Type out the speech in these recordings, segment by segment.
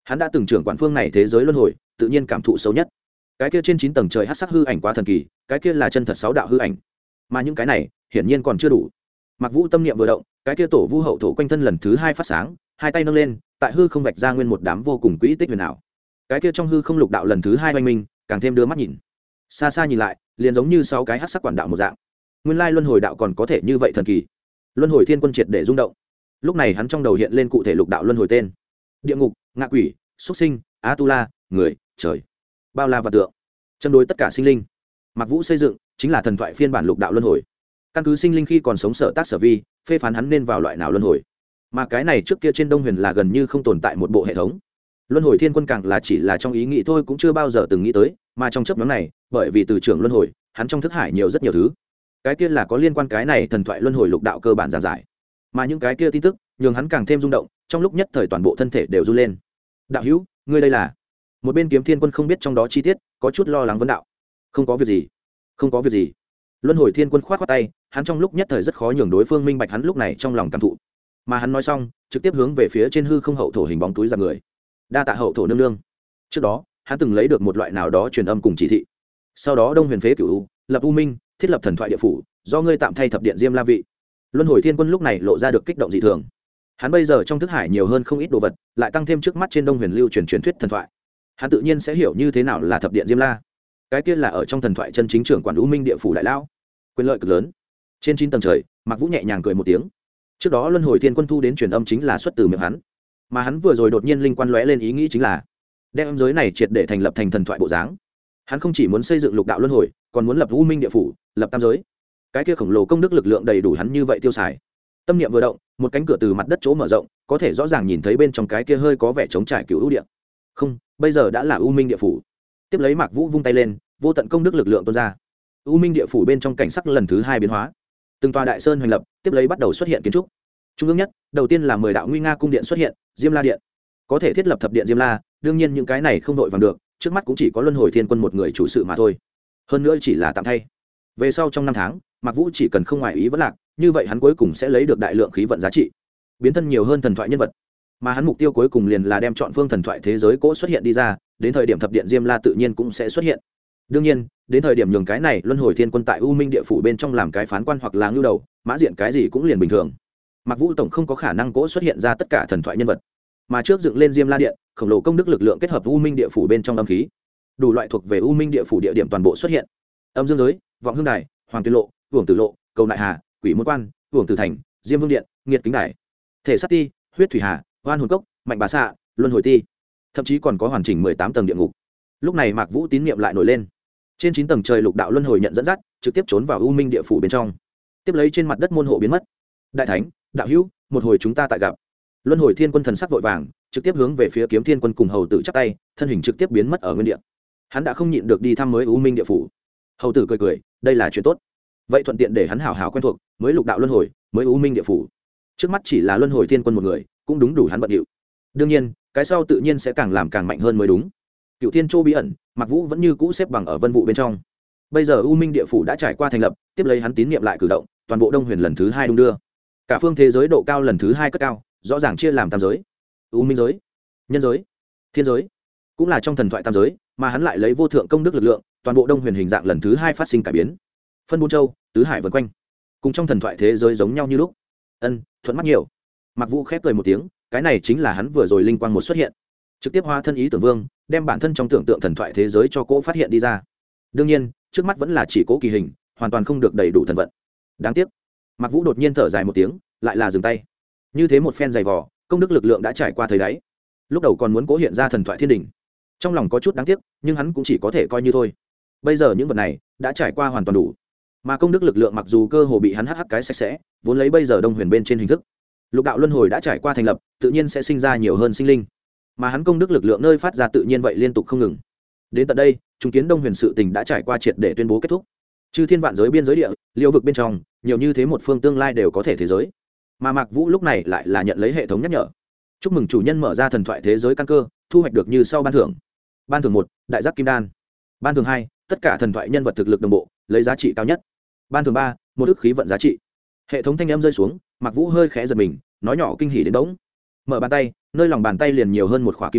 Hắn đã từng trưởng quản phương này thế giới luân hồi, tự nhiên cảm thụ xấu nhất. Cái kia trên 9 tầng trời hắc sắc hư ảnh quá thần kỳ, cái kia là chân thật 6 đạo hư ảnh. Mà những cái này, hiển nhiên còn chưa đủ. Mặc Vũ tâm niệm vừa động, cái kia tổ vu hậu thổ quanh thân lần thứ 2 phát sáng, hai tay nâng lên, tại hư không vạch ra nguyên một đám vô cùng quỹ tích huyền ảo. Cái kia trong hư không lục đạo lần thứ 2 oanh minh, càng thêm đưa mắt nhìn. Xa xa nhìn lại, liền giống như 6 cái hắc sắc quản đạo một dạng. Nguyên lai luân hồi đạo còn có thể như vậy thần kỳ. Luân hồi thiên quân triệt để rung động. Lúc này hắn trong đầu hiện lên cụ thể lục đạo luân hồi tên: địa ngục, ngạ quỷ, xuất sinh, Atula, người, trời, bao la và tượng. Châm đối tất cả sinh linh. Mặc Vũ xây dựng chính là thần thoại phiên bản lục đạo luân hồi. Căn cứ sinh linh khi còn sống sở tác sở vi, phê phán hắn nên vào loại nào luân hồi. Mà cái này trước kia trên Đông Huyền là gần như không tồn tại một bộ hệ thống. Luân hồi thiên quân càng là chỉ là trong ý nghĩ thôi, cũng chưa bao giờ từng nghĩ tới, mà trong chớp nhoáng này, bởi vì từ trưởng luân hồi, hắn trong thức hải nhiều rất nhiều thứ. Cái kia là có liên quan cái này thần thoại luân hồi lục đạo cơ bản giản giải. Mà những cái kia tin tức, nhường hắn càng thêm rung động, trong lúc nhất thời toàn bộ thân thể đều run lên. Đạo hữu, ngươi đây là? Một bên Kiếm Thiên Quân không biết trong đó chi tiết, có chút lo lắng vấn đạo. Không có việc gì, không có việc gì. Luân hồi thiên quân khoát khoát tay, hắn trong lúc nhất thời rất khó nhường đối phương minh bạch hắn lúc này trong lòng cảm thụ. Mà hắn nói xong, trực tiếp hướng về phía trên hư không hậu thổ hình bóng túi ra người. Đa tạ hậu thổ nương nương. Trước đó, hắn từng lấy được một loại nào đó truyền âm cùng chỉ thị. Sau đó Đông Huyền phế cửu u, lập u minh, thiết lập thần thoại địa phủ, do ngươi tạm thay thập điện Diêm La vị. Luân hồi thiên quân lúc này lộ ra được kích động dị thường. Hắn bây giờ trong thức hải nhiều hơn không ít đồ vật, lại tăng thêm trước mắt trên Đông Huyền lưu truyền thuyết thần thoại. Hắn tự nhiên sẽ hiểu như thế nào là thập điện Diêm La. Cái kia là ở trong thần thoại chân chính trưởng quản u minh địa phủ đại lão, quyền lợi cực lớn. Trên 9 tầng trời, Mạc Vũ nhẹ nhàng cười một tiếng. Trước đó luân hồi thiên quân thu đến truyền âm chính là xuất từ miệng hắn, mà hắn vừa rồi đột nhiên linh quan lóe lên ý nghĩ chính là đem giới này triệt để thành lập thành thần thoại bộ dáng. Hắn không chỉ muốn xây dựng lục đạo luân hồi, còn muốn lập u minh địa phủ, lập tam giới. Cái kia khổng lồ công đức lực lượng đầy đủ hắn như vậy tiêu xài. Tâm niệm vừa động, một cánh cửa từ mặt đất chỗ mở rộng, có thể rõ ràng nhìn thấy bên trong cái kia hơi có vẻ trống trải cửu u địa. Không, bây giờ đã là u minh địa phủ. Tiếp lấy Mạc Vũ vung tay lên, vô tận công đức lực lượng tuôn ra. U minh địa phủ bên trong cảnh sắc lần thứ 2 biến hóa. Từng tòa đại sơn hoành lập, tiếp lấy bắt đầu xuất hiện kiến trúc. Trung ương nhất, đầu tiên là 10 đạo nguy nga cung điện xuất hiện, Diêm La điện. Có thể thiết lập thập điện Diêm La, đương nhiên những cái này không đội vàng được, trước mắt cũng chỉ có Luân Hồi Thiên Quân một người chủ sự mà thôi. Hơn nữa chỉ là tạm thay. Về sau trong 5 tháng, Mạc Vũ chỉ cần không ngoài ý vẫn lạc, như vậy hắn cuối cùng sẽ lấy được đại lượng khí vận giá trị, biến thân nhiều hơn thần thoại nhân vật. Mà hắn mục tiêu cuối cùng liền là đem chọn phương thần thoại thế giới cỗ xuất hiện đi ra, đến thời điểm thập điện Diêm La tự nhiên cũng sẽ xuất hiện. Đương nhiên, đến thời điểm nhường cái này Luân Hồi Thiên Quân tại U Minh địa phủ bên trong làm cái phán quan hoặc là ngưu đầu, mã diện cái gì cũng liền bình thường. Mạc Vũ tổng không có khả năng cỗ xuất hiện ra tất cả thần thoại nhân vật, mà trước dựng lên Diêm La điện, khổng lồ công đức lực lượng kết hợp U Minh địa phủ bên trong âm khí, đủ loại thuộc về U Minh địa phủ địa điểm toàn bộ xuất hiện. Âm Dương giới, Vọng Hương đài, Hoàng Tuyên lộ, Hưởng Tử lộ, Cầu Nại Hà, Quỷ Môn quan, Hưởng Tử thành, Diêm Vương điện, Nghiệt Kính đài, Thể Sát ti, Huyết Thủy hà, Oan Hồn cốc, Mạnh Bà xạ, Luân Hồi ti, thậm chí còn có hoàn chỉnh 18 tầng địa ngục. Lúc này Mạc Vũ tín niệm lại nổi lên. Trên 9 tầng trời lục đạo luân hồi nhận dẫn dắt, trực tiếp trốn vào U Minh địa phủ bên trong. Tiếp lấy trên mặt đất môn hộ biến mất. Đại thánh, đạo hữu, một hồi chúng ta tại gặp. Luân Hồi Thiên Quân thần sắc vội vàng, trực tiếp hướng về phía Kiếm Thiên Quân cùng hầu tử chắp tay, thân hình trực tiếp biến mất ở nguyên địa. Hắn đã không nhịn được đi thăm mới U Minh địa phủ. Hầu tử cười cười, đây là chuyện tốt. Vậy thuận tiện để hắn hảo hảo quen thuộc, mới lục đạo luân hồi, mới U Minh địa phủ. Trước mắt chỉ là Luân Hồi Thiên Quân một người, cũng đúng đủ hắn bận điệu. Đương nhiên, cái sau tự nhiên sẽ càng làm càng mạnh hơn mới đúng. Cựu Thiên Châu bí ẩn, Mạc Vũ vẫn như cũ xếp bằng ở Vân Vụ bên trong. Bây giờ U Minh địa phủ đã trải qua thành lập, tiếp lấy hắn tín niệm lại cử động, toàn bộ Đông Huyền lần thứ 2 đung đưa. Cả phương thế giới độ cao lần thứ 2 cất cao, rõ ràng chia làm tam giới: U Minh giới, nhân giới, thiên giới. Cũng là trong thần thoại tam giới, mà hắn lại lấy vô thượng công đức lực lượng, toàn bộ Đông Huyền hình dạng lần thứ 2 phát sinh cải biến. Phân bốn châu, tứ hải vần quanh, cùng trong thần thoại thế giới giống nhau như lúc. Thuận mắt nhiều. Mạc Vũ khép cười một tiếng, cái này chính là hắn vừa rồi linh quang một xuất hiện, trực tiếp hóa thân ý tưởng vương, đem bản thân trong tưởng tượng thần thoại thế giới cho cỗ phát hiện đi ra. Đương nhiên, trước mắt vẫn là chỉ cố kỳ hình, hoàn toàn không được đầy đủ thần vận. Đáng tiếc. Mạc Vũ đột nhiên thở dài một tiếng, lại là dừng tay. Như thế một phen dày vò, công đức lực lượng đã trải qua thời đáy. Lúc đầu còn muốn cố hiện ra thần thoại thiên đình, trong lòng có chút đáng tiếc, nhưng hắn cũng chỉ có thể coi như thôi. Bây giờ những vật này đã trải qua hoàn toàn đủ, mà công đức lực lượng mặc dù cơ hồ bị hắn hắc cái sạch sẽ, vốn lấy bây giờ Đông Huyền bên trên hình thức, lục đạo luân hồi đã trải qua thành lập, tự nhiên sẽ sinh ra nhiều hơn sinh linh, mà hắn công đức lực lượng nơi phát ra tự nhiên vậy liên tục không ngừng. Đến tận đây, chứng kiến Đông Huyền sự tình đã trải qua triệt để tuyên bố kết thúc. Chư thiên vạn giới biên giới địa, liêu vực bên trong, nhiều như thế một phương tương lai đều có thể thế giới. Mà Mạc Vũ lúc này lại là nhận lấy hệ thống nhắc nhở. Chúc mừng chủ nhân mở ra thần thoại thế giới căn cơ, thu hoạch được như sau ban thưởng. Ban thưởng 1, đại giác kim đan. Ban thưởng 2, tất cả thần thoại nhân vật thực lực đồng bộ, lấy giá trị cao nhất. Ban thưởng 3, một ức khí vận giá trị. Hệ thống thanh âm rơi xuống, Mạc Vũ hơi khẽ giật mình, nói nhỏ kinh hỉ đến bỗng. Mở bàn tay, nơi lòng bàn tay liền nhiều hơn một khỏa kim đan,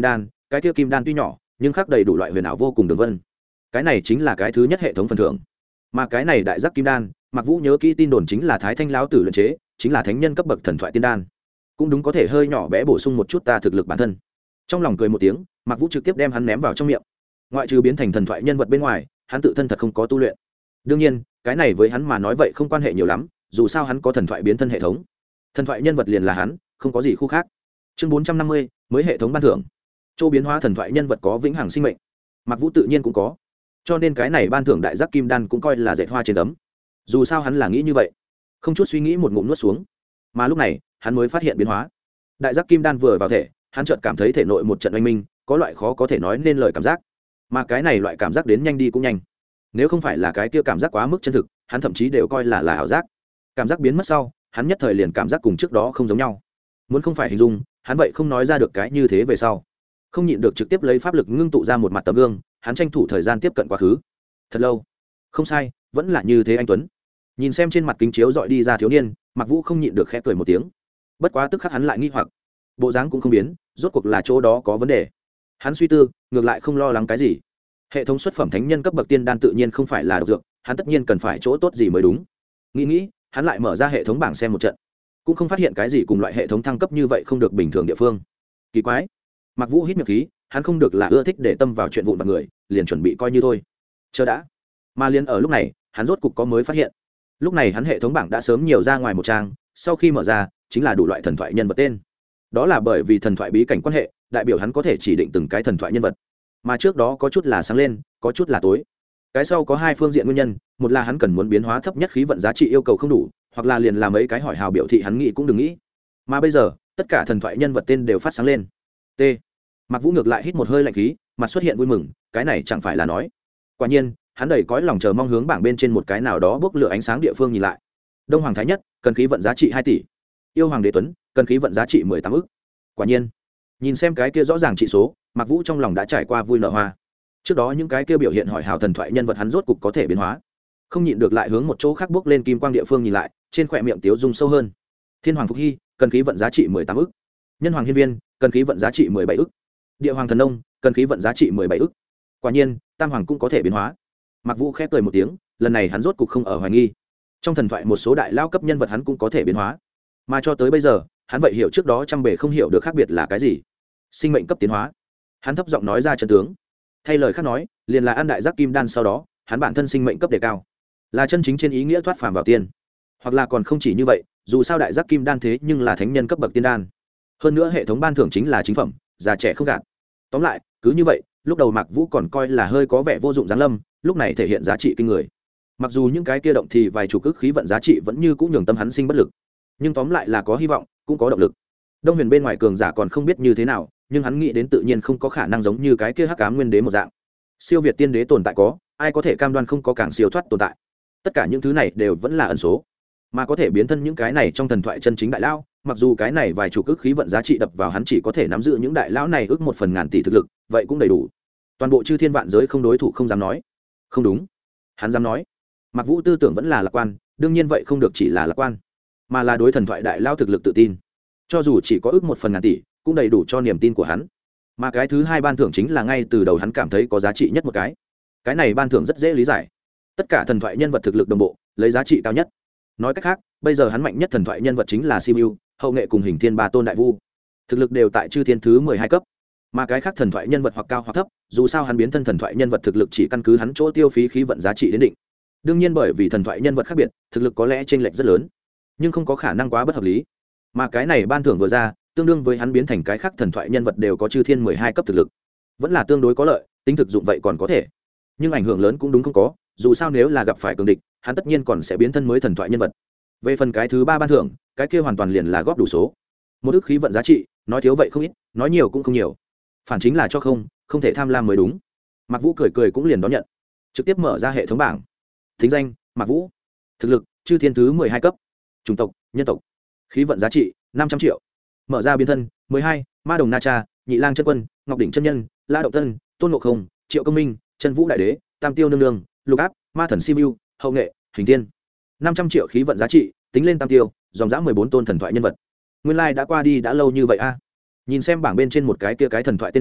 cái kia kim đan tuy nhỏ nhưng khắc đầy đủ loại huyền ảo vô cùng đường vân. Cái này chính là cái thứ nhất hệ thống phần thưởng. Mà cái này đại giác kim đan, Mạc Vũ nhớ kỹ tin đồn chính là Thái Thanh lão tử luyện chế, chính là thánh nhân cấp bậc thần thoại tiên đan. Cũng đúng, có thể hơi nhỏ bé bổ sung một chút ta thực lực bản thân. Trong lòng cười một tiếng, Mạc Vũ trực tiếp đem hắn ném vào trong miệng. Ngoại trừ biến thành thần thoại nhân vật bên ngoài, hắn tự thân thật không có tu luyện. Đương nhiên, cái này với hắn mà nói vậy không quan hệ nhiều lắm, dù sao hắn có thần thoại biến thân hệ thống. Thần thoại nhân vật liền là hắn, không có gì khu khác. Chương 450, mới hệ thống ban thưởng. Chỗ biến hóa thần thoại nhân vật có vĩnh hằng sinh mệnh. Mạc Vũ tự nhiên cũng có. Cho nên cái này ban thưởng đại giác kim đan cũng coi là dệt hoa trên ấm. Dù sao hắn là nghĩ như vậy. Không chút suy nghĩ một ngụm nuốt xuống. Mà lúc này, hắn mới phát hiện biến hóa. Đại giác kim đan vừa vào thể, hắn chợt cảm thấy thể nội một trận oanh minh, có loại khó có thể nói nên lời cảm giác. Mà cái này loại cảm giác đến nhanh đi cũng nhanh. Nếu không phải là cái kia cảm giác quá mức chân thực, hắn thậm chí đều coi là ảo giác. Cảm giác biến mất sau, hắn nhất thời liền cảm giác cùng trước đó không giống nhau. Muốn không phải hình dung, hắn vậy không nói ra được cái như thế về sau. Không nhịn được trực tiếp lấy pháp lực ngưng tụ ra một mặt tấm gương, hắn tranh thủ thời gian tiếp cận quá khứ. Thật lâu. Không sai, vẫn là như thế anh tuấn. Nhìn xem trên mặt kính chiếu dọi đi ra thiếu niên, Mạc Vũ không nhịn được khẽ cười một tiếng. Bất quá tức khắc hắn lại nghi hoặc, bộ dáng cũng không biến, rốt cuộc là chỗ đó có vấn đề. Hắn suy tư, ngược lại không lo lắng cái gì. Hệ thống xuất phẩm thánh nhân cấp bậc tiên đan tự nhiên không phải là độc dược, hắn tất nhiên cần phải chỗ tốt gì mới đúng. Nghĩ, hắn lại mở ra hệ thống bảng xem một trận, cũng không phát hiện cái gì cùng loại hệ thống thăng cấp như vậy không được bình thường địa phương. Kỳ quái. Mạc Vũ hít miệng khí, hắn không được là ưa thích để tâm vào chuyện vụn vặt người, liền chuẩn bị coi như thôi. Chờ đã. Mà liền ở lúc này, hắn rốt cục có mới phát hiện. Lúc này hắn hệ thống bảng đã sớm nhiều ra ngoài một trang, sau khi mở ra, chính là đủ loại thần thoại nhân vật tên. Đó là bởi vì thần thoại bí cảnh quan hệ, đại biểu hắn có thể chỉ định từng cái thần thoại nhân vật. Mà trước đó có chút là sáng lên, có chút là tối. Cái sau có hai phương diện nguyên nhân, một là hắn cần muốn biến hóa thấp nhất khí vận giá trị yêu cầu không đủ, hoặc là liền làm mấy cái hỏi hào biểu thị hắn nghĩ cũng đừng nghĩ. Mà bây giờ, tất cả thần thoại nhân vật tên đều phát sáng lên. T. Mạc Vũ ngược lại hít một hơi lạnh khí, mặt xuất hiện vui mừng, cái này chẳng phải là nói. Quả nhiên, hắn đầy cõi lòng chờ mong hướng bảng bên trên một cái nào đó bốc lửa ánh sáng địa phương nhìn lại. Đông Hoàng Thái Nhất, cần khí vận giá trị 2 tỷ. Yêu Hoàng Đế Tuấn, cần khí vận giá trị 18 ức. Quả nhiên, nhìn xem cái kia rõ ràng trị số, Mạc Vũ trong lòng đã trải qua vui nở hoa. Trước đó những cái kia biểu hiện hỏi hào thần thoại nhân vật hắn rốt cục có thể biến hóa. Không nhịn được lại hướng một chỗ khác bước lên kim quang địa phương nhìn lại, trên khóe miệng tiếu dung sâu hơn. Thiên Hoàng Phục Hy, cần khí vận giá trị 18 ức. Nhân Hoàng Hiên Viên, cần khí vận giá trị 17 ức. Địa Hoàng Thần Nông, cần khí vận giá trị 17 ức. Quả nhiên, Tam Hoàng cũng có thể biến hóa. Mạc Vũ khẽ cười một tiếng, lần này hắn rốt cục không ở hoài nghi. Trong thần thoại một số đại lao cấp nhân vật hắn cũng có thể biến hóa. Mà cho tới bây giờ, hắn vậy hiểu trước đó trăm bề không hiểu được khác biệt là cái gì. Sinh mệnh cấp tiến hóa. Hắn thấp giọng nói ra chân tướng. Thay lời khác nói, liền là ăn đại giác kim đan sau đó, hắn bản thân sinh mệnh cấp đề cao, là chân chính trên ý nghĩa thoát phàm vào tiên. Hoặc là còn không chỉ như vậy, dù sao đại giác kim đan thế nhưng là thánh nhân cấp bậc tiên đan. Hơn nữa hệ thống ban thưởng chính là chính phẩm, già trẻ không gạt. Tóm lại, cứ như vậy, lúc đầu Mạc Vũ còn coi là hơi có vẻ vô dụng giáng lâm, lúc này thể hiện giá trị kinh người. Mặc dù những cái kia động thì vài chục ức khí vận giá trị vẫn như cũng nhường tâm hắn sinh bất lực, nhưng tóm lại là có hy vọng, cũng có động lực. Đông Huyền bên ngoài cường giả còn không biết như thế nào, nhưng hắn nghĩ đến tự nhiên không có khả năng giống như cái kia Hắc Ám Nguyên Đế một dạng. Siêu việt tiên đế tồn tại có, ai có thể cam đoan không có càng siêu thoát tồn tại. Tất cả những thứ này đều vẫn là ẩn số, mà có thể biến thân những cái này trong thần thoại chân chính đại lao, mặc dù cái này vài chục ức khí vận giá trị đập vào hắn chỉ có thể nắm giữ những đại lão này ước 1/1000 tỷ thực lực, vậy cũng đầy đủ. Toàn bộ chư thiên vạn giới không đối thủ không dám nói. Không đúng, hắn dám nói. Mạc Vũ tư tưởng vẫn là lạc quan, đương nhiên vậy không được chỉ là lạc quan, mà là đối thần thoại đại lao thực lực tự tin. Cho dù chỉ có ước 1/1000 tỷ, cũng đầy đủ cho niềm tin của hắn. Mà cái thứ hai ban thưởng chính là ngay từ đầu hắn cảm thấy có giá trị nhất một cái này ban thưởng rất dễ lý giải. Tất cả thần thoại nhân vật thực lực đồng bộ, lấy giá trị cao nhất. Nói cách khác, bây giờ hắn mạnh nhất thần thoại nhân vật chính là Sibiu, hậu nghệ cùng Hình Thiên ba tôn đại vu. Thực lực đều tại chư thiên thứ 12 cấp. Mà cái khác thần thoại nhân vật hoặc cao hoặc thấp, dù sao hắn biến thân thần thoại nhân vật thực lực chỉ căn cứ hắn chỗ tiêu phí khí vận giá trị đến định. Đương nhiên bởi vì thần thoại nhân vật khác biệt, thực lực có lẽ chênh lệch rất lớn, nhưng không có khả năng quá bất hợp lý. Mà cái này ban thưởng vừa ra, tương đương với hắn biến thành cái khác thần thoại nhân vật đều có chư thiên 12 cấp thực lực, vẫn là tương đối có lợi, tính thực dụng vậy còn có thể. Nhưng ảnh hưởng lớn cũng đúng không có, dù sao nếu là gặp phải cường địch, hắn tất nhiên còn sẽ biến thân mới thần thoại nhân vật. Về phần cái thứ ba ban thưởng, cái kia hoàn toàn liền là góp đủ số. Một ức khí vận giá trị, nói thiếu vậy không ít, nói nhiều cũng không nhiều. Phản chính là cho không thể tham lam mới đúng. Mạc Vũ cười cười cũng liền đón nhận, trực tiếp mở ra hệ thống bảng. Thính danh: Mạc Vũ. Thực lực: chư thiên thứ 12 cấp. Chủng tộc: nhân tộc. Khí vận giá trị: 500 triệu. Mở ra biến thân: 12, Ma Đồng Na Cha, Nhị Lang chân quân, Ngọc đỉnh chân nhân, La Động Tân, Tôn Ngộ Không, Triệu Công Minh, Chân Vũ Đại Đế, Tam Tiêu Nương Nương, Lục Áp, Ma Thần Sibiu, hậu nghệ, Hình Thiên. 500 triệu khí vận giá trị, tính lên Tam Tiêu, dòng dã 14 tôn thần thoại nhân vật. Nguyên lai đã qua đi đã lâu như vậy a. Nhìn xem bảng bên trên một cái kia cái thần thoại tên người,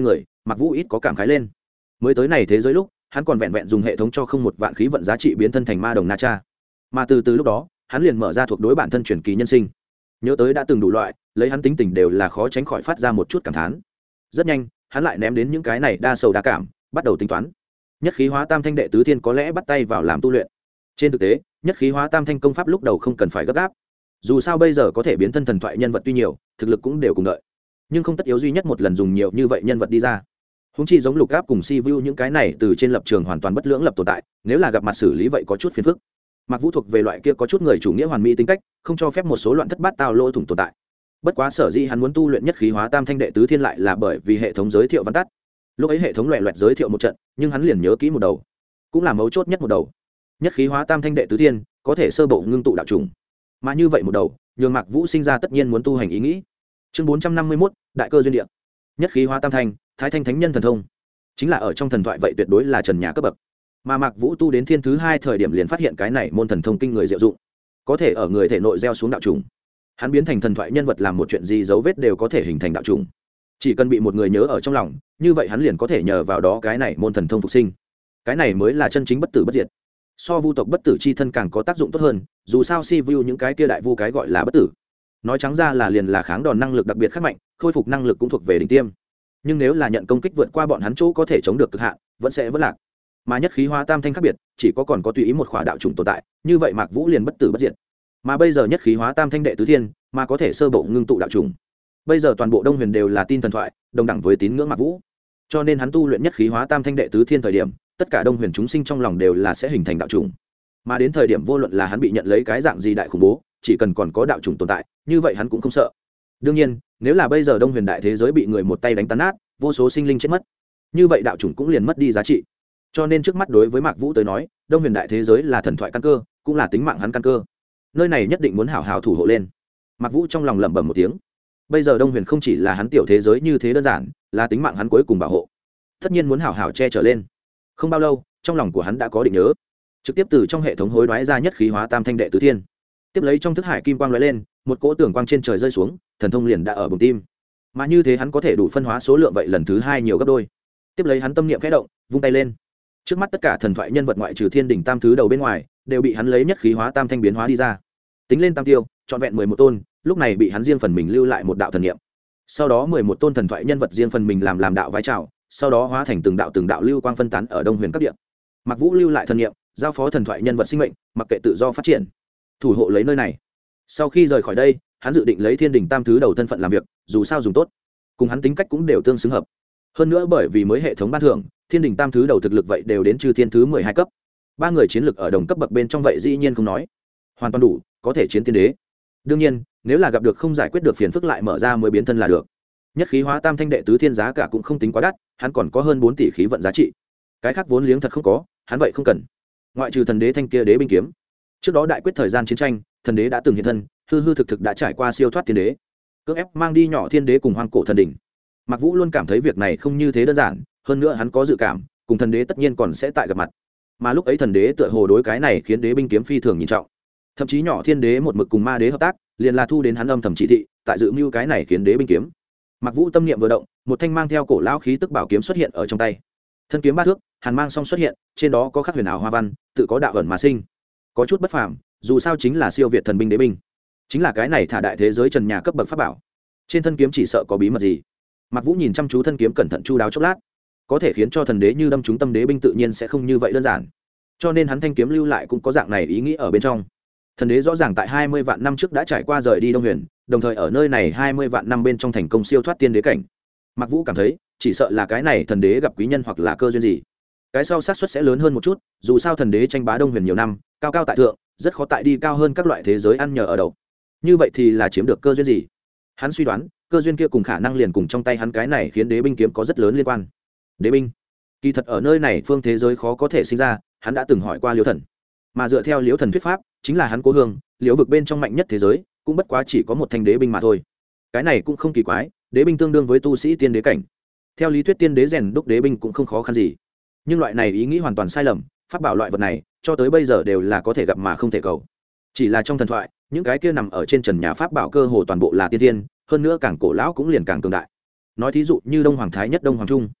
Mặc Vũ ít có cảm khái lên. Mới tới này thế giới lúc hắn còn vẹn vẹn dùng hệ thống cho không một vạn khí vận giá trị biến thân thành ma đồng na cha, mà từ lúc đó hắn liền mở ra thuộc đối bản thân truyền kỳ nhân sinh. Nhớ tới đã từng đủ loại, lấy hắn tính tình đều là khó tránh khỏi phát ra một chút cảm thán. Rất nhanh hắn lại ném đến những cái này đa sầu đa cảm, bắt đầu tính toán nhất khí hóa tam thanh đệ tứ thiên có lẽ bắt tay vào làm tu luyện. Trên thực tế nhất khí hóa tam thanh công pháp lúc đầu không cần phải gấp gáp, dù sao bây giờ có thể biến thân thần thoại nhân vật tuy nhiều, thực lực cũng đều cùng đợi, nhưng không tất yếu duy nhất một lần dùng nhiều như vậy nhân vật đi ra. Húng chi giống lục áp cùng si vu những cái này từ trên lập trường hoàn toàn bất lưỡng lập tồn tại, nếu là gặp mặt xử lý vậy có chút phiền phức. Mặc Vũ thuộc về loại kia có chút người chủ nghĩa hoàn mỹ tính cách, không cho phép một số loạn thất bát tao lỗ thủng tồn tại. Bất quá sở dĩ hắn muốn tu luyện nhất khí hóa tam thanh đệ tứ thiên lại là bởi vì hệ thống giới thiệu văn tắt. Lúc ấy hệ thống loẹt loẹt giới thiệu một trận, nhưng hắn liền nhớ kỹ một đầu, cũng là mấu chốt nhất một đầu. Nhất khí hóa tam thanh đệ tứ thiên có thể sơ bộ ngưng tụ đạo trùng, mà như vậy một đầu nhường Mạc Vũ sinh ra tất nhiên muốn tu hành ý nghĩ. Chương 451, đại cơ duyên địa. Nhất khí hóa tam thanh, thái thanh thánh nhân thần thông, chính là ở trong thần thoại vậy tuyệt đối là trần nhà cấp bậc. Mà Mạc Vũ tu đến thiên thứ 2 thời điểm liền phát hiện cái này môn thần thông kinh người diệu dụng, có thể ở người thể nội gieo xuống đạo trùng. Hắn biến thành thần thoại nhân vật làm một chuyện gì dấu vết đều có thể hình thành đạo trùng. Chỉ cần bị một người nhớ ở trong lòng, như vậy hắn liền có thể nhờ vào đó cái này môn thần thông phục sinh. Cái này mới là chân chính bất tử bất diệt. So vu tộc bất tử chi thân càng có tác dụng tốt hơn, dù sao si vu những cái kia đại vu cái gọi là bất tử, nói trắng ra là liền là kháng đòn năng lực đặc biệt khác mạnh, khôi phục năng lực cũng thuộc về đỉnh tiêm. Nhưng nếu là nhận công kích vượt qua bọn hắn chỗ có thể chống được cực hạn, vẫn sẽ vỡ lạc. Mà nhất khí hóa tam thanh khác biệt, chỉ có còn có tùy ý một khỏa đạo trùng tồn tại, như vậy Mạc Vũ liền bất tử bất diệt. Mà bây giờ nhất khí hóa tam thanh đệ tứ thiên, mà có thể sơ bộ ngưng tụ đạo trùng. Bây giờ toàn bộ Đông Huyền đều là tin thần thoại, đồng đẳng với tín ngưỡng Mạc Vũ. Cho nên hắn tu luyện nhất khí hóa tam thanh đệ tứ thiên thời điểm, tất cả Đông Huyền chúng sinh trong lòng đều là sẽ hình thành đạo trùng. Mà đến thời điểm vô luận là hắn bị nhận lấy cái dạng gì đại khủng bố, chỉ cần còn có đạo trùng tồn tại, như vậy hắn cũng không sợ. Đương nhiên, nếu là bây giờ Đông Huyền đại thế giới bị người một tay đánh tan nát, vô số sinh linh chết mất, như vậy đạo trùng cũng liền mất đi giá trị. Cho nên trước mắt đối với Mạc Vũ tới nói, Đông Huyền đại thế giới là thần thoại căn cơ, cũng là tính mạng hắn căn cơ. Nơi này nhất định muốn hảo hảo thủ hộ lên. Mạc Vũ trong lòng lẩm bẩm một tiếng. Bây giờ Đông Huyền không chỉ là hắn tiểu thế giới như thế đơn giản, là tính mạng hắn cuối cùng bảo hộ. Tất nhiên muốn hảo hảo che chở lên. Không bao lâu, trong lòng của hắn đã có định nhớ, trực tiếp từ trong hệ thống hối đoái ra nhất khí hóa tam thanh đệ tứ thiên. Tiếp lấy trong thức hải kim quang lóe lên, một cỗ tưởng quang trên trời rơi xuống, thần thông liền đã ở bụng tim. Mà như thế hắn có thể đủ phân hóa số lượng vậy lần thứ 2 nhiều gấp đôi. Tiếp lấy hắn tâm niệm khẽ động, vung tay lên. Trước mắt tất cả thần thoại nhân vật ngoại trừ thiên đỉnh tam thứ đầu bên ngoài, đều bị hắn lấy nhất khí hóa tam thanh biến hóa đi ra. Tính lên tam tiêu, trọn vẹn 11 tôn, lúc này bị hắn riêng phần mình lưu lại một đạo thần niệm. Sau đó 11 tôn thần thoại nhân vật riêng phần mình làm đạo vái chào, sau đó hóa thành từng đạo lưu quang phân tán ở Đông Huyền các địa. Mạc Vũ lưu lại thần niệm, giao phó thần thoại nhân vật sinh mệnh, mặc kệ tự do phát triển, thủ hộ lấy nơi này. Sau khi rời khỏi đây, hắn dự định lấy thiên đỉnh tam thứ đầu thân phận làm việc, dù sao dùng tốt, cùng hắn tính cách cũng đều tương xứng hợp. Hơn nữa bởi vì mới hệ thống ban thưởng, thiên đỉnh tam thứ đầu thực lực vậy đều đến chư thiên thứ 12 cấp. Ba người chiến lực ở đồng cấp bậc bên trong vậy dĩ nhiên không nói, hoàn toàn đủ, có thể chiến tiên đế. Đương nhiên, nếu là gặp được không giải quyết được phiền phức lại mở ra mới biến thân là được. Nhất khí hóa tam thanh đệ tứ thiên giá cả cũng không tính quá đắt, hắn còn có hơn 4 tỷ khí vận giá trị. Cái khác vốn liếng thật không có, hắn vậy không cần. Ngoại trừ thần đế thanh kia đế binh kiếm. Trước đó đại quyết thời gian chiến tranh, thần đế đã từng hiện thân, hư thực đã trải qua siêu thoát thiên đế, cưỡng ép mang đi nhỏ thiên đế cùng hoang cổ thần đỉnh. Mạc Vũ luôn cảm thấy việc này không như thế đơn giản, hơn nữa hắn có dự cảm, cùng thần đế tất nhiên còn sẽ tại gặp mặt. Mà lúc ấy thần đế tựa hồ đối cái này khiến đế binh kiếm phi thường nhìn trọng. Thậm chí nhỏ thiên đế một mực cùng ma đế hợp tác, liền là thu đến hắn âm thầm chỉ thị, tại dự mưu cái này khiến đế binh kiếm. Mạc Vũ tâm niệm vừa động, một thanh mang theo cổ lão khí tức bảo kiếm xuất hiện ở trong tay. Thân kiếm 3 thước, hàn mang song xuất hiện, trên đó có khắc huyền ảo hoa văn, tự có đạo ẩn mà sinh, có chút bất phàm, dù sao chính là siêu việt thần binh đế binh, chính là cái này thả đại thế giới trần nhà cấp bậc pháp bảo. Trên thân kiếm chỉ sợ có bí mật gì. Mạc Vũ nhìn chăm chú thân kiếm cẩn thận chu đáo chốc lát, có thể khiến cho thần đế như đâm trúng tâm đế binh tự nhiên sẽ không như vậy đơn giản, cho nên hắn thanh kiếm lưu lại cũng có dạng này ý nghĩ ở bên trong. Thần đế rõ ràng tại 20 vạn năm trước đã trải qua rời đi Đông Huyền, đồng thời ở nơi này 20 vạn năm bên trong thành công siêu thoát tiên đế cảnh. Mạc Vũ cảm thấy, chỉ sợ là cái này thần đế gặp quý nhân hoặc là cơ duyên gì. Cái sau xác suất sẽ lớn hơn một chút, dù sao thần đế tranh bá Đông Huyền nhiều năm, cao cao tại thượng, rất khó tại đi cao hơn các loại thế giới ăn nhờ ở đậu. Như vậy thì là chiếm được cơ duyên gì? Hắn suy đoán, cơ duyên kia cùng khả năng liền cùng trong tay hắn cái này khiến đế binh kiếm có rất lớn liên quan. Đế binh, kỳ thật ở nơi này phương thế giới khó có thể sinh ra, hắn đã từng hỏi qua Liễu Thần. Mà dựa theo Liễu Thần thuyết pháp, chính là hắn cố hương, Liễu vực bên trong mạnh nhất thế giới, cũng bất quá chỉ có một thanh đế binh mà thôi. Cái này cũng không kỳ quái, đế binh tương đương với tu sĩ tiên đế cảnh. Theo lý thuyết tiên đế rèn đúc đế binh cũng không khó khăn gì. Nhưng loại này ý nghĩ hoàn toàn sai lầm, pháp bảo loại vật này, cho tới bây giờ đều là có thể gặp mà không thể cầu. Chỉ là trong thần thoại, những cái kia nằm ở trên trần nhà pháp bảo cơ hồ toàn bộ là tiên tiên, hơn nữa càng cổ lão cũng liền càng cường đại. Nói thí dụ như Đông Hoàng Thái Nhất, Đông Hoàng Trung,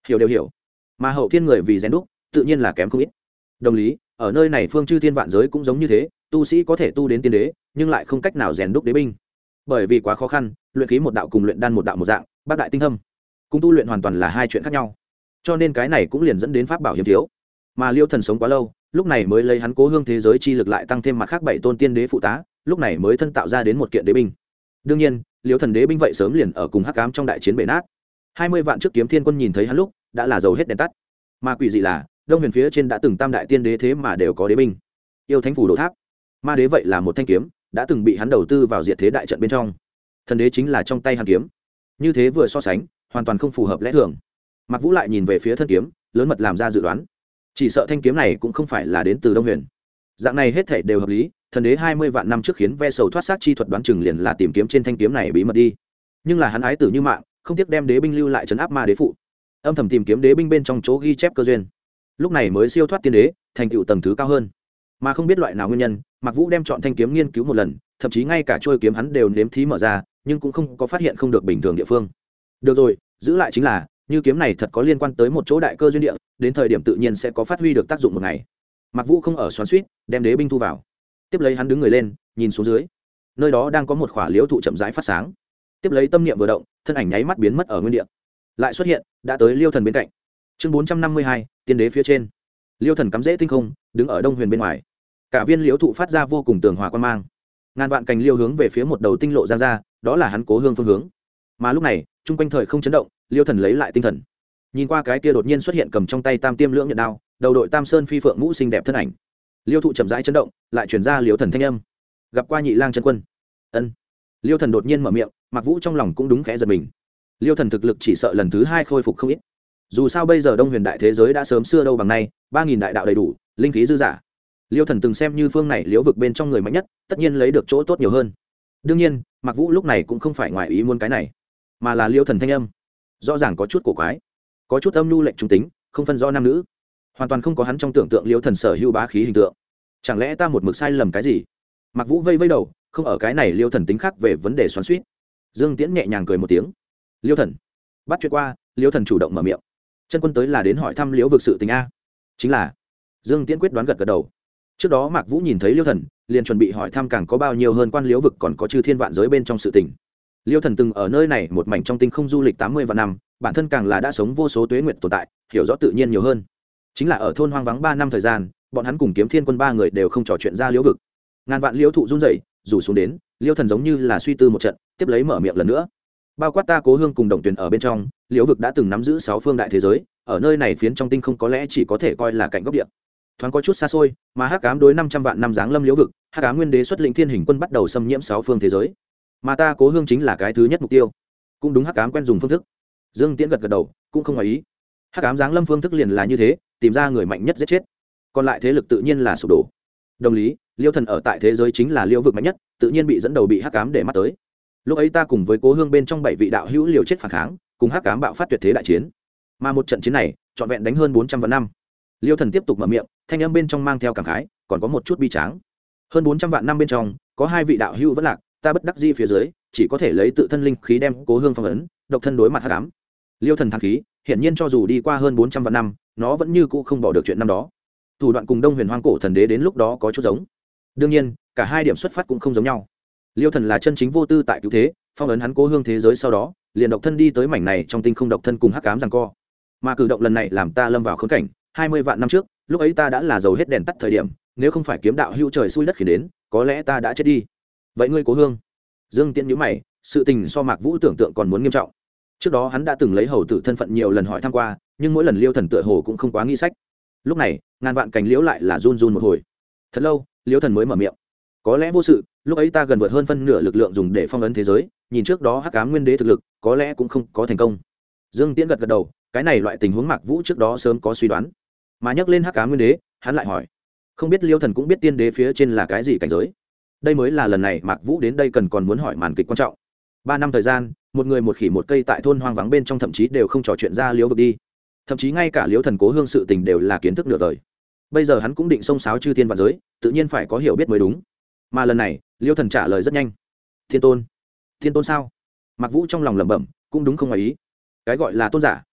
hiểu đều hiểu. Mà hậu thiên người vì rèn đúc tự nhiên là kém không ít. Đồng lý, ở nơi này phương chư thiên vạn giới cũng giống như thế, tu sĩ có thể tu đến tiên đế nhưng lại không cách nào rèn đúc đế binh, bởi vì quá khó khăn. Luyện khí một đạo cùng luyện đan một đạo một dạng, bác đại tinh thâm, cùng tu luyện hoàn toàn là hai chuyện khác nhau, cho nên cái này cũng liền dẫn đến pháp bảo hiếm thiếu. Mà Liêu Thần sống quá lâu, lúc này mới lấy hắn cố hương thế giới chi lực lại tăng thêm mặt khác 7 tôn tiên đế phụ tá, lúc này mới thân tạo ra đến một kiện đế binh. Đương nhiên, Liêu Thần đế binh vậy sớm liền ở cùng hắc ám trong đại chiến bể nát. 20 vạn trước Kiếm Thiên Quân nhìn thấy hắn lúc, đã là dầu hết đèn tắt. Mà quỷ dị là, Đông Huyền phía trên đã từng tam đại tiên đế thế mà đều có đế binh. Yêu Thánh phủ đồ tháp, ma đế vậy là một thanh kiếm, đã từng bị hắn đầu tư vào diệt thế đại trận bên trong. Thần đế chính là trong tay hắn kiếm. Như thế vừa so sánh, hoàn toàn không phù hợp lẽ thường. Mạc Vũ lại nhìn về phía thân kiếm, lớn mật làm ra dự đoán. Chỉ sợ thanh kiếm này cũng không phải là đến từ Đông Huyền. Dạng này hết thảy đều hợp lý, thần đế 20 vạn năm trước khiến ve sầu thoát xác chi thuật đoán chừng liền là tìm kiếm trên thanh kiếm này bí mật đi. Nhưng là hắn ái tử như mạng, không tiếc đem đế binh lưu lại trấn áp ma đế phụ, âm thầm tìm kiếm đế binh bên trong chỗ ghi chép cơ duyên, lúc này mới siêu thoát tiên đế, thành tựu tầng thứ cao hơn. Mà không biết loại nào nguyên nhân, Mạc Vũ đem chọn thanh kiếm nghiên cứu một lần, thậm chí ngay cả trôi kiếm hắn đều nếm thí mở ra, nhưng cũng không có phát hiện không được bình thường địa phương. Được rồi, giữ lại chính là, như kiếm này thật có liên quan tới một chỗ đại cơ duyên địa, đến thời điểm tự nhiên sẽ có phát huy được tác dụng một ngày. Mạc Vũ không ở xoắn xuýt, đem đế binh thu vào. Tiếp lấy hắn đứng người lên, nhìn xuống dưới. Nơi đó đang có một khỏa liễu thụ chậm rãi phát sáng. Tiếp lấy tâm niệm vừa động, thân ảnh nháy mắt biến mất ở nguyên địa. Lại xuất hiện, đã tới Liêu Thần bên cạnh. Chương 452, tiên đế phía trên. Liêu Thần cắm rễ tinh không, đứng ở Đông Huyền bên ngoài. Cả viên liễu thụ phát ra vô cùng tường hòa quan mang. Ngàn vạn cành liêu hướng về phía một đầu tinh lộ giang ra, đó là hắn cố hương phương hướng. Mà lúc này, trung quanh thời không chấn động, Liêu Thần lấy lại tinh thần. Nhìn qua cái kia đột nhiên xuất hiện cầm trong tay tam tiêm lưỡng nhận đao, đầu đội tam sơn phi phượng ngũ xinh đẹp thân ảnh. Liêu thụ chậm rãi chấn động, lại truyền ra Liêu Thần thanh âm. Gặp qua Nhị Lang chân quân. Ân. Liêu Thần đột nhiên mở miệng, Mạc Vũ trong lòng cũng đúng khẽ giật mình. Liêu Thần thực lực chỉ sợ lần thứ 2 khôi phục không ít. Dù sao bây giờ Đông Huyền đại thế giới đã sớm xưa đâu bằng nay, 3000 đại đạo đầy đủ, linh khí dư dả. Liêu Thần từng xem như phương này liễu vực bên trong người mạnh nhất, tất nhiên lấy được chỗ tốt nhiều hơn. Đương nhiên, Mạc Vũ lúc này cũng không phải ngoài ý muốn cái này, mà là Liêu Thần thanh âm rõ ràng có chút cổ quái, có chút âm nhu lệnh trung tính, không phân rõ nam nữ, hoàn toàn không có hắn trong tưởng tượng Liêu Thần sở hữu bá khí hình tượng. Chẳng lẽ ta một mực sai lầm cái gì? Mạc Vũ vây vây đầu, không ở cái này Liêu Thần tính khác về vấn đề xoắn xuýt. Dương Tiễn nhẹ nhàng cười một tiếng. Liêu Thần, bắt chuyện qua. Liêu Thần chủ động mở miệng. Chân quân tới là đến hỏi thăm liễu vực sự tình a? Chính là. Dương Tiễn quyết đoán gật gật đầu. Trước đó Mạc Vũ nhìn thấy Liêu Thần, liền chuẩn bị hỏi thăm càng có bao nhiêu hơn quan liễu vực còn có chư thiên vạn giới bên trong sự tình. Liêu Thần từng ở nơi này một mảnh trong tinh không du lịch 80 vạn năm, bản thân càng là đã sống vô số tuế nguyệt tồn tại, hiểu rõ tự nhiên nhiều hơn. Chính là ở thôn hoang vắng 3 năm thời gian, bọn hắn cùng Kiếm Thiên Quân 3 người đều không trò chuyện ra liễu vực. Ngàn vạn liễu thụ run rẩy, rủ xuống đến, Liêu Thần giống như là suy tư một trận, tiếp lấy mở miệng lần nữa. Bao quát ta cố hương cùng đồng tuyển ở bên trong, liễu vực đã từng nắm giữ 6 phương đại thế giới, ở nơi này phiến trong tinh không có lẽ chỉ có thể coi là cạnh góc địa. Thoáng có chút xa xôi, mà Hắc Ám đối 500 vạn năm giáng lâm liễu vực, Hắc Ám Nguyên Đế xuất lĩnh Thiên Hình Quân bắt đầu xâm nhiễm 6 phương thế giới. Mà ta cố hương chính là cái thứ nhất mục tiêu. Cũng đúng, Hắc Ám quen dùng phương thức. Dương Tiễn gật gật đầu, cũng không ngoài ý. Hắc Ám giáng lâm phương thức liền là như thế, tìm ra người mạnh nhất giết chết. Còn lại thế lực tự nhiên là sụp đổ. Đồng lý, Liêu Thần ở tại thế giới chính là liễu vực mạnh nhất, tự nhiên bị dẫn đầu bị Hắc Ám để mắt tới. Lúc ấy ta cùng với cố hương bên trong 7 vị đạo hữu liều chết phản kháng, cùng Hắc Ám bạo phát tuyệt thế đại chiến. Mà một trận chiến này, trọn vẹn đánh hơn 400 vạn năm. Liêu Thần tiếp tục mở miệng, thanh âm bên trong mang theo cảm khái, còn có một chút bi tráng. Hơn 400 vạn năm bên trong, có 2 vị đạo hữu vẫn lạc, ta bất đắc dĩ phía dưới, chỉ có thể lấy tự thân linh khí đem cố hương phong ấn, độc thân đối mặt Hắc Ám. Liêu Thần thăng khí, hiển nhiên cho dù đi qua hơn 400 vạn năm, nó vẫn như cũ không bỏ được chuyện năm đó. Thủ đoạn cùng Đông Huyền Hoang Cổ Thần Đế đến lúc đó có chút giống. Đương nhiên, cả hai điểm xuất phát cũng không giống nhau. Liêu Thần là chân chính vô tư tại cứu thế, phong ấn hắn cố hương thế giới sau đó, liền độc thân đi tới mảnh này trong tinh không độc thân cùng Hắc Ám giằng co. Mà cử động lần này làm ta lâm vào khốn cảnh, 20 vạn năm trước, lúc ấy ta đã là dầu hết đèn tắt thời điểm, nếu không phải kiếm đạo hữu trời xui đất khiến đến, có lẽ ta đã chết đi. Vậy ngươi cố hương? Dương Tiễn nhíu mày, sự tình so Mạc Vũ tưởng tượng còn muốn nghiêm trọng. Trước đó hắn đã từng lấy hầu tử thân phận nhiều lần hỏi thăm qua, nhưng mỗi lần Liêu Thần tựa hồ cũng không quá nghĩ sách. Lúc này, ngàn vạn cành liễu lại là run run một hồi. Thật lâu, Liêu Thần mới mở miệng. Có lẽ vô sự, lúc ấy ta gần vượt hơn phân nửa lực lượng dùng để phong ấn thế giới, nhìn trước đó Hắc Ám Nguyên Đế thực lực, có lẽ cũng không có thành công. Dương Tiễn gật gật đầu, cái này loại tình huống Mạc Vũ trước đó sớm có suy đoán. Mà nhắc lên Hắc Ám Nguyên Đế, hắn lại hỏi, không biết Liêu Thần cũng biết tiên đế phía trên là cái gì cảnh giới. Đây mới là lần này Mạc Vũ đến đây cần còn muốn hỏi màn kịch quan trọng. 3 năm thời gian, một người một khỉ một cây tại thôn hoang vắng bên trong thậm chí đều không trò chuyện ra liễu vực đi. Thậm chí ngay cả Liêu Thần cố hương sự tình đều là kiến thức nửa vời. Bây giờ hắn cũng định xông xáo chư thiên vạn giới, tự nhiên phải có hiểu biết mới đúng. Mà lần này, Liêu Thần trả lời rất nhanh. Thiên tôn? Thiên tôn sao? Mạc Vũ trong lòng lẩm bẩm, cũng đúng không ngoài ý. Cái gọi là tôn giả,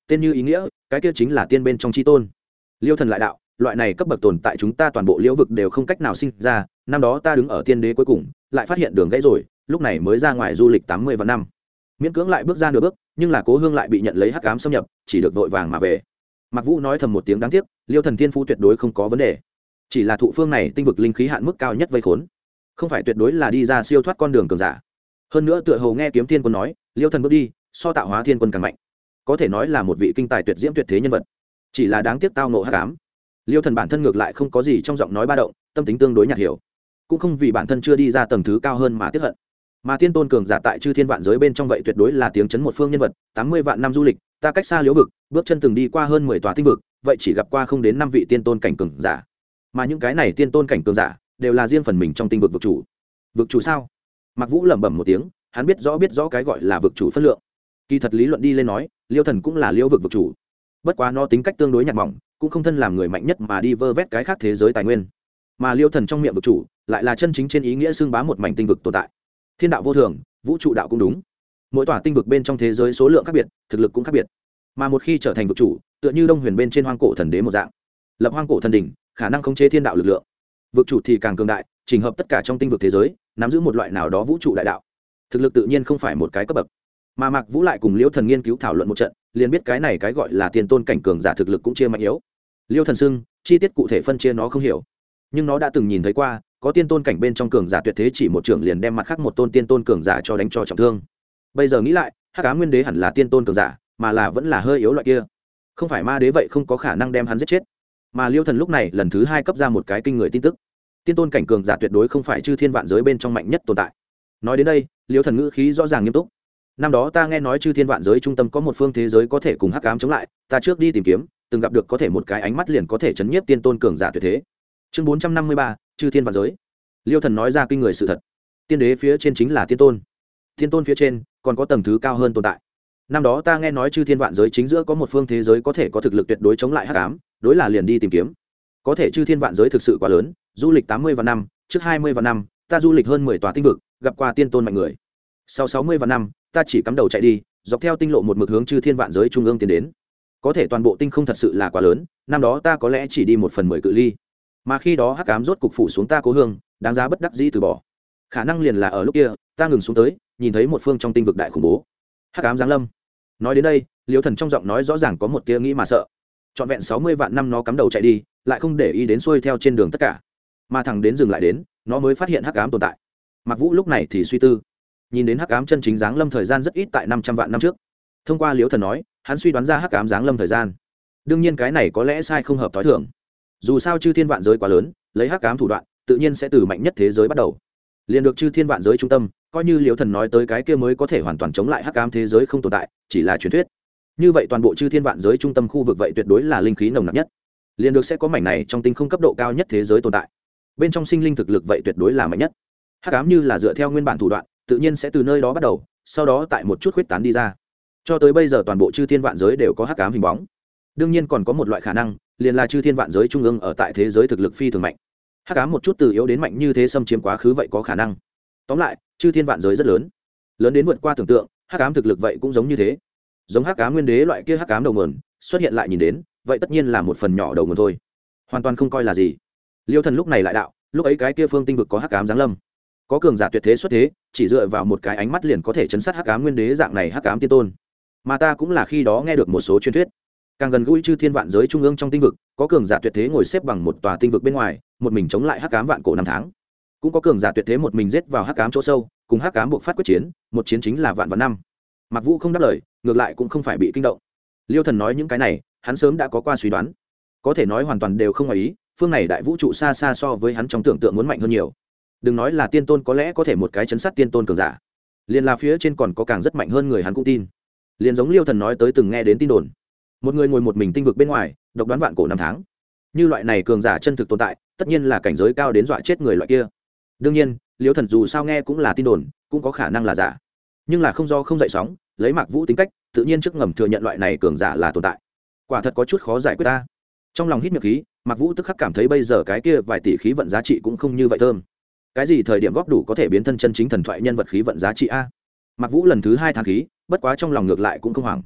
tên như ý nghĩa, cái kia chính là tiên bên trong chi tôn. Liêu Thần lại đạo, loại này cấp bậc tồn tại chúng ta toàn bộ liễu vực đều không cách nào sinh ra, năm đó ta đứng ở tiên đế cuối cùng lại phát hiện đường gãy rồi, lúc này mới ra ngoài du lịch 80 vạn năm, miễn cưỡng lại bước ra nửa bước, nhưng là Cố Hương lại bị nhận lấy hắc ám xâm nhập, chỉ được vội vàng mà về. Mạc Vũ nói thầm một tiếng đáng tiếc, Liêu Thần thiên phú tuyệt đối không có vấn đề, chỉ là thụ phương này tinh vực linh khí hạn mức cao nhất vây khốn, không phải tuyệt đối là đi ra siêu thoát con đường cường giả. Hơn nữa tựa hồ nghe Kiếm Thiên Quân nói, Liêu Thần bước đi so Tạo Hóa Thiên Quân càng mạnh, có thể nói là một vị kinh tài tuyệt diễm tuyệt thế nhân vật, chỉ là đáng tiếc tao ngộ hắc ám. Liêu Thần bản thân ngược lại không có gì trong giọng nói ba động, tâm tính tương đối nhạt hiểu, cũng không vì bản thân chưa đi ra tầng thứ cao hơn mà tiếc hận. Mà tiên tôn cường giả tại chư thiên vạn giới bên trong vậy tuyệt đối là tiếng chấn một phương nhân vật, 80 vạn năm du lịch, ta cách xa liễu vực, bước chân từng đi qua hơn 10 tòa tinh vực, vậy chỉ gặp qua không đến 5 vị tiên tôn cảnh cường giả. Mà những cái này tiên tôn cảnh cường giả đều là riêng phần mình trong tinh vực vực chủ. Vực chủ sao? Mạc Vũ lẩm bẩm một tiếng, hắn biết rõ cái gọi là vực chủ phân lượng. Kỳ thật lý luận đi lên nói, Liêu Thần cũng là liễu vực vực chủ. Bất quá nó tính cách tương đối nhạt mỏng, cũng không thân làm người mạnh nhất mà đi vơ vét cái khác thế giới tài nguyên. Mà Liêu Thần trong miệng vực chủ, lại là chân chính trên ý nghĩa xưng bá một mảnh tinh vực tồn tại. Thiên đạo vô thường, vũ trụ đạo cũng đúng. Mỗi tòa tinh vực bên trong thế giới số lượng khác biệt, thực lực cũng khác biệt. Mà một khi trở thành vực chủ, tựa như Đông Huyền bên trên Hoang Cổ Thần Đế một dạng, lập Hoang Cổ Thần đỉnh, khả năng khống chế thiên đạo lực lượng. Vực chủ thì càng cường đại, chỉnh hợp tất cả trong tinh vực thế giới, nắm giữ một loại nào đó vũ trụ đại đạo. Thực lực tự nhiên không phải một cái cấp bậc. Mà Mạc Vũ lại cùng Liêu Thần nghiên cứu thảo luận một trận, liền biết cái này cái gọi là tiên tôn cảnh cường giả thực lực cũng chia mạnh yếu. Liêu Thần xưng, chi tiết cụ thể phân chia nó không hiểu, nhưng nó đã từng nhìn thấy qua, có tiên tôn cảnh bên trong cường giả tuyệt thế chỉ một trưởng liền đem mặt khác một tôn tiên tôn cường giả cho đánh cho trọng thương. Bây giờ nghĩ lại, hắc ám nguyên đế hẳn là tiên tôn cường giả, mà là vẫn là hơi yếu loại kia, không phải ma đế vậy không có khả năng đem hắn giết chết. Mà Liêu Thần lúc này lần thứ 2 cấp ra một cái kinh người tin tức, tiên tôn cảnh cường giả tuyệt đối không phải chư thiên vạn giới bên trong mạnh nhất tồn tại. Nói đến đây, Liêu Thần ngữ khí rõ ràng nghiêm túc. Năm đó ta nghe nói chư thiên vạn giới trung tâm có một phương thế giới có thể cùng hắc ám chống lại, ta trước đi tìm kiếm, từng gặp được có thể một cái ánh mắt liền có thể chấn nhiếp tiên tôn cường giả tuyệt thế. Chương 453, chư thiên vạn giới. Liêu Thần nói ra kinh người sự thật, tiên đế phía trên chính là tiên tôn, tiên tôn phía trên còn có tầng thứ cao hơn tồn tại. Năm đó ta nghe nói chư thiên vạn giới chính giữa có một phương thế giới có thể có thực lực tuyệt đối chống lại hắc ám, đối là liền đi tìm kiếm. Có thể chư thiên vạn giới thực sự quá lớn, du lịch 80 vạn năm, trước 20 vạn năm ta du lịch hơn 10 tòa tinh vực, gặp qua tiên tôn mạnh người. Sau 60 vạn năm ta chỉ cắm đầu chạy đi, dọc theo tinh lộ một mực hướng chư thiên vạn giới trung ương tiến đến. Có thể toàn bộ tinh không thật sự là quá lớn, năm đó ta có lẽ chỉ đi 1/10 cự ly, mà khi đó hắc ám rốt cục phủ xuống ta Cố Hương, đáng giá bất đắc dĩ từ bỏ. Khả năng liền là ở lúc kia ta ngừng xuống tới, nhìn thấy một phương trong tinh vực đại khủng bố, hắc ám giáng lâm. Nói đến đây, Liêu Thần trong giọng nói rõ ràng có một tia nghĩ mà sợ. Trọn vẹn 60 vạn năm nó cắm đầu chạy đi, lại không để ý đến xuôi theo trên đường tất cả, mà thẳng đến dừng lại đến, nó mới phát hiện hắc ám tồn tại. Mạc Vũ lúc này thì suy tư, nhìn đến hắc ám chân chính giáng lâm thời gian rất ít tại 500 vạn năm trước. Thông qua Liêu Thần nói, hắn suy đoán ra hắc ám giáng lâm thời gian. Đương nhiên cái này có lẽ sai không hợp tối thường. Dù sao chư thiên vạn giới quá lớn, lấy hắc ám thủ đoạn, tự nhiên sẽ từ mạnh nhất thế giới bắt đầu, liền được chư thiên vạn giới trung tâm, coi như Liêu Thần nói tới cái kia mới có thể hoàn toàn chống lại hắc ám thế giới không tồn tại, chỉ là truyền thuyết. Như vậy toàn bộ chư thiên vạn giới trung tâm khu vực vậy tuyệt đối là linh khí nồng nặc nhất, liền được sẽ có mảnh này trong tinh không cấp độ cao nhất thế giới tồn tại, bên trong sinh linh thực lực vậy tuyệt đối là mạnh nhất. Hắc ám như là dựa theo nguyên bản thủ đoạn, tự nhiên sẽ từ nơi đó bắt đầu, sau đó tại một chút khuếch tán đi ra, cho tới bây giờ toàn bộ chư thiên vạn giới đều có hắc ám hình bóng. Đương nhiên còn có một loại khả năng, liền là chư thiên vạn giới trung ương ở tại thế giới thực lực phi thường mạnh, hắc ám một chút từ yếu đến mạnh như thế xâm chiếm quá khứ vậy có khả năng. Tóm lại, chư thiên vạn giới rất lớn, lớn đến vượt qua tưởng tượng, hắc ám thực lực vậy cũng giống như thế. Giống hắc ám nguyên đế loại kia hắc ám đầu nguồn xuất hiện lại nhìn đến, vậy tất nhiên là một phần nhỏ đầu nguồn thôi, hoàn toàn không coi là gì. Liêu Thần lúc này lại đạo, lúc ấy cái kia phương tinh vực có hắc ám giáng lâm, có cường giả tuyệt thế xuất thế, chỉ dựa vào một cái ánh mắt liền có thể chấn sát hắc ám nguyên đế dạng này hắc ám tiên tôn. Mà ta cũng là khi đó nghe được một số truyền thuyết, càng gần gũi chư thiên vạn giới trung ương trong tinh vực, có cường giả tuyệt thế ngồi xếp bằng một tòa tinh vực bên ngoài, một mình chống lại hắc ám vạn cổ năm tháng. Cũng có cường giả tuyệt thế một mình giết vào hắc ám chỗ sâu, cùng hắc ám buộc phát quyết chiến, một chiến chính là vạn vạn năm. Mạc Vũ không đáp lời, ngược lại cũng không phải bị kinh động. Liêu Thần nói những cái này, hắn sớm đã có qua suy đoán, có thể nói hoàn toàn đều không ngoài ý. Phương này đại vũ trụ xa xa so với hắn trong tưởng tượng muốn mạnh hơn nhiều. Đừng nói là tiên tôn có lẽ có thể một cái chấn sát tiên tôn cường giả, liền là phía trên còn có càng rất mạnh hơn người hắn cũng tin. Liền giống Liêu Thần nói tới từng nghe đến tin đồn, một người ngồi một mình tinh vực bên ngoài, độc đoán vạn cổ năm tháng. Như loại này cường giả chân thực tồn tại, tất nhiên là cảnh giới cao đến dọa chết người loại kia. Đương nhiên, Liêu Thần dù sao nghe cũng là tin đồn, cũng có khả năng là giả, nhưng là không do không dậy sóng, lấy Mạc Vũ tính cách, tự nhiên trước ngầm thừa nhận loại này cường giả là tồn tại. Quả thật có chút khó giải quyết ta. Trong lòng hít miệng khí, Mạc Vũ tức khắc cảm thấy bây giờ cái kia vài tỷ khí vận giá trị cũng không như vậy thơm. Cái gì thời điểm góp đủ có thể biến thân chân chính thần thoại nhân vật khí vận giá trị a? Mạc Vũ lần thứ 2 thán khí, bất quá trong lòng ngược lại cũng không hoảng.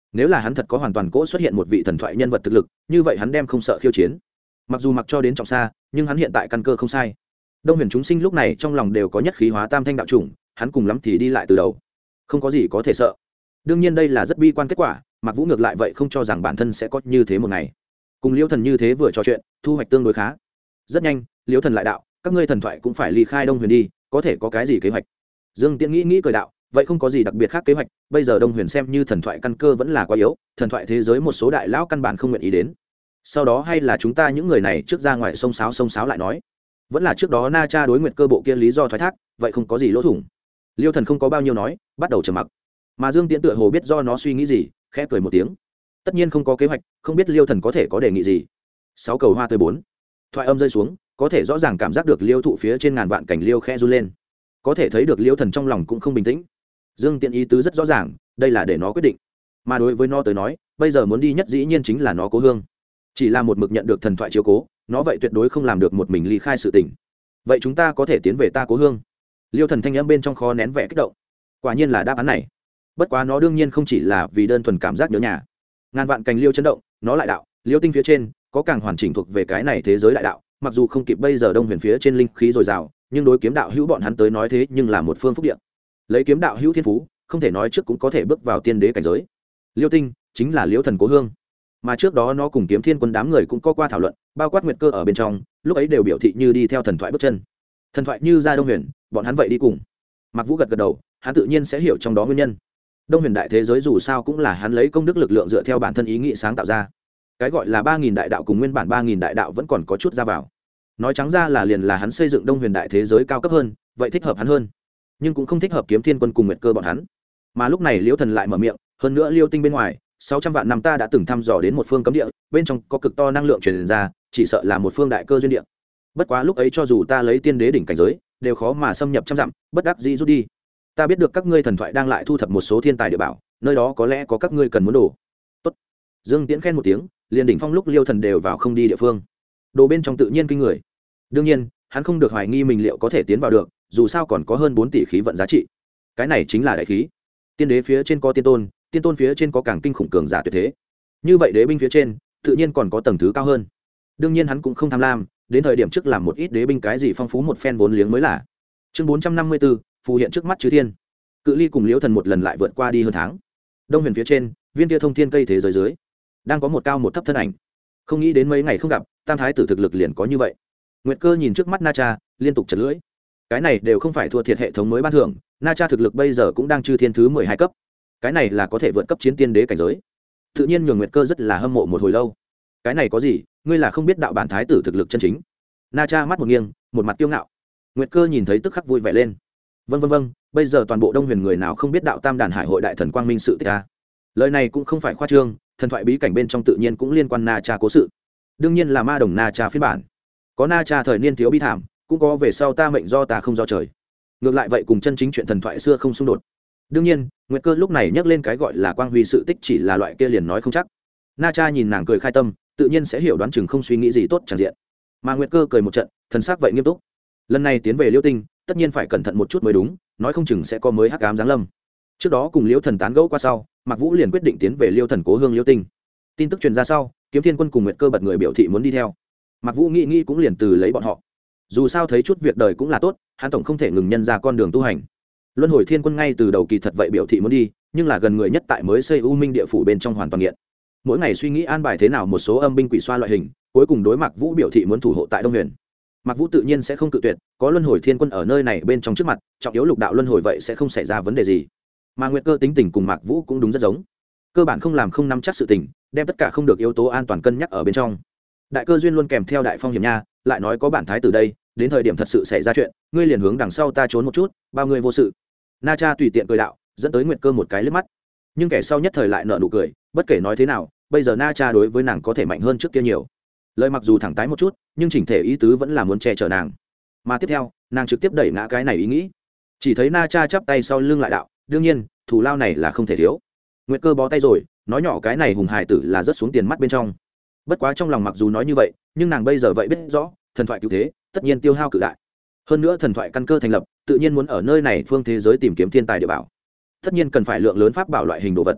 nếu là hắn thật có hoàn toàn cỗ xuất hiện một vị thần thoại nhân vật thực lực, như vậy hắn đem không sợ khiêu chiến. Mặc dù mặc cho đến trọng xa, nhưng hắn hiện tại căn cơ không sai. Đông Huyền chúng sinh lúc này trong lòng đều có nhất khí hóa tam thanh đạo chủng, hắn cùng lắm thì đi lại từ đầu, không có gì có thể sợ. Đương nhiên đây là rất bi quan kết quả, Mạc Vũ ngược lại vậy không cho rằng bản thân sẽ có như thế một ngày. Cùng Liễu Thần như thế vừa trò chuyện, thu hoạch tương đối khá. Rất nhanh, Liễu Thần lại đạo, các ngươi thần thoại cũng phải ly khai Đông Huyền đi, có thể có cái gì kế hoạch? Dương Tiễn nghĩ cười đạo, vậy không có gì đặc biệt khác kế hoạch, bây giờ Đông Huyền xem như thần thoại căn cơ vẫn là quá yếu, thần thoại thế giới một số đại lão căn bản không nguyện ý đến. Sau đó hay là chúng ta những người này trước ra ngoài sông sáo lại nói, vẫn là trước đó Na Cha đối nguyện cơ bộ kia lý do thoái thác, vậy không có gì lỗ thủng. Liêu Thần không có bao nhiêu nói, bắt đầu trầm mặc. Mà Dương Tiễn tựa hồ biết do nó suy nghĩ gì, khẽ cười một tiếng. Tất nhiên không có kế hoạch, không biết Liêu Thần có thể có đề nghị gì. 6 cầu hoa tươi 4. Thoại âm rơi xuống, có thể rõ ràng cảm giác được Liêu thụ phía trên ngàn vạn cảnh liêu khẽ run lên. Có thể thấy được Liêu Thần trong lòng cũng không bình tĩnh. Dương Tiễn ý tứ rất rõ ràng, đây là để nó quyết định. Mà đối với nó tới nói, bây giờ muốn đi nhất dĩ nhiên chính là nó Cố Hương. Chỉ là một mực nhận được thần thoại chiếu cố, nó vậy tuyệt đối không làm được một mình ly khai sự tình. Vậy chúng ta có thể tiến về ta Cố Hương? Liêu Thần thanh âm bên trong khó nén vẻ kích động. Quả nhiên là đáp án này. Bất quá nó đương nhiên không chỉ là vì đơn thuần cảm giác nhớ nhà. Ngàn vạn cành liêu chấn động, nó lại đạo, liêu tinh phía trên có càng hoàn chỉnh thuộc về cái này thế giới đại đạo, mặc dù không kịp bây giờ Đông Huyền phía trên linh khí dồi dào, nhưng đối kiếm đạo hữu bọn hắn tới nói thế nhưng là một phương phúc địa. Lấy kiếm đạo hữu thiên phú, không thể nói trước cũng có thể bước vào tiên đế cảnh giới. Liêu tinh chính là Liêu Thần Cố Hương. Mà trước đó nó cùng Kiếm Thiên Quân đám người cũng có qua thảo luận, bao quát Nguyệt Cơ ở bên trong, lúc ấy đều biểu thị như đi theo thần thoại bước chân. Thần thoại như ra Đông Huyền, bọn hắn vậy đi cùng. Mạc Vũ gật gật đầu, hắn tự nhiên sẽ hiểu trong đó nguyên nhân. Đông Huyền đại thế giới dù sao cũng là hắn lấy công đức lực lượng dựa theo bản thân ý nghĩ sáng tạo ra. Cái gọi là 3000 đại đạo cùng nguyên bản 3000 đại đạo vẫn còn có chút ra vào. Nói trắng ra là liền là hắn xây dựng Đông Huyền đại thế giới cao cấp hơn, vậy thích hợp hắn hơn. Nhưng cũng không thích hợp Kiếm Thiên Quân cùng Nguyệt Cơ bọn hắn. Mà lúc này Liễu Thần lại mở miệng, hơn nữa Liêu Tinh bên ngoài, 600 vạn năm ta đã từng thăm dò đến một phương cấm địa, bên trong có cực to năng lượng truyền ra, chỉ sợ là một phương đại cơ duyên địa. Bất quá lúc ấy cho dù ta lấy tiên đế đỉnh cảnh giới, đều khó mà xâm nhập trăm dặm, bất đắc dĩ rút đi. Ta biết được các ngươi thần thoại đang lại thu thập một số thiên tài địa bảo, nơi đó có lẽ có các ngươi cần muốn đồ. Tốt. Dương Tiễn khen một tiếng, liền đỉnh phong lúc Liêu Thần đều vào không đi địa phương. Đồ bên trong tự nhiên kinh người. Đương nhiên, hắn không được hoài nghi mình liệu có thể tiến vào được, dù sao còn có hơn 4 tỷ khí vận giá trị. Cái này chính là đại khí. Tiên đế phía trên có tiên tôn, tiên tôn phía trên có càng kinh khủng cường giả tuyệt thế. Như vậy đế binh phía trên, tự nhiên còn có tầng thứ cao hơn. Đương nhiên hắn cũng không tham lam, đến thời điểm trước làm một ít đế binh cái gì phong phú một phen vốn liếng mới là. Chương 454, phù hiện trước mắt chư thiên. Cự ly cùng Liễu Thần một lần lại vượt qua đi hơn tháng. Đông Huyền phía trên, viên kia thông thiên cây thế giới dưới, đang có một cao một thấp thân ảnh. Không nghĩ đến mấy ngày không gặp, tam thái tử thực lực liền có như vậy. Nguyệt Cơ nhìn trước mắt Na Cha, liên tục chật lưỡi. Cái này đều không phải thua thiệt hệ thống mới ban thưởng, Na Cha thực lực bây giờ cũng đang chư thiên thứ 12 cấp. Cái này là có thể vượt cấp chiến tiên đế cảnh giới. Tự nhiên nhường Nguyệt Cơ rất là hâm mộ một hồi lâu. Cái này có gì, ngươi là không biết đạo bản thái tử thực lực chân chính. Na Cha mắt một nghiêng, một mặt kiêu ngạo. Nguyệt Cơ nhìn thấy tức khắc vui vẻ lên. Vâng, bây giờ toàn bộ Đông Huyền người nào không biết đạo Tam Đàn Hải hội đại thần quang minh sự tích a. Lời này cũng không phải khoa trương, thần thoại bí cảnh bên trong tự nhiên cũng liên quan Na Cha cố sự. Đương nhiên là ma đồng Na Cha phiên bản. Có Na Cha thời niên thiếu bi thảm, cũng có về sau ta mệnh do ta không do trời. Ngược lại vậy cùng chân chính chuyện thần thoại xưa không xung đột. Đương nhiên, Nguyệt Cơ lúc này nhắc lên cái gọi là quang huy sự tích chỉ là loại kia liền nói không chắc. Na Cha nhìn nàng cười khai tâm, tự nhiên sẽ hiểu đoán chừng không suy nghĩ gì tốt chẳng diện. Mà Nguyệt Cơ cười một trận, thần sắc vậy nghiêm túc. Lần này tiến về Liêu Tinh, tất nhiên phải cẩn thận một chút mới đúng, nói không chừng sẽ có mới hắc ám giáng lâm. Trước đó cùng Liêu Thần tán gẫu qua sau, Mạc Vũ liền quyết định tiến về Liêu Thần Cố Hương Liêu Tinh. Tin tức truyền ra sau, Kiếm Thiên Quân cùng Nguyệt Cơ bật người biểu thị muốn đi theo. Mạc Vũ nghĩ cũng liền từ lấy bọn họ. Dù sao thấy chút việc đời cũng là tốt, hắn tổng không thể ngừng nhân ra con đường tu hành. Luân Hồi Thiên Quân ngay từ đầu kỳ thật vậy biểu thị muốn đi, nhưng là gần người nhất tại mới xây U Minh địa phủ bên trong hoàn toàn nghiện. Mỗi ngày suy nghĩ an bài thế nào một số âm binh quỷ xoa loại hình, cuối cùng đối Mạc Vũ biểu thị muốn thủ hộ tại Đông Huyền. Mạc Vũ tự nhiên sẽ không cự tuyệt, có Luân Hồi Thiên Quân ở nơi này bên trong trước mặt, trọng yếu lục đạo luân hồi vậy sẽ không xảy ra vấn đề gì. Mà Nguyệt Cơ tính tình cùng Mạc Vũ cũng đúng rất giống. Cơ bản không làm không nắm chắc sự tình, đem tất cả không được yếu tố an toàn cân nhắc ở bên trong. Đại cơ duyên luôn kèm theo đại phong hiểm nha, lại nói có bản thái tử đây, đến thời điểm thật sự xảy ra chuyện, ngươi liền hướng đằng sau ta trốn một chút, bao ngươi vô sự. Na Cha tùy tiện cười đạo, dẫn tới Nguyệt Cơ một cái liếc mắt. Nhưng kẻ sau nhất thời lại nở nụ cười, bất kể nói thế nào, bây giờ Na Cha đối với nàng có thể mạnh hơn trước kia nhiều. Lời mặc dù thẳng tái một chút, nhưng chỉnh thể ý tứ vẫn là muốn che chở nàng. Mà tiếp theo, nàng trực tiếp đẩy ngã cái này ý nghĩ. Chỉ thấy Na Cha chắp tay sau lưng lại đạo, đương nhiên, thù lao này là không thể thiếu. Nguyệt Cơ bó tay rồi, nói nhỏ cái này hùng hài tử là rất xuống tiền mắt bên trong. Bất quá trong lòng mặc dù nói như vậy, nhưng nàng bây giờ vậy biết rõ, thần thoại cứu thế, tất nhiên tiêu hao cự đại. Hơn nữa thần thoại căn cơ thành lập, tự nhiên muốn ở nơi này phương thế giới tìm kiếm thiên tài địa bảo. Tất nhiên cần phải lượng lớn pháp bảo loại hình đồ vật.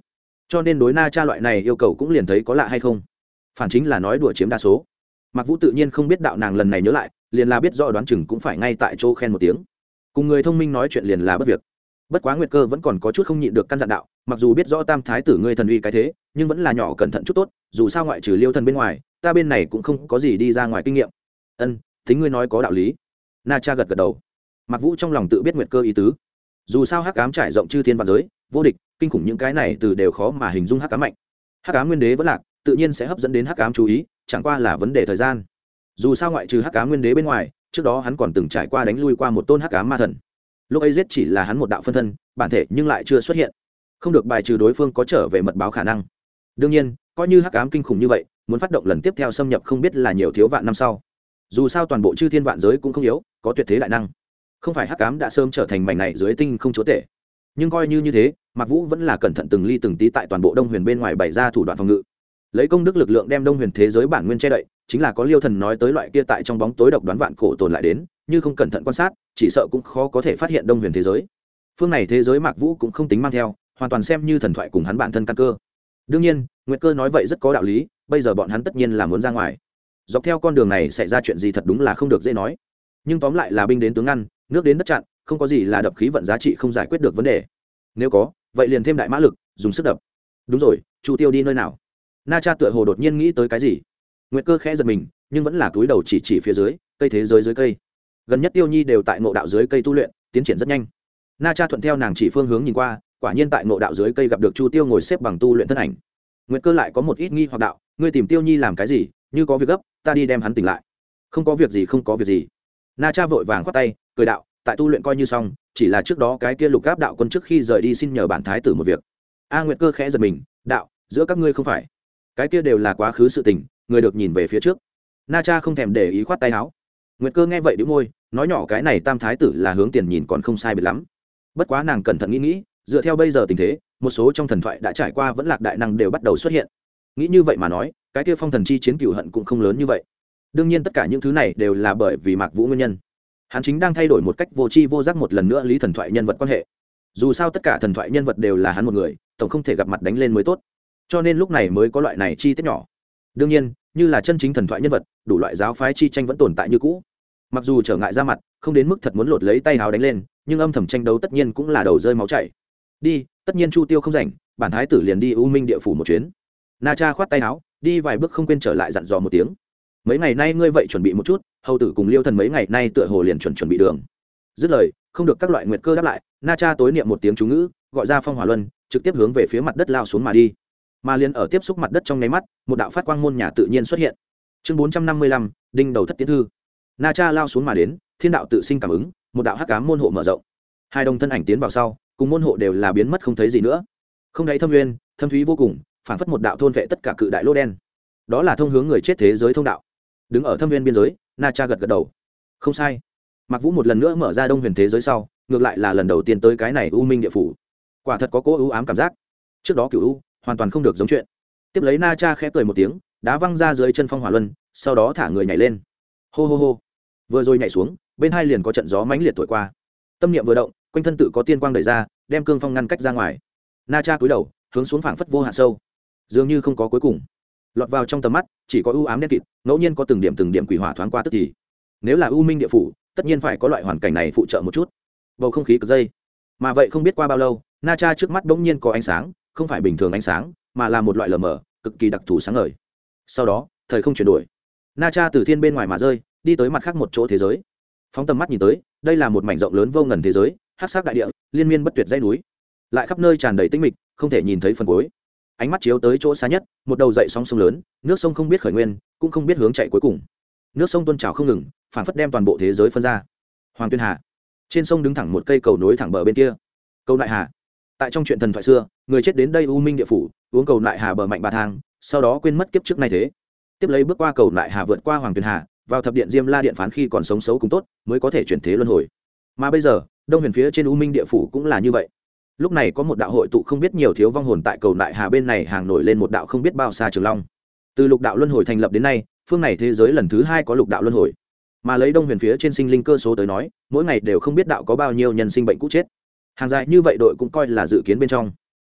cho nên đối na cha loại này yêu cầu cũng liền thấy có lạ hay không. Phản chính là nói đùa chiếm đa số. Mạc Vũ tự nhiên không biết đạo nàng lần này nhớ lại, liền là biết rõ đoán chừng cũng phải ngay tại chỗ khen một tiếng. Cùng người thông minh nói chuyện liền là bất việc. Bất quá Nguyệt Cơ vẫn còn có chút không nhịn được căn dặn đạo, mặc dù biết rõ Tam thái tử ngươi thần uy cái thế, nhưng vẫn là nhỏ cẩn thận chút tốt, dù sao ngoại trừ Liêu thần bên ngoài, ta bên này cũng không có gì đi ra ngoài kinh nghiệm. Ân, tính ngươi nói có đạo lý. Na cha gật gật đầu. Mạc Vũ trong lòng tự biết Nguyệt Cơ ý tứ. Dù sao hắc ám trải rộng chư thiên vạn giới, vô địch, kinh khủng những cái này từ đều khó mà hình dung hắc ám mạnh. Hắc ám nguyên đế vẫn lạc, tự nhiên sẽ hấp dẫn đến hắc ám chú ý, chẳng qua là vấn đề thời gian. Dù sao ngoại trừ hắc ám nguyên đế bên ngoài, trước đó hắn còn từng trải qua đánh lui qua một tôn hắc ám ma thần. Lúc ấy giết chỉ là hắn một đạo phân thân, bản thể nhưng lại chưa xuất hiện, không được bài trừ đối phương có trở về mật báo khả năng. Đương nhiên, coi như hắc ám kinh khủng như vậy, muốn phát động lần tiếp theo xâm nhập không biết là nhiều thiếu vạn năm sau. Dù sao toàn bộ chư thiên vạn giới cũng không yếu, có tuyệt thế đại năng. Không phải hắc ám đã sớm trở thành mảnh này dưới tinh không chúa tể. Nhưng coi như thế, Mạc Vũ vẫn là cẩn thận từng ly từng tí tại toàn bộ Đông Huyền bên ngoài bày ra thủ đoạn phòng ngự. Lấy công đức lực lượng đem Đông Huyền thế giới bản nguyên che đậy, chính là có Liêu thần nói tới loại kia tại trong bóng tối độc đoán vạn cổ tồn lại đến, như không cẩn thận quan sát, chỉ sợ cũng khó có thể phát hiện Đông Huyền thế giới. Phương này thế giới Mạc Vũ cũng không tính mang theo, hoàn toàn xem như thần thoại cùng hắn bản thân căn cơ. Đương nhiên, Nguyệt Cơ nói vậy rất có đạo lý, bây giờ bọn hắn tất nhiên là muốn ra ngoài. Dọc theo con đường này xảy ra chuyện gì thật đúng là không được dễ nói. Nhưng tóm lại là binh đến tướng ngăn, nước đến đất chặn, không có gì là đập khí vận giá trị không giải quyết được vấn đề. Nếu có, vậy liền thêm đại mã lực, dùng sức đập. Đúng rồi, Chu Tiêu đi nơi nào? Na cha tựa hồ đột nhiên nghĩ tới cái gì. Nguyệt Cơ khẽ giật mình, nhưng vẫn là cúi đầu chỉ phía dưới, cây thế giới dưới cây. Gần nhất Tiêu Nhi đều tại ngộ đạo dưới cây tu luyện, tiến triển rất nhanh. Na cha thuận theo nàng chỉ phương hướng nhìn qua, quả nhiên tại ngộ đạo dưới cây gặp được Chu Tiêu ngồi xếp bằng tu luyện thân ảnh. Nguyệt Cơ lại có một ít nghi hoặc đạo, ngươi tìm Tiêu Nhi làm cái gì? Như có việc gấp, ta đi đem hắn tỉnh lại. Không có việc gì, không có việc gì. Na cha vội vàng khoát tay, cười đạo, tại tu luyện coi như xong, chỉ là trước đó cái kia Lục Áp đạo quân trước khi rời đi xin nhờ bản thái tử một việc. A Nguyệt Cơ khẽ giật mình, đạo, giữa các ngươi không phải, cái kia đều là quá khứ sự tình, người được nhìn về phía trước. Na cha không thèm để ý khoát tay áo. Nguyệt Cơ nghe vậy đĩu môi, nói nhỏ cái này Tam thái tử là hướng tiền nhìn còn không sai biệt lắm. Bất quá nàng cẩn thận nghĩ, dựa theo bây giờ tình thế, một số trong thần thoại đã trải qua vẫn lạc đại năng đều bắt đầu xuất hiện. Nghĩ như vậy mà nói, cái kia phong thần chi chiến cửu hận cũng không lớn như vậy. Đương nhiên tất cả những thứ này đều là bởi vì Mạc Vũ nguyên nhân. Hắn chính đang thay đổi một cách vô tri vô giác một lần nữa lý thần thoại nhân vật quan hệ. Dù sao tất cả thần thoại nhân vật đều là hắn một người, tổng không thể gặp mặt đánh lên mới tốt. Cho nên lúc này mới có loại này chi tiết nhỏ. Đương nhiên, như là chân chính thần thoại nhân vật, đủ loại giáo phái chi tranh vẫn tồn tại như cũ. Mặc dù trở ngại ra mặt, không đến mức thật muốn lột lấy tay háo đánh lên, nhưng âm thầm tranh đấu tất nhiên cũng là đầu rơi máu chảy. Đi, tất nhiên Chu Tiêu không rảnh, bản thái tử liền đi U Minh địa phủ một chuyến. Na cha khoát tay áo, đi vài bước không quên trở lại dặn dò một tiếng. Mấy ngày nay ngươi vậy chuẩn bị một chút, hầu tử cùng Liêu thần mấy ngày nay tựa hồ liền chuẩn bị đường. Dứt lời, không được các loại Nguyệt Cơ đáp lại, Na cha tối niệm một tiếng chú ngữ, gọi ra phong hỏa luân, trực tiếp hướng về phía mặt đất lao xuống mà đi. Mà liền ở tiếp xúc mặt đất trong nháy mắt, một đạo phát quang môn nhà tự nhiên xuất hiện. Chương 455, đinh đầu thất tiến thư. Na cha lao xuống mà đến, thiên đạo tự sinh cảm ứng, một đạo hắc ám môn hộ mở rộng. Hai đồng thân ảnh tiến vào sau, cùng môn hộ đều là biến mất không thấy gì nữa. Không đáy thâm nguyên, thâm thúy vô cùng, phản phất một đạo thôn vệ tất cả cự đại lô đen. Đó là thông hướng người chết thế giới thông đạo. Đứng ở thâm nguyên biên giới, Na cha gật gật đầu. Không sai. Mạc Vũ một lần nữa mở ra Đông Huyền thế giới sau, ngược lại là lần đầu tiên tới cái này U Minh địa phủ. Quả thật có cố ưu ám cảm giác. Trước đó Cửu U hoàn toàn không được giống chuyện. Tiếp lấy Na cha khẽ cười một tiếng, đá văng ra dưới chân phong hỏa luân, sau đó thả người nhảy lên. Hô hô hô. Vừa rồi nhảy xuống, bên hai liền có trận gió mãnh liệt thổi qua. Tâm niệm vừa động, quanh thân tự có tiên quang đẩy ra, đem cương phong ngăn cách ra ngoài. Na cha cúi đầu, hướng xuống phảng phất vô hạn sâu, dường như không có cuối cùng. Lọt vào trong tầm mắt, chỉ có u ám đen kịt, ngẫu nhiên có từng điểm quỷ hỏa thoáng qua tức thì. Nếu là U Minh địa phủ, tất nhiên phải có loại hoàn cảnh này phụ trợ một chút. Bầu không khí cực dây. Mà vậy không biết qua bao lâu, Na cha trước mắt bỗng nhiên có ánh sáng, không phải bình thường ánh sáng, mà là một loại lờ mờ, cực kỳ đặc thù sáng ngời. Sau đó, thời không chuyển đổi. Na cha từ thiên bên ngoài mà rơi, đi tới mặt khác một chỗ thế giới. Phóng tầm mắt nhìn tới, đây là một mảnh rộng lớn vô ngần thế giới, hắc sắc đại địa, liên miên bất tuyệt dãy núi, lại khắp nơi tràn đầy tĩnh mịch, không thể nhìn thấy phần cuối. Ánh mắt chiếu tới chỗ xa nhất, một đầu dậy sóng sông lớn, nước sông không biết khởi nguyên, cũng không biết hướng chạy cuối cùng. Nước sông tuôn trào không ngừng, phản phất đem toàn bộ thế giới phân ra. Hoàng Tuyên Hà, trên sông đứng thẳng một cây cầu nối thẳng bờ bên kia. Cầu Nại Hà, tại trong chuyện thần thoại xưa, người chết đến đây U Minh địa phủ, uống cầu Nại Hà bờ mạnh 3 thang, sau đó quên mất kiếp trước nay thế. Tiếp lấy bước qua cầu Nại Hà vượt qua Hoàng Tuyên Hà, vào thập điện Diêm La điện phán khi còn sống xấu cũng tốt, mới có thể chuyển thế luân hồi. Mà bây giờ, Đông Huyền phía trên U Minh địa phủ cũng là như vậy. Lúc này có một đạo hội tụ không biết nhiều thiếu vong hồn tại cầu Nại Hà bên này hàng nổi lên một đạo không biết bao xa trường long. Từ lục đạo luân hồi thành lập đến nay, phương này thế giới lần thứ 2 có lục đạo luân hồi. Mà lấy Đông Huyền phía trên sinh linh cơ số tới nói, mỗi ngày đều không biết đạo có bao nhiêu nhân sinh bệnh cũ chết. Hàng dài như vậy đội cũng coi là dự kiến bên trong.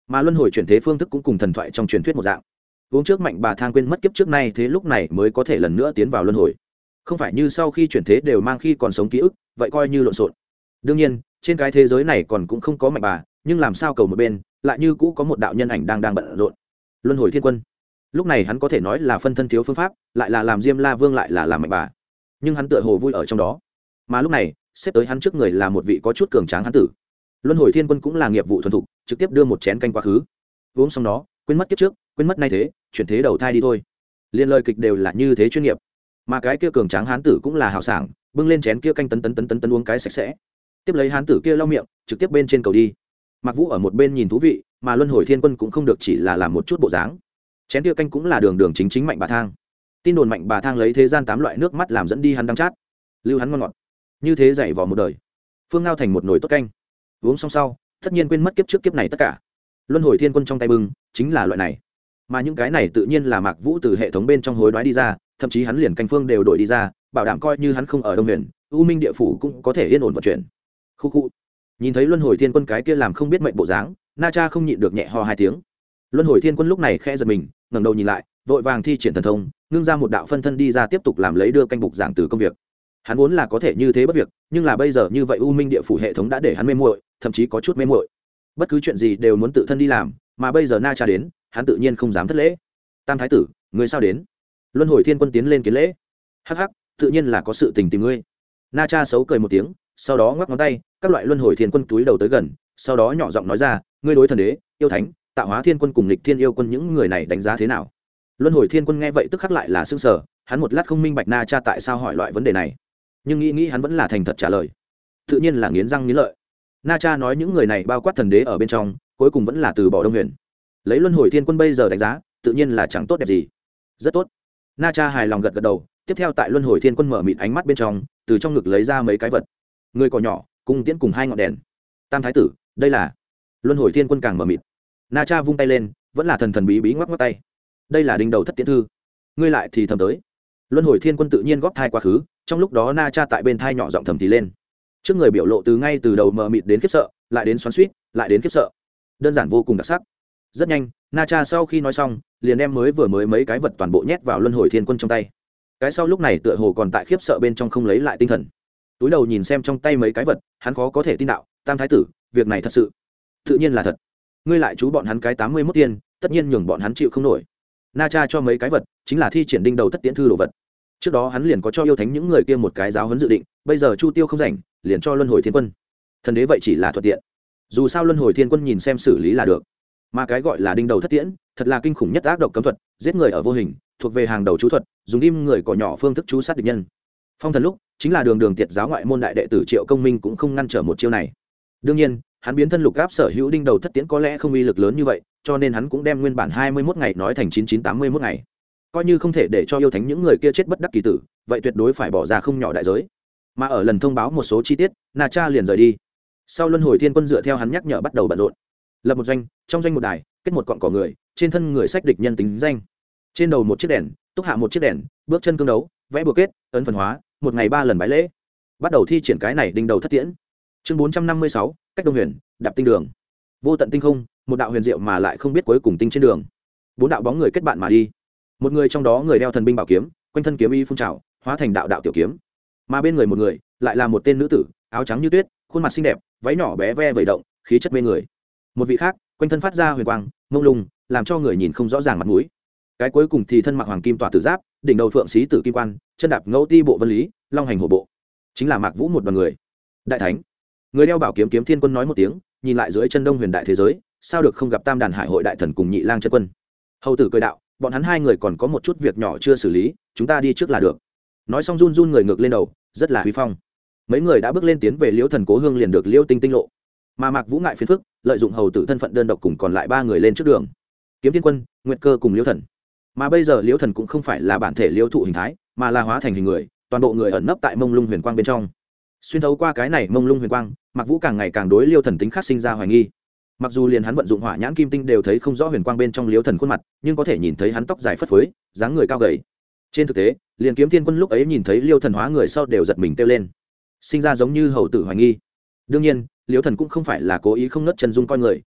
mà luân hồi chuyển thế phương thức cũng cùng thần thoại trong truyền thuyết một dạng, uống trước mạnh bà thang quên mất kiếp trước nay thế lúc này mới có thể lần nữa tiến vào luân hồi, không phải như sau khi chuyển thế đều mang khi còn sống ký ức, vậy coi như lộn xộn. Đương nhiên trên cái thế giới này còn cũng không có mạnh bà, nhưng làm sao cầu một bên lại như cũ có một đạo nhân ảnh đang bận rộn. Luân hồi thiên quân lúc này hắn có thể nói là phân thân thiếu phương pháp, lại là làm Diêm La Vương, lại là làm mạnh bà, nhưng hắn tựa hồ vui ở trong đó. Mà lúc này xếp tới hắn trước người là một vị có chút cường tráng hán tử. Luân hồi thiên quân cũng là nghiệp vụ thuần thục, trực tiếp đưa một chén canh quá khứ. Uống xong đó quên mất kiếp trước, quên mất nay thế, chuyển thế đầu thai đi thôi. Liên lời kịch đều là như thế chuyên nghiệp. Mà cái kia cường tráng hán tử cũng là hào sảng, bưng lên chén kia canh tấn uống cái sạch sẽ. Tiếp lấy hán tử kia lau miệng, trực tiếp bên trên cầu đi. Mạc Vũ ở một bên nhìn thú vị, mà luân hồi thiên quân cũng không được chỉ là làm một chút bộ dáng. Chén kia canh cũng là đường đường chính mạnh bà thang. Tin đồn mạnh bà thang lấy thế gian 8 loại nước mắt làm dẫn đi hắn đắng chát, lưu hắn ngon ngọt. Như thế dạy vò một đời, phương ngao thành một nồi tốt canh. Uống xong sau tất nhiên quên mất kiếp trước kiếp này tất cả. Luân hồi thiên quân trong tay bưng chính là loại này, mà những cái này tự nhiên là Mạc Vũ từ hệ thống bên trong hối đoái đi ra, thậm chí hắn liền canh phương đều đổi đi ra, bảo đảm coi như hắn không ở Đông Huyền, U Minh địa phủ cũng có thể yên ổn vận chuyển. Khu khu. Nhìn thấy luân hồi thiên quân cái kia làm không biết mệnh bộ dáng, Na Cha không nhịn được nhẹ ho 2 tiếng. Luân hồi thiên quân lúc này khẽ giật mình, ngẩng đầu nhìn lại, vội vàng thi triển thần thông, ngưng ra một đạo phân thân đi ra tiếp tục làm lấy đưa canh bục giảng từ công việc. Hắn vốn là có thể như thế bất việc, nhưng là bây giờ như vậy U Minh địa phủ hệ thống đã để hắn mê muội, thậm chí có chút mê muội. Bất cứ chuyện gì đều muốn tự thân đi làm, mà bây giờ Na Cha đến, hắn tự nhiên không dám thất lễ. Tam thái tử, người sao đến? Luân hồi thiên quân tiến lên kiến lễ. Hắc hắc, tự nhiên là có sự tình tìm ngươi. Na Cha xấu cười một tiếng, sau đó ngoắc ngón tay, các loại luân hồi thiên quân túi đầu tới gần, sau đó nhỏ giọng nói ra, ngươi đối thần đế, yêu thánh, tạo hóa thiên quân cùng lịch thiên yêu quân những người này đánh giá thế nào? Luân hồi thiên quân nghe vậy tức khắc lại là sững sờ, hắn một lát không minh bạch Na Cha tại sao hỏi loại vấn đề này, nhưng nghĩ hắn vẫn là thành thật trả lời, tự nhiên là nghiến răng nghiến lợi. Na Cha nói những người này bao quát thần đế ở bên trong, cuối cùng vẫn là từ bỏ Đông Huyền. Lấy luân hồi thiên quân bây giờ đánh giá, tự nhiên là chẳng tốt đẹp gì. Rất tốt. Na Cha hài lòng gật đầu, tiếp theo tại luân hồi thiên quân mở mịt ánh mắt bên trong, từ trong ngực lấy ra mấy cái vật, người cỏ nhỏ, cung tiễn cùng 2 ngọn đèn. Tam thái tử, đây là. Luân hồi thiên quân càng mở mịt. Na Cha vung tay lên, vẫn là thần bí bí ngoắc ngoắc tay. Đây là đinh đầu thất tiễn thư. Ngươi lại thì thầm tới. Luân hồi thiên quân tự nhiên góp thai quá khứ, trong lúc đó Na Cha tại bên thai nhỏ giọng thầm thì lên. Trước người biểu lộ từ ngay từ đầu mờ mịt đến khiếp sợ, lại đến xoắn xuýt, lại đến khiếp sợ. Đơn giản vô cùng đặc sắc. Rất nhanh, Na Cha sau khi nói xong, liền đem vừa mới mấy cái vật toàn bộ nhét vào luân hồi thiên quân trong tay. Cái sau lúc này tựa hồ còn tại khiếp sợ bên trong không lấy lại tinh thần. Túi đầu nhìn xem trong tay mấy cái vật, hắn khó có thể tin đạo, Tam thái tử, việc này thật sự? Tự nhiên là thật. Ngươi lại chú bọn hắn cái 81 tiền, tất nhiên nhường bọn hắn chịu không nổi. Na Cha cho mấy cái vật, chính là thi triển đinh đầu thất tiễn thư đồ vật. Trước đó hắn liền có cho yêu thánh những người kia một cái giáo huấn dự định, bây giờ Chu Tiêu không rảnh, liền cho luân hồi thiên quân. Thần đế vậy chỉ là thuận tiện, dù sao luân hồi thiên quân nhìn xem xử lý là được. Mà cái gọi là đinh đầu thất tiễn, thật là kinh khủng nhất ác độc cấm thuật, giết người ở vô hình, thuộc về hàng đầu chú thuật, dùng kim người cỏ nhỏ phương thức chú sát địch nhân. Phong thần lúc chính là đường đường tiệt giáo ngoại môn đại đệ tử Triệu Công Minh cũng không ngăn trở một chiêu này. Đương nhiên, hắn biến thân lục gáp sở hữu đinh đầu thất tiễn có lẽ không uy lực lớn như vậy, cho nên hắn cũng đem nguyên bản 21 ngày nói thành 9981 ngày. Coi như không thể để cho yêu thánh những người kia chết bất đắc kỳ tử, vậy tuyệt đối phải bỏ ra không nhỏ đại giới. Mà ở lần thông báo một số chi tiết, Na Cha liền rời đi. Sau luân hồi thiên quân dựa theo hắn nhắc nhở bắt đầu bận rộn, lập một doanh, trong doanh một đài, kết một cọn cỏ người, trên thân người sách địch nhân tính danh, trên đầu một chiếc đèn, túc hạ một chiếc đèn, bước chân cương đấu, vẽ bùa kết, ấn phần hóa, một ngày 3 lần bái lễ, bắt đầu thi triển cái này đinh đầu thất tiễn. Chương 456, cách Đông Huyền, đạp tinh đường. Vô tận tinh không, một đạo huyền diệu mà lại không biết cuối cùng tinh trên đường. 4 đạo bóng người kết bạn mà đi. Một người trong đó người đeo thần binh bảo kiếm, quanh thân kiếm y phun trào, hóa thành đạo đạo tiểu kiếm. Mà bên người một người, lại là một tên nữ tử, áo trắng như tuyết, khuôn mặt xinh đẹp, váy nhỏ bé ve vẩy động, khí chất mê người. Một vị khác, quanh thân phát ra huyền quang, mông lung, làm cho người nhìn không rõ ràng mặt mũi. Cái cuối cùng thì thân mặc hoàng kim tỏa tử giáp, đỉnh đầu phượng xí tử kim quan, chân đạp ngẫu ti bộ vân lý, long hành hổ bộ, chính là Mạc Vũ một đoàn người. Đại thánh, người đeo bảo kiếm kiếm thiên quân nói một tiếng, nhìn lại dưới chân Đông Huyền đại thế giới, sao được không gặp Tam đàn hải hội đại thần cùng Nhị lang chân quân. Hầu tử cười đạo, bọn hắn 2 người còn có một chút việc nhỏ chưa xử lý, chúng ta đi trước là được. Nói xong run run người ngược lên đầu, rất là huy phong. Mấy người đã bước lên tiến về Liễu Thần cố hương liền được Liễu Tinh Tinh lộ. Mà Mạc Vũ ngại phiền phức, lợi dụng hầu tử thân phận đơn độc cùng còn lại 3 người lên trước đường. Kiếm thiên quân, Nguyệt Cơ cùng Liễu Thần. Mà bây giờ Liễu Thần cũng không phải là bản thể Liễu thụ hình thái, mà là hóa thành hình người, toàn bộ người ẩn nấp tại mông lung huyền quang bên trong. Xuyên thấu qua cái này mông lung huyền quang, Mạc Vũ càng ngày càng đối Liễu Thần tính khắc sinh ra hoài nghi. Mặc dù liền hắn vận dụng hỏa nhãn kim tinh đều thấy không rõ huyền quang bên trong Liễu Thần khuôn mặt, nhưng có thể nhìn thấy hắn tóc dài phất phới, dáng người cao gầy. Trên thực tế, liền kiếm thiên quân lúc ấy nhìn thấy Liễu Thần hóa người sau đều giật mình kêu lên, sinh ra giống như hầu tử hoài nghi. Đương nhiên, Liễu Thần cũng không phải là cố ý không nớt chân dung coi người,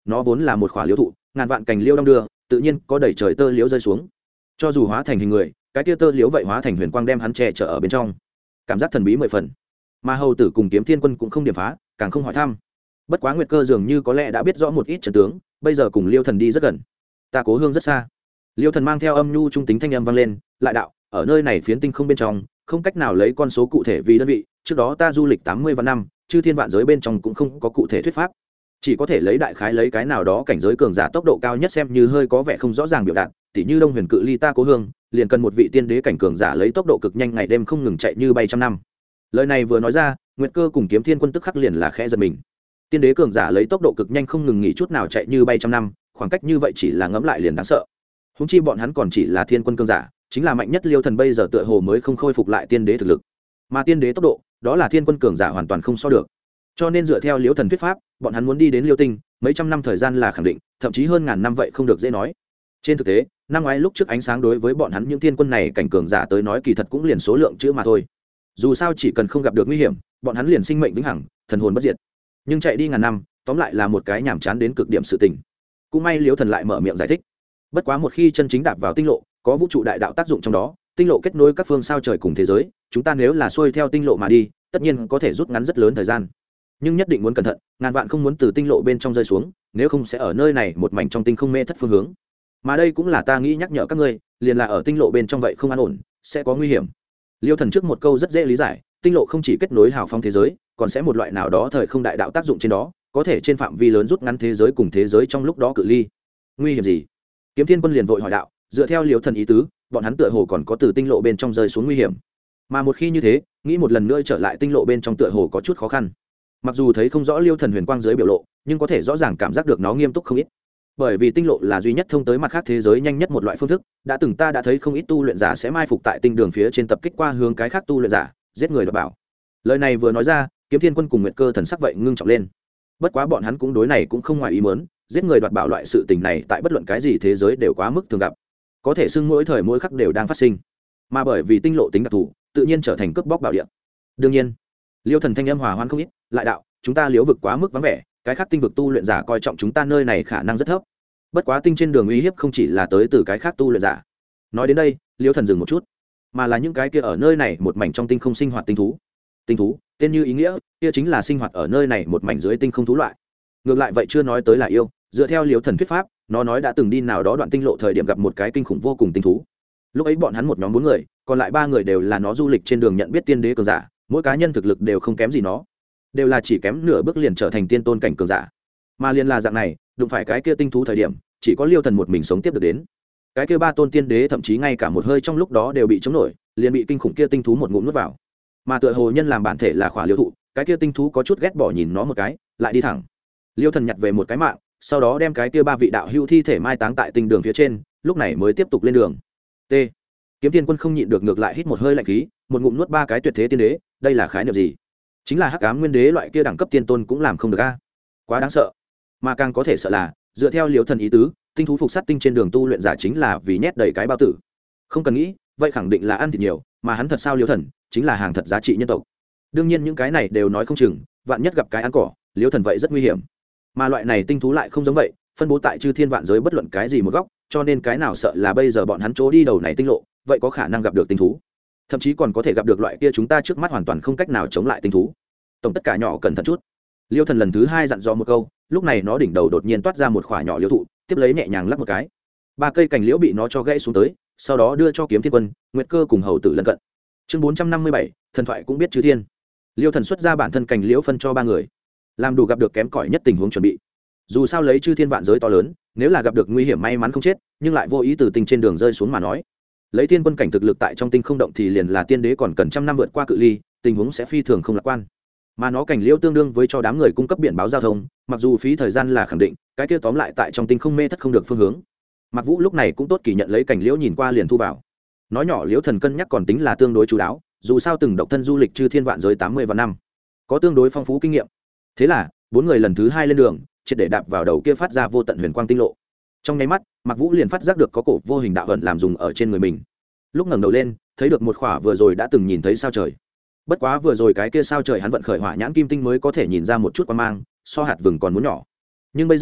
nó vốn là một khỏa liễu thụ, ngàn vạn cành liễu đong đưa, tự nhiên có đầy trời tơ liễu rơi xuống. Cho dù hóa thành hình người, cái tia tơ liễu vậy hóa thành huyền quang đem hắn che chở ở bên trong, cảm giác thần bí mười phần. Mà hầu tử cùng Kiếm Thiên Quân cũng không điểm phá, càng không hỏi thăm. Bất quá Nguyệt Cơ dường như có lẽ đã biết rõ một ít trận tướng, bây giờ cùng Liêu Thần đi rất gần. Ta cố hương rất xa. Liêu Thần mang theo âm nhu trung tính thanh âm vang lên, lại đạo, ở nơi này phiến tinh không bên trong, không cách nào lấy con số cụ thể vì đơn vị, trước đó ta du lịch 80 vạn năm, chư thiên vạn giới bên trong cũng không có cụ thể thuyết pháp, chỉ có thể lấy đại khái lấy cái nào đó cảnh giới cường giả tốc độ cao nhất xem như hơi có vẻ không rõ ràng biểu đạt, tỉ như Đông Huyền cự ly ta cố hương, liền cần một vị tiên đế cảnh cường giả lấy tốc độ cực nhanh ngày đêm không ngừng chạy như bay trăm năm. Lời này vừa nói ra, Nguyệt Cơ cùng Kiếm Thiên Quân tức khắc liền là khẽ giật mình. Tiên đế cường giả lấy tốc độ cực nhanh không ngừng nghỉ chút nào chạy như bay trăm năm, khoảng cách như vậy chỉ là ngẫm lại liền đáng sợ. Húng chi bọn hắn còn chỉ là thiên quân cường giả, chính là mạnh nhất Liêu Thần bây giờ tựa hồ mới không khôi phục lại tiên đế thực lực, mà tiên đế tốc độ đó là thiên quân cường giả hoàn toàn không so được. Cho nên dựa theo Liêu Thần thuyết pháp, bọn hắn muốn đi đến Liêu Tinh mấy trăm năm thời gian là khẳng định, thậm chí hơn ngàn năm vậy không được dễ nói. Trên thực tế, năm ngoái lúc trước ánh sáng đối với bọn hắn những thiên quân này cảnh cường giả tới nói kỳ thật cũng liền số lượng chữ mà thôi. Dù sao chỉ cần không gặp được nguy hiểm, bọn hắn liền sinh mệnh vĩnh hằng, thần hồn bất diệt. Nhưng chạy đi ngàn năm, tóm lại là một cái nhàm chán đến cực điểm sự tình. Cũng may Liêu Thần lại mở miệng giải thích. Bất quá một khi chân chính đạp vào tinh lộ, có vũ trụ đại đạo tác dụng trong đó, tinh lộ kết nối các phương sao trời cùng thế giới, chúng ta nếu là xuôi theo tinh lộ mà đi, tất nhiên có thể rút ngắn rất lớn thời gian. Nhưng nhất định muốn cẩn thận, ngàn vạn không muốn từ tinh lộ bên trong rơi xuống, nếu không sẽ ở nơi này một mảnh trong tinh không mê thất phương hướng. Mà đây cũng là ta nghĩ nhắc nhở các ngươi, liền là ở tinh lộ bên trong vậy không an ổn, sẽ có nguy hiểm. Liêu Thần trước một câu rất dễ lý giải, tinh lộ không chỉ kết nối hào phong thế giới, còn sẽ một loại nào đó thời không đại đạo tác dụng trên đó, có thể trên phạm vi lớn rút ngắn thế giới cùng thế giới trong lúc đó cự ly. Nguy hiểm gì? Kiếm Thiên Quân liền vội hỏi đạo, dựa theo Liêu Thần ý tứ, bọn hắn tựa hồ còn có từ tinh lộ bên trong rơi xuống nguy hiểm, mà một khi như thế, nghĩ một lần nữa trở lại tinh lộ bên trong tựa hồ có chút khó khăn. Mặc dù thấy không rõ Liêu Thần huyền quang dưới biểu lộ, nhưng có thể rõ ràng cảm giác được nó nghiêm túc không ít. Bởi vì tinh lộ là duy nhất thông tới mặt khác thế giới nhanh nhất một loại phương thức, đã từng ta đã thấy không ít tu luyện giả sẽ mai phục tại tinh đường phía trên tập kích qua hướng cái khác tu luyện giả, giết người đoạt bảo. Lời này vừa nói ra, Kiếm Thiên Quân cùng Nguyệt Cơ thần sắc vậy ngưng trọng lên. Bất quá bọn hắn cũng đối này cũng không ngoài ý muốn, giết người đoạt bảo loại sự tình này tại bất luận cái gì thế giới đều quá mức thường gặp, có thể xưng mỗi thời mỗi khắc đều đang phát sinh, mà bởi vì tinh lộ tính đặc thù, tự nhiên trở thành cướp bóc bảo địa. Đương nhiên, Liêu Thần thanh âm hòa hoan không ít, lại đạo, chúng ta liễu vực quá mức vắng vẻ, cái khác tinh vực tu luyện giả coi trọng chúng ta nơi này khả năng rất thấp. Bất quá tinh trên đường uy hiếp không chỉ là tới từ cái khác tu luyện giả. Nói đến đây, Liêu Thần dừng một chút, mà là những cái kia ở nơi này một mảnh trong tinh không sinh hoạt tinh thú. Tinh thú, tên như ý nghĩa, kia chính là sinh hoạt ở nơi này một mảnh dưới tinh không thú loại. Ngược lại vậy chưa nói tới là yêu, dựa theo Liêu Thần thuyết pháp, nó nói đã từng đi nào đó đoạn tinh lộ thời điểm gặp một cái kinh khủng vô cùng tinh thú. Lúc ấy bọn hắn một nhóm 4 người, còn lại 3 người đều là nó du lịch trên đường nhận biết tiên đế cường giả, mỗi cá nhân thực lực đều không kém gì nó, đều là chỉ kém nửa bước liền trở thành tiên tôn cảnh cường giả. Mà liền là dạng này, đụng phải cái kia tinh thú thời điểm, chỉ có Liêu Thần một mình sống tiếp được đến. Cái kia 3 tôn tiên đế thậm chí ngay cả một hơi trong lúc đó đều bị chống nổi, liền bị kinh khủng kia tinh thú một ngụm nuốt vào. Mà tựa hồ nhân làm bản thể là khỏa liêu thụ, cái kia tinh thú có chút ghét bỏ nhìn nó một cái, lại đi thẳng. Liêu Thần nhặt về một cái mạng, sau đó đem cái kia 3 vị đạo hữu thi thể mai táng tại tinh đường phía trên, lúc này mới tiếp tục lên đường. T. Kiếm Thiên Quân không nhịn được ngược lại hít một hơi lạnh khí, một ngụm nuốt 3 cái tuyệt thế tiên đế, đây là khái niệm gì? Chính là hắc ám nguyên đế loại kia đẳng cấp tiên tôn cũng làm không được a. Quá đáng sợ. Mà càng có thể sợ là, dựa theo Liêu Thần ý tứ, tinh thú phục sát tinh trên đường tu luyện giả chính là vì nhét đầy cái bao tử. Không cần nghĩ, vậy khẳng định là ăn thịt nhiều, mà hắn thật sao Liêu Thần, chính là hàng thật giá trị nhân tộc. Đương nhiên những cái này đều nói không chừng, vạn nhất gặp cái ăn cỏ, Liêu Thần vậy rất nguy hiểm. Mà loại này tinh thú lại không giống vậy, phân bố tại chư thiên vạn giới bất luận cái gì một góc, cho nên cái nào sợ là bây giờ bọn hắn chỗ đi đầu này tinh lộ, vậy có khả năng gặp được tinh thú, thậm chí còn có thể gặp được loại kia chúng ta trước mắt hoàn toàn không cách nào chống lại tinh thú. Tổng tất cả nhỏ cẩn thận chút. Liêu Thần lần thứ 2 dặn dò một câu, lúc này nó đỉnh đầu đột nhiên toát ra một khỏa nhỏ liễu thụ, tiếp lấy nhẹ nhàng lắc một cái, 3 cây cành liễu bị nó cho gãy xuống tới, sau đó đưa cho Kiếm Thiên Quân, Nguyệt Cơ cùng hầu tử lân cận. Chương 457, thần thoại cũng biết chư thiên. Liêu Thần xuất ra bản thân cành liễu phân cho 3 người, làm đủ gặp được kém cỏi nhất tình huống chuẩn bị. Dù sao lấy chư thiên vạn giới to lớn, nếu là gặp được nguy hiểm may mắn không chết, nhưng lại vô ý từ tinh trên đường rơi xuống mà nói, lấy thiên quân cảnh thực lực tại trong tinh không động thì liền là tiên đế còn cần trăm năm vượt qua cự ly, tình huống sẽ phi thường không lạc quan. Mà nó cảnh liễu tương đương với cho đám người cung cấp biển báo giao thông, mặc dù phí thời gian là khẳng định, cái kia tóm lại tại trong tinh không mê thất không được phương hướng. Mặc Vũ lúc này cũng tốt kỳ nhận lấy cảnh liễu nhìn qua liền thu vào. Nói nhỏ Liễu Thần cân nhắc còn tính là tương đối chú đáo, dù sao từng độc thân du lịch chư thiên vạn giới 80 vạn năm, có tương đối phong phú kinh nghiệm. Thế là 4 người lần thứ 2 lên đường, triệt để đạp vào đầu kia phát ra vô tận huyền quang tinh lộ. Trong nháy mắt, Mặc Vũ liền phát giác được có cổ vô hình đạo ẩn làm dùng ở trên người mình. Lúc ngẩng đầu lên, thấy được một khỏa vừa rồi đã từng nhìn thấy sao trời. Bất quá vừa rồi cái kia sao trời hắn vận khởi hỏa nhãn kim tinh mới có thể nhìn ra một chút quang mang, so hạt vừng còn muốn nhỏ. Nhưng bây giờ,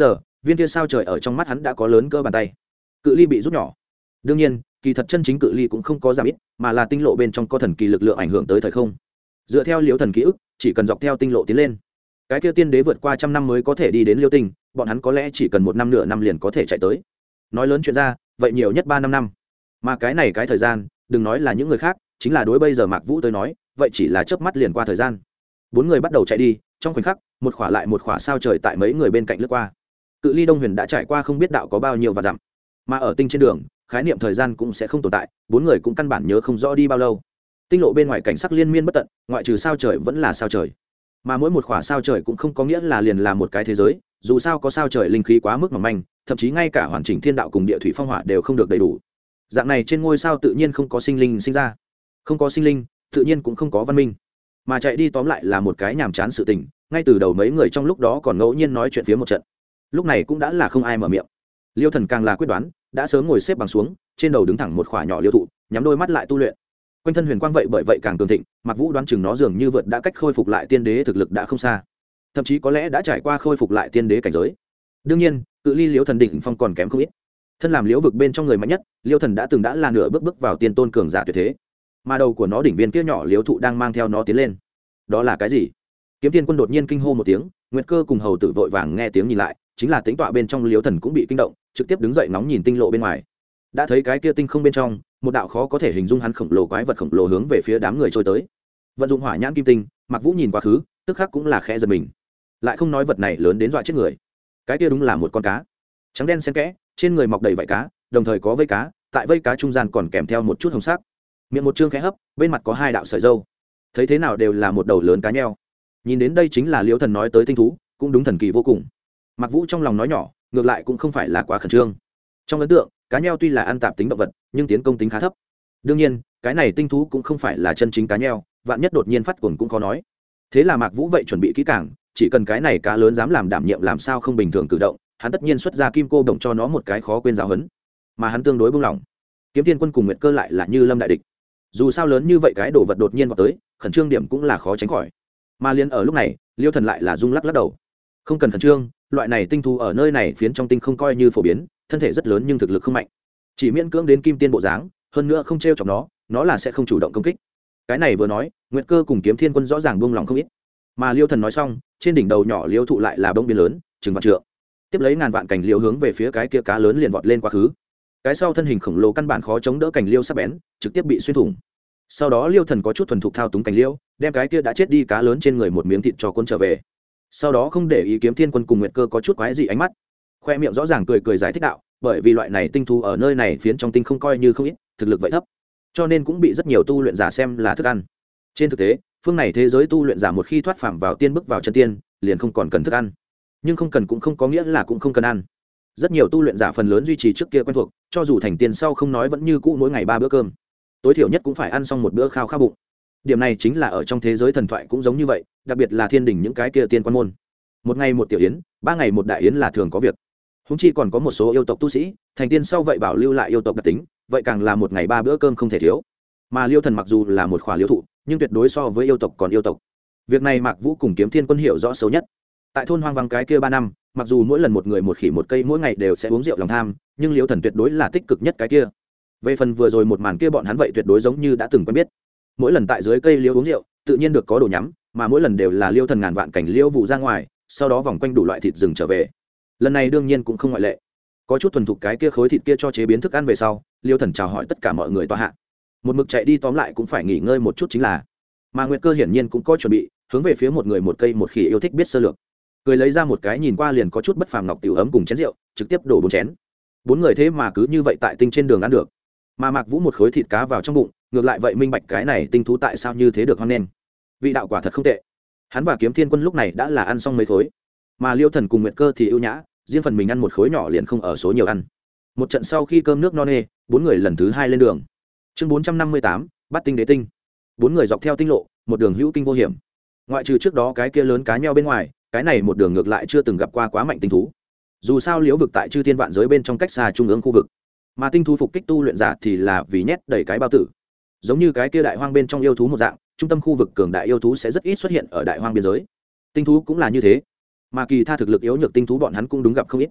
viên kia sao trời ở trong mắt hắn đã có lớn cơ bàn tay, cự ly bị rút nhỏ. Đương nhiên kỳ thật chân chính cự ly cũng không có giảm ít, mà là tinh lộ bên trong có thần kỳ lực lượng ảnh hưởng tới thời không. Dựa theo liễu thần ký ức, chỉ cần dọc theo tinh lộ tiến lên, cái kia tiên đế vượt qua 100 năm mới có thể đi đến liêu tinh, bọn hắn có lẽ chỉ cần 1 năm nửa năm liền có thể chạy tới. Nói lớn chuyện ra, vậy nhiều nhất 3-5 năm. Mà cái này cái thời gian, đừng nói là những người khác, chính là đối bây giờ Mạc Vũ tới nói, vậy chỉ là chớp mắt liền qua thời gian. 4 người bắt đầu chạy đi, trong khoảnh khắc, một khỏa lại một khỏa sao trời tại mấy người bên cạnh lướt qua. Cự ly Đông Huyền đã trải qua không biết đạo có bao nhiêu và dặm. Mà ở tinh trên đường, khái niệm thời gian cũng sẽ không tồn tại, 4 người cũng căn bản nhớ không rõ đi bao lâu. Tinh lộ bên ngoài cảnh sắc liên miên bất tận, ngoại trừ sao trời vẫn là sao trời. Mà mỗi một khỏa sao trời cũng không có nghĩa là liền là một cái thế giới, dù sao có sao trời linh khí quá mức mỏng manh, thậm chí ngay cả hoàn chỉnh thiên đạo cùng địa thủy phong hỏa đều không được đầy đủ. Dạng này trên ngôi sao tự nhiên không có sinh linh sinh ra, không có sinh linh tự nhiên cũng không có văn minh, mà chạy đi tóm lại là một cái nhàm chán sự tình. Ngay từ đầu mấy người trong lúc đó còn ngẫu nhiên nói chuyện phía một trận, lúc này cũng đã là không ai mở miệng. Liêu Thần càng là quyết đoán, đã sớm ngồi xếp bằng xuống, trên đầu đứng thẳng một khỏa nhỏ liêu thụ, nhắm đôi mắt lại tu luyện. Quanh thân huyền quang vậy bởi vậy càng cường thịnh, Mạc Vũ đoán chừng nó dường như vượt đã cách khôi phục lại tiên đế thực lực đã không xa, thậm chí có lẽ đã trải qua khôi phục lại tiên đế cảnh giới. Đương nhiên cự ly Liêu Thần đỉnh phong còn kém không ít. Thân làm liễu vực bên trong người mạnh nhất, Liêu Thần đã từng đã là nửa bước vào tiên tôn cường giả tuyệt thế, mà đầu của nó đỉnh viên kia nhỏ liễu thụ đang mang theo nó tiến lên. Đó là cái gì? Kiếm Tiên Quân đột nhiên kinh hô một tiếng, Nguyệt Cơ cùng hầu tử vội vàng nghe tiếng nhìn lại, chính là tính tọa bên trong Liêu Thần cũng bị kinh động, trực tiếp đứng dậy nóng nhìn tinh lộ bên ngoài. Đã thấy cái kia tinh không bên trong, một đạo khó có thể hình dung hắn khổng lồ quái vật khổng lồ hướng về phía đám người trôi tới. Vận dụng hỏa nhãn kim tinh, Mạc Vũ nhìn quá khứ, tức khắc cũng là khẽ giật mình. Lại không nói vật này lớn đến dọa chết người. Cái kia đúng là một con cá, trắng đen xen kẽ, trên người mọc đầy vảy cá, đồng thời có vây cá, tại vây cá trung gian còn kèm theo một chút hồng sắc. Miệng một trương khẽ hấp, bên mặt có 2 đạo sợi râu. Thấy thế nào đều là một đầu lớn cá nheo. Nhìn đến đây chính là Liêu Thần nói tới tinh thú, cũng đúng thần kỳ vô cùng. Mạc Vũ trong lòng nói nhỏ, ngược lại cũng không phải là quá khẩn trương. Trong ấn tượng, cá nheo tuy là ăn tạp tính động vật, nhưng tiến công tính khá thấp. Đương nhiên cái này tinh thú cũng không phải là chân chính cá nheo, vạn nhất đột nhiên phát cuồng cũng khó nói. Thế là Mạc Vũ vậy chuẩn bị kỹ càng, chỉ cần cái này cá lớn dám làm đảm nhiệm làm sao không bình thường cử động, hắn tất nhiên xuất ra kim cô đồng cho nó một cái khó quên giáo huấn. Mà hắn tương đối buông lỏng. Kiếm Tiên Quân cùng Nguyệt Cơ lại là như lâm đại địch. Dù sao lớn như vậy cái đồ vật đột nhiên vào tới, khẩn trương điểm cũng là khó tránh khỏi. Mà liên ở lúc này, Liêu Thần lại là rung lắc lắc đầu. Không cần khẩn trương, loại này tinh thú ở nơi này phiến trong tinh không coi như phổ biến, thân thể rất lớn nhưng thực lực không mạnh, chỉ miễn cưỡng đến kim tiên bộ dáng, hơn nữa không trêu chọc nó là sẽ không chủ động công kích. Cái này vừa nói, Nguyệt Cơ cùng Kiếm Thiên Quân rõ ràng buông lòng không ít. Mà Liêu Thần nói xong, trên đỉnh đầu nhỏ liêu thụ lại là bông biến lớn, chừng vạn trượng, tiếp lấy ngàn vạn cành liêu hướng về phía cái kia cá lớn liền vọt lên quá khứ. Cái sau thân hình khổng lồ căn bản khó chống đỡ cành liêu sắc bén, trực tiếp bị xuyên thủng. Sau đó Liêu Thần có chút thuần thục thao túng cành liêu, đem cái kia đã chết đi cá lớn trên người một miếng thịt cho cuốn trở về. Sau đó không để ý Kiếm Thiên Quân cùng Nguyệt Cơ có chút quái dị ánh mắt, khoe miệng rõ ràng cười giải thích đạo, bởi vì loại này tinh thú ở nơi này phiến trong tinh không coi như không ít, thực lực vậy thấp, cho nên cũng bị rất nhiều tu luyện giả xem là thức ăn. Trên thực tế, phương này thế giới tu luyện giả một khi thoát phàm vào tiên bước vào chân tiên, liền không còn cần thức ăn. Nhưng không cần cũng không có nghĩa là cũng không cần ăn. Rất nhiều tu luyện giả phần lớn duy trì trước kia quen thuộc, cho dù thành tiên sau không nói vẫn như cũ mỗi ngày 3 bữa cơm, tối thiểu nhất cũng phải ăn xong một bữa khao khao bụng. Điểm này chính là ở trong thế giới thần thoại cũng giống như vậy, đặc biệt là thiên đình những cái kia tiên quan môn, một ngày một tiểu yến, 3 ngày một đại yến là thường có việc. Húng chi còn có một số yêu tộc tu sĩ thành tiên sau vậy bảo lưu lại yêu tộc đặc tính, vậy càng là một ngày 3 bữa cơm không thể thiếu. Mà Liêu Thần mặc dù là một khỏa liêu thụ, nhưng tuyệt đối so với yêu tộc còn yêu tộc. Việc này Mạc Vũ cùng Kiếm Thiên Quân hiểu rõ xấu nhất. Tại thôn hoang vắng cái kia 3 năm, mặc dù mỗi lần một người một khỉ một cây mỗi ngày đều sẽ uống rượu lòng tham, nhưng Liêu Thần tuyệt đối là tích cực nhất cái kia. Về phần vừa rồi một màn kia bọn hắn vậy tuyệt đối giống như đã từng quen biết. Mỗi lần tại dưới cây liêu uống rượu, tự nhiên được có đồ nhắm, mà mỗi lần đều là Liêu Thần ngàn vạn cảnh liêu vụ ra ngoài, sau đó vòng quanh đủ loại thịt rừng trở về. Lần này đương nhiên cũng không ngoại lệ. Có chút thuần thục cái kia khối thịt kia cho chế biến thức ăn về sau, Liêu Thần chào hỏi tất cả mọi người tọa hạ. Một mực chạy đi tóm lại cũng phải nghỉ ngơi một chút chính là. Mà Nguyệt Cơ hiển nhiên cũng có chuẩn bị, hướng về phía một người một cây một khỉ yêu thích biết sơ lược, cười lấy ra một cái nhìn qua liền có chút bất phàm ngọc tiểu ấm cùng chén rượu, trực tiếp đổ 4 chén. 4 người thế mà cứ như vậy tại tinh trên đường ăn được. Mà Mạc Vũ một khối thịt cá vào trong bụng, ngược lại vậy minh bạch cái này tinh thú tại sao như thế được hoan nghênh. Vị đạo quả thật không tệ. Hắn và Kiếm Thiên Quân lúc này đã là ăn xong mấy khối, mà Liêu Thần cùng Nguyệt Cơ thì ưu nhã, riêng phần mình ăn một khối nhỏ liền không ở số nhiều ăn. Một trận sau khi cơm nước no nê, 4 người lần thứ 2 lên đường. Chương 458, bắt tinh đế tinh. 4 người dọc theo tinh lộ, một đường hữu kinh vô hiểm. Ngoại trừ trước đó cái kia lớn cá nheo bên ngoài, cái này một đường ngược lại chưa từng gặp qua quá mạnh tinh thú. Dù sao liễu vực tại chư thiên vạn giới bên trong cách xa trung ương khu vực, mà tinh thú phục kích tu luyện giả thì là vì nhét đầy cái bao tử. Giống như cái kia đại hoang bên trong yêu thú một dạng, trung tâm khu vực cường đại yêu thú sẽ rất ít xuất hiện ở đại hoang biên giới. Tinh thú cũng là như thế, mà kỳ tha thực lực yếu nhược tinh thú bọn hắn cũng đúng gặp không ít.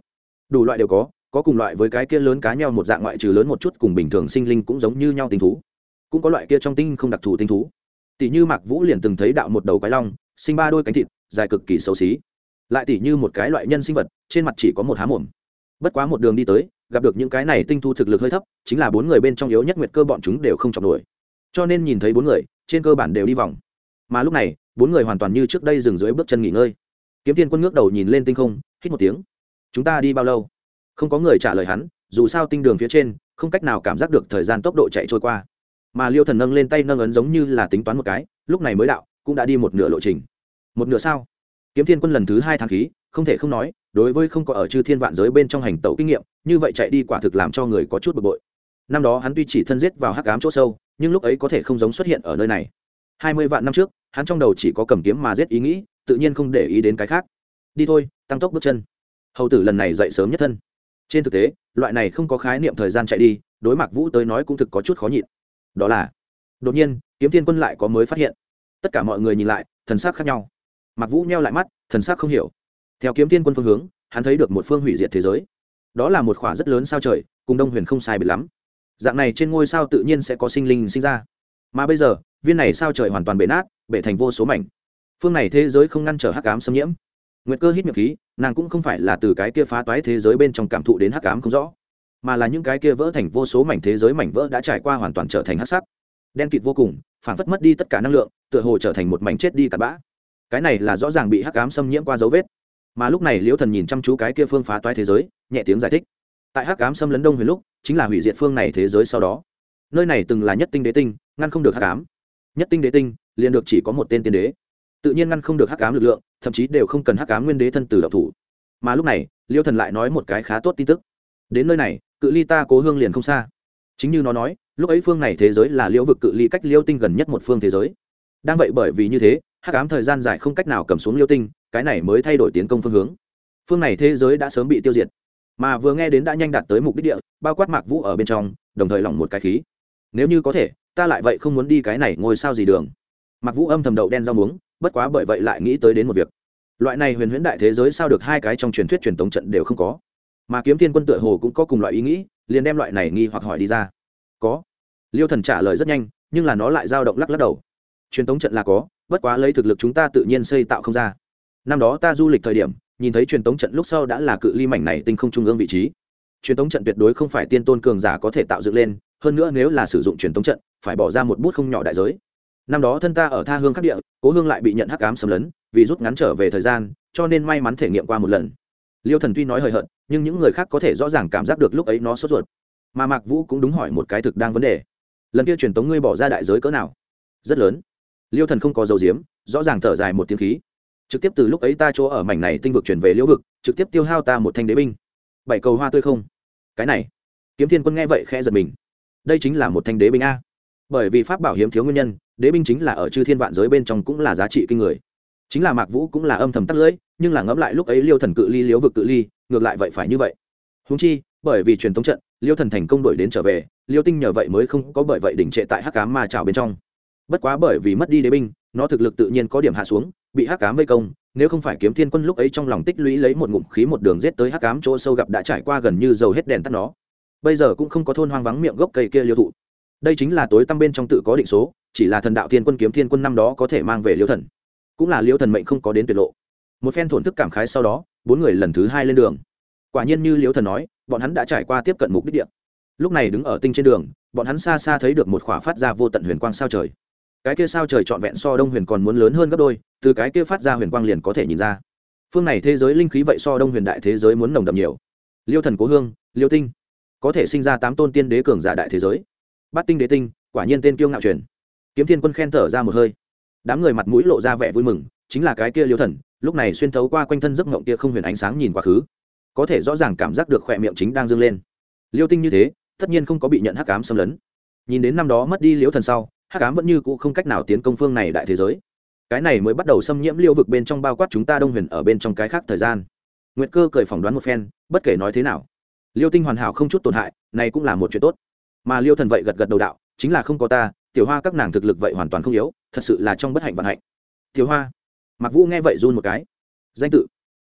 đủ loại đều có cùng loại với cái kia lớn cá nheo một dạng, ngoại trừ lớn một chút cùng bình thường sinh linh cũng giống như nhau tinh thú, cũng có loại kia trong tinh không đặc thù tinh thú. Tỷ như Mạc Vũ liền từng thấy đạo một đầu quái long, sinh 3 đôi cánh thịt, dài cực kỳ xấu xí. Lại tỷ như một cái loại nhân sinh vật, trên mặt chỉ có một há mồm. Bất quá một đường đi tới, gặp được những cái này tinh thú thực lực hơi thấp, chính là 4 người bên trong yếu nhất Nguyệt Cơ bọn chúng đều không chọc nổi. Cho nên nhìn thấy 4 người, trên cơ bản đều đi vòng. Mà lúc này, 4 người hoàn toàn như trước đây dừng dưới bước chân nghỉ ngơi. Kiếm Thiên Quân ngước đầu nhìn lên tinh không, hít một tiếng. Chúng ta đi bao lâu? Không có người trả lời hắn, dù sao tinh đường phía trên không cách nào cảm giác được thời gian tốc độ chạy trôi qua. Mà Liêu Thần nâng lên tay nâng ấn giống như là tính toán một cái, lúc này mới đạo cũng đã đi một nửa lộ trình. Một nửa sao? Kiếm Thiên Quân lần thứ 2 thăng khí, không thể không nói, đối với không có ở chư thiên vạn giới bên trong hành tẩu kinh nghiệm, như vậy chạy đi quả thực làm cho người có chút bực bội. Năm đó hắn tuy chỉ thân giết vào hắc ám chỗ sâu, nhưng lúc ấy có thể không giống xuất hiện ở nơi này. 20 vạn năm trước, hắn trong đầu chỉ có cầm kiếm mà giết ý nghĩ, tự nhiên không để ý đến cái khác. Đi thôi, tăng tốc bước chân. Hầu tử lần này dậy sớm nhất thân. Trên thực tế, loại này không có khái niệm thời gian chạy đi, đối Mạc Vũ tới nói cũng thực có chút khó nhịn. Đó là, đột nhiên, Kiếm Thiên Quân lại có mới phát hiện. Tất cả mọi người nhìn lại, thần sắc khác nhau. Mạc Vũ nheo lại mắt, thần sắc không hiểu. Theo Kiếm Thiên Quân phương hướng, hắn thấy được một phương hủy diệt thế giới. Đó là một khỏa rất lớn sao trời, cùng Đông Huyền không sai biệt lắm. Dạng này trên ngôi sao tự nhiên sẽ có sinh linh sinh ra. Mà bây giờ, viên này sao trời hoàn toàn bể nát, bể thành vô số mảnh. Phương này thế giới không ngăn trở hắc ám xâm nhiễm. Nguyệt Cơ hít miệng khí, nàng cũng không phải là từ cái kia phá toái thế giới bên trong cảm thụ đến hắc ám không rõ, mà là những cái kia vỡ thành vô số mảnh thế giới mảnh vỡ đã trải qua hoàn toàn trở thành hắc sắc, đen kịt vô cùng, phản phất mất đi tất cả năng lượng, tựa hồ trở thành một mảnh chết đi cặn bã. Cái này là rõ ràng bị hắc ám xâm nhiễm qua dấu vết. Mà lúc này Liễu Thần nhìn chăm chú cái kia phương phá toái thế giới, nhẹ tiếng giải thích. Tại hắc ám xâm lấn Đông Huyền lúc, chính là hủy diệt phương này thế giới sau đó. Nơi này từng là nhất tinh đế tinh, ngăn không được hắc ám. Nhất tinh đế tinh, liền được chỉ có một tên tiên đế. Tự nhiên ngăn không được hắc ám lực lượng, thậm chí đều không cần hắc ám nguyên đế thân từ đạo thủ. Mà lúc này, Liêu Thần lại nói một cái khá tốt tin tức. Đến nơi này, cự ly ta Cố Hương liền không xa. Chính như nó nói, lúc ấy phương này thế giới là liễu vực cự ly cách Liêu Tinh gần nhất một phương thế giới. Đang vậy bởi vì như thế, hắc ám thời gian dài không cách nào cầm xuống Liêu Tinh, cái này mới thay đổi tiến công phương hướng. Phương này thế giới đã sớm bị tiêu diệt, mà vừa nghe đến đã nhanh đạt tới mục đích địa, bao quát Mạc Vũ ở bên trong, đồng thời lỏng một cái khí. Nếu như có thể, ta lại vậy không muốn đi cái này ngôi sao gì đường. Mạc Vũ âm thầm đậu đen rau muống, bất quá bởi vậy lại nghĩ tới đến một việc. Loại này huyền huyễn đại thế giới sao được hai cái trong truyền thuyết truyền tống trận đều không có, mà Kiếm Thiên Quân tựa hồ cũng có cùng loại ý nghĩ, liền đem loại này nghi hoặc hỏi đi ra. Có. Liêu Thần trả lời rất nhanh, nhưng là nó lại dao động lắc lắc đầu. Truyền tống trận là có, bất quá lấy thực lực chúng ta tự nhiên xây tạo không ra. Năm đó ta du lịch thời điểm, nhìn thấy truyền tống trận lúc sau đã là cự ly mảnh này tinh không trung ương vị trí. Truyền tống trận tuyệt đối không phải tiên tôn cường giả có thể tạo dựng lên, hơn nữa nếu là sử dụng truyền tống trận, phải bỏ ra một bút không nhỏ đại giới. Năm đó thân ta ở tha hương khác địa, Cố Hương lại bị nhận hắc ám xâm lấn, vì rút ngắn trở về thời gian, cho nên may mắn thể nghiệm qua một lần. Liêu Thần tuy nói hời hợt, nhưng những người khác có thể rõ ràng cảm giác được lúc ấy nó sốt ruột. Mà Mạc Vũ cũng đúng hỏi một cái thực đang vấn đề. Lần kia truyền tống ngươi bỏ ra đại giới cỡ nào? Rất lớn. Liêu Thần không có dầu diếm, rõ ràng thở dài một tiếng khí. Trực tiếp từ lúc ấy ta chỗ ở mảnh này tinh vực chuyển về Liễu vực, trực tiếp tiêu hao ta một thanh đế binh. 7 cầu hoa tươi không. Cái này, Kiếm Thiên Quân nghe vậy khẽ giật mình. Đây chính là một thanh đế binh a. Bởi vì pháp bảo hiếm thiếu nguyên nhân, đế binh chính là ở chư thiên vạn giới bên trong cũng là giá trị kinh người. Chính là Mạc Vũ cũng là âm thầm tắc lưỡi, nhưng là ngẫm lại lúc ấy Liêu Thần cự ly Liễu vực cự ly, ngược lại vậy phải như vậy. Huống chi, bởi vì truyền tống trận, Liêu Thần thành công đuổi đến trở về, Liêu Tinh nhờ vậy mới không có bởi vậy đỉnh trệ tại hắc ám ma trảo bên trong. Bất quá bởi vì mất đi đế binh, nó thực lực tự nhiên có điểm hạ xuống, bị hắc ám vây công, nếu không phải Kiếm Thiên Quân lúc ấy trong lòng tích lũy lấy một ngụm khí một đường giết tới hắc ám chỗ sâu gặp đã trải qua gần như dầu hết đèn tắt nó. Bây giờ cũng không có thôn hoang vắng miệng gốc cây kia liêu thụ. Đây chính là tối tăm bên trong tự có định số, chỉ là thần đạo thiên quân Kiếm Thiên Quân năm đó có thể mang về Liêu Thần, cũng là Liêu Thần mệnh không có đến tuyệt lộ. Một phen thổn thức cảm khái sau đó, 4 người lần thứ 2 lên đường. Quả nhiên như Liêu Thần nói, bọn hắn đã trải qua tiếp cận mục đích địa. Lúc này đứng ở tinh trên đường, bọn hắn xa xa thấy được một khỏa phát ra vô tận huyền quang sao trời. Cái kia sao trời trọn vẹn so Đông Huyền còn muốn lớn hơn gấp đôi, từ cái kia phát ra huyền quang liền có thể nhìn ra. Phương này thế giới linh khí vậy so Đông Huyền đại thế giới muốn nồng đậm nhiều. Liêu Thần Cố Hương, Liêu Tinh, có thể sinh ra 8 tôn tiên đế cường giả đại thế giới. Bát tinh đế tinh, quả nhiên tên kiêu ngạo truyền. Kiếm Thiên Quân khen thở ra một hơi. Đám người mặt mũi lộ ra vẻ vui mừng, chính là cái kia Liêu Thần, lúc này xuyên thấu qua quanh thân giấc mộng kia không huyền ánh sáng nhìn quá khứ, có thể rõ ràng cảm giác được khỏe miệng chính đang dương lên. Liêu Tinh như thế, tất nhiên không có bị nhận hắc ám xâm lấn. Nhìn đến năm đó mất đi Liêu Thần sau, hắc ám vẫn như cũ không cách nào tiến công phương này đại thế giới. Cái này mới bắt đầu xâm nhiễm Liêu vực bên trong bao quát chúng ta Đông Huyền ở bên trong cái khác thời gian. Nguyệt Cơ cười phỏng đoán một phen, bất kể nói thế nào, Liêu Tinh hoàn hảo không chút tổn hại, này cũng là một chuyện tốt. Mà Liêu Thần vậy gật gật đầu đạo, chính là không có ta, Tiểu Hoa các nàng thực lực vậy hoàn toàn không yếu, thật sự là trong bất hạnh vận hạnh. Tiểu Hoa. Mạc Vũ nghe vậy run một cái. Danh tự.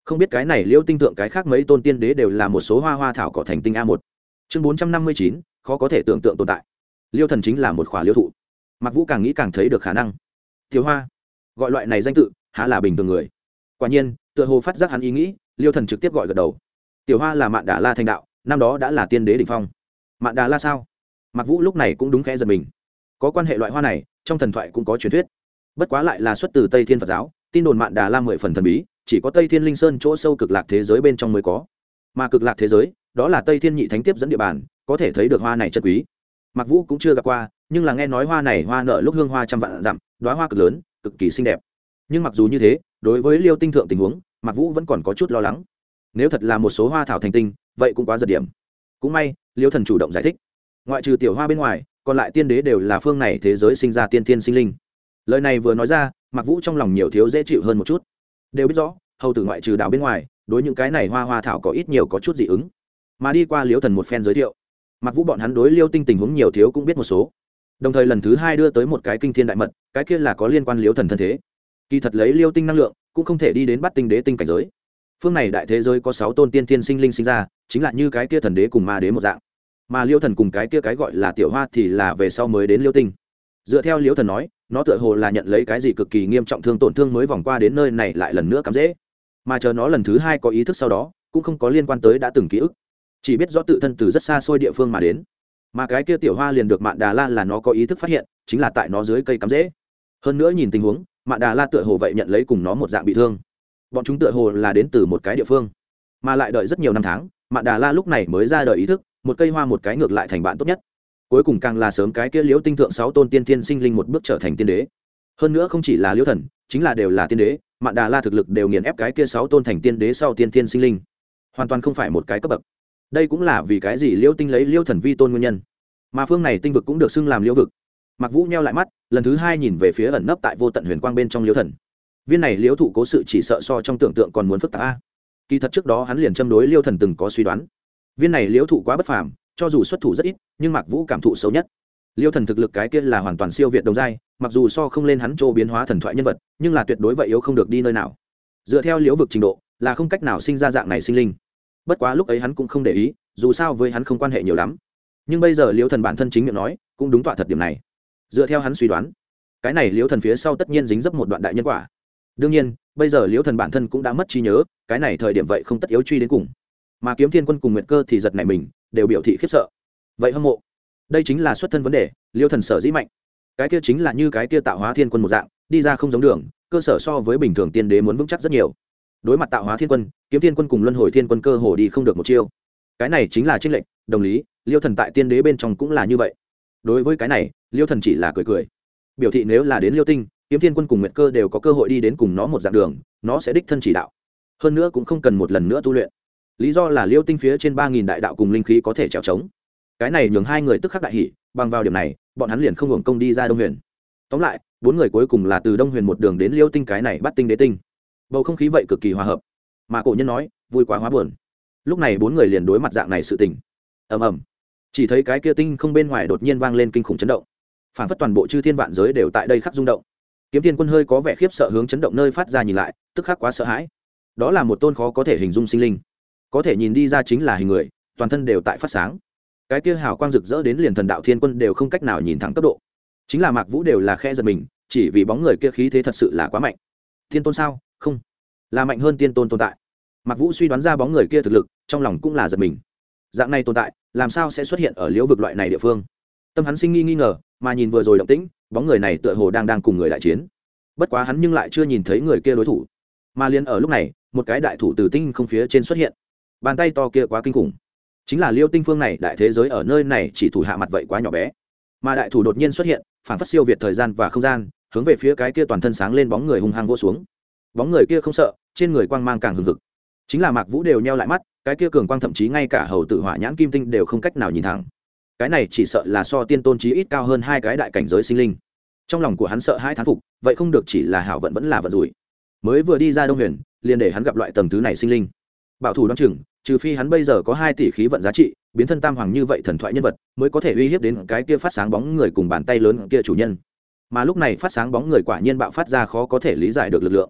không biết cái này liêu tinh thượng cái khác mấy tôn tiên đế đều là một số hoa hoa thảo cỏ thành tinh a một. Chương 459, khó có thể tưởng tượng tồn tại. Liêu thần chính là một khỏa liêu thụ. Mạc Vũ càng nghĩ càng thấy được khả năng. Tiểu Hoa, gọi loại này danh tự há là bình thường người. Quả nhiên, tựa hồ phát giác hắn ý nghĩ, Liêu thần trực tiếp gọi gật đầu. Tiểu Hoa là Mạn Đà La thành đạo, năm đó đã là tiên đế đỉnh phong. Mạn Đà La sao? Mạc Vũ lúc này cũng đúng khẽ giật mình. Có quan hệ loại hoa này, trong thần thoại cũng có truyền thuyết. Bất quá lại là xuất từ Tây Thiên Phật giáo, tin đồn Mạn Đà La 10 phần thần bí, chỉ có Tây Thiên Linh Sơn chỗ sâu cực lạc thế giới bên trong mới có. Mà cực lạc thế giới, đó là Tây Thiên Nhị Thánh tiếp dẫn địa bàn, có thể thấy được hoa này chân quý. Mạc Vũ cũng chưa gặp qua, nhưng là nghe nói hoa này hoa nở lúc hương hoa trăm vạn dặm, đóa hoa cực lớn, cực kỳ xinh đẹp. Nhưng mặc dù như thế, đối với Liêu Tinh thượng tình huống, Mạc Vũ vẫn còn có chút lo lắng. Nếu thật là một số hoa thảo thành tinh, vậy cũng quá giật điểm. Cũng may, Liêu thần chủ động giải thích, ngoại trừ tiểu hoa bên ngoài, còn lại tiên đế đều là phương này thế giới sinh ra tiên tiên sinh linh. Lời này vừa nói ra, Mạc Vũ trong lòng nhiều thiếu dễ chịu hơn một chút. Đều biết rõ, hầu tử ngoại trừ đạo bên ngoài, đối những cái này hoa hoa thảo có ít nhiều có chút dị ứng. Mà đi qua Liêu thần một phen giới thiệu, Mạc Vũ bọn hắn đối Liêu Tinh tình huống nhiều thiếu cũng biết một số. Đồng thời lần thứ hai đưa tới một cái kinh thiên đại mật, cái kia là có liên quan Liêu thần thân thế. Kỳ thật lấy Liêu Tinh năng lượng, cũng không thể đi đến bắt tinh đế tinh cảnh giới. Phương này đại thế giới có 6 tôn tiên tiên sinh linh sinh ra, chính là như cái kia thần đế cùng ma đế một dạng. Mà Liêu thần cùng cái kia cái gọi là tiểu hoa thì là về sau mới đến Liêu Tinh. Dựa theo Liêu thần nói, nó tựa hồ là nhận lấy cái gì cực kỳ nghiêm trọng tổn thương mới vòng qua đến nơi này lại lần nữa cắm dễ. Mà chờ nó lần thứ hai có ý thức sau đó, cũng không có liên quan tới đã từng ký ức, chỉ biết rõ tự thân từ rất xa xôi địa phương mà đến. Mà cái kia tiểu hoa liền được Mạn Đà La là nó có ý thức phát hiện, chính là tại nó dưới cây cắm dễ. Hơn nữa nhìn tình huống, Mạn Đà La tựa hồ vậy nhận lấy cùng nó một dạng bị thương. Bọn chúng tựa hồ là đến từ một cái địa phương, mà lại đợi rất nhiều năm tháng, Mạn Đà La lúc này mới ra đời ý thức, một cây hoa một cái ngược lại thành bạn tốt nhất. Cuối cùng càng là sớm cái kia Liễu Tinh thượng 6 tôn tiên tiên sinh linh một bước trở thành tiên đế. Hơn nữa không chỉ là Liễu thần, chính là đều là tiên đế, Mạn Đà La thực lực đều nghiền ép cái kia 6 tôn thành tiên đế sau tiên tiên sinh linh, hoàn toàn không phải một cái cấp bậc. Đây cũng là vì cái gì Liễu Tinh lấy Liễu thần vi tôn nguyên nhân. Mà phương này tinh vực cũng được xưng làm Liễu vực. Mạc Vũ nheo lại mắt, lần thứ hai nhìn về phía ẩn nấp tại vô tận huyền quang bên trong Liễu thần. Viên này Liễu thụ cố sự chỉ sợ so trong tưởng tượng còn muốn phức tạp a. Kỳ thật trước đó hắn liền châm đối Liễu thần từng có suy đoán. Viên này Liễu thụ quá bất phàm, cho dù xuất thủ rất ít, nhưng Mạc Vũ cảm thụ xấu nhất. Liễu thần thực lực cái kia là hoàn toàn siêu việt đồng giai, mặc dù so không lên hắn Trô biến hóa thần thoại nhân vật, nhưng là tuyệt đối vậy yếu không được đi nơi nào. Dựa theo Liễu vực trình độ, là không cách nào sinh ra dạng này sinh linh. Bất quá lúc ấy hắn cũng không để ý, dù sao với hắn không quan hệ nhiều lắm. Nhưng bây giờ Liễu thần bản thân chính miệng nói, cũng đúng tọa thật điểm này. Dựa theo hắn suy đoán, cái này Liễu thần phía sau tất nhiên dính dấp một đoạn đại nhân quả. Đương nhiên, bây giờ Liễu thần bản thân cũng đã mất trí nhớ, cái này thời điểm vậy không tất yếu truy đến cùng. Mà Kiếm Thiên Quân cùng Nguyệt Cơ thì giật nảy mình, đều biểu thị khiếp sợ. Vậy hâm mộ, đây chính là xuất thân vấn đề. Liễu thần sở dĩ mạnh, cái kia chính là như cái kia Tạo Hóa Thiên Quân một dạng, đi ra không giống đường, cơ sở so với bình thường tiên đế muốn vững chắc rất nhiều. Đối mặt Tạo Hóa Thiên Quân, Kiếm Thiên Quân cùng Luân Hồi Thiên Quân cơ hồ đi không được một chiêu. Cái này chính là chênh lệch, đồng lý, Liễu thần tại tiên đế bên trong cũng là như vậy. Đối với cái này, Liễu thần chỉ là cười cười, biểu thị nếu là đến Liêu Tinh, Kiếm Thiên Quân cùng Nguyệt Cơ đều có cơ hội đi đến cùng nó một dạng đường, nó sẽ đích thân chỉ đạo. Hơn nữa cũng không cần một lần nữa tu luyện. Lý do là Liêu Tinh phía trên 3000 đại đạo cùng linh khí có thể trèo trống. Cái này nhường hai người tức khắc đại hỉ, bằng vào điểm này, bọn hắn liền không hưởng công đi ra Đông Huyền. Tóm lại, 4 người cuối cùng là từ Đông Huyền một đường đến Liêu Tinh cái này bắt tinh đế tinh. Bầu không khí vậy cực kỳ hòa hợp. Mà cổ nhân nói, vui quá hóa buồn. Lúc này 4 người liền đối mặt dạng này sự tình. Ầm ầm. Chỉ thấy cái kia tinh không bên ngoài đột nhiên vang lên kinh khủng chấn động. Phản phất toàn bộ chư thiên vạn giới đều tại đây khắc rung động. Kiếm Thiên Quân hơi có vẻ khiếp sợ hướng chấn động nơi phát ra nhìn lại, tức khắc quá sợ hãi. Đó là một tôn khó có thể hình dung sinh linh, có thể nhìn đi ra chính là hình người, toàn thân đều tại phát sáng. Cái kia hào quang rực rỡ đến liền thần đạo thiên quân đều không cách nào nhìn thẳng cấp độ. Chính là Mạc Vũ đều là khẽ giật mình, chỉ vì bóng người kia khí thế thật sự là quá mạnh. Thiên tôn sao? Không, là mạnh hơn tiên tôn tồn tại. Mạc Vũ suy đoán ra bóng người kia thực lực, trong lòng cũng là giật mình. Dạng này tồn tại, làm sao sẽ xuất hiện ở Liễu vực loại này địa phương? Tâm hắn sinh nghi ngờ, mà nhìn vừa rồi động tĩnh, bóng người này tựa hồ đang cùng người đại chiến. Bất quá hắn nhưng lại chưa nhìn thấy người kia đối thủ. Mà liền ở lúc này, một cái đại thủ từ tinh không phía trên xuất hiện. Bàn tay to kia quá kinh khủng. Chính là Liêu Tinh phương này đại thế giới ở nơi này chỉ thủ hạ mặt vậy quá nhỏ bé. Mà đại thủ đột nhiên xuất hiện, phản phất siêu việt thời gian và không gian, hướng về phía cái kia toàn thân sáng lên bóng người hung hăng vỗ xuống. Bóng người kia không sợ, trên người quang mang càng hừng hực. Chính là Mạc Vũ đều nheo lại mắt, cái kia cường quang thậm chí ngay cả hầu tử hỏa nhãn kim tinh đều không cách nào nhìn thẳng. Cái này chỉ sợ là so tiên tôn chí ít cao hơn 2 cái đại cảnh giới sinh linh. Trong lòng của hắn sợ hãi thán phục, vậy không được chỉ là hảo vận vẫn là vận rủi. Mới vừa đi ra Đông Huyền, liền để hắn gặp loại tầng thứ này sinh linh. Bảo thủ đoán chừng, trừ phi hắn bây giờ có 2 tỷ khí vận giá trị, biến thân tam hoàng như vậy thần thoại nhân vật, mới có thể uy hiếp đến cái kia phát sáng bóng người cùng bàn tay lớn kia chủ nhân. Mà lúc này phát sáng bóng người quả nhiên bạo phát ra khó có thể lý giải được lực lượng.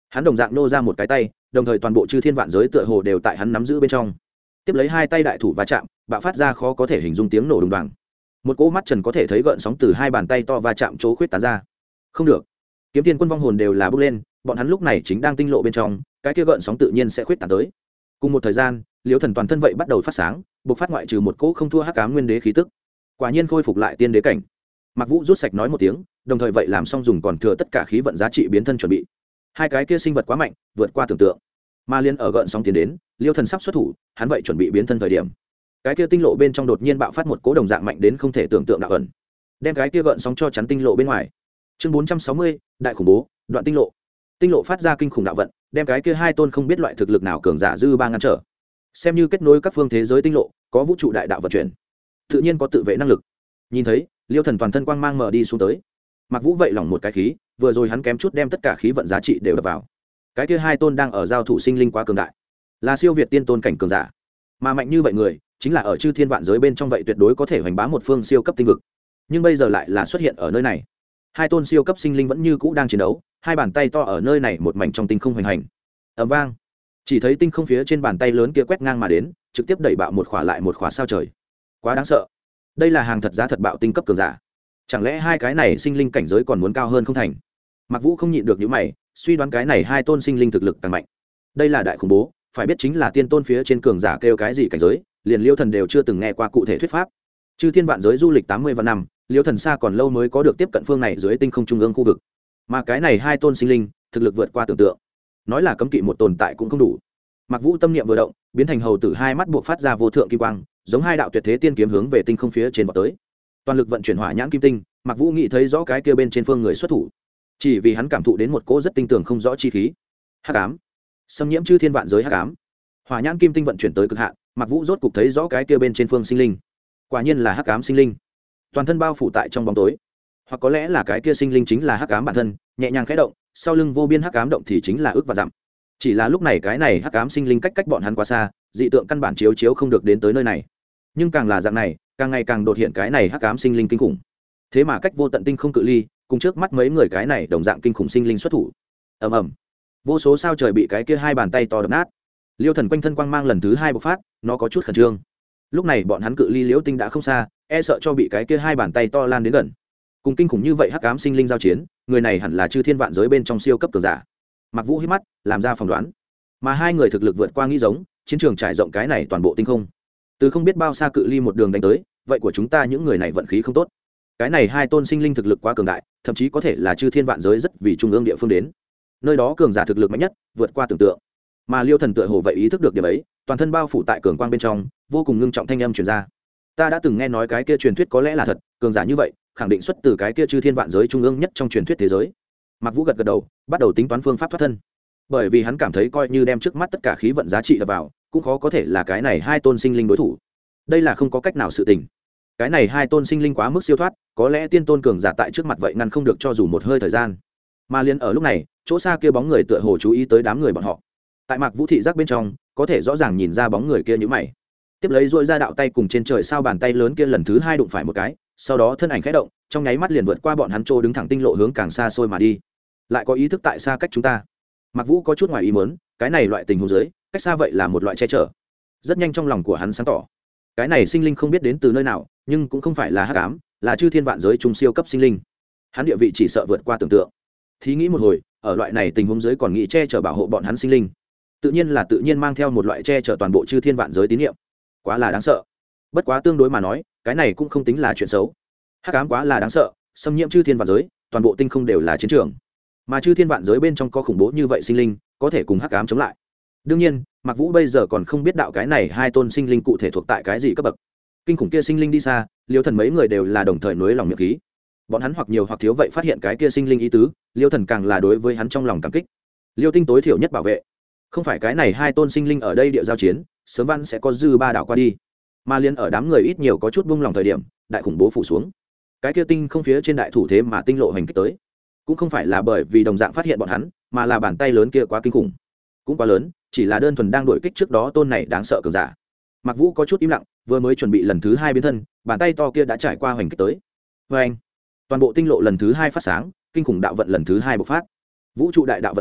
hắn đồng dạng nô ra một cái tay, đồng thời toàn bộ chư thiên vạn giới tựa hồ đều tại hắn nắm giữ bên trong. Tiếp lấy hai tay đại thủ va chạm, bạo phát ra khó có thể hình dung tiếng nổ đùng đoàng. Một cỗ mắt trần có thể thấy gợn sóng từ hai bàn tay to va chạm chỗ khuyết tán ra. Không được, kiếm tiên quân vong hồn đều là bốc lên, bọn hắn lúc này chính đang tinh lộ bên trong, cái kia gợn sóng tự nhiên sẽ khuyết tán tới. Cùng một thời gian, Liễu Thần toàn thân vậy bắt đầu phát sáng, bộc phát ngoại trừ một cỗ không thua hắc ám nguyên đế khí tức. Quả nhiên khôi phục lại tiên đế cảnh. Mạc Vũ rút sạch nói một tiếng, đồng thời vậy làm xong dùng còn thừa tất cả khí vận giá trị biến thân chuẩn bị. Hai cái kia sinh vật quá mạnh, vượt qua tưởng tượng. Ma liên ở gợn sóng tiến đến, Liễu Thần sắp xuất thủ, hắn vậy chuẩn bị biến thân thời điểm. Cái kia tinh lộ bên trong đột nhiên bạo phát một cỗ đồng dạng mạnh đến không thể tưởng tượng đạo ẩn, đem cái kia gợn sóng cho chắn tinh lộ bên ngoài. Chương 460, đại khủng bố, đoạn tinh lộ. Tinh lộ phát ra kinh khủng đạo vận, đem cái kia hai tôn không biết loại thực lực nào cường giả dư ba ngăn trở. Xem như kết nối các phương thế giới tinh lộ, có vũ trụ đại đạo vận chuyển, tự nhiên có tự vệ năng lực. Nhìn thấy, Liêu Thần toàn thân quang mang mở đi xuống tới. Mặc Vũ vậy lỏng một cái khí, vừa rồi hắn kém chút đem tất cả khí vận giá trị đều đập vào. Cái kia hai tôn đang ở giao thủ sinh linh quá cường đại, là siêu việt tiên tôn cảnh cường giả. Mà mạnh như vậy người, chính là ở chư thiên vạn giới bên trong vậy tuyệt đối có thể hoành bá một phương siêu cấp tinh vực. Nhưng bây giờ lại là xuất hiện ở nơi này. Hai tôn siêu cấp sinh linh vẫn như cũ đang chiến đấu, hai bàn tay to ở nơi này một mảnh trong tinh không hoành hành. Ầm vang, chỉ thấy tinh không phía trên bàn tay lớn kia quét ngang mà đến, trực tiếp đẩy bạo một khỏa lại một khỏa sao trời. Quá đáng sợ. Đây là hàng thật giá thật bạo tinh cấp cường giả. Chẳng lẽ hai cái này sinh linh cảnh giới còn muốn cao hơn không thành? Mặc Vũ không nhịn được những mày, suy đoán cái này hai tôn sinh linh thực lực càng mạnh. Đây là đại khủng bố, phải biết chính là tiên tôn phía trên cường giả kêu cái gì cảnh giới, liền Liêu Thần đều chưa từng nghe qua cụ thể thuyết pháp. Chư thiên vạn giới du lịch 80 vạn năm, Liêu Thần xa còn lâu mới có được tiếp cận phương này dưới tinh không trung ương khu vực. Mà cái này hai tôn sinh linh, thực lực vượt qua tưởng tượng. Nói là cấm kỵ một tồn tại cũng không đủ. Mặc Vũ tâm niệm vừa động, biến thành hầu tử hai mắt buộc phát ra vô thượng kim quang, giống hai đạo tuyệt thế tiên kiếm hướng về tinh không phía trên vọt tới. Toàn lực vận chuyển hỏa nhãn kim tinh, Mặc Vũ nghĩ thấy rõ cái kia bên trên phương người xuất thủ. Chỉ vì hắn cảm thụ đến một cỗ rất tinh tường không rõ chi khí. Hắc ám, xâm nhiễm chư thiên vạn giới hắc ám. Hỏa nhãn kim tinh vận chuyển tới cực hạn, Mặc Vũ rốt cục thấy rõ cái kia bên trên phương sinh linh. Quả nhiên là hắc ám sinh linh, toàn thân bao phủ tại trong bóng tối. Hoặc có lẽ là cái kia sinh linh chính là hắc ám bản thân, nhẹ nhàng khẽ động, sau lưng vô biên hắc ám động thì chính là ước và dặm. Chỉ là lúc này cái này hắc ám sinh linh cách bọn hắn quá xa, dị tượng căn bản chiếu không được đến tới nơi này. Nhưng càng là dạng này, càng ngày càng đột hiện cái này hắc ám sinh linh kinh khủng. Thế mà cách vô tận tinh không cự ly, cùng trước mắt mấy người cái này đồng dạng kinh khủng sinh linh xuất thủ. Ầm ầm, vô số sao trời bị cái kia hai bàn tay to đập nát. Liêu Thần quanh thân quang mang lần thứ hai bộc phát, nó có chút khẩn trương. Lúc này bọn hắn cự ly Liễu Tinh đã không xa, e sợ cho bị cái kia hai bàn tay to lan đến gần. Cùng kinh khủng như vậy hắc ám sinh linh giao chiến, người này hẳn là chư thiên vạn giới bên trong siêu cấp cường giả. Mặc Vũ hít mắt, làm ra phỏng đoán. Mà hai người thực lực vượt qua nghĩ giống, chiến trường trải rộng cái này toàn bộ tinh không. Từ không biết bao xa cự ly một đường đánh tới, vậy của chúng ta những người này vận khí không tốt. Cái này hai tôn sinh linh thực lực quá cường đại, thậm chí có thể là chư thiên vạn giới rất vì trung ương địa phương đến. Nơi đó cường giả thực lực mạnh nhất, vượt qua tưởng tượng. Mà Liêu Thần tựa hồ vậy ý thức được điểm ấy, toàn thân bao phủ tại cường quang bên trong, vô cùng ngưng trọng thanh âm truyền ra. Ta đã từng nghe nói cái kia truyền thuyết có lẽ là thật, cường giả như vậy, khẳng định xuất từ cái kia chư thiên vạn giới trung ương nhất trong truyền thuyết thế giới. Mạc Vũ gật gật đầu, bắt đầu tính toán phương pháp thoát thân. Bởi vì hắn cảm thấy coi như đem trước mắt tất cả khí vận giá trị đập vào, cũng khó có thể là cái này hai tôn sinh linh đối thủ. Đây là không có cách nào sự tình. Cái này hai tôn sinh linh quá mức siêu thoát, có lẽ tiên tôn cường giả tại trước mặt vậy ngăn không được cho dù một hơi thời gian. Mà liên ở lúc này, chỗ xa kia bóng người tựa hồ chú ý tới đám người bọn họ. Tại Mạc Vũ thị giác bên trong, có thể rõ ràng nhìn ra bóng người kia nhíu mày. Tiếp lấy duỗi ra đạo tay cùng trên trời sao bàn tay lớn kia lần thứ hai đụng phải một cái, sau đó thân ảnh khẽ động, trong nháy mắt liền vượt qua bọn hắn trô đứng thẳng tinh lộ hướng càng xa xôi mà đi. Lại có ý thức tại xa cách chúng ta. Mạc Vũ có chút ngoài ý muốn, cái này loại tình huống dưới, cách xa vậy là một loại che chở. Rất nhanh trong lòng của hắn sáng tỏ. Cái này sinh linh không biết đến từ nơi nào, nhưng cũng không phải là hắc ám, là chư thiên vạn giới trung siêu cấp sinh linh. Hắn địa vị chỉ sợ vượt qua tưởng tượng. Thí nghĩ một hồi, ở loại này tình huống dưới còn nghĩ che chở bảo hộ bọn hắn sinh linh, tự nhiên mang theo một loại che chở toàn bộ chư thiên vạn giới tín nhiệm. Quá là đáng sợ. Bất quá tương đối mà nói, cái này cũng không tính là chuyện xấu. Hắc ám quá là đáng sợ, xâm nhiễm chư thiên vạn giới, toàn bộ tinh không đều là chiến trường. Mà chư thiên vạn giới bên trong có khủng bố như vậy sinh linh, có thể cùng hắc ám chống lại. Đương nhiên, Mạc Vũ bây giờ còn không biết đạo cái này hai tôn sinh linh cụ thể thuộc tại cái gì cấp bậc. Kinh khủng kia sinh linh đi xa, Liêu Thần mấy người đều là đồng thời nuối lòng miệng khí. Bọn hắn hoặc nhiều hoặc thiếu vậy phát hiện cái kia sinh linh ý tứ, Liêu Thần càng là đối với hắn trong lòng cảm kích. Liêu Tinh tối thiểu nhất bảo vệ. Không phải cái này hai tôn sinh linh ở đây địa giao chiến, sớm văn sẽ có dư ba đảo qua đi. Mà liên ở đám người ít nhiều có chút buông lòng thời điểm, đại khủng bố phủ xuống. Cái kia tinh không phía trên đại thủ thế mà tinh lộ hành kích tới, cũng không phải là bởi vì đồng dạng phát hiện bọn hắn, mà là bàn tay lớn kia quá kinh khủng, cũng quá lớn, chỉ là đơn thuần đang đuổi kích trước đó tôn này đáng sợ cường giả. Mạc Vũ có chút im lặng, vừa mới chuẩn bị lần thứ hai biến thân, bàn tay to kia đã trải qua hành kích tới. Và anh, toàn bộ tinh lộ lần thứ hai phát sáng, kinh khủng đạo vận lần thứ hai bộc phát. Vũ trụ đại đạo vận hành,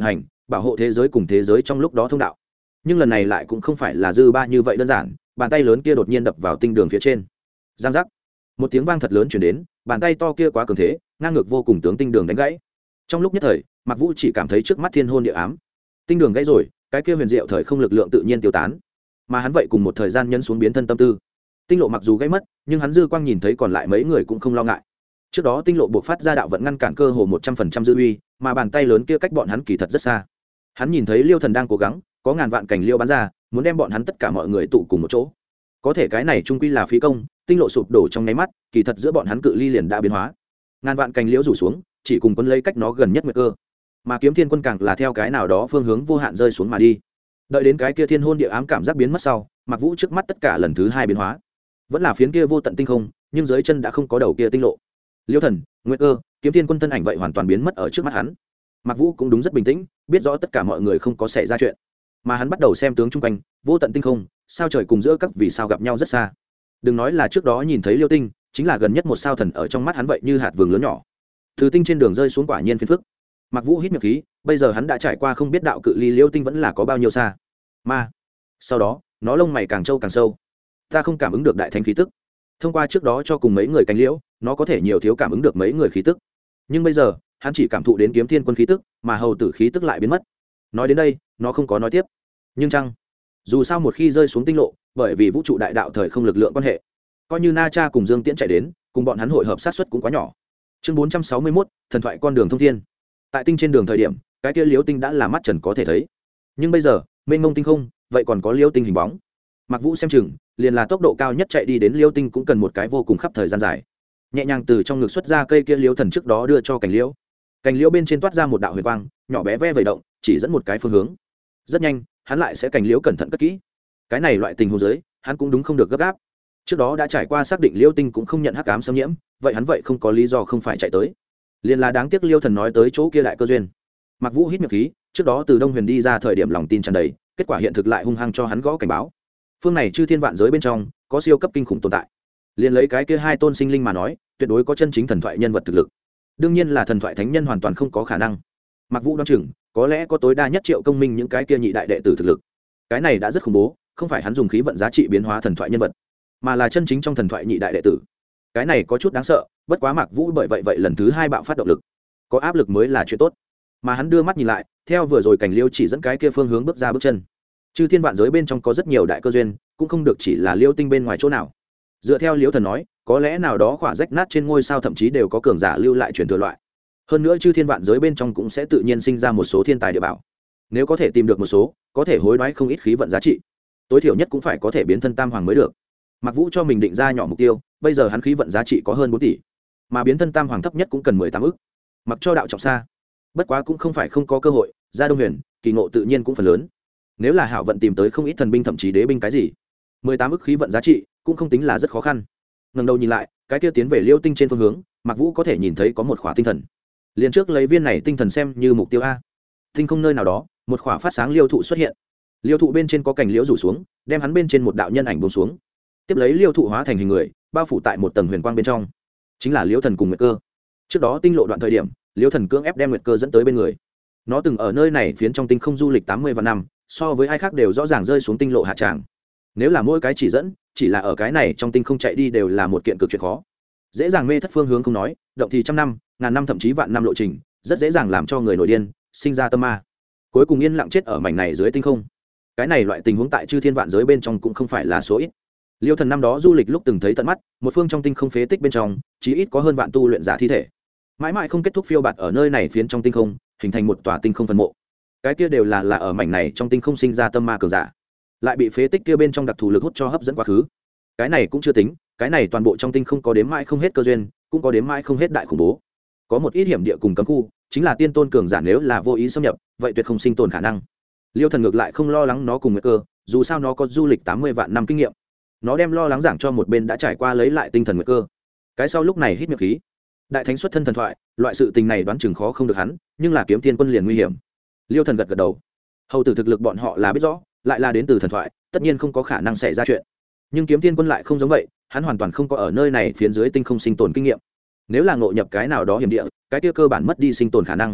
bảo hộ thế giới cùng thế giới trong lúc đó thông đạo. Nhưng lần này lại cũng không phải là dư ba như vậy đơn giản, bàn tay lớn kia đột nhiên đập vào tinh đường phía trên. Giang giác, một tiếng vang thật lớn chuyển đến, bàn tay to kia quá cường thế, ngang ngược vô cùng tướng tinh đường đánh gãy. Trong lúc nhất thời, Mạc Vũ chỉ cảm thấy trước mắt thiên hôn địa ám. Tinh đường gãy rồi, cái kia huyền diệu thời không lực lượng tự nhiên tiêu tán, mà hắn vậy cùng một thời gian nhân xuống biến thân tâm tư. Tinh lộ mặc dù gãy mất, nhưng hắn dư quang nhìn thấy còn lại mấy người cũng không lo ngại. Trước đó tinh lộ buộc phát ra đạo vận ngăn cản cơ hồ 100% dư uy, mà bàn tay lớn kia cách bọn hắn kỳ thật rất xa. Hắn nhìn thấy Liêu Thần đang cố gắng, có ngàn vạn cành liêu bắn ra, muốn đem bọn hắn tất cả mọi người tụ cùng một chỗ. Có thể cái này trung quy là phí công, tinh lộ sụp đổ trong nháy mắt, kỳ thật giữa bọn hắn cự ly liền đã biến hóa. Ngàn vạn cành liễu rủ xuống, chỉ cùng quân lấy cách nó gần nhất nguyệt cơ, mà Kiếm Thiên Quân càng là theo cái nào đó phương hướng vô hạn rơi xuống mà đi. Đợi đến cái kia thiên hôn địa ám cảm giác biến mất sau, Mạc Vũ trước mắt tất cả lần thứ hai biến hóa, vẫn là phiến kia vô tận tinh không, nhưng dưới chân đã không có đầu kia tinh lộ. Liêu Thần, Nguyệt Cơ, Kiếm Thiên Quân thân ảnh vậy hoàn toàn biến mất ở trước mắt hắn. Mạc Vũ cũng đúng rất bình tĩnh, biết rõ tất cả mọi người không có xảy ra chuyện, mà hắn bắt đầu xem tướng chung quanh, vô tận tinh không, sao trời cùng giữa các vì sao gặp nhau rất xa. Đừng nói là trước đó nhìn thấy Liêu Tinh, chính là gần nhất một sao thần ở trong mắt hắn vậy như hạt vừng lớn nhỏ. Thứ tinh trên đường rơi xuống quả nhiên phiền phức. Mạc Vũ hít miệng khí, bây giờ hắn đã trải qua không biết đạo cự ly Liêu Tinh vẫn là có bao nhiêu xa. Mà sau đó, nó lông mày càng trâu càng sâu. Ta không cảm ứng được đại thánh khí tức. Thông qua trước đó cho cùng mấy người cánh liễu, nó có thể nhiều thiếu cảm ứng được mấy người khí tức. Nhưng bây giờ, hắn chỉ cảm thụ đến Kiếm Thiên Quân khí tức, mà hầu tử khí tức lại biến mất. Nói đến đây, nó không có nói tiếp. Nhưng chăng, dù sao một khi rơi xuống tinh lộ, bởi vì vũ trụ đại đạo thời không lực lượng quan hệ, coi như Na Cha cùng Dương Tiễn chạy đến, cùng bọn hắn hội hợp sát suất cũng quá nhỏ. Chương 461, thần thoại con đường thông thiên. Tại tinh trên đường thời điểm, cái kia liễu tinh đã là mắt trần có thể thấy. Nhưng bây giờ, mênh mông tinh không, vậy còn có liễu tinh hình bóng. Mạc Vũ xem chừng, liền là tốc độ cao nhất chạy đi đến liễu tinh cũng cần một cái vô cùng khắp thời gian dài. Nhẹ nhàng từ trong ngực xuất ra cây kia liễu thần trước đó đưa cho cành liễu. Cành liễu bên trên toát ra một đạo huyền quang, nhỏ bé ve vẩy động, chỉ dẫn một cái phương hướng. Rất nhanh, hắn lại sẽ cành liễu cẩn thận cất kỹ. Cái này loại tình huống dưới, hắn cũng đúng không được gấp gáp. Trước đó đã trải qua xác định liễu tinh cũng không nhận hắc ám xâm nhiễm, vậy hắn vậy không có lý do không phải chạy tới. Liên là đáng tiếc Liêu Thần nói tới chỗ kia đại cơ duyên. Mạc Vũ hít miệng khí, trước đó từ Đông Huyền đi ra thời điểm lòng tin tràn đầy, kết quả hiện thực lại hung hăng cho hắn gõ cảnh báo. Phương này chư thiên vạn giới bên trong, có siêu cấp kinh khủng tồn tại. Liên lấy cái kia hai tôn sinh linh mà nói, tuyệt đối có chân chính thần thoại nhân vật thực lực. Đương nhiên là thần thoại thánh nhân hoàn toàn không có khả năng. Mạc Vũ đoán chừng, có lẽ có tối đa nhất Triệu Công Minh những cái kia nhị đại đệ tử thực lực. Cái này đã rất khủng bố, không phải hắn dùng khí vận giá trị biến hóa thần thoại nhân vật, mà là chân chính trong thần thoại nhị đại đệ tử. Cái này có chút đáng sợ, bất quá Mạc Vũ bởi vậy lần thứ hai bạo phát động lực. Có áp lực mới là chuyện tốt. Mà hắn đưa mắt nhìn lại, theo vừa rồi cảnh liêu chỉ dẫn cái kia phương hướng bước ra bước chân. Chư thiên vạn giới bên trong có rất nhiều đại cơ duyên, cũng không được chỉ là Liêu Tinh bên ngoài chỗ nào. Dựa theo Liêu Thần nói, có lẽ nào đó khỏa rách nát trên ngôi sao thậm chí đều có cường giả lưu lại truyền thừa loại. Hơn nữa chư thiên vạn giới bên trong cũng sẽ tự nhiên sinh ra một số thiên tài địa bảo. Nếu có thể tìm được một số, có thể hối đoái không ít khí vận giá trị. Tối thiểu nhất cũng phải có thể biến thân tam hoàng mới được. Mạc Vũ cho mình định ra nhỏ mục tiêu, bây giờ hắn khí vận giá trị có hơn 4 tỷ, mà biến thân tam hoàng thấp nhất cũng cần 18 ức. Mặc cho đạo trọng xa, bất quá cũng không phải không có cơ hội, ra Đông Huyền, kỳ ngộ tự nhiên cũng phần lớn. Nếu là hảo vận tìm tới không ít thần binh thậm chí đế binh cái gì, 18 ức khí vận giá trị cũng không tính là rất khó khăn. Ngẩng đầu nhìn lại, cái kia tiến về Liêu Tinh trên phương hướng, Mạc Vũ có thể nhìn thấy có một khỏa tinh thần. Liền trước lấy viên này tinh thần xem như mục tiêu a. Tinh không nơi nào đó, một khỏa phát sáng liêu thụ xuất hiện. Liêu thụ bên trên có cành liễu rủ xuống, đem hắn bên trên một đạo nhân ảnh buông xuống. Tiếp lấy liêu thụ hóa thành hình người, bao phủ tại một tầng huyền quang bên trong, chính là Liêu Thần cùng Nguyệt Cơ. Trước đó tinh lộ đoạn thời điểm, Liêu Thần cưỡng ép đem Nguyệt Cơ dẫn tới bên người. Nó từng ở nơi này phiến trong tinh không du lịch 80 vạn năm, so với ai khác đều rõ ràng rơi xuống tinh lộ hạ tràng. Nếu là mỗi cái chỉ dẫn, chỉ là ở cái này trong tinh không chạy đi đều là một kiện cực chuyện khó. Dễ dàng mê thất phương hướng không nói, động thì trăm năm, ngàn năm thậm chí vạn năm lộ trình, rất dễ dàng làm cho người nổi điên, sinh ra tâm ma. Cuối cùng yên lặng chết ở mảnh này dưới tinh không. Cái này loại tình huống tại chư thiên vạn giới bên trong cũng không phải là số ít. Liêu Thần năm đó du lịch lúc từng thấy tận mắt, một phương trong tinh không phế tích bên trong, chí ít có hơn vạn tu luyện giả thi thể. Mãi mãi không kết thúc phiêu bạt ở nơi này phiến trong tinh không, hình thành một tòa tinh không phân mộ. Cái kia đều là ở mảnh này trong tinh không sinh ra tâm ma cường giả, lại bị phế tích kia bên trong đặc thù lực hút cho hấp dẫn quá khứ. Cái này cũng chưa tính, cái này toàn bộ trong tinh không có đếm mãi không hết cơ duyên, cũng có đếm mãi không hết đại khủng bố. Có một ít hiểm địa cùng cấm khu, chính là tiên tôn cường giả nếu là vô ý xâm nhập, vậy tuyệt không sinh tồn khả năng. Liêu Thần ngược lại không lo lắng nó cùng Nguyệt Cơ, dù sao nó có du lịch 80 vạn năm kinh nghiệm. Nó đem lo lắng giảng cho một bên đã trải qua lấy lại tinh thần Nguyệt Cơ. Cái sau lúc này hít miệng khí. Đại thánh xuất thân thần thoại, loại sự tình này đoán chừng khó không được hắn, nhưng là Kiếm Thiên Quân liền nguy hiểm. Liêu Thần gật gật đầu. Hầu tử thực lực bọn họ là biết rõ, lại là đến từ thần thoại, tất nhiên không có khả năng xảy ra chuyện. Nhưng Kiếm Thiên Quân lại không giống vậy, hắn hoàn toàn không có ở nơi này phiến dưới tinh không sinh tồn kinh nghiệm. Nếu là ngộ nhập cái nào đó hiểm địa, cái kia cơ bản mất đi sinh tồn khả năng.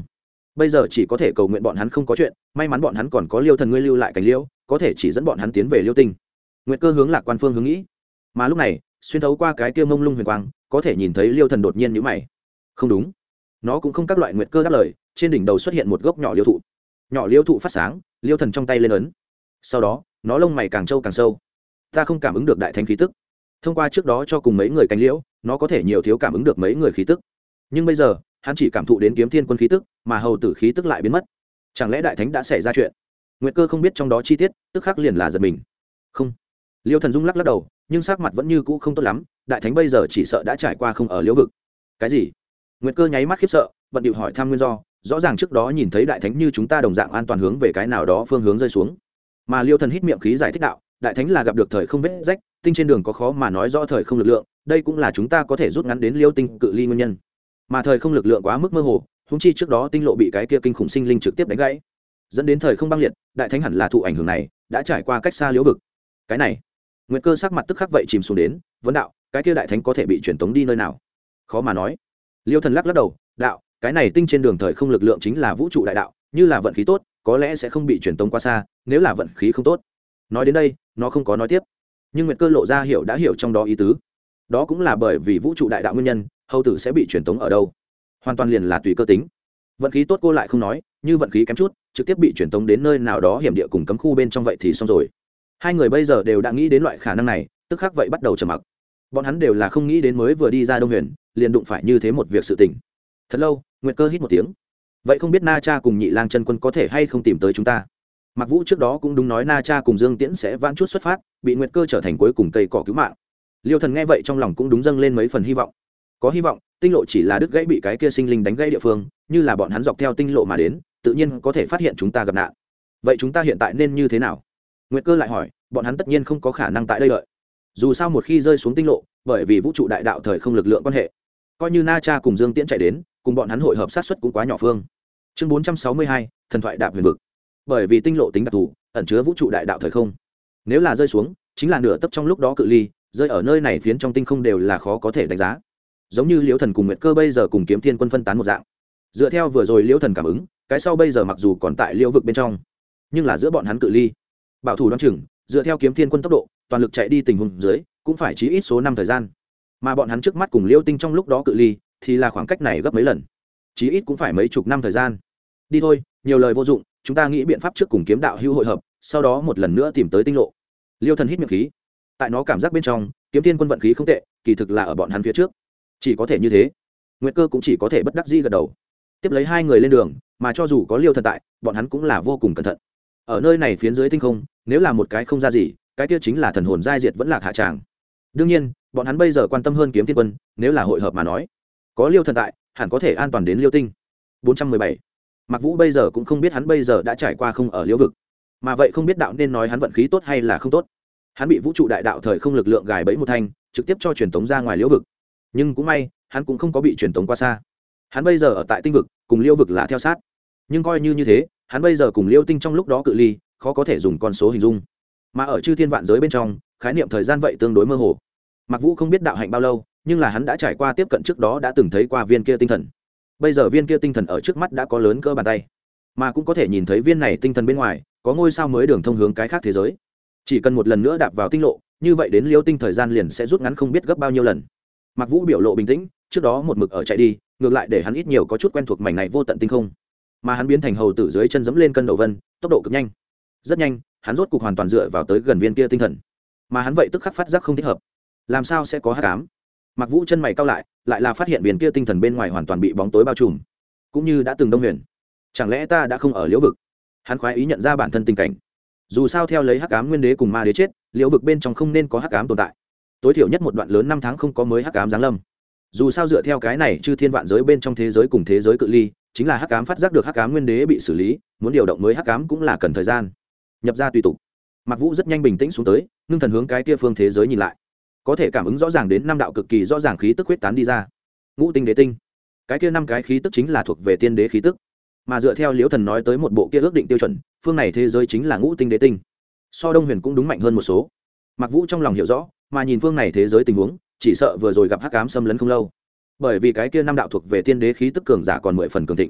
bây giờ chỉ có thể cầu nguyện bọn hắn không có chuyện, may mắn bọn hắn còn có Liêu Thần ngươi lưu lại cánh liễu, có thể chỉ dẫn bọn hắn tiến về Liêu Tinh. Nguyệt Cơ hướng Lạc Quan phương hướng nghĩ. Mà lúc này, xuyên thấu qua cái kia mông lung huyền quang, có thể nhìn thấy Liêu Thần đột nhiên nhíu mày. Không đúng, nó cũng không các loại Nguyệt Cơ đáp lời, trên đỉnh đầu xuất hiện một gốc nhỏ liêu thụ. Nhỏ liêu thụ phát sáng, Liêu Thần trong tay lên ấn. Sau đó, nó lông mày càng trâu càng sâu. Ta không cảm ứng được đại thánh khí tức. Thông qua trước đó cho cùng mấy người cánh liễu, nó có thể nhiều thiếu cảm ứng được mấy người khí tức. Nhưng bây giờ, hắn chỉ cảm thụ đến Kiếm Thiên Quân khí tức, mà hầu tử khí tức lại biến mất. Chẳng lẽ đại thánh đã xảy ra chuyện? Nguyệt Cơ không biết trong đó chi tiết, tức khắc liền là giật mình. Không. Liêu Thần Dung lắc lắc đầu, nhưng sắc mặt vẫn như cũ không tốt lắm, đại thánh bây giờ chỉ sợ đã trải qua không ở liễu vực. Cái gì? Nguyệt Cơ nháy mắt khiếp sợ, bận điệu hỏi thăm nguyên do, rõ ràng trước đó nhìn thấy đại thánh như chúng ta đồng dạng an toàn hướng về cái nào đó phương hướng rơi xuống. Mà Liêu Thần hít miệng khí giải thích đạo, đại thánh là gặp được thời không vết rách, tinh trên đường có khó mà nói rõ thời không lực lượng, đây cũng là chúng ta có thể rút ngắn đến Liêu Tinh cự ly nguyên nhân. Mà thời không lực lượng quá mức mơ hồ, huống chi trước đó tinh lộ bị cái kia kinh khủng sinh linh trực tiếp đánh gãy, dẫn đến thời không băng liệt, đại thánh hẳn là thụ ảnh hưởng này, đã trải qua cách xa liễu vực. Cái này, Nguyệt Cơ sắc mặt tức khắc vậy chìm xuống đến, vấn đạo, cái kia đại thánh có thể bị truyền tống đi nơi nào? Khó mà nói. Liêu Thần lắc lắc đầu, đạo, cái này tinh trên đường thời không lực lượng chính là vũ trụ đại đạo, như là vận khí tốt, có lẽ sẽ không bị truyền tống quá xa, nếu là vận khí không tốt. Nói đến đây, nó không có nói tiếp, nhưng Nguyệt Cơ lộ ra đã hiểu trong đó ý tứ. Đó cũng là bởi vì vũ trụ đại đạo nguyên nhân, hầu tử sẽ bị truyền tống ở đâu, hoàn toàn liền là tùy cơ tính. Vận khí tốt cô lại không nói, như vận khí kém chút, trực tiếp bị truyền tống đến nơi nào đó hiểm địa cùng cấm khu bên trong vậy thì xong rồi. Hai người bây giờ đều đã nghĩ đến loại khả năng này, tức khắc vậy bắt đầu trầm mặc. Bọn hắn đều là không nghĩ đến mới vừa đi ra Đông Huyền, liền đụng phải như thế một việc sự tình. Thật lâu, Nguyệt Cơ hít một tiếng. Vậy không biết Na Cha cùng Nhị Lang chân quân có thể hay không tìm tới chúng ta? Mặc Vũ trước đó cũng đúng nói Na Cha cùng Dương Tiễn sẽ vãn chút xuất phát, bị Nguyệt Cơ trở thành cuối cùng cây cỏ cứu mạng. Liêu Thần nghe vậy trong lòng cũng đúng dâng lên mấy phần hy vọng. Có hy vọng, tinh lộ chỉ là đứt gãy bị cái kia sinh linh đánh gãy địa phương, như là bọn hắn dọc theo tinh lộ mà đến, tự nhiên có thể phát hiện chúng ta gặp nạn. Vậy chúng ta hiện tại nên như thế nào? Nguyệt Cơ lại hỏi, bọn hắn tất nhiên không có khả năng tại đây đợi. Dù sao một khi rơi xuống tinh lộ, bởi vì vũ trụ đại đạo thời không lực lượng quan hệ, coi như Na Cha cùng Dương Tiễn chạy đến, cùng bọn hắn hội hợp sát suất cũng quá nhỏ phương. Chương 462, thần thoại đạp huyền vực. Bởi vì tinh lộ tính đặc thù, ẩn chứa vũ trụ đại đạo thời không. Nếu là rơi xuống, chính là nửa tấc trong lúc đó cự ly, rơi ở nơi này phiến trong tinh không đều là khó có thể đánh giá. Giống như Liễu Thần cùng Nguyệt Cơ bây giờ cùng Kiếm Thiên Quân phân tán một dạng. Dựa theo vừa rồi Liễu Thần cảm ứng, cái sau bây giờ mặc dù còn tại liễu vực bên trong, nhưng là giữa bọn hắn cự ly bảo thủ đoán chừng, dựa theo Kiếm Thiên Quân tốc độ, toàn lực chạy đi tình huống dưới, cũng phải chí ít số năm thời gian. Mà bọn hắn trước mắt cùng Liễu Tinh trong lúc đó cự ly, thì là khoảng cách này gấp mấy lần, chí ít cũng phải mấy chục năm thời gian. Đi thôi, nhiều lời vô dụng, chúng ta nghĩ biện pháp trước cùng Kiếm đạo hữu hội hợp, sau đó một lần nữa tìm tới tinh lộ. Liêu Thần hít miệng khí, tại nó cảm giác bên trong, Kiếm Thiên Quân vận khí không tệ, kỳ thực là ở bọn hắn phía trước. Chỉ có thể như thế. Nguyệt Cơ cũng chỉ có thể bất đắc dĩ gật đầu. Tiếp lấy hai người lên đường, mà cho dù có Liêu Thần tại, bọn hắn cũng là vô cùng cẩn thận. Ở nơi này phiến dưới tinh không, nếu là một cái không ra gì, cái kia chính là thần hồn giai diệt vẫn lạc hạ tràng. Đương nhiên, bọn hắn bây giờ quan tâm hơn Kiếm Thiên Quân, nếu là hội hợp mà nói, có Liêu Thần tại, hẳn có thể an toàn đến Liêu Tinh. 417. Mạc Vũ bây giờ cũng không biết hắn bây giờ đã trải qua không ở liễu vực, mà vậy không biết đạo nên nói hắn vận khí tốt hay là không tốt. Hắn bị vũ trụ đại đạo thời không lực lượng gài bẫy một thanh, trực tiếp cho truyền tống ra ngoài liễu vực. Nhưng cũng may, hắn cũng không có bị truyền tống qua xa. Hắn bây giờ ở tại tinh vực, cùng liễu vực là theo sát. Nhưng coi như thế, hắn bây giờ cùng Liêu Tinh trong lúc đó cự ly, khó có thể dùng con số hình dung. Mà ở chư thiên vạn giới bên trong, khái niệm thời gian vậy tương đối mơ hồ. Mạc Vũ không biết đạo hạnh bao lâu, nhưng là hắn đã trải qua tiếp cận trước đó đã từng thấy qua viên kia tinh thần. Bây giờ viên kia tinh thần ở trước mắt đã có lớn cỡ bàn tay, mà cũng có thể nhìn thấy viên này tinh thần bên ngoài có ngôi sao mới đường thông hướng cái khác thế giới. Chỉ cần một lần nữa đạp vào tinh lộ, như vậy đến Liêu Tinh thời gian liền sẽ rút ngắn không biết gấp bao nhiêu lần. Mạc Vũ biểu lộ bình tĩnh, trước đó một mực ở chạy đi, ngược lại để hắn ít nhiều có chút quen thuộc mảnh này vô tận tinh không. Mà hắn biến thành hầu tử dưới chân dẫm lên cân đầu vân, tốc độ cực nhanh. Rất nhanh, hắn rốt cục hoàn toàn dựa vào tới gần viên kia tinh thần. Mà hắn vậy tức khắc phát giác không thích hợp. Làm sao sẽ có hắc ám? Mạc Vũ chân mày cau lại là phát hiện viên kia tinh thần bên ngoài hoàn toàn bị bóng tối bao trùm, cũng như đã từng Đông Huyền. Chẳng lẽ ta đã không ở liễu vực? Hắn khoái ý nhận ra bản thân tình cảnh. Dù sao theo lấy hắc ám nguyên đế cùng ma đế chết, liễu vực bên trong không nên có hắc ám tồn tại. Tối thiểu nhất một đoạn lớn 5 tháng không có mới hắc ám giáng lâm. Dù sao dựa theo cái này chư thiên vạn giới bên trong thế giới cùng thế giới cự ly, chính là hắc ám phát giác được hắc ám nguyên đế bị xử lý, muốn điều động mới hắc ám cũng là cần thời gian. Nhập ra tùy tục. Mạc Vũ rất nhanh bình tĩnh xuống tới, ngưng thần hướng cái kia phương thế giới nhìn lại. Có thể cảm ứng rõ ràng đến 5 đạo cực kỳ rõ ràng khí tức huyết tán đi ra. Ngũ tinh đế tinh. Cái kia 5 cái khí tức chính là thuộc về tiên đế khí tức. Mà dựa theo Liễu Thần nói tới một bộ kia ước định tiêu chuẩn, phương này thế giới chính là ngũ tinh đế tinh. So Đông Huyền cũng đúng mạnh hơn một số. Mạc Vũ trong lòng hiểu rõ, mà nhìn phương này thế giới tình huống, chỉ sợ vừa rồi gặp hắc ám xâm lấn không lâu. Bởi vì cái kia 5 đạo thuộc về tiên đế khí tức cường giả còn 10 phần cường thịnh.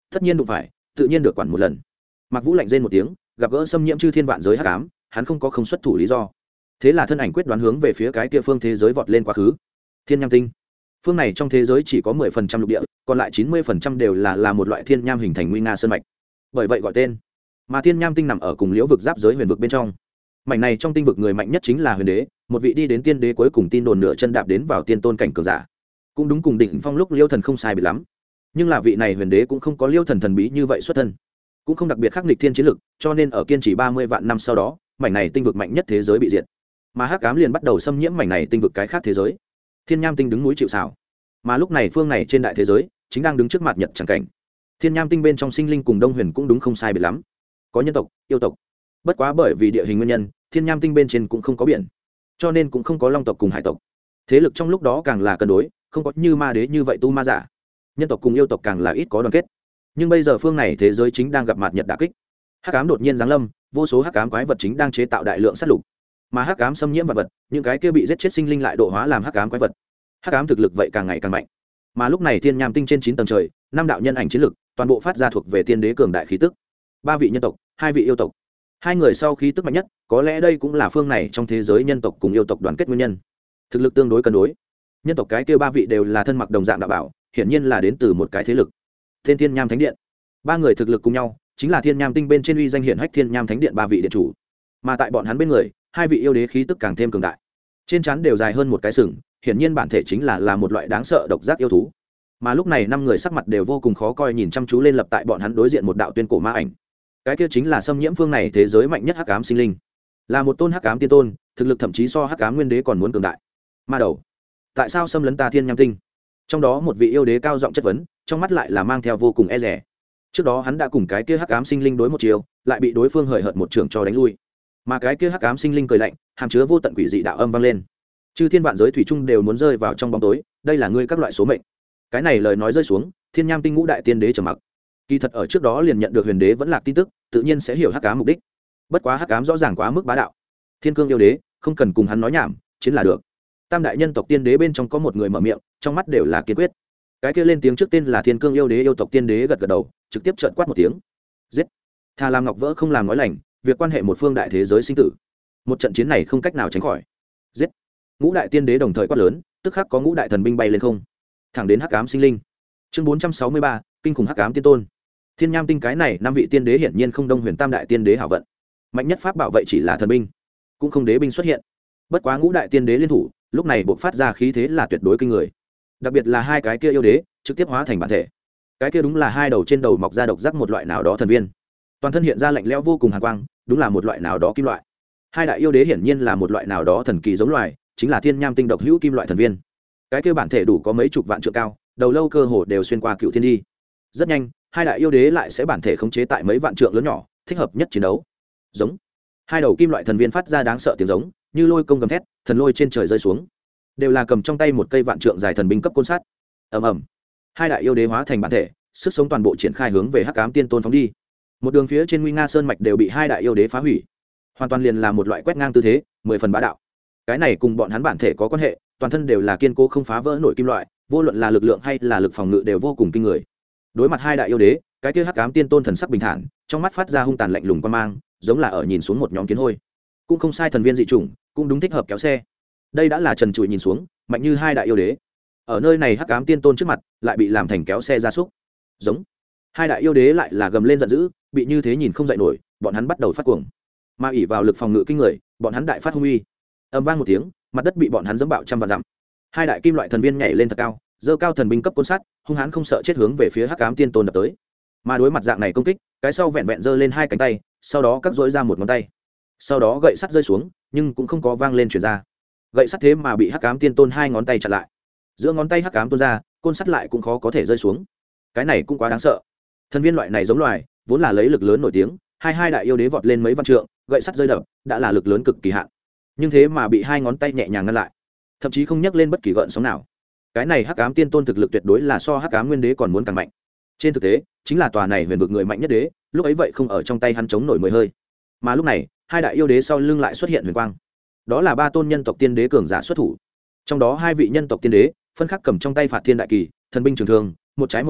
tất nhiên đụng phải tự nhiên được quản một lần. Mạc Vũ lạnh rên một tiếng, gặp gỡ xâm nhiễm chư thiên vạn giới hắc ám, hắn không có không xuất thủ lý do. Thế là thân ảnh quyết đoán hướng về phía cái kia phương thế giới vọt lên quá khứ. Thiên nham tinh. Phương này trong thế giới chỉ có 10% lục địa, còn lại 90% đều là một loại thiên nham hình thành nguy nga sơn mạch. Bởi vậy gọi tên. Mà thiên nham tinh nằm ở cùng liễu vực giáp giới huyền vực bên trong. Mảnh này trong tinh vực người mạnh nhất chính là huyền đế, một vị đi đến tiên đế cuối cùng tin đồn nửa chân đạp đến vào tiên tôn cảnh cường giả. Cũng đúng cùng đỉnh phong lúc Liêu Thần không sai biệt lắm. Nhưng là vị này huyền đế cũng không có Liêu Thần thần bí như vậy xuất thân, cũng không đặc biệt khắc nghịch thiên chiến lực, cho nên ở kiên trì 30 vạn năm sau đó, mảnh này tinh vực mạnh nhất thế giới bị diệt. Mà hắc ám liền bắt đầu xâm nhiễm mảnh này tinh vực cái khác thế giới. Thiên nham tinh đứng núi chịu sào. Mà lúc này phương này trên đại thế giới chính đang đứng trước mặt nhật chẳng cảnh. Thiên nham tinh bên trong sinh linh cùng đông huyền cũng đúng không sai biệt lắm, có nhân tộc yêu tộc, bất quá bởi vì địa hình nguyên nhân thiên nham tinh bên trên cũng không có biển, cho nên cũng không có long tộc cùng hải tộc. Thế lực trong lúc đó càng là cân đối, không có như ma đế như vậy tu ma giả. Nhân tộc cùng yêu tộc càng là ít có đoàn kết. Nhưng bây giờ phương này thế giới chính đang gặp mặt nhật đả kích, hắc ám đột nhiên giáng lâm, vô số hắc ám quái vật chính đang chế tạo đại lượng sát lục. Mà hắc ám xâm nhiễm vật vật, những cái kia bị giết chết sinh linh lại độ hóa làm hắc ám quái vật. Hắc ám thực lực vậy càng ngày càng mạnh. Mà lúc này thiên nham tinh trên 9 tầng trời, 5 đạo nhân ảnh chiến lực, toàn bộ phát ra thuộc về tiên đế cường đại khí tức. 3 vị nhân tộc, 2 vị yêu tộc. 2 người sau khí tức mạnh nhất, có lẽ đây cũng là phương này trong thế giới nhân tộc cùng yêu tộc đoàn kết nguyên nhân. Thực lực tương đối cân đối. Nhân tộc cái kia 3 vị đều là thân mặc đồng dạng đạo bảo, hiển nhiên là đến từ một cái thế lực. Thiên Thiên Nham Thánh Điện. 3 người thực lực cùng nhau, chính là Thiên Nham Tinh bên trên uy danh hiển hách Thiên Nham Thánh Điện 3 vị điện chủ. Mà tại bọn hắn bên người, 2 vị yêu đế khí tức càng thêm cường đại. Trên trán đều dài hơn một cái sừng, hiển nhiên bản thể chính là một loại đáng sợ độc giác yêu thú. Mà lúc này 5 người sắc mặt đều vô cùng khó coi, nhìn chăm chú lên lập tại bọn hắn đối diện một đạo tuyên cổ ma ảnh. Cái kia chính là xâm nhiễm phương này thế giới mạnh nhất hắc ám sinh linh, là một tôn hắc ám tiên tôn, thực lực thậm chí so hắc ám nguyên đế còn muốn cường đại. Ma đầu, tại sao xâm lấn ta Thiên Nham Tinh? Trong đó một vị yêu đế cao giọng chất vấn, trong mắt lại là mang theo vô cùng e dè. Trước đó hắn đã cùng cái kia hắc ám sinh linh đối một chiều, lại bị đối phương hời hợt một trường cho đánh lui. Mà cái kia hắc ám sinh linh cười lạnh, hàm chứa vô tận quỷ dị đạo âm vang lên. Chư thiên vạn giới thủy chung đều muốn rơi vào trong bóng tối, đây là ngươi các loại số mệnh. Cái này lời nói rơi xuống, Thiên Nham Tinh ngũ đại tiên đế trầm mặc. Kỳ thật ở trước đó liền nhận được huyền đế vẫn lạc tin tức, tự nhiên sẽ hiểu hắc ám mục đích. Bất quá hắc ám rõ ràng quá mức bá đạo. Thiên Cương yêu đế, không cần cùng hắn nói nhảm, chiến là được. Tam đại nhân tộc tiên đế bên trong có một người mở miệng, trong mắt đều là kiên quyết. Cái kia lên tiếng trước tên là Thiên Cương yêu đế, yêu tộc tiên đế gật gật đầu, trực tiếp trợn quát một tiếng. Giết. Thà làm ngọc vỡ không làm nói lành, việc quan hệ một phương đại thế giới sinh tử. Một trận chiến này không cách nào tránh khỏi. Giết. Ngũ đại tiên đế đồng thời quát lớn, tức khắc có ngũ đại thần binh bay lên không, thẳng đến hắc ám sinh linh. Chương 463, kinh khủng hắc ám tiên tôn. Thiên Nham Tinh cái này 5 vị tiên đế hiển nhiên không đông huyền tam đại tiên đế hảo vận. Mạnh nhất pháp bảo vậy chỉ là thần binh, cũng không đế binh xuất hiện. Bất quá ngũ đại tiên đế liên thủ, lúc này bộc phát ra khí thế là tuyệt đối kinh người. Đặc biệt là 2 cái kia yêu đế, trực tiếp hóa thành bản thể. Cái kia đúng là 2 đầu trên đầu mọc ra độc giác một loại nào đó thần viên. Toàn thân hiện ra lạnh lẽo vô cùng hàn quang, đúng là một loại nào đó kim loại. 2 đại yêu đế hiển nhiên là một loại nào đó thần kỳ giống loài, chính là Thiên Nham Tinh độc hữu kim loại thần viên. Cái kia bản thể đủ có mấy chục vạn trượng cao, đầu lâu cơ hồ đều xuyên qua cựu thiên đi. Rất nhanh, 2 đại yêu đế lại sẽ bản thể khống chế tại mấy vạn trượng lớn nhỏ, thích hợp nhất chiến đấu. Giống. 2 đầu kim loại thần viên phát ra đáng sợ tiếng giống, như lôi công gầm thét, thần lôi trên trời rơi xuống, đều là cầm trong tay một cây vạn trượng dài thần binh cấp côn sắt. Ầm ầm. 2 đại yêu đế hóa thành bản thể, sức sống toàn bộ triển khai hướng về hắc ám tiên tôn phóng đi. Một đường phía trên nguy nga sơn mạch đều bị 2 đại yêu đế phá hủy, hoàn toàn liền là một loại quét ngang tư thế, 10 phần bá đạo. Cái này cùng bọn hắn bản thể có quan hệ, toàn thân đều là kiên cố không phá vỡ nổi kim loại, vô luận là lực lượng hay là lực phòng ngự đều vô cùng kinh người. Đối mặt 2 đại yêu đế, cái kia hắc ám tiên tôn thần sắc bình thản, trong mắt phát ra hung tàn lạnh lùng quan mang, giống là ở nhìn xuống một nhóm kiến hôi. Cũng không sai, thần viên dị chủng cũng đúng thích hợp kéo xe. Đây đã là trần trụi nhìn xuống, mạnh như 2 đại yêu đế. Ở nơi này hắc ám tiên tôn trước mặt, lại bị làm thành kéo xe gia súc. Giống. 2 đại yêu đế lại là gầm lên giận dữ, bị như thế nhìn không dậy nổi, bọn hắn bắt đầu phát cuồng. Mà ỷ vào lực phòng ngự kinh người, bọn hắn đại phát hung uy. Âm vang một tiếng, mặt đất bị bọn hắn giẫm bạo trăm vạn dặm. 2 đại kim loại thần viên nhảy lên thật cao, giơ cao thần binh cấp côn sắt, hung hãn không sợ chết hướng về phía hắc ám tiên tôn đập tới. Mà đối mặt dạng này công kích, cái sau vẹn vẹn giơ lên 2 cánh tay, sau đó cắt rỗi ra một ngón tay. Sau đó gậy sắt rơi xuống, nhưng cũng không có vang lên truyền ra. Gậy sắt thế mà bị hắc ám tiên tôn 2 ngón tay chặn lại. Giữa ngón tay hắc ám tuôn ra, côn sắt lại cũng khó có thể rơi xuống. Cái này cũng quá đáng sợ. Thần viên loại này giống loài, vốn là lấy lực lớn nổi tiếng, hai đại yêu đế vọt lên mấy vạn trượng, gậy sắt rơi đập, đã là lực lớn cực kỳ hạn. Nhưng thế mà bị 2 ngón tay nhẹ nhàng ngăn lại, thậm chí không nhấc lên bất kỳ gợn sóng nào. Cái này hắc ám tiên tôn thực lực tuyệt đối là so hắc ám nguyên đế còn muốn càng mạnh. Trên thực tế, chính là tòa này huyền vực người mạnh nhất đế, lúc ấy vậy không ở trong tay hắn chống nổi 10 hơi. Mà lúc này, 2 đại yêu đế sau lưng lại xuất hiện huyền quang. Đó là 3 tôn nhân tộc tiên đế cường giả xuất thủ. Trong đó 2 vị nhân tộc tiên đế, phân khắc cầm trong tay phạt thiên đại kỳ, thần binh trường thương, một trái một phải,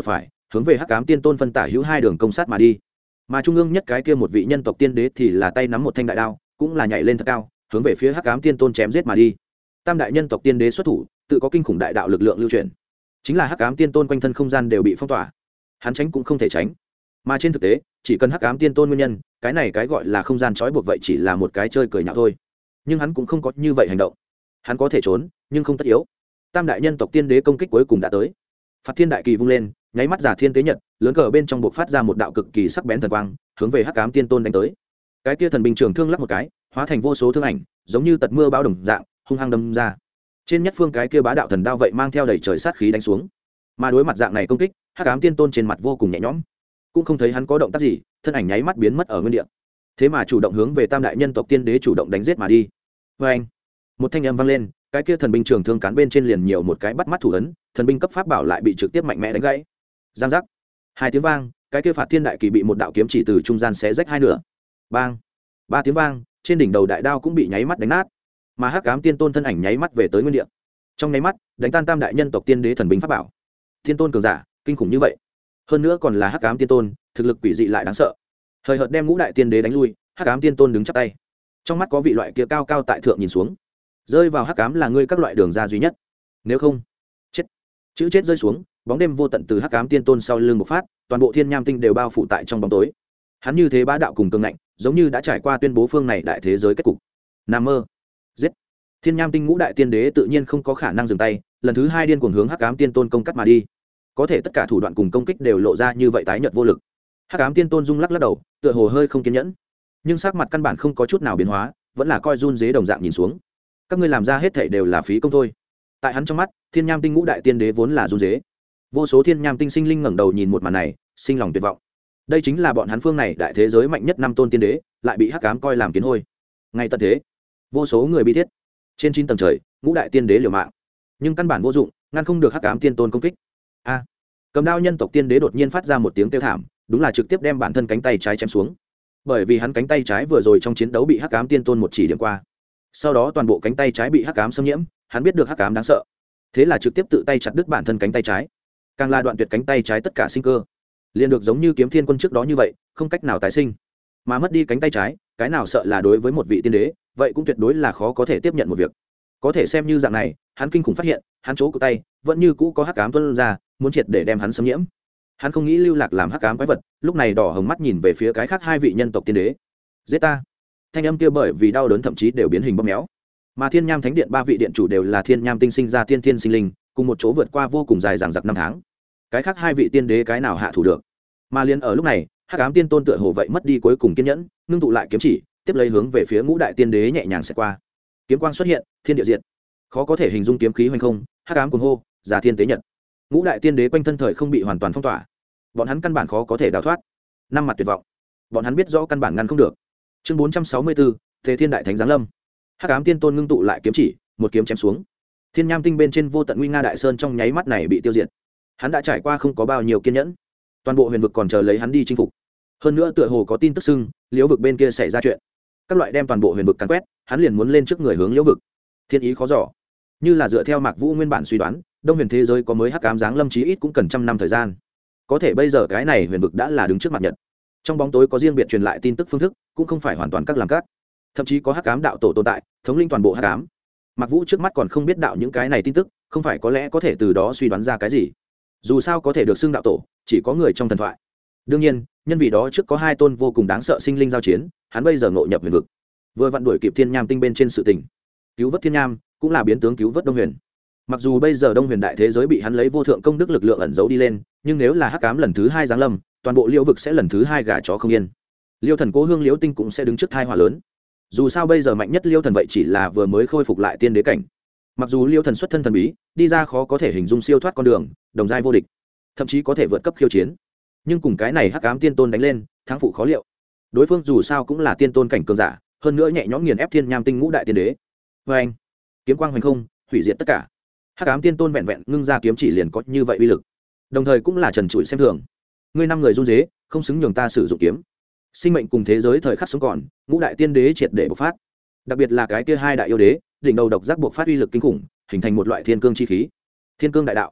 hướng về hắc ám tiên tôn phân tả hữu hai đường công sát mà đi. Mà trung ương nhất cái kia một vị nhân tộc tiên đế thì là tay nắm một thanh đại đao, cũng là nhảy lên thật cao, hướng về phía hắc ám tiên tôn chém giết mà đi. Tam đại nhân tộc tiên đế xuất thủ, tự có kinh khủng đại đạo lực lượng lưu chuyển, chính là hắc ám tiên tôn quanh thân không gian đều bị phong tỏa, hắn tránh cũng không thể tránh. Mà trên thực tế, chỉ cần hắc ám tiên tôn nguyên nhân, cái này cái gọi là không gian trói buộc vậy chỉ là một cái chơi cười nhạo thôi. Nhưng hắn cũng không có như vậy hành động, hắn có thể trốn nhưng không tất yếu. Tam đại nhân tộc tiên đế công kích cuối cùng đã tới. Phạt thiên đại kỳ vung lên, nháy mắt giả thiên tế nhật, lớn cờ bên trong buộc phát ra một đạo cực kỳ sắc bén thần quang, hướng về hắc ám tiên tôn đánh tới. Cái kia thần binh trường thương lắc một cái, hóa thành vô số thương ảnh, giống như tật mưa bão đồng dạng, hung hăng đâm ra. Trên nhất phương cái kia bá đạo thần đao vậy mang theo đầy trời sát khí đánh xuống. Mà đối mặt dạng này công kích, hắc ám tiên tôn trên mặt vô cùng nhẹ nhõm, cũng không thấy hắn có động tác gì, thân ảnh nháy mắt biến mất ở nguyên địa. Thế mà chủ động hướng về tam đại nhân tộc tiên đế chủ động đánh giết mà đi. Và anh, một thanh âm vang lên, cái kia thần binh trường thương cán bên trên liền nhiều một cái bắt mắt thủ ấn, thần binh cấp pháp bảo lại bị trực tiếp mạnh mẽ đánh gãy. Giang giác, hai tiếng vang, cái kia phạt thiên đại kỳ bị một đạo kiếm chỉ từ trung gian xé rách hai nửa. Bang, ba tiếng vang, trên đỉnh đầu đại đao cũng bị nháy mắt đánh nát. Mà hắc ám tiên tôn thân ảnh nháy mắt về tới nguyên địa. Trong nháy mắt, đánh tan tam đại nhân tộc tiên đế thần binh pháp bảo. Tiên tôn cường giả, kinh khủng như vậy. Hơn nữa còn là hắc ám tiên tôn, thực lực quỷ dị lại đáng sợ. Hời hợt đem ngũ đại tiên đế đánh lui, hắc ám tiên tôn đứng chắp tay. Trong mắt có vị loại kia cao cao tại thượng nhìn xuống. Rơi vào hắc ám là ngươi các loại đường ra duy nhất. Nếu không, chết. Chữ chết rơi xuống, bóng đêm vô tận từ hắc ám tiên tôn sau lưng bộc phát, toàn bộ thiên nham tinh đều bao phủ tại trong bóng tối. Hắn như thế bá đạo cùng cường ngạnh, giống như đã trải qua tuyên bố phương này đại thế giới kết cục. Nam mơ. Giết. Thiên nham tinh ngũ đại tiên đế tự nhiên không có khả năng dừng tay, lần thứ hai điên cuồng hướng hắc ám tiên tôn công cắt mà đi. Có thể tất cả thủ đoạn cùng công kích đều lộ ra như vậy tái nhợt vô lực. Hắc ám tiên tôn rung lắc lắc đầu, tựa hồ hơi không kiên nhẫn, nhưng sắc mặt căn bản không có chút nào biến hóa, vẫn là coi run dế đồng dạng nhìn xuống. Các ngươi làm ra hết thảy đều là phí công thôi. Tại hắn trong mắt, thiên nham tinh ngũ đại tiên đế vốn là run dế. Vô số thiên nham tinh sinh linh ngẩng đầu nhìn một màn này, sinh lòng tuyệt vọng. Đây chính là bọn hắn phương này đại thế giới mạnh nhất năm tôn tiên đế, lại bị hắc ám coi làm kiến hôi. Ngay tận thế, vô số người bi thiết. Trên 9 tầng trời, ngũ đại tiên đế liều mạng, nhưng căn bản vô dụng, ngăn không được hắc ám tiên tôn công kích. A! Cầm đao nhân tộc tiên đế đột nhiên phát ra một tiếng kêu thảm, đúng là trực tiếp đem bản thân cánh tay trái chém xuống. Bởi vì hắn cánh tay trái vừa rồi trong chiến đấu bị hắc ám tiên tôn một chỉ điểm qua, sau đó toàn bộ cánh tay trái bị hắc ám xâm nhiễm, hắn biết được hắc ám đáng sợ, thế là trực tiếp tự tay chặt đứt bản thân cánh tay trái, càng là đoạn tuyệt cánh tay trái tất cả sinh cơ, liền được giống như kiếm thiên quân trước đó như vậy, không cách nào tái sinh. Mà mất đi cánh tay trái, cái nào sợ là đối với một vị tiên đế, vậy cũng tuyệt đối là khó có thể tiếp nhận một việc. Có thể xem như dạng này, hắn kinh khủng phát hiện, hắn chỗ của tay vẫn như cũ có hắc ám tuôn ra, muốn triệt để đem hắn xâm nhiễm. Hắn không nghĩ lưu lạc làm hắc ám quái vật, lúc này đỏ hồng mắt nhìn về phía cái khác hai vị nhân tộc tiên đế. Giết ta! Thanh âm kia bởi vì đau đớn thậm chí đều biến hình bóp méo. Mà Thiên Nham Thánh Điện ba vị điện chủ đều là Thiên Nham tinh sinh ra tiên thiên sinh linh, cùng một chỗ vượt qua vô cùng dài dằng dặc năm tháng. Cái khác hai vị tiên đế cái nào hạ thủ được? Mà liền ở lúc này, hắc ám tiên tôn tựa hồ vậy mất đi cuối cùng kiên nhẫn, ngưng tụ lại kiếm chỉ, tiếp lấy hướng về phía ngũ đại tiên đế nhẹ nhàng sẽ qua. Kiếm quang xuất hiện, thiên địa diệt. Khó có thể hình dung kiếm khí hoành không, hắc ám cuồng hô, giả thiên tế nhật. Ngũ đại tiên đế quanh thân thời không bị hoàn toàn phong tỏa, bọn hắn căn bản khó có thể đào thoát. Năm mặt tuyệt vọng, bọn hắn biết rõ căn bản ngăn không được. Chương 464, Thế Thiên Đại Thánh giáng lâm. Hắc ám tiên tôn ngưng tụ lại kiếm chỉ, một kiếm chém xuống. Thiên Nham tinh bên trên vô tận nguy nga đại sơn trong nháy mắt này bị tiêu diệt. Hắn đã trải qua không có bao nhiêu kiên nhẫn, toàn bộ huyền vực còn chờ lấy hắn đi chinh phục. Hơn nữa tựa hồ có tin tức xưng, liễu vực bên kia xảy ra chuyện. Các loại đem toàn bộ huyền vực càn quét, hắn liền muốn lên trước người hướng liễu vực. Thiên ý khó dò, như là dựa theo Mạc Vũ nguyên bản suy đoán, đông huyền thế giới có mới hắc ám giáng lâm chí ít cũng cần 100 năm thời gian. Có thể bây giờ cái này huyền vực đã là đứng trước mặt nhật. Trong bóng tối có riêng biệt truyền lại tin tức phương thức, cũng không phải hoàn toàn các làm các. Thậm chí có hắc ám đạo tổ tồn tại, thống linh toàn bộ hắc ám. Mạc Vũ trước mắt còn không biết đạo những cái này tin tức, không phải có lẽ có thể từ đó suy đoán ra cái gì. Dù sao có thể được xưng đạo tổ, chỉ có người trong thần thoại. Đương nhiên, nhân vì đó trước có hai tôn vô cùng đáng sợ sinh linh giao chiến, hắn bây giờ ngộ nhập huyền vực, vừa vặn đuổi kịp Thiên Nham tinh bên trên sự tình, cứu vớt Thiên Nham, cũng là biến tướng cứu vớt Đông Huyền. Mặc dù bây giờ Đông Huyền đại thế giới bị hắn lấy vô thượng công đức lực lượng ẩn giấu đi lên, nhưng nếu là hắc ám lần thứ 2 giáng lâm, toàn bộ Liễu vực sẽ lần thứ 2 gà chó không yên. Liêu thần Cố Hương Liễu tinh cũng sẽ đứng trước tai họa lớn. Dù sao bây giờ mạnh nhất Liêu thần vậy chỉ là vừa mới khôi phục lại tiên đế cảnh. Mặc dù Liêu thần xuất thân thần bí, đi ra khó có thể hình dung siêu thoát con đường, đồng giai vô địch, thậm chí có thể vượt cấp khiêu chiến, nhưng cùng cái này hắc ám tiên tôn đánh lên, thắng phụ khó liệu. Đối phương dù sao cũng là tiên tôn cảnh cường giả, hơn nữa nhẹ nhõm nghiền ép Thiên Nham tinh ngũ đại tiên đế. Và anh, kiếm quang hoành không, hủy diệt tất cả. Hắc ám tiên tôn vẹn vẹn ngưng ra kiếm chỉ liền có như vậy uy lực, đồng thời cũng là trần trụi xem thường. Ngươi năm người run rế, không xứng nhường ta sử dụng kiếm. Sinh mệnh cùng thế giới thời khắc sống còn, ngũ đại tiên đế triệt để bộc phát. Đặc biệt là cái kia hai đại yêu đế, đỉnh đầu độc giác bộc phát uy lực kinh khủng, hình thành một loại thiên cương chi khí. Thiên cương đại đạo.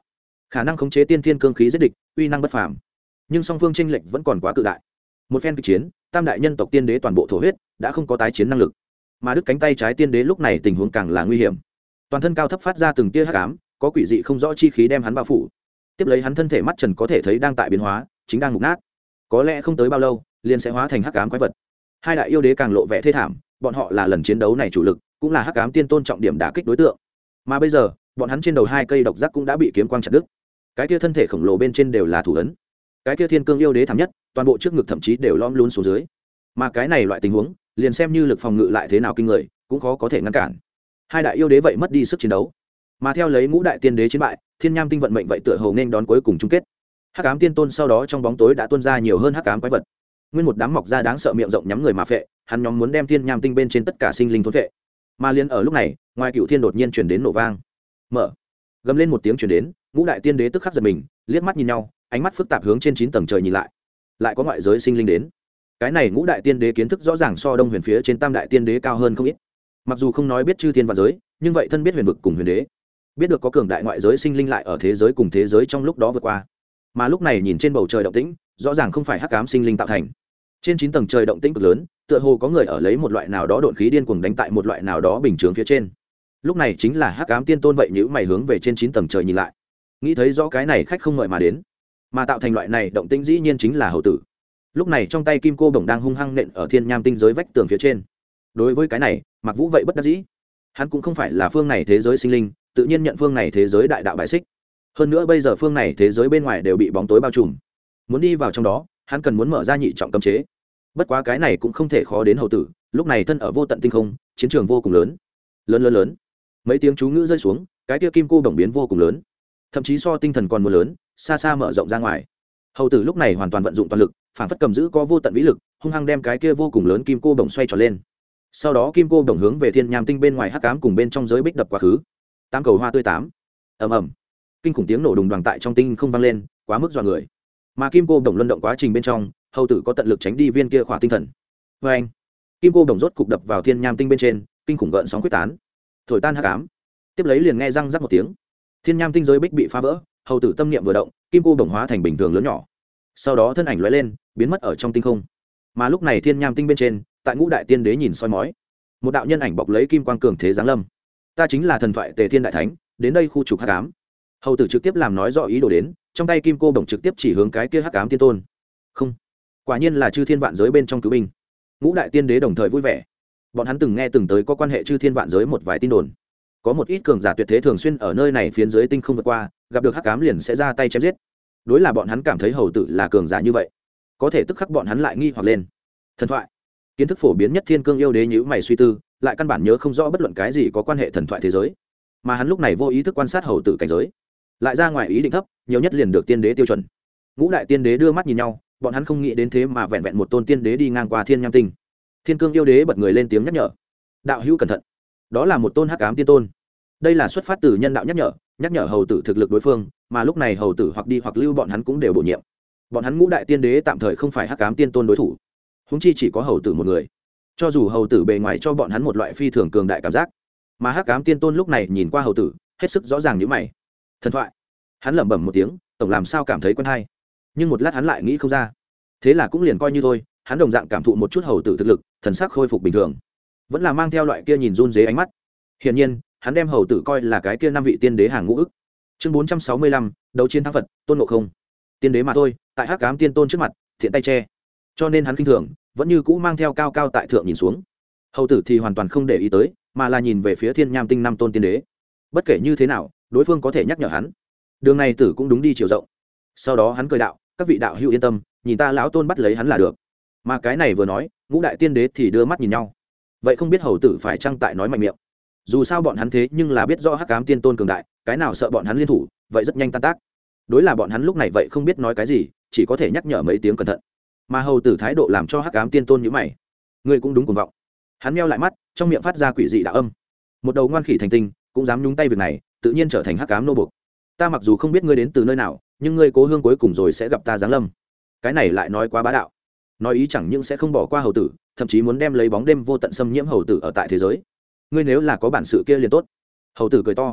khả năng khống chế tiên thiên cương khí giết địch, uy năng bất phàm. Nhưng song phương tranh lệch vẫn còn quá cự đại. Một phen kịch chiến, tam đại nhân tộc tiên đế toàn bộ thổ huyết, đã không có tái chiến năng lực. Mà đứt cánh tay trái tiên đế lúc này tình huống càng là nguy hiểm. Toàn thân cao thấp phát ra từng tia hắc ám, có quỷ dị không rõ chi khí đem hắn bao phủ. Tiếp lấy hắn thân thể mắt trần có thể thấy đang tại biến hóa, chính đang mục nát. Có lẽ không tới bao lâu, liền sẽ hóa thành hắc ám quái vật. Hai đại yêu đế càng lộ vẻ thê thảm, bọn họ là lần chiến đấu này chủ lực, cũng là hắc ám tiên tôn trọng điểm đả kích đối tượng. Mà bây giờ, bọn hắn trên đầu hai cây độc giác cũng đã bị kiếm quang chặt đứt. Cái kia thân thể khổng lồ bên trên đều là thủ ấn. Cái kia thiên cương yêu đế thảm nhất, toàn bộ trước ngực thậm chí đều lõm lún xuống dưới. Mà cái này loại tình huống, liền xem như lực phòng ngự lại thế nào kinh người, cũng khó có thể ngăn cản. Hai đại yêu đế vậy mất đi sức chiến đấu. Mà theo lấy ngũ đại tiên đế chiến bại, thiên nham tinh vận mệnh vậy tựa hồ nên đón cuối cùng chung kết. Hắc ám tiên tôn sau đó trong bóng tối đã tuôn ra nhiều hơn hắc ám quái vật. Nguyên một đám mọc ra đáng sợ miệng rộng nhắm người mà phệ, hắn nhóm muốn đem thiên nham tinh bên trên tất cả sinh linh thôn phệ. Mà liền ở lúc này, ngoài cựu thiên đột nhiên truyền đến nổ vang. Mở. Gầm lên một tiếng truyền đến, ngũ đại tiên đế tức khắc giật mình, liếc mắt nhìn nhau, ánh mắt phức tạp hướng trên 9 tầng trời nhìn lại. Lại có ngoại giới sinh linh đến. Cái này ngũ đại tiên đế kiến thức rõ ràng so Đông Huyền phía trên tam đại tiên đế cao hơn không ít. Mặc dù không nói biết chư thiên và giới, nhưng vậy thân biết huyền vực cùng huyền đế, biết được có cường đại ngoại giới sinh linh lại ở thế giới cùng thế giới trong lúc đó vượt qua. Mà lúc này nhìn trên bầu trời động tĩnh, rõ ràng không phải hắc ám sinh linh tạo thành. Trên 9 tầng trời động tĩnh cực lớn, tựa hồ có người ở lấy một loại nào đó độn khí điên cuồng đánh tại một loại nào đó bình chướng phía trên. Lúc này chính là hắc ám tiên tôn vậy nhíu mày hướng về trên 9 tầng trời nhìn lại. Nghĩ thấy rõ cái này khách không mời mà đến, mà tạo thành loại này động tĩnh dĩ nhiên chính là hầu tử. Lúc này trong tay kim cô bổng đang hung hăng nện ở thiên nham tinh giới vách tường phía trên. Đối với cái này, Mạc Vũ vậy bất đắc dĩ. Hắn cũng không phải là phương này thế giới sinh linh, tự nhiên nhận phương này thế giới đại đạo bài xích. Hơn nữa bây giờ phương này thế giới bên ngoài đều bị bóng tối bao trùm. Muốn đi vào trong đó, hắn cần muốn mở ra nhị trọng cấm chế. Bất quá cái này cũng không thể khó đến hầu tử, lúc này thân ở vô tận tinh không, chiến trường vô cùng lớn. Lớn. Mấy tiếng chú ngữ rơi xuống, cái kia kim cô bổng biến vô cùng lớn. Thậm chí so tinh thần còn muốn lớn, xa xa mở rộng ra ngoài. Hầu tử lúc này hoàn toàn vận dụng toàn lực, phản phất cầm giữ có vô tận vĩ lực, hung hăng đem cái kia vô cùng lớn kim cô bổng xoay tròn lên. Sau đó kim cô bổng hướng về thiên nham tinh bên ngoài hắc ám cùng bên trong giới bích đập quá khứ. Tám cầu hoa tươi tám. Ầm. Kinh khủng tiếng nổ đùng đoàng tại trong tinh không vang lên, quá mức dọa người. Mà kim cô bổng luân động quá trình bên trong, hầu tử có tận lực tránh đi viên kia khỏa tinh thần. Vê anh, kim cô bổng rốt cục đập vào thiên nham tinh bên trên, kinh khủng gợn sóng quyết tán, thổi tan hắc ám. Tiếp lấy liền nghe răng rắc một tiếng, thiên nham tinh giới bích bị phá vỡ, hầu tử tâm niệm vừa động, kim cô bổng hóa thành bình thường lớn nhỏ. Sau đó thân ảnh lóe lên, biến mất ở trong tinh không. Mà lúc này thiên nham tinh bên trên, tại ngũ đại tiên đế nhìn soi mói, một đạo nhân ảnh bọc lấy kim quang cường thế giáng lâm. Ta chính là thần thoại Tề Thiên đại thánh, đến đây khu trục hắc ám. Hầu tử trực tiếp làm nói rõ ý đồ đến, trong tay kim cô bổng trực tiếp chỉ hướng cái kia hắc ám tiên tôn. Không, quả nhiên là chư thiên vạn giới bên trong cứu binh. Ngũ đại tiên đế đồng thời vui vẻ. Bọn hắn từng nghe từng tới có quan hệ chư thiên vạn giới một vài tin đồn, có một ít cường giả tuyệt thế thường xuyên ở nơi này phiến giới tinh không vượt qua, gặp được hắc ám liền sẽ ra tay chém giết. Đối là bọn hắn cảm thấy hầu tử là cường giả như vậy, có thể tức khắc bọn hắn lại nghi hoặc lên. Thần thoại, kiến thức phổ biến nhất thiên cương yêu đế nhíu mày suy tư, lại căn bản nhớ không rõ bất luận cái gì có quan hệ thần thoại thế giới. Mà hắn lúc này vô ý thức quan sát hầu tử cảnh giới, lại ra ngoài ý định thấp, nhiều nhất liền được tiên đế tiêu chuẩn. Ngũ đại tiên đế đưa mắt nhìn nhau, bọn hắn không nghĩ đến thế mà vẹn vẹn một tôn tiên đế đi ngang qua thiên nham tinh. Thiên cương yêu đế bật người lên tiếng nhắc nhở, đạo hữu cẩn thận, đó là một tôn hắc ám tiên tôn. Đây là xuất phát từ nhân đạo nhắc nhở hầu tử thực lực đối phương, mà lúc này hầu tử hoặc đi hoặc lưu bọn hắn cũng đều bổ nhiệm. Bọn hắn ngũ đại tiên đế tạm thời không phải hắc ám tiên tôn đối thủ, huống chi chỉ có hầu tử một người. Cho dù hầu tử bề ngoài cho bọn hắn một loại phi thường cường đại cảm giác, mà hắc ám tiên tôn lúc này nhìn qua hầu tử, hết sức rõ ràng như mày. Thần thoại, hắn lẩm bẩm một tiếng, tổng làm sao cảm thấy quen hay, nhưng một lát hắn lại nghĩ không ra. Thế là cũng liền coi như thôi, hắn đồng dạng cảm thụ một chút hầu tử thực lực, thần sắc khôi phục bình thường, vẫn là mang theo loại kia nhìn run rế ánh mắt. Hiển nhiên, hắn đem hầu tử coi là cái kia năm vị tiên đế hàng ngũ ức. Chương 465, đấu chiến thắng Phật, Tôn Ngộ Không. Tiên đế mà thôi, tại hắc ám tiên tôn trước mặt, thiện tay che. Cho nên hắn khinh thường, vẫn như cũ mang theo cao cao tại thượng nhìn xuống. Hầu tử thì hoàn toàn không để ý tới, mà là nhìn về phía thiên nham tinh năm tôn tiên đế. Bất kể như thế nào, đối phương có thể nhắc nhở hắn, đường này tử cũng đúng đi chiều rộng. Sau đó hắn cười đạo, các vị đạo hữu yên tâm, nhìn ta lão tôn bắt lấy hắn là được. Mà cái này vừa nói, ngũ đại tiên đế thì đưa mắt nhìn nhau. Vậy không biết hầu tử phải chăng tại nói mạnh miệng? Dù sao bọn hắn thế nhưng là biết rõ hắc ám tiên tôn cường đại, cái nào sợ bọn hắn liên thủ, vậy rất nhanh tan tác. Đối là bọn hắn lúc này vậy không biết nói cái gì, chỉ có thể nhắc nhở mấy tiếng cẩn thận. Mà hầu tử thái độ làm cho hắc ám tiên tôn nhíu mày. Ngươi cũng đúng cuồng vọng. Hắn meo lại mắt, trong miệng phát ra quỷ dị đạo âm. Một đầu ngoan khỉ thành tinh, cũng dám nhúng tay việc này, tự nhiên trở thành hắc ám nô buộc. Ta mặc dù không biết ngươi đến từ nơi nào, nhưng ngươi cố hương cuối cùng rồi sẽ gặp ta giáng lâm. Cái này lại nói quá bá đạo. Nói ý chẳng những sẽ không bỏ qua hầu tử, thậm chí muốn đem lấy bóng đêm vô tận xâm nhiễm hầu tử ở tại thế giới. Ngươi nếu là có bản sự kia liền tốt. Hầu tử cười to.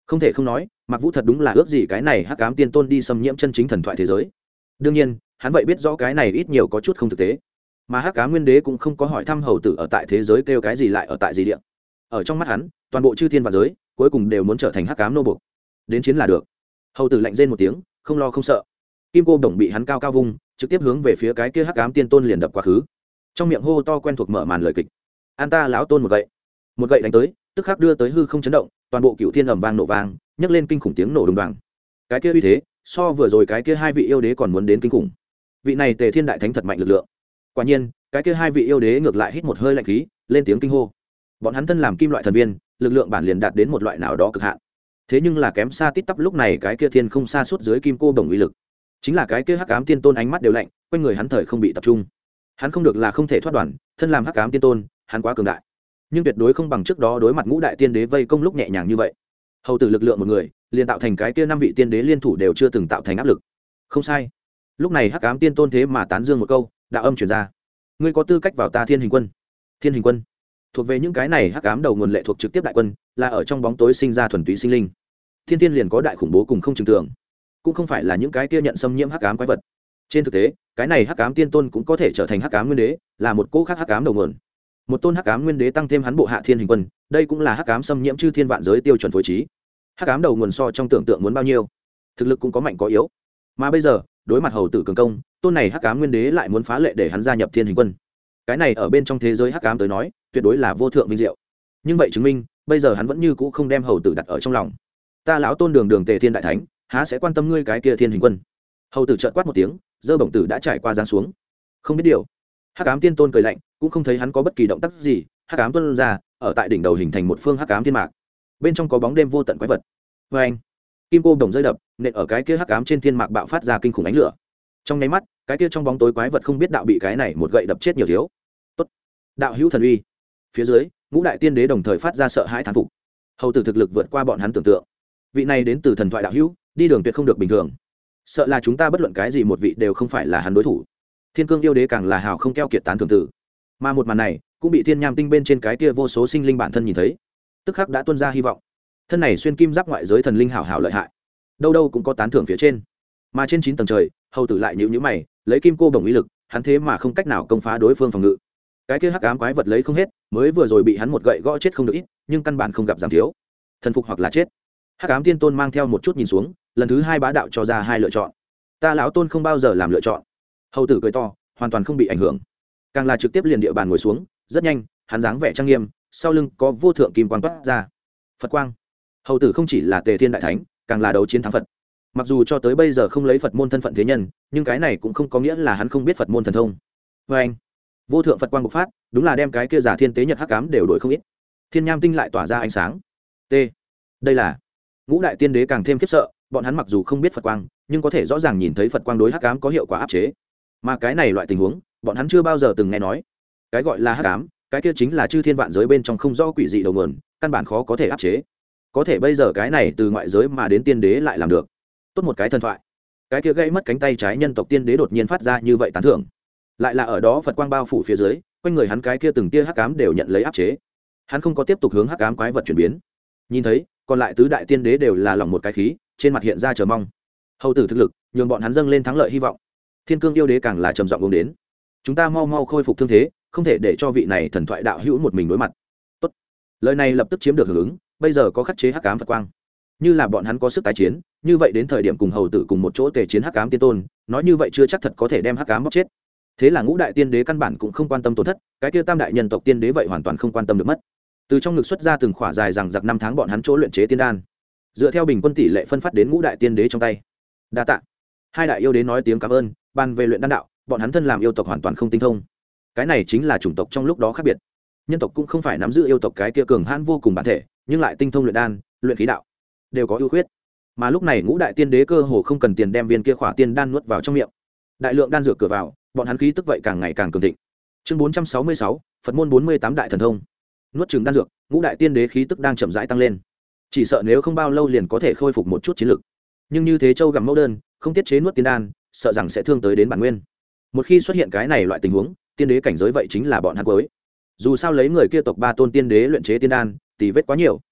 Không thể không nói, Mạc Vũ thật đúng là ước gì cái này hắc ám tiên tôn đi xâm nhiễm chân chính thần thoại thế giới. Đương nhiên, hắn vậy biết rõ cái này ít nhiều có chút không thực tế. Mà hắc ám nguyên đế cũng không có hỏi thăm hầu tử ở tại thế giới kêu cái gì lại ở tại gì địa. Ở trong mắt hắn, toàn bộ chư thiên và giới, cuối cùng đều muốn trở thành hắc ám nô buộc. Đến chiến là được. Hầu tử lạnh rên một tiếng, không lo không sợ. Kim cô đồng bị hắn cao cao vung, trực tiếp hướng về phía cái kia hắc ám tiên tôn liền đập quá khứ. Trong miệng hô to quen thuộc mở màn lời kịch. An ta lão tôn một gậy đánh tới, tức khắc đưa tới hư không chấn động, toàn bộ cựu thiên ầm vang nổ vang, nhấc lên kinh khủng tiếng nổ đùng đoàng. Cái kia uy thế, so vừa rồi cái kia hai vị yêu đế còn muốn đến kinh khủng. Vị này Tề Thiên đại thánh thật mạnh lực lượng. Quả nhiên, cái kia hai vị yêu đế ngược lại hít một hơi lạnh khí, lên tiếng kinh hô. Bọn hắn thân làm kim loại thần viên, lực lượng bản liền đạt đến một loại nào đó cực hạn. Thế nhưng là kém xa tít tắp lúc này cái kia thiên không xa suốt dưới kim cô đồng uy lực. Chính là cái kia hắc ám tiên tôn ánh mắt đều lạnh, quanh người hắn thời không bị tập trung. Hắn không được là không thể thoát đoàn, thân làm hắc ám tiên tôn, hắn quá cường đại. Nhưng tuyệt đối không bằng trước đó đối mặt ngũ đại tiên đế vây công lúc nhẹ nhàng như vậy. Hầu tử lực lượng một người, liền tạo thành cái kia năm vị tiên đế liên thủ đều chưa từng tạo thành áp lực. Không sai. Lúc này hắc ám tiên tôn thế mà tán dương một câu, đạo âm truyền ra. Ngươi có tư cách vào ta Thiên Hình Quân. Thiên Hình Quân thuộc về những cái này hắc ám đầu nguồn lệ thuộc trực tiếp đại quân, là ở trong bóng tối sinh ra thuần túy sinh linh. Thiên tiên liền có đại khủng bố cùng không chừng tưởng, cũng không phải là những cái kia nhận xâm nhiễm hắc ám quái vật. Trên thực tế, cái này hắc ám tiên tôn cũng có thể trở thành hắc ám nguyên đế, là một cỗ khác hắc ám đầu nguồn. Một tôn hắc ám nguyên đế tăng thêm hắn bộ hạ Thiên Hình Quân, đây cũng là hắc ám xâm nhiễm chư thiên vạn giới tiêu chuẩn phối trí. Hắc ám đầu nguồn so trong tưởng tượng muốn bao nhiêu, thực lực cũng có mạnh có yếu. Mà bây giờ, đối mặt hầu tử cường công, tôn này hắc ám nguyên đế lại muốn phá lệ để hắn gia nhập Thiên Hình Quân. Cái này ở bên trong thế giới hắc ám tới nói, tuyệt đối là vô thượng vinh diệu. Nhưng vậy chứng minh, bây giờ hắn vẫn như cũ không đem hầu tử đặt ở trong lòng. Ta lão tôn đường Tề Thiên đại thánh, há sẽ quan tâm ngươi cái kia Thiên Hình Quân? Hầu tử chợt quát một tiếng, dơ bổng tử đã trải qua giáng xuống. Không biết điều. Hắc ám tiên tôn cười lạnh, cũng không thấy hắn có bất kỳ động tác gì. Hắc ám tuôn ra, ở tại đỉnh đầu hình thành một phương hắc ám thiên mạc. Bên trong có bóng đêm vô tận quái vật. Và anh, kim cô đồng rơi đập, nện ở cái kia hắc ám trên thiên mạc bạo phát ra kinh khủng ánh lửa. Trong nháy mắt, cái kia trong bóng tối quái vật không biết đạo bị cái này một gậy đập chết nhiều thiếu. Tốt, đạo hữu thần uy. Phía dưới, ngũ đại tiên đế đồng thời phát ra sợ hãi thán phục. Hầu tử thực lực vượt qua bọn hắn tưởng tượng. Vị này đến từ thần thoại đạo hữu, đi đường tuyệt không được bình thường. Sợ là chúng ta bất luận cái gì một vị đều không phải là hắn đối thủ. Thiên cương yêu đế càng là hào không keo kiệt tán thường tử. Mà một màn này cũng bị thiên nham tinh bên trên cái kia vô số sinh linh bản thân nhìn thấy, tức khắc đã tuôn ra hy vọng. Thân này xuyên kim giáp ngoại giới thần linh hảo hảo lợi hại, đâu đâu cũng có tán thưởng phía trên. Mà trên 9 tầng trời, hầu tử lại nhíu mày, lấy kim cô đồng ý lực, hắn thế mà không cách nào công phá đối phương phòng ngự. Cái kia hắc ám quái vật lấy không hết, mới vừa rồi bị hắn một gậy gõ chết không được ít, nhưng căn bản không gặp giảm thiếu. Thần phục hoặc là chết. Hắc ám tiên tôn mang theo một chút nhìn xuống, lần thứ hai bá đạo cho ra hai lựa chọn. Ta lão tôn không bao giờ làm lựa chọn. Hầu tử cười to, hoàn toàn không bị ảnh hưởng, càng là trực tiếp liền địa bàn ngồi xuống. Rất nhanh, hắn dáng vẻ trang nghiêm, sau lưng có vô thượng kim quang toát ra. Phật quang. Hầu tử không chỉ là Tề Thiên đại thánh, càng là đấu chiến thắng Phật. Mặc dù cho tới bây giờ không lấy Phật môn thân phận thế nhân, nhưng cái này cũng không có nghĩa là hắn không biết Phật môn thần thông. Và anh, vô thượng Phật quang bộc phát, đúng là đem cái kia giả thiên tế nhật hắc ám đều đổi không ít. Thiên nham tinh lại tỏa ra ánh sáng. T. Đây là ngũ đại tiên đế càng thêm khiếp sợ, bọn hắn mặc dù không biết Phật quang, nhưng có thể rõ ràng nhìn thấy Phật quang đối hắc ám có hiệu quả áp chế. Mà cái này loại tình huống, bọn hắn chưa bao giờ từng nghe nói. Cái gọi là hắc ám, cái kia chính là chư thiên vạn giới bên trong không rõ quỷ dị đầu nguồn, căn bản khó có thể áp chế. Có thể bây giờ cái này từ ngoại giới mà đến tiên đế lại làm được. Tốt một cái thần thoại. Cái kia gãy mất cánh tay trái nhân tộc tiên đế đột nhiên phát ra như vậy tán thưởng. Lại là ở đó Phật quang bao phủ phía dưới, quanh người hắn cái kia từng tia hắc ám đều nhận lấy áp chế. Hắn không có tiếp tục hướng hắc ám quái vật chuyển biến. Nhìn thấy, còn lại tứ đại tiên đế đều là lòng một cái khí, trên mặt hiện ra chờ mong. Hầu tử thực lực, nhường bọn hắn dâng lên thắng lợi hy vọng. Thiên cương yêu đế càng là trầm giọng uống đến. Chúng ta mau mau khôi phục thương thế, không thể để cho vị này thần thoại đạo hữu một mình đối mặt. Tốt. Lời này lập tức chiếm được hưởng ứng, bây giờ có khắc chế hắc ám Phật quang. Như là bọn hắn có sức tái chiến, như vậy đến thời điểm cùng hầu tử cùng một chỗ tề chiến hắc ám tiên tôn, nói như vậy chưa chắc thật có thể đem hắc ám bóc chết. Thế là ngũ đại tiên đế căn bản cũng không quan tâm tổn thất, cái kia tam đại nhân tộc tiên đế vậy hoàn toàn không quan tâm được mất. Từ trong ngực xuất ra từng khỏa dài rằng giặc 5 tháng bọn hắn chỗ luyện chế tiên đan, dựa theo bình quân tỷ lệ phân phát đến ngũ đại tiên đế trong tay. Đa tạ. Hai đại yêu đế nói tiếng cảm ơn, bàn về luyện đan đạo, bọn hắn thân làm yêu tộc hoàn toàn không tinh thông. Cái này chính là chủng tộc trong lúc đó khác biệt. Nhân tộc cũng không phải nắm giữ yêu tộc cái kia cường hãn vô cùng bản thể, nhưng lại tinh thông luyện đan, luyện khí đạo, đều có ưu khuyết. Mà lúc này ngũ đại tiên đế cơ hồ không cần tiền đem viên kia khỏa tiên đan nuốt vào trong miệng. Đại lượng đan dược cửa vào, bọn hắn khí tức vậy càng ngày càng cường thịnh. Chương 466, Phật môn 48 đại thần thông. Nuốt chửng đan dược, ngũ đại tiên đế khí tức đang chậm rãi tăng lên. Chỉ sợ nếu không bao lâu liền có thể khôi phục một chút chiến lực. Nhưng như thế châu gặm mẫu đơn, không tiết chế nuốt tiên đan, sợ rằng sẽ thương tới đến bản nguyên. Một khi xuất hiện cái này loại tình huống, tiên đế cảnh giới vậy chính là bọn hắn cuối. Dù sao lấy người kia tộc 3 tôn tiên đế luyện chế tiên đan, tỷ vết quá nhiều.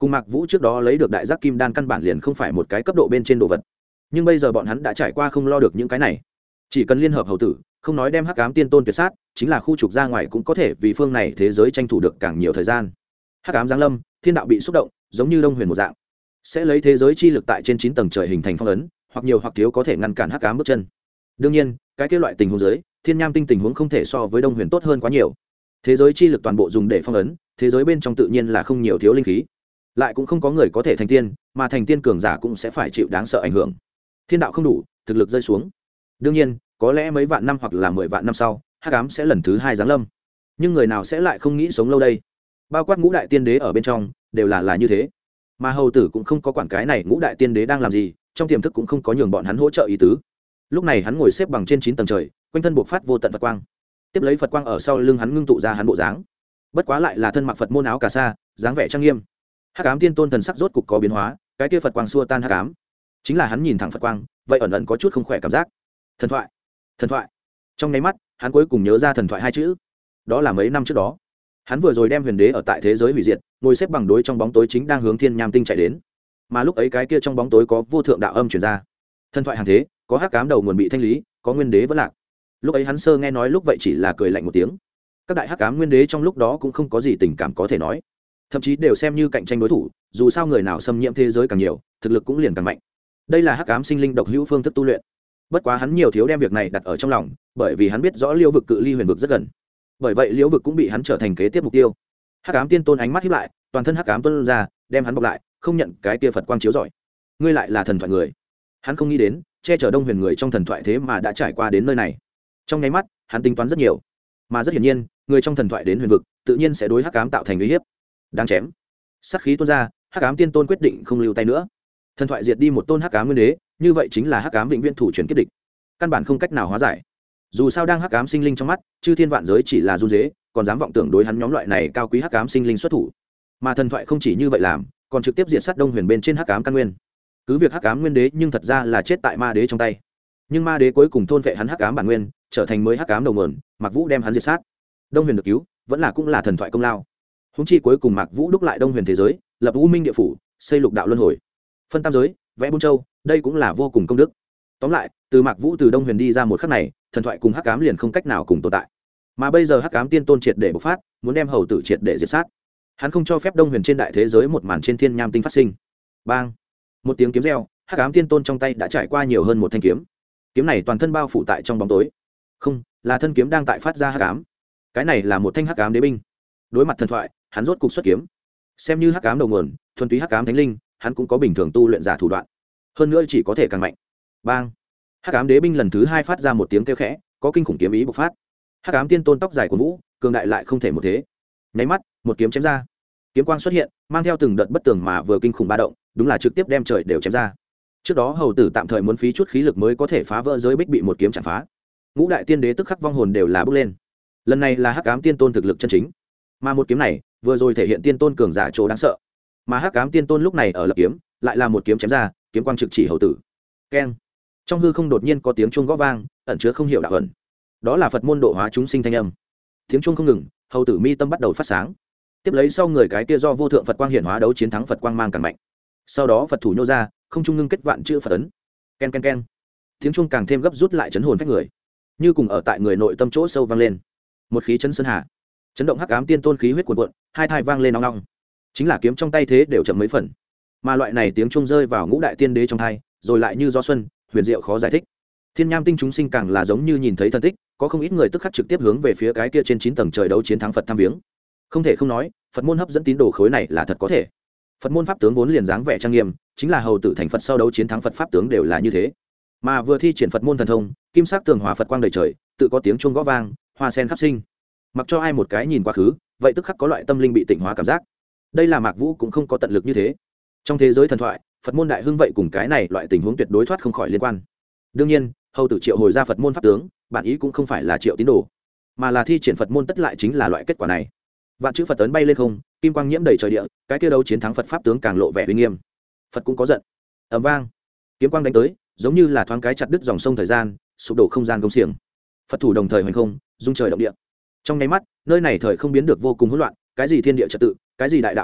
cùng Mạc Vũ trước đó lấy được đại giác kim đan căn bản liền không phải một cái cấp độ bên trên đồ vật, nhưng bây giờ bọn hắn đã trải qua không lo được những cái này, chỉ cần liên hợp hầu tử, không nói đem hắc ám tiên tôn tuyệt sát, chính là khu trục ra ngoài cũng có thể vì phương này thế giới tranh thủ được càng nhiều thời gian. Hắc ám giáng lâm, thiên đạo bị xúc động, giống như đông huyền một dạng, sẽ lấy thế giới chi lực tại trên 9 tầng trời hình thành phong ấn, hoặc nhiều hoặc thiếu có thể ngăn cản hắc ám bước chân. Đương nhiên, cái kia loại tình huống dưới, thiên nham tinh tình huống không thể so với đông huyền tốt hơn quá nhiều. Thế giới chi lực toàn bộ dùng để phong ấn, thế giới bên trong tự nhiên là không nhiều thiếu linh khí, lại cũng không có người có thể thành tiên, mà thành tiên cường giả cũng sẽ phải chịu đáng sợ ảnh hưởng. Thiên đạo không đủ, thực lực rơi xuống. Đương nhiên, có lẽ mấy vạn năm hoặc là 10 vạn năm sau, hắc ám sẽ lần thứ 2 giáng lâm. Nhưng người nào sẽ lại không nghĩ sống lâu đây? Bao quát ngũ đại tiên đế ở bên trong, đều là như thế. Mà hầu tử cũng không có quản cái này ngũ đại tiên đế đang làm gì, trong tiềm thức cũng không có nhường bọn hắn hỗ trợ ý tứ. Lúc này hắn ngồi xếp bằng trên 9 tầng trời, quanh thân bộc phát vô tận Phật quang. Tiếp lấy Phật quang ở sau lưng hắn ngưng tụ ra hắn bộ dáng. Bất quá lại là thân mặc Phật môn áo cà sa, dáng vẻ trang nghiêm. Hắc ám tiên tôn thần sắc rốt cục có biến hóa, cái kia Phật quang xua tan hắc ám. Chính là hắn nhìn thẳng Phật quang, vậy ẩn ẩn có chút không khỏe cảm giác. Thần thoại, thần thoại. Trong nháy mắt, hắn cuối cùng nhớ ra thần thoại hai chữ. Đó là mấy năm trước đó, hắn vừa rồi đem huyền đế ở tại thế giới hủy diệt, ngồi xếp bằng đối trong bóng tối chính đang hướng thiên nham tinh chạy đến. Mà lúc ấy cái kia trong bóng tối có vô thượng đạo âm truyền ra. Thần thoại hàng thế, có hắc ám đầu nguồn bị thanh lý, có nguyên đế vẫn lạc. Lúc ấy hắn sơ nghe nói lúc vậy chỉ là cười lạnh một tiếng. Các đại hắc ám nguyên đế trong lúc đó cũng không có gì tình cảm có thể nói, thậm chí đều xem như cạnh tranh đối thủ, dù sao người nào xâm nhiễm thế giới càng nhiều, thực lực cũng liền càng mạnh. Đây là hắc ám sinh linh độc hữu phương thức tu luyện. Bất quá hắn nhiều thiếu đem việc này đặt ở trong lòng, bởi vì hắn biết rõ liễu vực cự ly huyền vực rất gần, bởi vậy liễu vực cũng bị hắn trở thành kế tiếp mục tiêu. Hắc ám tiên tôn ánh mắt híp lại, toàn thân hắc ám tuôn ra, đem hắn bọc lại, không nhận cái kia Phật quang chiếu rọi. Ngươi lại là thần thoại người. Hắn không nghĩ đến, che chở đông huyền người trong thần thoại thế mà đã trải qua đến nơi này. Trong nháy mắt, hắn tính toán rất nhiều, mà rất hiển nhiên, người trong thần thoại đến huyền vực, tự nhiên sẽ đối hắc ám tạo thành uy hiếp. Đáng chém. Sát khí tuôn ra, hắc ám tiên tôn quyết định không lưu tay nữa. Thần thoại diệt đi một tôn hắc ám nguyên đế, như vậy chính là hắc ám vĩnh viễn thủ truyền kiếp địch, căn bản không cách nào hóa giải. Dù sao đang hắc ám sinh linh trong mắt, chư thiên vạn giới chỉ là run rế, còn dám vọng tưởng đối hắn nhóm loại này cao quý hắc ám sinh linh xuất thủ. Mà thần thoại không chỉ như vậy làm, còn trực tiếp diệt sát đông huyền bên trên hắc ám căn nguyên. Cứ việc hắc ám nguyên đế nhưng thật ra là chết tại ma đế trong tay, nhưng ma đế cuối cùng thôn vệ hắn hắc ám bản nguyên, trở thành mới hắc ám đầu nguồn, Mạc Vũ đem hắn diệt sát. Đông huyền được cứu, vẫn là cũng là thần thoại công lao. Húng chi cuối cùng Mạc Vũ đúc lại đông huyền thế giới, lập u minh địa phủ, xây lục đạo luân hồi, phân tam giới, vẽ buôn châu, đây cũng là vô cùng công đức. Tóm lại, từ Mạc Vũ từ đông huyền đi ra một khắc này, thần thoại cùng hắc ám liền không cách nào cùng tồn tại. Mà bây giờ hắc ám tiên tôn triệt để bộc phát, muốn đem hầu tử triệt để diệt sát. Hắn không cho phép đông huyền trên đại thế giới một màn trên thiên nham tinh phát sinh. Bang! Một tiếng kiếm reo, hắc ám tiên tôn trong tay đã trải qua nhiều hơn một thanh kiếm. Kiếm này toàn thân bao phủ tại trong bóng tối. Không, là thân kiếm đang tại phát ra hắc ám. Cái này là một thanh hắc ám đế binh. Đối mặt thần thoại, hắn rốt cục xuất kiếm. Xem như hắc ám đầu nguồn, thuần túy hắc ám thánh linh, hắn cũng có bình thường tu luyện giả thủ đoạn. Hơn nữa chỉ có thể càng mạnh. Bang! Hắc ám đế binh lần thứ hai phát ra một tiếng kêu khẽ, có kinh khủng kiếm ý bộc phát. Hắc ám tiên tôn tóc dài của vũ, cường đại lại không thể một thế. Nháy mắt, một kiếm chém ra. Kiếm quang xuất hiện, mang theo từng đợt bất tường mà vừa kinh khủng ba động, đúng là trực tiếp đem trời đều chém ra. Trước đó hầu tử tạm thời muốn phí chút khí lực mới có thể phá vỡ giới bích bị một kiếm chạm phá. Ngũ đại tiên đế tức khắc vong hồn đều là bước lên. Lần này là hắc ám tiên tôn thực lực chân chính, mà một kiếm này vừa rồi thể hiện tiên tôn cường giả chỗ đáng sợ. Mà hắc ám tiên tôn lúc này ở lập kiếm, lại là một kiếm chém ra, kiếm quang trực chỉ hầu tử. Keng! Trong hư không đột nhiên có tiếng chuông gõ vang, ẩn chứa không hiểu đạo ẩn. Đó là Phật môn độ hóa chúng sinh thanh âm. Tiếng chuông không ngừng, hầu tử mi tâm bắt đầu phát sáng. Tiếp lấy sau người cái kia do vô thượng Phật quang hiển hóa đấu chiến thắng Phật quang mang càng mạnh. Sau đó Phật thủ nhô ra, không trung ngưng kết vạn chữ Phật ấn. Ken ken ken. Tiếng chuông càng thêm gấp rút lại chấn hồn phách người, như cùng ở tại người nội tâm chỗ sâu vang lên. Một khí chấn sơn hà, chấn động hắc ám tiên tôn khí huyết cuồn cuộn, hai thai vang lên nong nong. Chính là kiếm trong tay thế đều chậm mấy phần. Mà loại này tiếng chuông rơi vào ngũ đại tiên đế trong thai, rồi lại như gió xuân, huyền diệu khó giải thích. Thiên nham tinh chúng sinh càng là giống như nhìn thấy thần tích, có không ít người tức khắc trực tiếp hướng về phía cái kia trên 9 tầng trời đấu chiến thắng Phật tham viếng. Không thể không nói, Phật môn hấp dẫn tín đồ khối này là thật có thể. Phật môn pháp tướng vốn liền dáng vẻ trang nghiêm, chính là hầu tử thành Phật sau đấu chiến thắng Phật pháp tướng đều là như thế. Mà vừa thi triển Phật môn thần thông, kim sắc tường hòa Phật quang đầy trời, tự có tiếng chuông gõ vang, hoa sen khắp sinh. Mặc cho ai một cái nhìn quá khứ, vậy tức khắc có loại tâm linh bị tịnh hóa cảm giác. Đây là Mạc Vũ cũng không có tận lực như thế. Trong thế giới thần thoại, Phật môn đại hưng vậy cùng cái này loại tình huống tuyệt đối thoát không khỏi liên quan. Đương nhiên, hầu tử triệu hồi ra Phật môn pháp tướng, bản ý cũng không phải là triệu tín đồ, mà là thi triển Phật môn tất lại chính là loại kết quả này. Vạn chữ Phật ấn bay lên không, kim quang nhiễm đầy trời địa, cái kia đấu chiến thắng Phật pháp tướng càng lộ vẻ uy nghiêm. Phật cũng có giận. Ầm vang, kiếm quang đánh tới, giống như là thoáng cái chặt đứt dòng sông thời gian, sụp đổ không gian công xiềng. Phật thủ đồng thời hoành không, dung trời động địa. Trong nháy mắt, nơi này thời không biến được vô cùng hỗn loạn, cái gì thiên địa trật tự, cái gì đại đạo pháp tắc,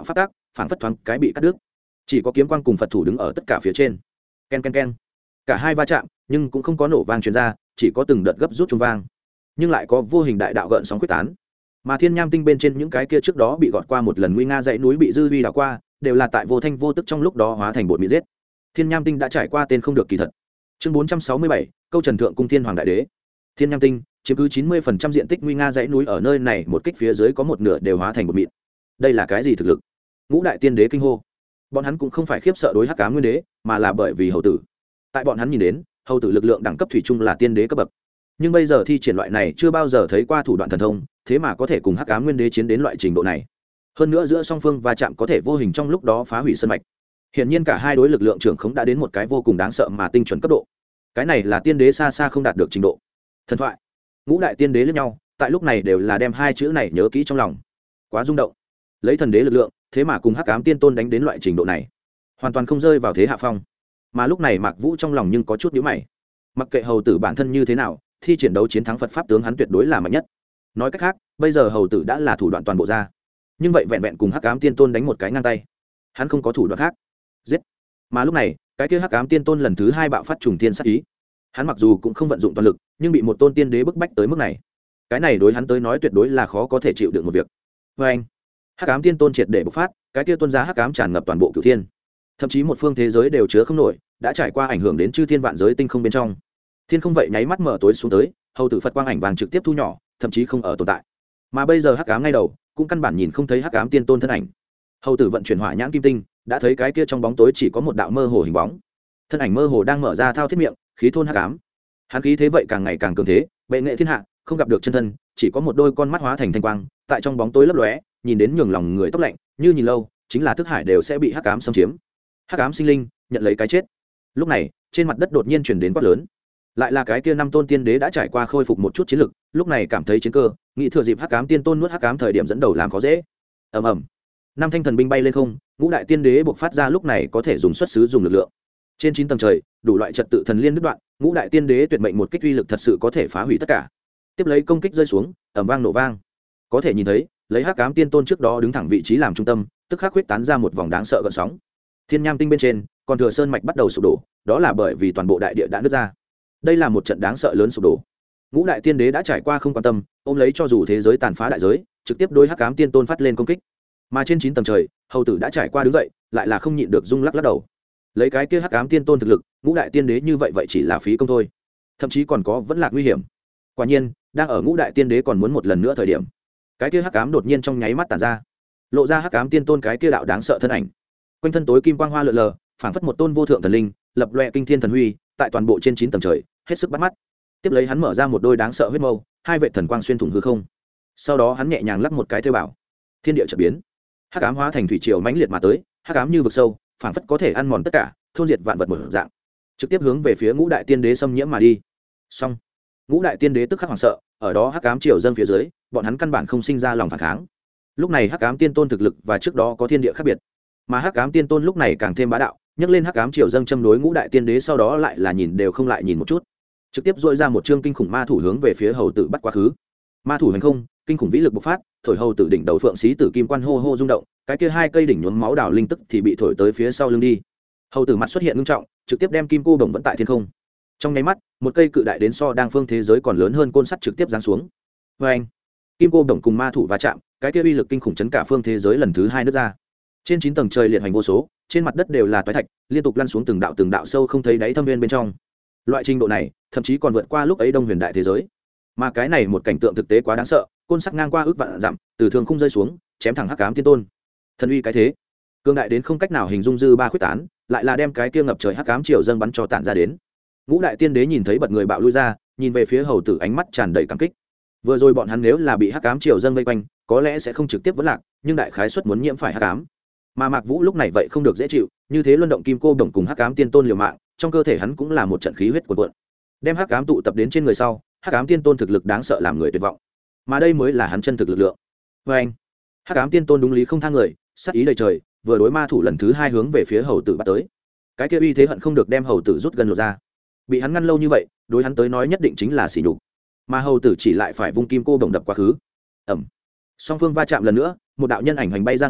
phảng phất thoáng cái bị cắt đứt, chỉ có kiếm quang cùng phật thủ đứng ở tất cả phía trên. Ken ken ken, cả hai va chạm nhưng cũng không có nổ vang truyền ra, chỉ có từng đợt gấp rút trung vang, nhưng lại có vô hình đại đạo gợn sóng quyết tán. Mà thiên nham tinh bên trên những cái kia trước đó bị gọt qua một lần nguy nga dãy núi bị dư vi đảo qua, đều là tại vô thanh vô tức trong lúc đó hóa thành bột mịn giết. Thiên nham tinh đã trải qua tên không được kỳ thật. Chương 467, câu trần thượng cung thiên hoàng đại đế. Thiên nham tinh chiếm cứ 90% diện tích nguy nga dãy núi ở nơi này, một kích phía dưới có một nửa đều hóa thành bột mịn. Đây là cái gì thực lực? Ngũ đại tiên đế kinh hô. Bọn hắn cũng không phải khiếp sợ đối hắc ám nguyên đế, mà là bởi vì hầu tử. Tại bọn hắn nhìn đến, hầu tử lực lượng đẳng cấp thủy chung là tiên đế cấp bậc, nhưng bây giờ thi triển loại này chưa bao giờ thấy qua thủ đoạn thần thông, thế mà có thể cùng hắc ám nguyên đế chiến đến loại trình độ này. Hơn nữa giữa song phương va chạm có thể vô hình trong lúc đó phá hủy sơn mạch. Hiển nhiên cả hai đối lực lượng trưởng khống đã đến một cái vô cùng đáng sợ mà tinh chuẩn cấp độ. Cái này là tiên đế xa xa không đạt được trình độ. Thần thoại. Ngũ đại tiên đế lẫn nhau, tại lúc này đều là đem hai chữ này nhớ kỹ trong lòng. Quá rung động. Lấy thần đế lực lượng, thế mà cùng hắc ám tiên tôn đánh đến loại trình độ này, hoàn toàn không rơi vào thế hạ phong. Mà lúc này Mạc Vũ trong lòng nhưng có chút nhíu mày. Mặc kệ hầu tử bản thân như thế nào, thi triển đấu chiến thắng Phật pháp tướng hắn tuyệt đối là mạnh nhất. Nói cách khác, bây giờ hầu tử đã là thủ đoạn toàn bộ ra. Nhưng vậy vẹn vẹn cùng hắc ám tiên tôn đánh một cái ngang tay, hắn không có thủ đoạn khác. Giết. Mà lúc này, cái kia hắc ám tiên tôn lần thứ hai bạo phát trùng thiên sát ý. Hắn mặc dù cũng không vận dụng toàn lực, nhưng bị một tôn tiên đế bức bách tới mức này, cái này đối hắn tới nói tuyệt đối là khó có thể chịu được một việc. Vê anh, hắc ám tiên tôn triệt để bộc phát, cái kia tôn giá hắc ám tràn ngập toàn bộ cửu thiên, thậm chí một phương thế giới đều chứa không nổi, đã trải qua ảnh hưởng đến chư thiên vạn giới tinh không bên trong. Thiên không vậy nháy mắt mở tối xuống tới, hầu tử Phật quang ảnh vàng trực tiếp thu nhỏ, thậm chí không ở tồn tại. Mà bây giờ hắc ám ngay đầu, cũng căn bản nhìn không thấy hắc ám tiên tôn thân ảnh. Hầu tử vận chuyển hỏa nhãn kim tinh, đã thấy cái kia trong bóng tối chỉ có một đạo mơ hồ hình bóng, thân ảnh mơ hồ đang mở ra thao thiết miệng, khí thôn hắc ám. Hắn khí thế vậy càng ngày càng cường thế, bệ nghệ thiên hạ, không gặp được chân thân, chỉ có một đôi con mắt hóa thành thanh quang, tại trong bóng tối lấp lóe, nhìn đến nhường lòng người tóc lạnh, như nhìn lâu, chính là thức hải đều sẽ bị hắc ám xâm chiếm. Hắc ám sinh linh, nhận lấy cái chết. Lúc này, trên mặt đất đột nhiên truyền đến quát lớn. Lại là cái kia năm tôn tiên đế đã trải qua khôi phục một chút chiến lực, lúc này cảm thấy chiến cơ, nghĩ thừa dịp hắc ám tiên tôn nuốt hắc ám thời điểm dẫn đầu làm khó dễ. Ầm ầm. Năm thanh thần binh bay lên không, ngũ đại tiên đế buộc phát ra lúc này có thể dùng xuất xứ dùng lực lượng. Trên 9 tầng trời, đủ loại trật tự thần liên đứt đoạn, ngũ đại tiên đế tuyệt mệnh một kích uy lực thật sự có thể phá hủy tất cả. Tiếp lấy công kích rơi xuống, ầm vang nổ vang. Có thể nhìn thấy, lấy hắc ám tiên tôn trước đó đứng thẳng vị trí làm trung tâm, tức khắc huyết tán ra một vòng đáng sợ gợn sóng. Thiên nham tinh bên trên, còn thừa sơn mạch bắt đầu sụp đổ, đó là bởi vì toàn bộ đại địa đã nứt ra. Đây là một trận đáng sợ lớn sụp đổ. Ngũ đại tiên đế đã trải qua không quan tâm, ôm lấy cho dù thế giới tàn phá đại giới, trực tiếp đối hắc ám tiên tôn phát lên công kích. Mà trên 9 tầng trời, hầu tử đã trải qua đứng dậy, lại là không nhịn được rung lắc lắc đầu. Lấy cái kia hắc ám tiên tôn thực lực, ngũ đại tiên đế như vậy vậy chỉ là phí công thôi, thậm chí còn có vẫn là nguy hiểm. Quả nhiên, đang ở ngũ đại tiên đế còn muốn một lần nữa thời điểm, cái kia hắc ám đột nhiên trong nháy mắt tản ra, lộ ra hắc ám tiên tôn cái kia đạo đáng sợ thân ảnh. Quanh thân tối kim quang hoa lượn lờ, phảng phất một tôn vô thượng thần linh, lập loè kinh thiên thần huy, tại toàn bộ trên 9 tầng trời, hết sức bắt mắt. Tiếp lấy hắn mở ra một đôi đáng sợ huyết mâu, hai vệt thần quang xuyên thủng hư không. Sau đó hắn nhẹ nhàng lắc một cái thêu bảo, thiên địa chợt biến, hắc ám hóa thành thủy triều mãnh liệt mà tới, hắc ám như vực sâu, phảng phất có thể ăn mòn tất cả, thôn diệt vạn vật một dạng, trực tiếp hướng về phía ngũ đại tiên đế xâm nhiễm mà đi. Xong, ngũ đại tiên đế tức khắc hoảng sợ, ở đó hắc ám triều dâng phía dưới, bọn hắn căn bản không sinh ra lòng phản kháng. Lúc này hắc ám tiên tôn thực lực và trước đó có thiên địa khác biệt, mà hắc ám tiên tôn lúc này càng thêm bá đạo, nhấc lên hắc ám triều dâng châm đối ngũ đại tiên đế, sau đó lại là nhìn đều không lại nhìn một chút, trực tiếp dội ra một chương kinh khủng ma thủ hướng về phía hầu tử bắt quá khứ. Ma thủ hành không, kinh khủng vĩ lực bộc phát, thổi hầu tử đỉnh đầu phượng xí tử kim quan hô hô rung động, cái kia hai cây đỉnh nhuốm máu đào linh tức thì bị thổi tới phía sau lưng đi. Hầu tử mặt xuất hiện nghiêm trọng, trực tiếp đem kim cô đồng vẫn tại thiên không. Trong nháy mắt, một cây cự đại đến so đang phương thế giới còn lớn hơn côn sắt trực tiếp giáng xuống. Vê anh, kim cô đồng cùng ma thủ va chạm, cái kia uy lực kinh khủng chấn cả phương thế giới lần thứ hai nứt ra. Trên 9 tầng trời liệt hành vô số, trên mặt đất đều là toái thạch, liên tục lăn xuống từng đạo sâu không thấy đáy thâm viên bên trong. Loại trình độ này, thậm chí còn vượt qua lúc ấy Đông Huyền đại thế giới. Mà cái này một cảnh tượng thực tế quá đáng sợ, côn sắt ngang qua ước vạn dặm, từ thường không rơi xuống, chém thẳng hắc ám tiên tôn. Thần uy cái thế, cương đại đến không cách nào hình dung, dư ba khuyết tán, lại là đem cái kia ngập trời hắc ám triều dâng bắn cho tản ra đến. Ngũ đại tiên đế nhìn thấy bật người bạo lui ra, nhìn về phía hầu tử ánh mắt tràn đầy cảm kích. Vừa rồi bọn hắn nếu là bị hắc ám triều dâng vây quanh, có lẽ sẽ không trực tiếp vấn lạc, nhưng đại khái suất muốn nhiễm phải hắc ám. Mà Mạc Vũ lúc này vậy không được dễ chịu, như thế luân động kim cô đồng cùng hắc ám tiên tôn liều mạng, trong cơ thể hắn cũng là một trận khí huyết cuồn cuộn. Đem hắc ám tụ tập đến trên người sau, hắc ám tiên tôn thực lực đáng sợ làm người tuyệt vọng. Mà đây mới là hắn chân thực lực lượng. Và anh, hắc ám tiên tôn đúng lý không thang người, sát ý đầy trời, vừa đối ma thủ lần thứ hai hướng về phía hầu tử bắt tới. Cái kia uy thế hận không được đem hầu tử rút gần lột ra. Bị hắn ngăn lâu như vậy, đối hắn tới nói nhất định chính là sỉ nhục. Mà hầu tử chỉ lại phải vung kim cô đồng đập quá khứ. Ầm. Song phương va chạm lần nữa, một đạo nhân ảnh hành bay ra ngoài,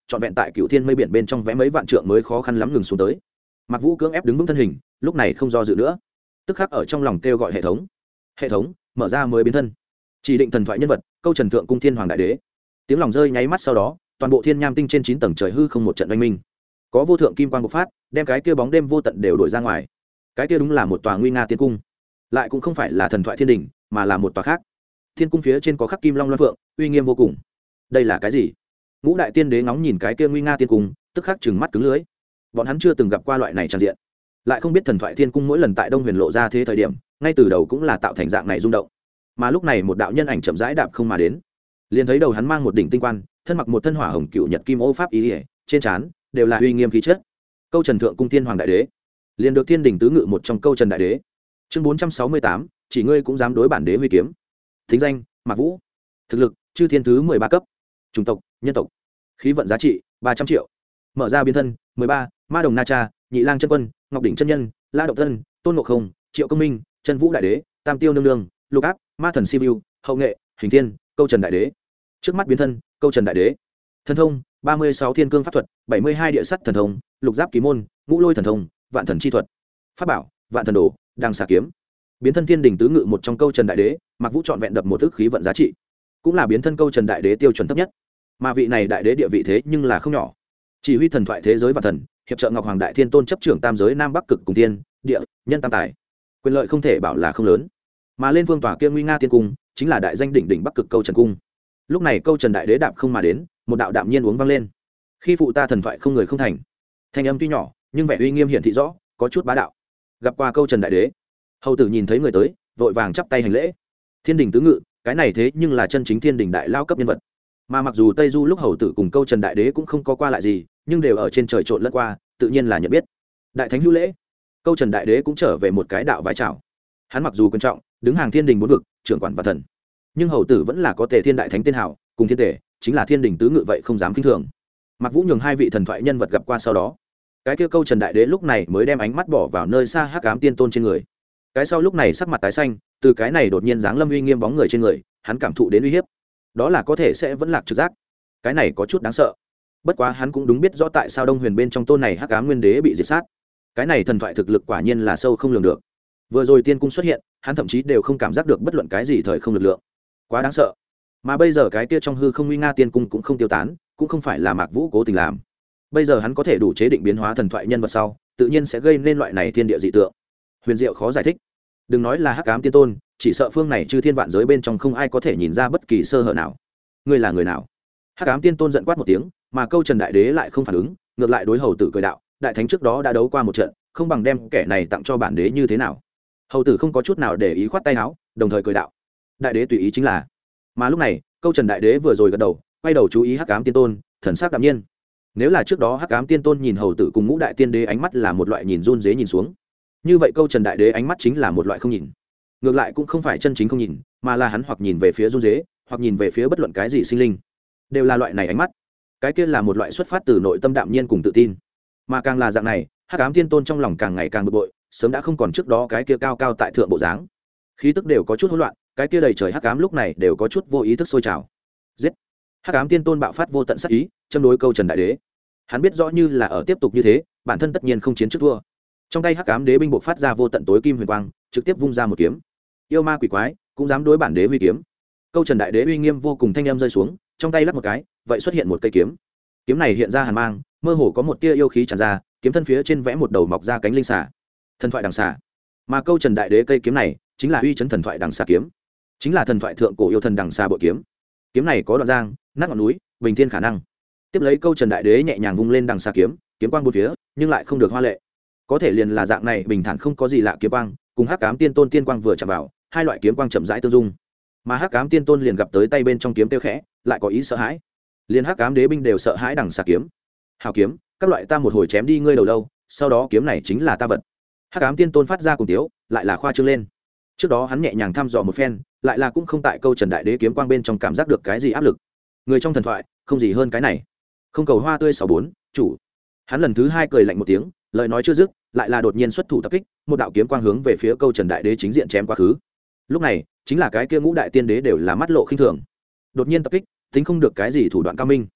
trọn vẹn tại cựu thiên mây biển bên trong vẽ mấy vạn trượng mới khó khăn lắm ngừng xuống tới. Mạc Vũ cưỡng ép đứng vững thân hình, lúc này không do dự nữa, tức khắc ở trong lòng kêu gọi hệ thống mở ra mới biến thân, chỉ định thần thoại nhân vật câu trần thượng cung thiên hoàng đại đế. Tiếng lòng rơi nháy mắt sau đó, toàn bộ thiên nham tinh trên 9 tầng trời hư không một trận oanh minh, có vô thượng kim quang bộc phát, đem cái kia bóng đêm vô tận đều đuổi ra ngoài. Cái kia đúng là một tòa nguy nga tiên cung, lại cũng không phải là thần thoại thiên đình, mà là một tòa khác. Thiên cung phía trên có khắc kim long loan phượng, uy nghiêm vô cùng. Đây là cái gì? Ngũ đại tiên đế ngóng nhìn cái kia nguy nga tiên cung, tức khắc trừng mắt cứng lưới. Bọn hắn chưa từng gặp qua loại này tràn diện, lại không biết thần thoại thiên cung mỗi lần tại Đông Huyền lộ ra thế thời điểm, ngay từ đầu cũng là tạo thành dạng này rung động. Mà lúc này một đạo nhân ảnh chậm rãi đạp không mà đến, liền thấy đầu hắn mang một đỉnh tinh quan, thân mặc một thân hỏa hồng cựu nhật kim ô pháp ý ỉa, trên trán đều là uy nghiêm khí chất. Câu trần thượng cung thiên hoàng đại đế, liền được thiên đình tứ ngự một trong câu trần đại đế. Chương 468, chỉ ngươi cũng dám đối bản đế huy kiếm. Thính danh Mạc Vũ, thực lực chư thiên thứ 13 cấp, chủng tộc nhân tộc, khí vận giá trị 300 triệu. Mở ra biến thân 13, ma đồng na cha, nhị lang chân quân, ngọc đỉnh chân nhân, la động thân, tôn ngộ không, triệu công minh, chân vũ đại đế, tam tiêu nương nương, lục áp, ma thần siêu, hậu nghệ, hình thiên, câu trần đại đế. Trước mắt biến thân câu trần đại đế. Thần thông 36 thiên cương pháp thuật, 72 địa sắt thần thông, lục giáp kỳ môn, ngũ lôi thần thông, vạn thần chi thuật. Pháp bảo vạn thần đồ, đằng xà kiếm. Biến thân thiên đình tứ ngự một trong câu trần đại đế, Mạc Vũ chọn vẹn đập một ức khí vận giá trị, cũng là biến thân câu trần đại đế tiêu chuẩn thấp nhất. Mà vị này đại đế địa vị thế nhưng là không nhỏ, chỉ huy thần thoại thế giới và thần, hiệp trợ ngọc hoàng đại thiên tôn chấp trưởng tam giới nam bắc cực cùng tiên địa nhân tam tài, quyền lợi không thể bảo là không lớn. Mà lên vương tòa kia nguy nga tiên cung chính là đại danh đỉnh đỉnh bắc cực câu trần cung. Lúc này câu trần đại đế đạp không mà đến, một đạo đạm nhiên uống vang lên, khi phụ ta thần thoại không người không thành. Thanh âm tuy nhỏ nhưng vẻ uy nghiêm hiển thị rõ, có chút bá đạo. Gặp qua câu trần đại đế, hầu tử nhìn thấy người tới vội vàng chắp tay hành lễ. Thiên đình tứ ngự, cái này thế nhưng là chân chính thiên đình đại lao cấp nhân vật. Mà mặc dù tây du lúc hầu tử cùng câu trần đại đế cũng không có qua lại gì, nhưng đều ở trên trời trộn lẫn qua, tự nhiên là nhận biết. Đại thánh hữu lễ. Câu trần đại đế cũng trở về một cái đạo vái chào. Hắn mặc dù quan trọng đứng hàng thiên đình bốn vực, trưởng quản và thần, nhưng hầu tử vẫn là có tề thiên đại thánh tên hảo, cùng thiên tề chính là thiên đình tứ ngự, vậy không dám khinh thường. Mạc Vũ nhường hai vị thần thoại nhân vật gặp qua sau đó, cái kia câu trần đại đế lúc này mới đem ánh mắt bỏ vào nơi xa hắc ám tiên tôn trên người. Cái sau lúc này sắc mặt tái xanh, từ cái này đột nhiên giáng lâm uy nghiêm bóng người trên người, hắn cảm thụ đến uy hiếp, đó là có thể sẽ vẫn lạc trực giác. Cái này có chút đáng sợ. Bất quá hắn cũng đúng biết rõ tại sao Đông Huyền bên trong tôn này hắc ám nguyên đế bị diệt sát. Cái này thần thoại thực lực quả nhiên là sâu không lường được. Vừa rồi tiên cung xuất hiện, hắn thậm chí đều không cảm giác được bất luận cái gì thời không lực lượng, quá đáng sợ. Mà bây giờ cái kia trong hư không nguy nga tiên cung cũng không tiêu tán, cũng không phải là Mạc Vũ cố tình làm. Bây giờ hắn có thể đủ chế định biến hóa thần thoại nhân vật sau, tự nhiên sẽ gây nên loại này thiên địa dị tượng, huyền diệu khó giải thích. Đừng nói là hắc ám tiên tôn, chỉ sợ phương này chư thiên vạn giới bên trong không ai có thể nhìn ra bất kỳ sơ hở nào. Ngươi là người nào? Hắc ám tiên tôn giận quát một tiếng, mà câu trần đại đế lại không phản ứng, ngược lại đối hầu tử cười đạo, đại thánh trước đó đã đấu qua một trận, không bằng đem kẻ này tặng cho bản đế như thế nào? Hầu tử không có chút nào để ý, khoát tay áo, đồng thời cười đạo, đại đế tùy ý chính là. Mà lúc này câu trần đại đế vừa rồi gật đầu, quay đầu chú ý hắc ám tiên tôn, thần sắc đạm nhiên. Nếu là trước đó hắc ám tiên tôn nhìn hầu tử cùng ngũ đại tiên đế ánh mắt là một loại nhìn run rế nhìn xuống, như vậy câu trần đại đế ánh mắt chính là một loại không nhìn. Ngược lại cũng không phải chân chính không nhìn, mà là hắn hoặc nhìn về phía run rế, hoặc nhìn về phía bất luận cái gì sinh linh, đều là loại này ánh mắt. Cái kia là một loại xuất phát từ nội tâm đạm nhiên cùng tự tin. Mà càng là dạng này, hắc ám tiên tôn trong lòng càng ngày càng bực bội, sớm đã không còn trước đó cái kia cao cao tại thượng bộ dáng, khí tức đều có chút hỗn loạn, cái kia đầy trời hắc ám lúc này đều có chút vô ý thức sôi trào. Giết! Hắc ám tiên tôn bạo phát vô tận sát ý, châm đối câu trần đại đế. Hắn biết rõ như là ở tiếp tục như thế, bản thân tất nhiên không chiến trước thua. Trong tay hắc ám đế binh bộc phát ra vô tận tối kim huyền quang, trực tiếp vung ra một kiếm. Yêu ma quỷ quái cũng dám đối bản đế huy kiếm. Câu trần đại đế uy nghiêm vô cùng, thanh âm rơi xuống, trong tay lắc một cái, vậy xuất hiện một cây kiếm. Kiếm này hiện ra hàn mang, mơ hồ có một tia yêu khí tràn ra, kiếm thân phía trên vẽ một đầu mọc ra cánh linh xà, thần thoại đằng xà. Mà câu trần đại đế cây kiếm này chính là uy chấn thần thoại đằng xà kiếm, chính là thần thoại thượng cổ yêu thần đằng xà bội kiếm. Kiếm này có đoạn giang, nát ngọn núi, bình thiên khả năng. Tiếp lấy câu trần đại đế nhẹ nhàng vung lên đằng xà kiếm, kiếm quang bốn phía, nhưng lại không được hoa lệ. Có thể liền là dạng này bình thản không có gì lạ kiếm quang, cùng hắc ám tiên tôn tiên quang vừa chạm vào, hai loại kiếm quang chậm rãi tương dung. Mà hắc ám tiên tôn liền gặp tới tay bên trong kiếm tiêu khẽ, lại có ý sợ hãi. Liền hắc ám đế binh đều sợ hãi đằng xà kiếm. Hào kiếm, các loại ta một hồi chém đi ngươi đầu lâu, sau đó kiếm này chính là ta vật. Hắc ám tiên tôn phát ra cùng tiếu, lại là khoa trương lên. Trước đó hắn nhẹ nhàng thăm dò một phen, lại là cũng không tại câu trần đại đế kiếm quang bên trong cảm giác được cái gì áp lực. Người trong thần thoại không gì hơn cái này. Không cầu hoa tươi 64, chủ. Hắn lần thứ hai cười lạnh một tiếng, lời nói chưa dứt, lại là đột nhiên xuất thủ tập kích, một đạo kiếm quang hướng về phía câu trần đại đế chính diện chém quá khứ. Lúc này chính là cái kia ngũ đại tiên đế đều là mắt lộ khinh thường. Đột nhiên tập kích, tính không được cái gì thủ đoạn cao minh.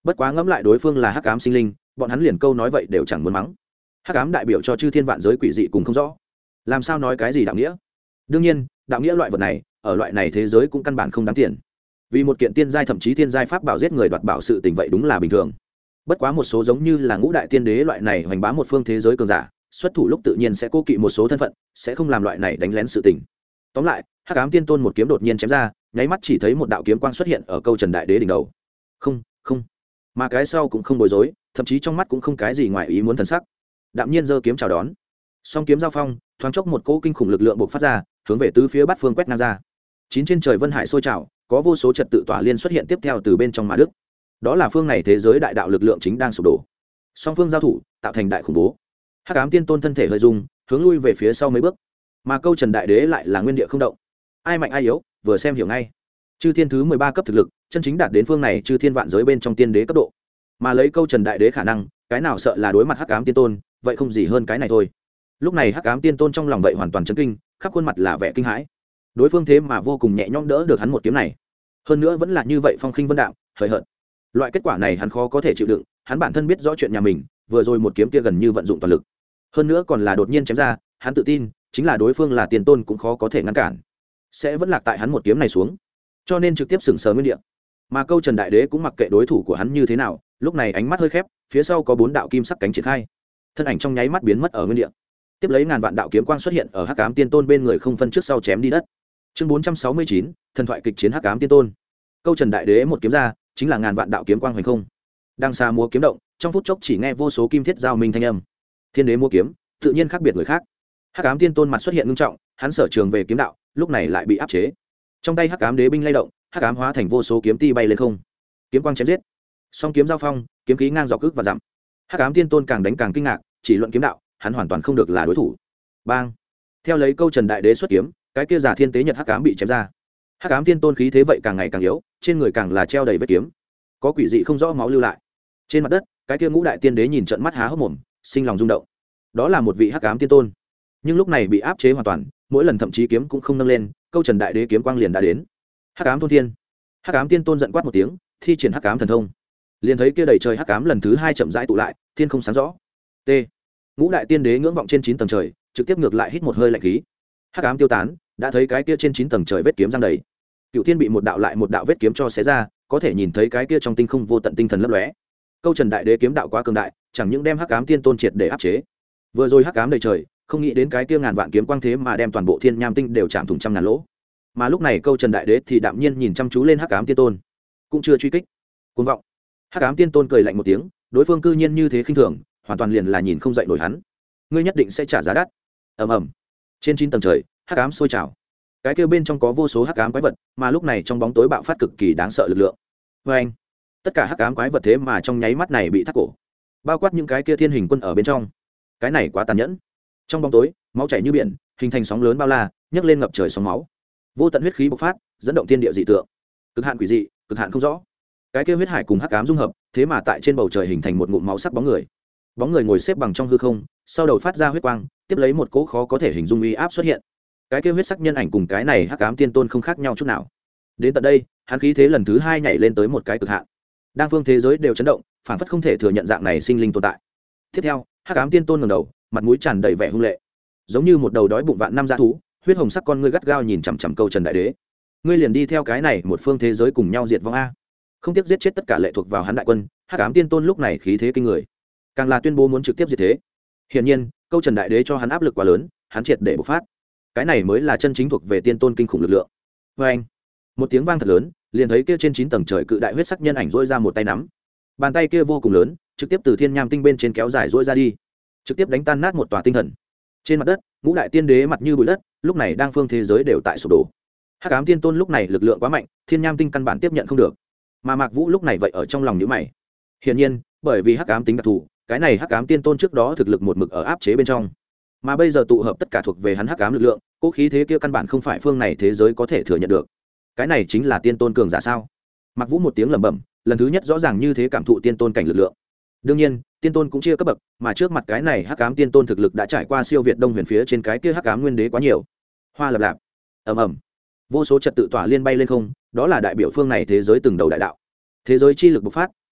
bất quá ngẫm lại đối phương là hắc ám sinh linh, bọn hắn liền câu nói vậy đều chẳng muốn mắng. Hắc ám đại biểu cho chư thiên vạn giới quỷ dị cùng không rõ, làm sao nói cái gì đạo nghĩa. Đương nhiên đạo nghĩa loại vật này ở loại này thế giới cũng căn bản không đáng tiền, vì một kiện tiên giai thậm chí tiên giai pháp bảo giết người đoạt bảo sự tình vậy đúng là bình thường. Bất quá một số giống như là ngũ đại tiên đế loại này hoành bá một phương thế giới cường giả, xuất thủ lúc tự nhiên sẽ cố kỵ một số thân phận, sẽ không làm loại này đánh lén sự tình. Tóm lại hắc ám tiên tôn một kiếm đột nhiên chém ra, nháy mắt chỉ thấy một đạo kiếm quang xuất hiện ở câu trần đại đế đỉnh đầu. Không không, mà cái sau cũng không bối rối, thậm chí trong mắt cũng không cái gì ngoài ý muốn thần sắc, đạm nhiên giơ kiếm chào đón. Song kiếm giao phong, thoáng chốc một cỗ kinh khủng lực lượng bộc phát ra, hướng về tứ phía bát phương quét ngang ra. Chín trên trời vân hải sôi trào, có vô số trật tự tỏa liên xuất hiện tiếp theo từ bên trong mà đức. Đó là phương này thế giới đại đạo lực lượng chính đang sụp đổ. Song phương giao thủ, tạo thành đại khủng bố. Hắc ám tiên tôn thân thể hơi rung, hướng lui về phía sau mấy bước, mà câu trần đại đế lại là nguyên địa không động. Ai mạnh ai yếu, vừa xem hiểu ngay. Chư thiên thứ 13 cấp thực lực, chân chính đạt đến phương này chư thiên vạn giới bên trong tiên đế cấp độ. Mà lấy câu trần đại đế khả năng, cái nào sợ là đối mặt hắc ám tiên tôn, vậy không gì hơn cái này thôi. Lúc này hắc ám tiên tôn trong lòng vậy hoàn toàn chấn kinh, khắp khuôn mặt là vẻ kinh hãi. Đối phương thế mà vô cùng nhẹ nhõm đỡ được hắn một kiếm này, hơn nữa vẫn là như vậy phong khinh vân đạm, hời hợt. Loại kết quả này hắn khó có thể chịu đựng, hắn bản thân biết rõ chuyện nhà mình, vừa rồi một kiếm kia gần như vận dụng toàn lực, hơn nữa còn là đột nhiên chém ra, hắn tự tin chính là đối phương là tiền tôn cũng khó có thể ngăn cản, sẽ vẫn lạc tại hắn một kiếm này xuống, cho nên trực tiếp sừng sờ nguyên địa. Mà câu trần đại đế cũng mặc kệ đối thủ của hắn như thế nào, lúc này ánh mắt hơi khép, phía sau có 4 đạo kim sắc cánh triển khai, thân ảnh trong nháy mắt biến mất ở nguyên địa, tiếp lấy ngàn vạn đạo kiếm quang xuất hiện ở hắc ám tiên tôn bên người, không phân trước sau chém đi đất. Chương 469, thần thoại kịch chiến hắc ám tiên tôn. Câu trần đại đế một kiếm ra, chính là ngàn vạn đạo kiếm quang hoành không, đang xa múa kiếm động, trong phút chốc chỉ nghe vô số kim thiết giao minh thanh âm. Thiên đế múa kiếm tự nhiên khác biệt người khác. Hắc ám tiên tôn mặt xuất hiện ngưng trọng, hắn sở trường về kiếm đạo, lúc này lại bị áp chế. Trong tay hắc ám đế binh lay động, hắc ám hóa thành vô số kiếm ti bay lên không, kiếm quang chém giết, song kiếm giao phong, kiếm khí ngang dọc cước và dặm. Hắc ám tiên tôn càng đánh càng kinh ngạc, chỉ luận kiếm đạo, hắn hoàn toàn không được là đối thủ. Bang! Theo lấy câu trần đại đế xuất kiếm, cái kia giả thiên tế nhật hắc ám bị chém ra. Hắc ám tiên tôn khí thế vậy càng ngày càng yếu, trên người càng là treo đầy vết kiếm, có quỷ dị không rõ máu lưu lại. Trên mặt đất, cái kia ngũ đại tiên đế nhìn trận mắt há hốc mồm, sinh lòng rung động. Đó là một vị hắc ám tiên tôn, nhưng lúc này bị áp chế hoàn toàn, mỗi lần thậm chí kiếm cũng không nâng lên, câu trần đại đế kiếm quang liền đã đến. Hắc ám thôn thiên. Hắc ám tiên tôn giận quát một tiếng, thi triển hắc ám thần thông, liền thấy kia đầy trời hắc ám lần thứ 2 chậm rãi tụ lại, thiên không sáng rõ. T. Ngũ đại tiên đế ngưỡng vọng trên 9 tầng trời, trực tiếp ngược lại hít một hơi lạnh khí. Hắc ám tiêu tán, đã thấy cái kia trên 9 tầng trời vết kiếm giăng đầy. Cựu thiên bị một đạo lại một đạo vết kiếm cho xé ra, có thể nhìn thấy cái kia trong tinh không vô tận tinh thần lấp lóe. Câu trần đại đế kiếm đạo quá cường đại, chẳng những đem hắc ám tiên tôn triệt để áp chế, vừa rồi hắc ám đầy trời, không nghĩ đến cái kia ngàn vạn kiếm quang thế mà đem toàn bộ thiên nham tinh đều chạm thủng trăm ngàn lỗ. Mà lúc này câu trần đại đế thì đạm nhiên nhìn chăm chú lên hắc ám tiên tôn, cũng chưa truy kích. Cuồng vọng. Hắc ám tiên tôn cười lạnh một tiếng, đối phương cư nhiên như thế khinh thường, hoàn toàn liền là nhìn không dậy nổi hắn. Ngươi nhất định sẽ trả giá đắt. Ầm ầm. Trên 9 tầng trời, hắc ám sôi trào, cái kia bên trong có vô số hắc ám quái vật, mà lúc này trong bóng tối bạo phát cực kỳ đáng sợ lực lượng. Vê anh, tất cả hắc ám quái vật thế mà trong nháy mắt này bị thắt cổ, bao quát những cái kia thiên hình quân ở bên trong. Cái này quá tàn nhẫn. Trong bóng tối, máu chảy như biển, hình thành sóng lớn bao la, nhấc lên ngập trời sóng máu, vô tận huyết khí bộc phát, dẫn động thiên địa dị tượng, cực hạn quỷ dị, cực hạn không rõ. Cái kia huyết hải cùng hắc ám dung hợp, thế mà tại trên bầu trời hình thành một ngụm máu sắc bóng người. Bóng người ngồi xếp bằng trong hư không, sau đầu phát ra huyết quang, tiếp lấy một cỗ khó có thể hình dung uy áp xuất hiện. Cái kia huyết sắc nhân ảnh cùng cái này hắc ám tiên tôn không khác nhau chút nào. Đến tận đây, hắn khí thế lần thứ 2 nhảy lên tới một cái cực hạn. Đang phương thế giới đều chấn động, phản phất không thể thừa nhận dạng này sinh linh tồn tại. Tiếp theo, hắc ám tiên tôn ngẩng đầu, mặt mũi tràn đầy vẻ hung lệ, giống như một đầu đói bụng vạn năm dã thú, huyết hồng sắc con ngươi gắt gao nhìn chằm chằm câu trần đại đế. Ngươi liền đi theo cái này một phương thế giới cùng nhau diệt vong a. Không tiếc giết chết tất cả lệ thuộc vào hắn đại quân, hắc ám tiên tôn lúc này khí thế kinh người, càng là tuyên bố muốn trực tiếp diệt thế. Hiển nhiên, câu trần đại đế cho hắn áp lực quá lớn, hắn triệt để bộc phát. Cái này mới là chân chính thuộc về tiên tôn kinh khủng lực lượng. Và anh, một tiếng vang thật lớn, liền thấy kia trên 9 tầng trời cự đại huyết sắc nhân ảnh duỗi ra một tay nắm, bàn tay kia vô cùng lớn, trực tiếp từ thiên nham tinh bên trên kéo dài duỗi ra đi, trực tiếp đánh tan nát một tòa tinh thần. Trên mặt đất, ngũ đại tiên đế mặt như bụi đất, lúc này đang phương thế giới đều tại sụp đổ. Hắc ám tiên tôn lúc này lực lượng quá mạnh, thiên nham tinh căn bản tiếp nhận không được. Mà Mạc Vũ lúc này vậy ở trong lòng nhíu mày. Hiển nhiên, bởi vì hắc ám tính đặc thù, cái này hắc ám tiên tôn trước đó thực lực một mực ở áp chế bên trong, mà bây giờ tụ hợp tất cả thuộc về hắn hắc ám lực lượng, cố khí thế kia căn bản không phải phương này thế giới có thể thừa nhận được. Cái này chính là tiên tôn cường giả sao? Mạc Vũ một tiếng lẩm bẩm, lần thứ nhất rõ ràng như thế cảm thụ tiên tôn cảnh lực lượng. Đương nhiên, tiên tôn cũng chia cấp bậc, mà trước mặt cái này hắc ám tiên tôn thực lực đã trải qua siêu việt Đông Huyền phía trên cái kia hắc ám nguyên đế quá nhiều. Hoa lập lạp, ầm ầm, vô số trật tự tỏa liên bay lên không, đó là đại biểu phương này thế giới từng đầu đại đạo. Thế giới chi lực bộc phát,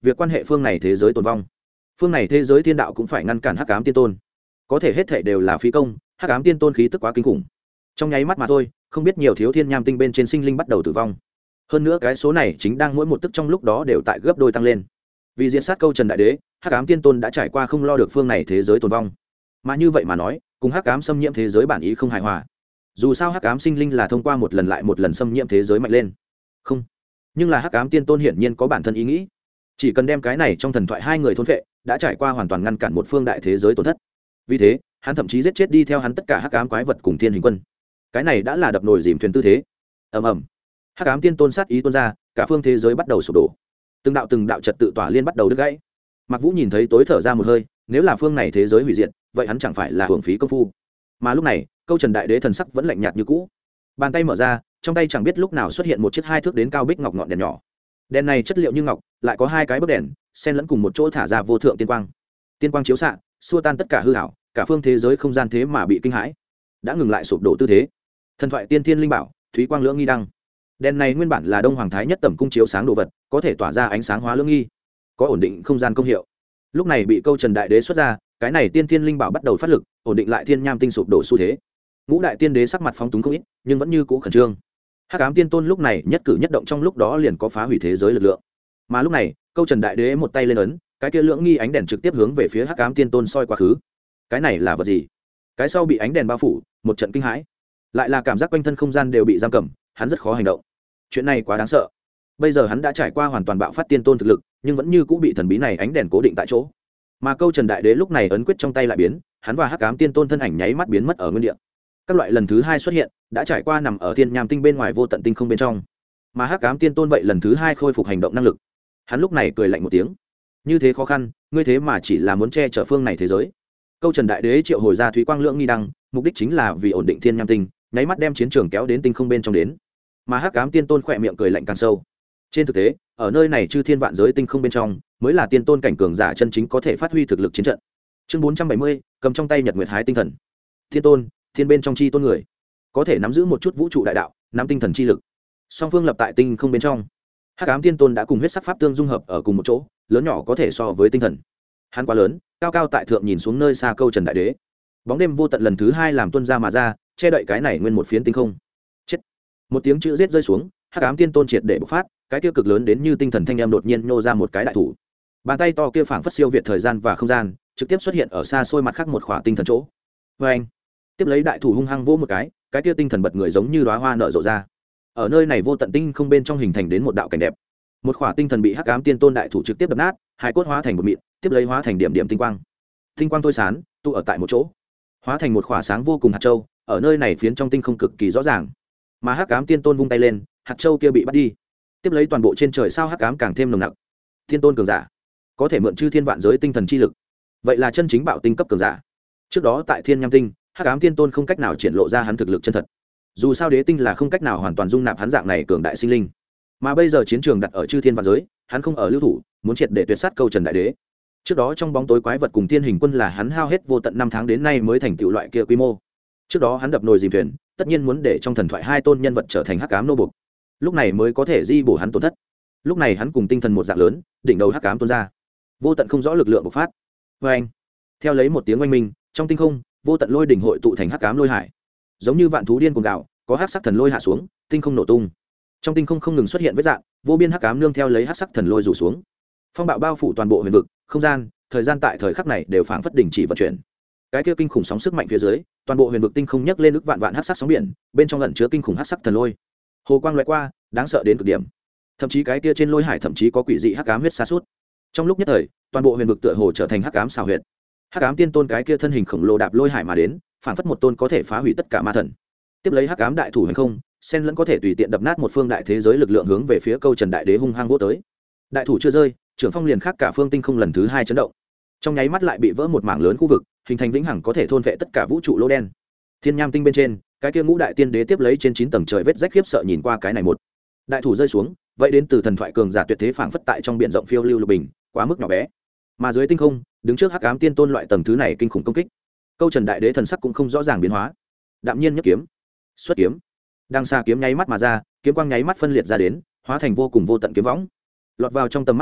việc quan hệ phương này thế giới tồn vong, phương này thế giới thiên đạo cũng phải ngăn cản hắc ám tiên tôn, có thể hết thể đều là phí công. Hắc ám tiên tôn khí tức quá kinh khủng, trong nháy mắt mà thôi không biết nhiều thiếu thiên nham tinh bên trên sinh linh bắt đầu tử vong, hơn nữa cái số này chính đang mỗi một tức trong lúc đó đều tại gấp đôi tăng lên. Vì diễn sát câu trần đại đế, hắc ám tiên tôn đã trải qua không lo được phương này thế giới tồn vong, mà như vậy mà nói cùng hắc ám xâm nhiễm thế giới bản ý không hài hòa. Dù sao hắc ám sinh linh là thông qua một lần lại một lần xâm nhiễm thế giới mạnh lên, không, nhưng là hắc ám tiên tôn hiển nhiên có bản thân ý nghĩ, chỉ cần đem cái này trong thần thoại hai người thôn phệ đã trải qua hoàn toàn ngăn cản một phương đại thế giới tổn thất. Vì thế hắn thậm chí giết chết đi theo hắn tất cả hắc ám quái vật cùng thiên hình quân, cái này đã là đập nồi dìm thuyền tư thế. Ầm ầm, hắc ám tiên tôn sát ý tuôn ra, cả phương thế giới bắt đầu sụp đổ, từng đạo trật tự tỏa liên bắt đầu đứt gãy. Mạc Vũ nhìn thấy tối thở ra một hơi, nếu là phương này thế giới hủy diệt vậy hắn chẳng phải là hưởng phí công phu. Mà lúc này câu trần đại đế thần sắc vẫn lạnh nhạt như cũ, bàn tay mở ra, trong tay chẳng biết lúc nào xuất hiện một chiếc 2 thước đến cao bích ngọc ngọn đèn nhỏ. Đèn này chất liệu như ngọc, lại có 2 cái bức đèn xen lẫn cùng một chỗ thả ra vô thượng tiên quang. Tiên quang chiếu xạ xua tan tất cả hư ảo, cả phương thế giới không gian thế mà bị kinh hãi, đã ngừng lại sụp đổ tư thế. Thần thoại tiên thiên linh bảo thúy quang lưỡng nghi đăng, đèn này nguyên bản là đông hoàng thái nhất tẩm cung chiếu sáng đồ vật, có thể tỏa ra ánh sáng hóa lưỡng nghi, có ổn định không gian công hiệu. Lúc này bị câu trần đại đế xuất ra, cái này tiên thiên linh bảo bắt đầu phát lực, ổn định lại thiên nham tinh sụp đổ xu thế. Ngũ đại tiên đế sắc mặt phóng túng không ít, nhưng vẫn như cũ khẩn trương. Hắc ám tiên tôn lúc này nhất cử nhất động trong lúc đó liền có phá hủy thế giới lực lượng. Mà lúc này câu trần đại đế một tay lên ấn, cái kia lưỡng nghi ánh đèn trực tiếp hướng về phía hắc ám tiên tôn soi quá khứ. Cái này là vật gì? Cái sau bị ánh đèn bao phủ, một trận kinh hãi, lại là cảm giác quanh thân không gian đều bị giam cầm, hắn rất khó hành động. Chuyện này quá đáng sợ. Bây giờ hắn đã trải qua hoàn toàn bạo phát tiên tôn thực lực, nhưng vẫn như cũ bị thần bí này ánh đèn cố định tại chỗ. Mà câu trần đại đế lúc này ấn quyết trong tay lại biến, hắn và hắc ám tiên tôn thân ảnh nháy mắt biến mất ở nguyên địa. Các loại lần thứ 2 xuất hiện, đã trải qua nằm ở thiên nham tinh bên ngoài vô tận tinh không bên trong. Mà hắc ám tiên tôn vậy lần thứ 2 khôi phục hành động năng lực. Hắn lúc này cười lạnh một tiếng, như thế khó khăn, ngươi thế mà chỉ là muốn che chở phương này thế giới. Câu trần đại đế triệu hồi ra thúy quang lưỡng nghi đăng, mục đích chính là vì ổn định thiên nham tinh, nháy mắt đem chiến trường kéo đến tinh không bên trong đến. Mà hắc ám tiên tôn khỏe miệng cười lạnh càng sâu. Trên thực tế ở nơi này chư thiên vạn giới tinh không bên trong mới là tiên tôn cảnh cường giả chân chính có thể phát huy thực lực chiến trận. Chương 470, cầm trong tay nhật nguyệt hái tinh thần. Thiên tôn, thiên bên trong chi tôn người, có thể nắm giữ một chút vũ trụ đại đạo, nắm tinh thần chi lực. Song phương lập tại tinh không bên trong. Hắc ám tiên tôn đã cùng huyết sắc pháp tương dung hợp ở cùng một chỗ, lớn nhỏ có thể so với tinh thần. Hắn quá lớn, cao cao tại thượng nhìn xuống nơi xa câu trần đại đế. Bóng đêm vô tận lần thứ 2 làm tuôn ra mà ra, che đậy cái này nguyên một phiến tinh không. Chết. Một tiếng chữ giết rơi xuống, hắc ám tiên tôn triệt để bộc phát, cái kia cực lớn đến như tinh thần thanh em đột nhiên nô ra một cái đại thủ. Bàn tay to kia phảng phất siêu việt thời gian và không gian, trực tiếp xuất hiện ở xa xôi mặt khác một khỏa tinh thần chỗ. Và anh tiếp lấy đại thủ hung hăng vỗ một cái kia tinh thần bật người giống như đóa hoa nở rộ ra. Ở nơi này vô tận tinh không bên trong hình thành đến một đạo cảnh đẹp. Một khỏa tinh thần bị hắc ám tiên tôn đại thủ trực tiếp đập nát, hai cốt hóa thành một mịn, tiếp lấy hóa thành điểm điểm tinh quang. Tinh quang thôi sán, tụ ở tại một chỗ, hóa thành một khỏa sáng vô cùng hạt châu, ở nơi này phiến trong tinh không cực kỳ rõ ràng. Mà hắc ám tiên tôn vung tay lên, hạt châu kia bị bắt đi. Tiếp lấy toàn bộ trên trời sao hắc ám càng thêm nồng nặc. Tiên tôn cường giả có thể mượn chư thiên vạn giới tinh thần chi lực, vậy là chân chính bạo tinh cấp cường giả. Trước đó tại thiên nham tinh, hắc ám tiên tôn không cách nào triển lộ ra hắn thực lực chân thật, dù sao đế tinh là không cách nào hoàn toàn dung nạp hắn dạng này cường đại sinh linh. Mà bây giờ chiến trường đặt ở chư thiên vạn giới, hắn không ở lưu thủ, muốn triệt để tuyệt sát câu trần đại đế. Trước đó trong bóng tối quái vật cùng thiên hình quân là hắn hao hết vô tận 5 tháng đến nay mới thành tựu loại kia quy mô. Trước đó hắn đập nồi dìm thuyền, tất nhiên muốn để trong thần thoại 2 tôn nhân vật trở thành hắc ám nô buộc, lúc này mới có thể di bổ hắn tổn thất. Lúc này hắn cùng tinh thần một dạng lớn, đỉnh đầu hắc ám tuôn ra, vô tận không rõ lực lượng bộc phát. Và anh theo lấy một tiếng oanh minh, trong tinh không vô tận lôi đỉnh hội tụ thành hắc ám lôi hải, giống như vạn thú điên cuồng gào, có hắc sắc thần lôi hạ xuống, tinh không nổ tung. Trong tinh không không ngừng xuất hiện vết dạng, vô biên hắc ám nương theo lấy hắc sắc thần lôi rủ xuống, phong bạo bao phủ toàn bộ huyền vực, không gian, thời gian tại thời khắc này đều phảng phất đình chỉ vận chuyển. Cái kia kinh khủng sóng sức mạnh phía dưới, toàn bộ huyền vực tinh không nhấc lên ức vạn vạn hắc sắc sóng biển, bên trong ẩn chứa kinh khủng hắc sắc thần lôi, hồ quang loại qua, đáng sợ đến cực điểm. Thậm chí cái kia trên lôi hải thậm chí có quỷ dị hắc ám huyết sa sút. Trong lúc nhất thời, toàn bộ huyền vực tựa hồ trở thành hắc ám xào huyệt. Hắc ám tiên tôn cái kia thân hình khổng lồ đạp lôi hải mà đến, phảng phất một tôn có thể phá hủy tất cả ma thần. Tiếp lấy hắc ám đại thủ hành không, sen lẫn có thể tùy tiện đập nát một phương đại thế giới lực lượng hướng về phía câu trần đại đế hung hăng vỗ tới. Đại thủ chưa rơi, trưởng phong liền khác cả phương tinh không lần thứ 2 chấn động. Trong nháy mắt lại bị vỡ một mảng lớn khu vực, hình thành vĩnh hằng có thể thôn vệ tất cả vũ trụ lỗ đen. Thiên nham tinh bên trên, cái kia ngũ đại tiên đế tiếp lấy trên 9 tầng trời vết rách khiếp sợ nhìn qua cái này một đại thủ rơi xuống, vậy đến từ thần thoại cường giả tuyệt thế phảng phất tại trong biển rộng phiêu lưu lục bình, quá mức nhỏ bé. Mà dưới tinh không, đứng trước hắc ám tiên tôn loại tầng thứ này kinh khủng công kích, câu trần đại đế thần sắc cũng không rõ ràng biến hóa. Đạm nhiên nhất kiếm, xuất kiếm, đang xa kiếm nháy mắt mà ra, kiếm quang nháy mắt phân liệt ra đến, hóa thành vô cùng vô tận kiếm võng, lọt vào trong tầm mắt thấy,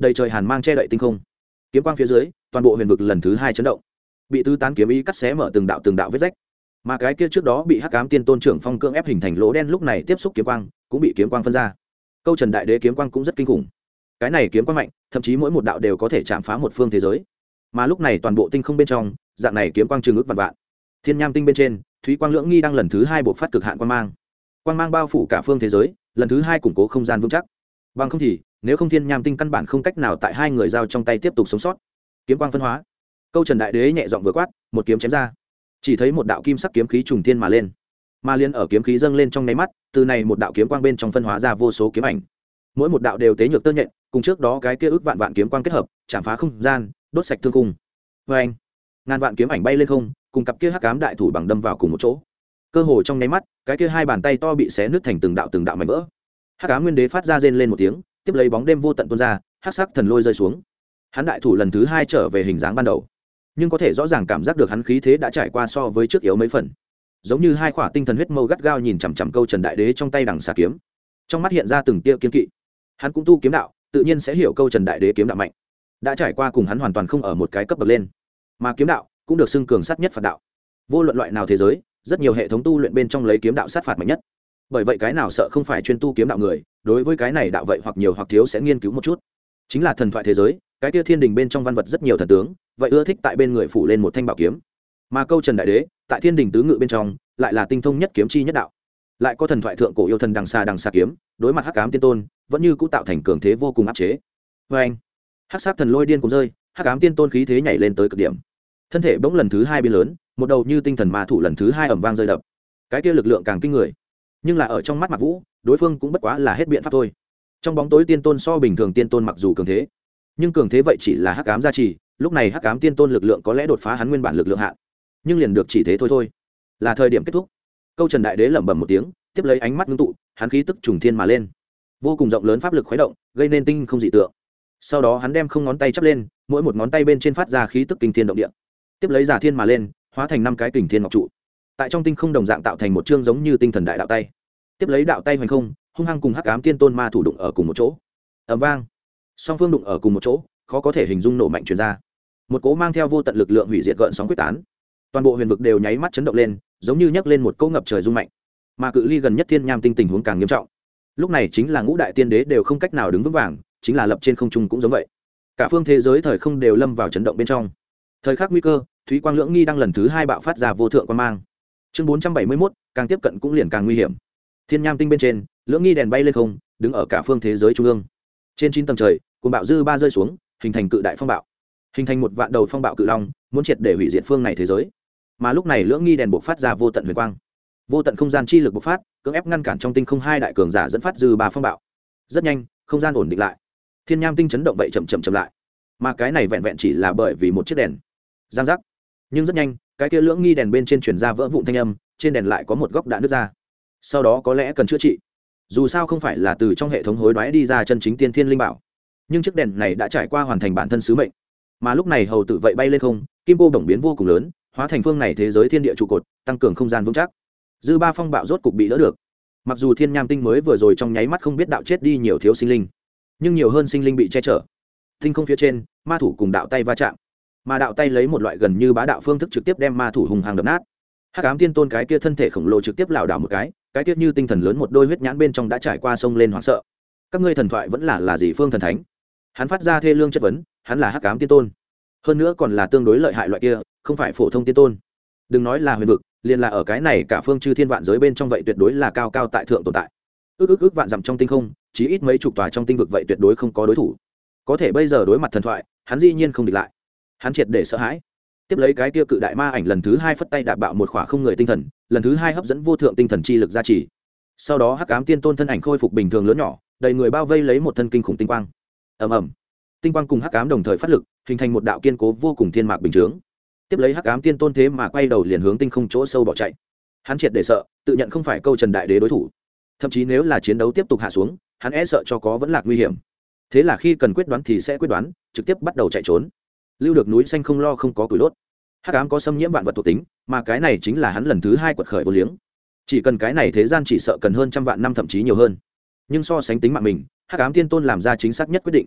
đầy trời hàn mang che đậy tinh không. Kiếm quang phía dưới, toàn bộ huyền vực lần thứ hai chấn động, bị tứ tán kiếm ý cắt xé mở từng đạo vết rách. Mà cái kia trước đó bị Hắc Ám Tiên Tôn trưởng phong cưỡng ép hình thành lỗ đen lúc này tiếp xúc kiếm quang, cũng bị kiếm quang phân ra. Câu Trần Đại Đế kiếm quang cũng rất kinh khủng. Cái này kiếm quang mạnh, thậm chí mỗi một đạo đều có thể chạm phá một phương thế giới. Mà lúc này toàn bộ tinh không bên trong, dạng này kiếm quang trường ước vạn vạn. Thiên Nham Tinh bên trên, Thúy Quang Lưỡng Nghi đang lần thứ hai bộc phát cực hạn quang mang. Quang mang bao phủ cả phương thế giới, lần thứ hai củng cố không gian vững chắc. Bằng không thì, nếu không Thiên Nham Tinh căn bản không cách nào tại hai người giao trong tay tiếp tục sống sót. Kiếm quang phân hóa. Câu Trần Đại Đế nhẹ giọng vừa quát, một kiếm chém ra. Chỉ thấy một đạo kim sắc kiếm khí trùng thiên mà lên. Mà liên ở kiếm khí dâng lên trong nháy mắt, từ này một đạo kiếm quang bên trong phân hóa ra vô số kiếm ảnh. Mỗi một đạo đều tế nhược tơ nhện, cùng trước đó cái kia ước vạn vạn kiếm quang kết hợp, chạm phá không gian, đốt sạch thương cung. Oeng! Ngàn vạn kiếm ảnh bay lên không, cùng cặp kia Hắc Ám đại thủ bằng đâm vào cùng một chỗ. Cơ hồ trong nháy mắt, cái kia hai bàn tay to bị xé nứt thành từng đạo mảnh vỡ. Hắc Ám Nguyên Đế phát ra rên lên một tiếng, tiếp lấy bóng đêm vô tận tuôn ra, hắc sắc thần lôi rơi xuống. Hắn đại thủ lần thứ hai trở về hình dáng ban đầu, nhưng có thể rõ ràng cảm giác được hắn khí thế đã trải qua so với trước yếu mấy phần, giống như hai khỏa tinh thần huyết mâu gắt gao nhìn chằm chằm Câu Trần Đại Đế trong tay đằng xà kiếm, trong mắt hiện ra từng tia kiên kỵ. Hắn cũng tu kiếm đạo, tự nhiên sẽ hiểu Câu Trần Đại Đế kiếm đạo mạnh, đã trải qua cùng hắn hoàn toàn không ở một cái cấp bậc lên, mà kiếm đạo cũng được xưng cường sát nhất phạt đạo. Vô luận loại nào thế giới, rất nhiều hệ thống tu luyện bên trong lấy kiếm đạo sát phạt mạnh nhất. Bởi vậy cái nào sợ không phải chuyên tu kiếm đạo người, đối với cái này đạo vậy hoặc nhiều hoặc thiếu sẽ nghiên cứu một chút. Chính là thần thoại thế giới, cái kia thiên đình bên trong văn vật rất nhiều thần tướng, vậy ưa thích tại bên người phủ lên một thanh bảo kiếm. Mà Câu Trần Đại Đế, tại thiên đình tứ ngự bên trong, lại là tinh thông nhất kiếm chi nhất đạo. Lại có thần thoại thượng cổ yêu thần đằng xà kiếm, đối mặt Hắc Ám Tiên Tôn, vẫn như cũ tạo thành cường thế vô cùng áp chế. Oeng! Hắc sát thần lôi điên cuồng rơi, Hắc Ám Tiên Tôn khí thế nhảy lên tới cực điểm. Thân thể bỗng lần thứ hai biến lớn, một đầu như tinh thần ma thủ lần thứ hai ầm vang rơi đập. Cái kia lực lượng càng kinh người. Nhưng là ở trong mắt Mạc Vũ, đối phương cũng bất quá là hết biện pháp thôi. Trong bóng tối tiên tôn so bình thường tiên tôn mặc dù cường thế, nhưng cường thế vậy chỉ là Hắc Ám gia trì, lúc này Hắc Ám Tiên Tôn lực lượng có lẽ đột phá hắn nguyên bản lực lượng hạn, nhưng liền được chỉ thế thôi, là thời điểm kết thúc. Câu Trần Đại Đế lẩm bẩm một tiếng, tiếp lấy ánh mắt ngưng tụ, hắn khí tức trùng thiên mà lên, vô cùng rộng lớn pháp lực khuấy động, gây nên tinh không dị tượng. Sau đó hắn đem không ngón tay chắp lên, mỗi một ngón tay bên trên phát ra khí tức kinh thiên động địa, tiếp lấy giả thiên mà lên, hóa thành 5 cái kình thiên ngọc trụ, tại trong tinh không đồng dạng tạo thành một chương giống như tinh thần đại đạo tay. Tiếp lấy đạo tay hoành không, hung hăng cùng Hắc Ám Tiên Tôn ma thủ đụng ở cùng một chỗ. Ầm vang, song phương đụng ở cùng một chỗ, khó có thể hình dung nổ mạnh truyền ra. Một cỗ mang theo vô tận lực lượng hủy diệt gợn sóng quyết tán, toàn bộ huyền vực đều nháy mắt chấn động lên, giống như nhấc lên một cỗ ngập trời rung mạnh. Mà cự ly gần nhất Thiên Nham Tinh tình huống càng nghiêm trọng. Lúc này chính là ngũ đại tiên đế đều không cách nào đứng vững vàng, chính là lập trên không trung cũng giống vậy. Cả phương thế giới thời không đều lâm vào chấn động bên trong. Thời khắc nguy cơ, Thúy Quang Lưỡng Nghi đang lần thứ hai bạo phát ra vô thượng quang mang. Chương 471, càng tiếp cận cũng liền càng nguy hiểm. Thiên Nham Tinh bên trên, Lưỡng Nghi đèn bay lên không, đứng ở cả phương thế giới trung ương. Trên 9 tầng trời, cuồng bạo dư ba rơi xuống, hình thành cự đại phong bạo, hình thành một vạn đầu phong bạo cự long, muốn triệt để hủy diệt phương này thế giới. Mà lúc này Lưỡng Nghi đèn bộc phát ra vô tận huyền quang, vô tận không gian chi lực bộc phát, cưỡng ép ngăn cản trong tinh không hai đại cường giả dẫn phát dư ba phong bạo. Rất nhanh, không gian ổn định lại. Thiên Nham Tinh chấn động vậy chậm lại. Mà cái này vẹn vẹn chỉ là bởi vì một chiếc đèn. Giang giác. Nhưng rất nhanh, cái kia Lưỡng Nghi đèn bên trên truyền ra vỡ vụn thanh âm, trên đèn lại có một góc đã nứt ra. Sau đó có lẽ cần chữa trị. Dù sao không phải là từ trong hệ thống hối đoái đi ra chân chính tiên thiên linh bảo, nhưng chiếc đèn này đã trải qua hoàn thành bản thân sứ mệnh. Mà lúc này hầu tử vậy bay lên không, kim cô đồng biến vô cùng lớn, hóa thành phương này thế giới thiên địa trụ cột, tăng cường không gian vững chắc. Dư ba phong bạo rốt cục bị đỡ được. Mặc dù Thiên Nham Tinh mới vừa rồi trong nháy mắt không biết đạo chết đi nhiều thiếu sinh linh, nhưng nhiều hơn sinh linh bị che chở. Tinh không phía trên, ma thủ cùng đạo tay va chạm, mà đạo tay lấy một loại gần như bá đạo phương thức trực tiếp đem ma thủ hùng hàng đập nát. Hắc Ám Tiên Tôn cái kia thân thể khổng lồ trực tiếp lảo đảo một cái kia như tinh thần lớn một đôi huyết nhãn bên trong đã trải qua sông lên hoảng sợ. Các ngươi thần thoại vẫn là gì phương thần thánh? Hắn phát ra thê lương chất vấn, hắn là Hắc Ám Tiên Tôn, hơn nữa còn là tương đối lợi hại loại kia, không phải phổ thông tiên tôn. Đừng nói là huyền vực, liền là ở cái này cả phương chư thiên vạn giới bên trong vậy tuyệt đối là cao cao tại thượng tồn tại. Ước vạn dặm trong tinh không, chí ít mấy chục tòa trong tinh vực vậy tuyệt đối không có đối thủ. Có thể bây giờ đối mặt thần thoại, hắn dĩ nhiên không địch lại. Hắn triệt để sợ hãi. Tiếp lấy cái kia cự đại ma ảnh lần thứ hai phất tay đạp bạo một khỏa không người tinh thần, lần thứ hai hấp dẫn vô thượng tinh thần chi lực gia trì. Sau đó Hắc Ám Tiên Tôn thân ảnh khôi phục bình thường lớn nhỏ, đầy người bao vây lấy một thân kinh khủng tinh quang. Ầm ầm, tinh quang cùng Hắc Ám đồng thời phát lực, hình thành một đạo kiên cố vô cùng thiên mạc bình chướng. Tiếp lấy Hắc Ám Tiên Tôn thế mà quay đầu liền hướng tinh không chỗ sâu bỏ chạy. Hắn triệt để sợ, tự nhận không phải Câu Trần Đại Đế đối thủ. Thậm chí nếu là chiến đấu tiếp tục hạ xuống, hắn e sợ cho có vẫn lạc nguy hiểm. Thế là khi cần quyết đoán thì sẽ quyết đoán, trực tiếp bắt đầu chạy trốn. Lưu được núi xanh không lo không có củi đốt. Hắc ám có xâm nhiễm vạn vật thuộc tính, mà cái này chính là hắn lần thứ hai quật khởi vô liếng. Chỉ cần cái này thế gian chỉ sợ cần hơn trăm vạn năm thậm chí nhiều hơn. Nhưng so sánh tính mạng mình, Hắc Ám Tiên Tôn làm ra chính xác nhất quyết định.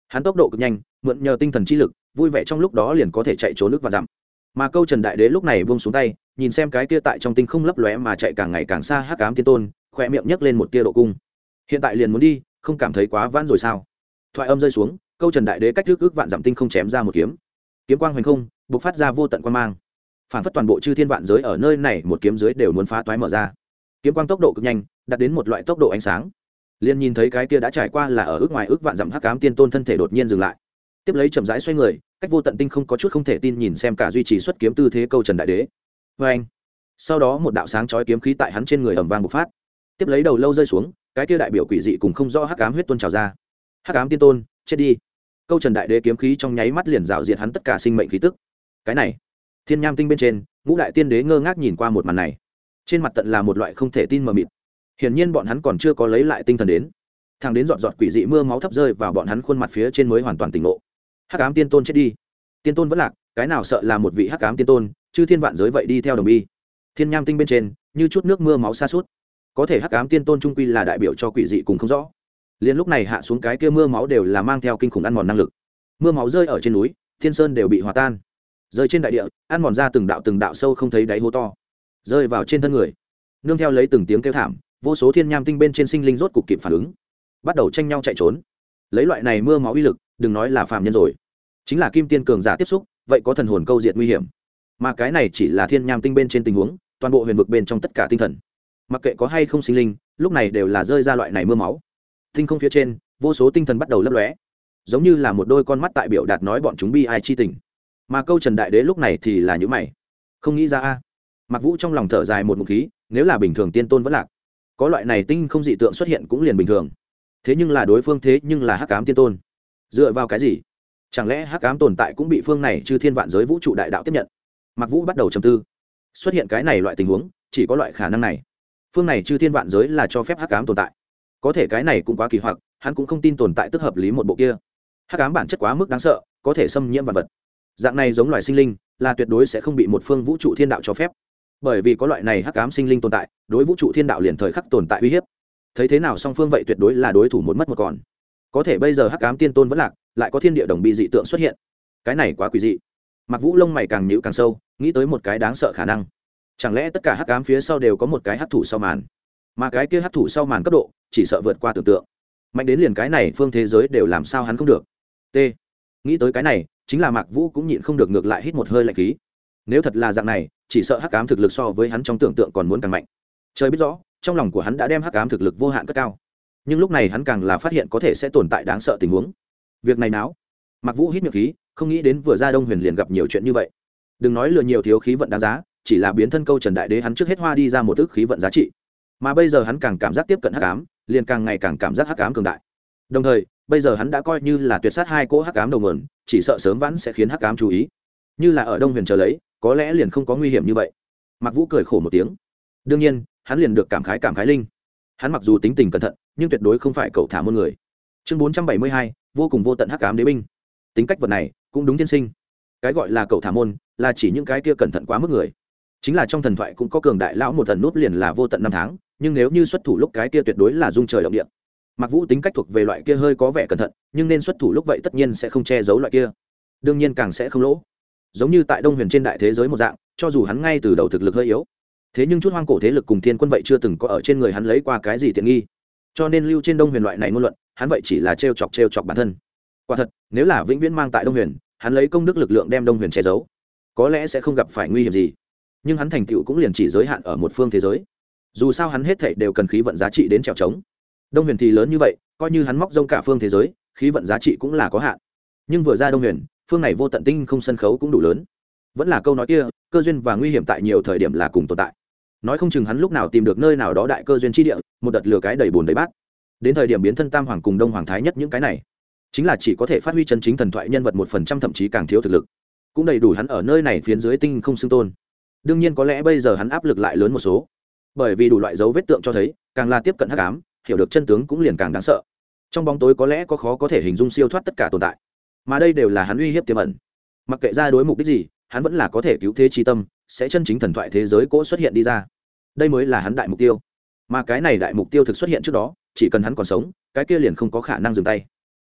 hắn tốc độ cực nhanh, mượn nhờ tinh thần chi lực, vui vẻ trong lúc đó liền có thể chạy trốn nước và dặm. Mà Câu Trần Đại Đế lúc này buông xuống tay, nhìn xem cái kia tại trong tinh không lấp lóe mà chạy càng ngày càng xa Hắc Ám Tiên Tôn, khóe miệng nhếch lên một tia độ cung. Hiện tại liền muốn đi, không cảm thấy quá vãn rồi sao? Thoại âm rơi xuống, Câu Trần Đại Đế cách trước ước vạn dặm tinh không chém ra một kiếm. Kiếm quang hoành không, bộc phát ra vô tận quang mang. Phản phất toàn bộ chư thiên vạn giới ở nơi này một kiếm dưới đều muốn phá toái mở ra. Kiếm quang tốc độ cực nhanh, đạt đến một loại tốc độ ánh sáng. Liên nhìn thấy cái kia đã trải qua là ở ước ngoài ước vạn dặm Hắc Ám Tiên Tôn thân thể đột nhiên dừng lại. Tiếp lấy chậm rãi xoay người, cách vô tận tinh không có chút không thể tin nhìn xem cả duy trì xuất kiếm tư thế Câu Trần Đại Đế. Và anh, sau đó một đạo sáng chói kiếm khí tại hắn trên người ầm vang bộc phát. Tiếp lấy đầu lâu rơi xuống, cái kia đại biểu quỷ dị cùng không rõ hắc ám huyết tuôn trào ra. Hắc ám tiên tôn, chết đi. Câu Trần Đại Đế kiếm khí trong nháy mắt liền rào diệt hắn tất cả sinh mệnh khí tức. Cái này, Thiên Nham tinh bên trên, Ngũ Đại Tiên Đế ngơ ngác nhìn qua một màn này. Trên mặt tận là một loại không thể tin mờ mịt. Hiển nhiên bọn hắn còn chưa có lấy lại tinh thần đến. Thẳng đến giọt giọt quỷ dị mưa máu thấp rơi vào bọn hắn khuôn mặt phía trên mới hoàn toàn tỉnh ngộ. Hắc ám tiên tôn chết đi. Tiên tôn vẫn lạc, cái nào sợ là một vị hắc ám tiên tôn, chư thiên vạn giới vậy đi theo đồng bi. Thiên Nham tinh bên trên, như chút nước mưa máu xa suốt. Có thể hắc ám tiên tôn trung quy là đại biểu cho quỷ dị cùng không rõ. Liên lúc này hạ xuống cái kia mưa máu đều là mang theo kinh khủng ăn mòn năng lực. Mưa máu rơi ở trên núi, thiên sơn đều bị hòa tan. Rơi trên đại địa, ăn mòn ra từng đạo sâu không thấy đáy hố to. Rơi vào trên thân người. Nương theo lấy từng tiếng kêu thảm, vô số thiên nham tinh bên trên sinh linh rốt cục kịp phản ứng, bắt đầu tranh nhau chạy trốn. Lấy loại này mưa máu uy lực, đừng nói là phàm nhân rồi, chính là kim tiên cường giả tiếp xúc, vậy có thần hồn câu diệt nguy hiểm. Mà cái này chỉ là thiên nham tinh bên trên tình huống, toàn bộ huyền vực bên trong tất cả tinh thần, mặc kệ có hay không sinh linh, lúc này đều là rơi ra loại này mưa máu. Tinh không phía trên, vô số tinh thần bắt đầu lấp lóe, giống như là một đôi con mắt tại biểu đạt nói bọn chúng bi ai chi tình. Mà Câu Trần Đại Đế lúc này thì là những mày, không nghĩ ra a. Mặc Vũ trong lòng thở dài một ngụm khí, nếu là bình thường tiên tôn vẫn lạc, có loại này tinh không dị tượng xuất hiện cũng liền bình thường. Thế nhưng là đối phương thế nhưng là hắc ám tiên tôn, dựa vào cái gì? Chẳng lẽ hắc ám tồn tại cũng bị phương này chư thiên vạn giới vũ trụ đại đạo tiếp nhận? Mặc Vũ bắt đầu trầm tư, xuất hiện cái này loại tình huống, chỉ có loại khả năng này. Phương này chư thiên vạn giới là cho phép hắc ám tồn tại, có thể cái này cũng quá kỳ hoặc, hắn cũng không tin tồn tại tức hợp lý một bộ kia. Hắc ám bản chất quá mức đáng sợ, có thể xâm nhiễm vạn vật. Dạng này giống loài sinh linh, là tuyệt đối sẽ không bị một phương vũ trụ thiên đạo cho phép, bởi vì có loại này hắc ám sinh linh tồn tại, đối vũ trụ thiên đạo liền thời khắc tồn tại uy hiếp. Thấy thế nào song phương vậy tuyệt đối là đối thủ một mất một còn. Có thể bây giờ hắc ám tiên tôn vẫn lạc, lại có thiên địa đồng bi dị tượng xuất hiện, cái này quá quỷ dị. Mặc Vũ lông mày càng nhíu càng sâu, nghĩ tới một cái đáng sợ khả năng. Chẳng lẽ tất cả hắc ám phía sau đều có một cái hắc thủ sau màn, mà cái kia hắc thủ sau màn cấp độ chỉ sợ vượt qua tưởng tượng, mạnh đến liền cái này phương thế giới đều làm sao hắn không được. T. Nghĩ tới cái này, chính là Mạc Vũ cũng nhịn không được ngược lại hít một hơi lạnh khí. Nếu thật là dạng này, chỉ sợ hắc ám thực lực so với hắn trong tưởng tượng còn muốn càng mạnh. Trời biết rõ, trong lòng của hắn đã đem hắc ám thực lực vô hạn cất cao, nhưng lúc này hắn càng là phát hiện có thể sẽ tồn tại đáng sợ tình huống. Việc này náo. Mạc Vũ hít miệng khí, không nghĩ đến vừa ra Đông Huyền liền gặp nhiều chuyện như vậy. Đừng nói lừa nhiều thiếu khí vận đáng giá, chỉ là biến thân Câu Trần Đại Đế hắn trước hết hoa đi ra một ức khí vận giá trị, mà bây giờ hắn càng cảm giác tiếp cận hắc ám, liền càng ngày càng cảm giác hắc ám cường đại. Đồng thời, bây giờ hắn đã coi như là tuyệt sát hai cỗ hắc ám đầu nguồn, chỉ sợ sớm vãn sẽ khiến hắc ám chú ý. Như là ở Đông Huyền chờ lấy, có lẽ liền không có nguy hiểm như vậy. Mạc Vũ cười khổ một tiếng. Đương nhiên, hắn liền được cảm khái linh. Hắn mặc dù tính tình cẩn thận, nhưng tuyệt đối không phải cậu thả môn người. Chương 472, vô cùng vô tận hắc ám đế binh. Tính cách vật này cũng đúng thiên sinh. Cái gọi là cậu thả môn, là chỉ những cái kia cẩn thận quá mức người. Chính là trong thần thoại cũng có cường đại lão một thần nút liền là vô tận năm tháng, nhưng nếu như xuất thủ lúc cái kia tuyệt đối là dung trời động địa. Mạc Vũ tính cách thuộc về loại kia hơi có vẻ cẩn thận, nhưng nên xuất thủ lúc vậy tất nhiên sẽ không che giấu loại kia. Đương nhiên càng sẽ không lỗ. Giống như tại Đông Huyền trên đại thế giới một dạng, cho dù hắn ngay từ đầu thực lực hơi yếu, thế nhưng chút hoang cổ thế lực cùng thiên quân vậy chưa từng có ở trên người hắn lấy qua cái gì tiện nghi. Cho nên lưu trên Đông Huyền loại này ngôn luận, hắn vậy chỉ là trêu chọc bản thân. Quả thật, nếu là vĩnh viễn mang tại Đông Huyền, hắn lấy công đức lực lượng đem Đông Huyền che giấu, có lẽ sẽ không gặp phải nguy hiểm gì. Nhưng hắn thành tựu cũng liền chỉ giới hạn ở một phương thế giới. Dù sao hắn hết thảy đều cần khí vận giá trị đến trèo trống. Đông Huyền thì lớn như vậy, coi như hắn móc rông cả phương thế giới, khí vận giá trị cũng là có hạn. Nhưng vừa ra Đông Huyền, phương này vô tận tinh không sân khấu cũng đủ lớn. Vẫn là câu nói kia, cơ duyên và nguy hiểm tại nhiều thời điểm là cùng tồn tại. Nói không chừng hắn lúc nào tìm được nơi nào đó đại cơ duyên chi địa, một đợt lừa cái đầy bùn đầy bát. Đến thời điểm biến thân Tam Hoàng cùng Đông Hoàng thái nhất những cái này, chính là chỉ có thể phát huy chân chính thần thoại nhân vật 1% thậm chí càng thiếu thực lực, cũng đầy đủ hắn ở nơi này phiến dưới tinh không xưng tôn. Đương nhiên có lẽ bây giờ hắn áp lực lại lớn một số, bởi vì đủ loại dấu vết tượng cho thấy, càng là tiếp cận hắc ám, hiểu được chân tướng cũng liền càng đáng sợ. Trong bóng tối có lẽ có khó có thể hình dung siêu thoát tất cả tồn tại, mà đây đều là hắn uy hiếp tiềm ẩn. Mặc kệ ra đối mục đích gì, hắn vẫn là có thể cứu thế chi tâm, sẽ chân chính thần thoại thế giới cỗ xuất hiện đi ra. Đây mới là hắn đại mục tiêu. Mà cái này đại mục tiêu thực xuất hiện trước đó, chỉ cần hắn còn sống, cái kia liền không có khả năng dừng tay.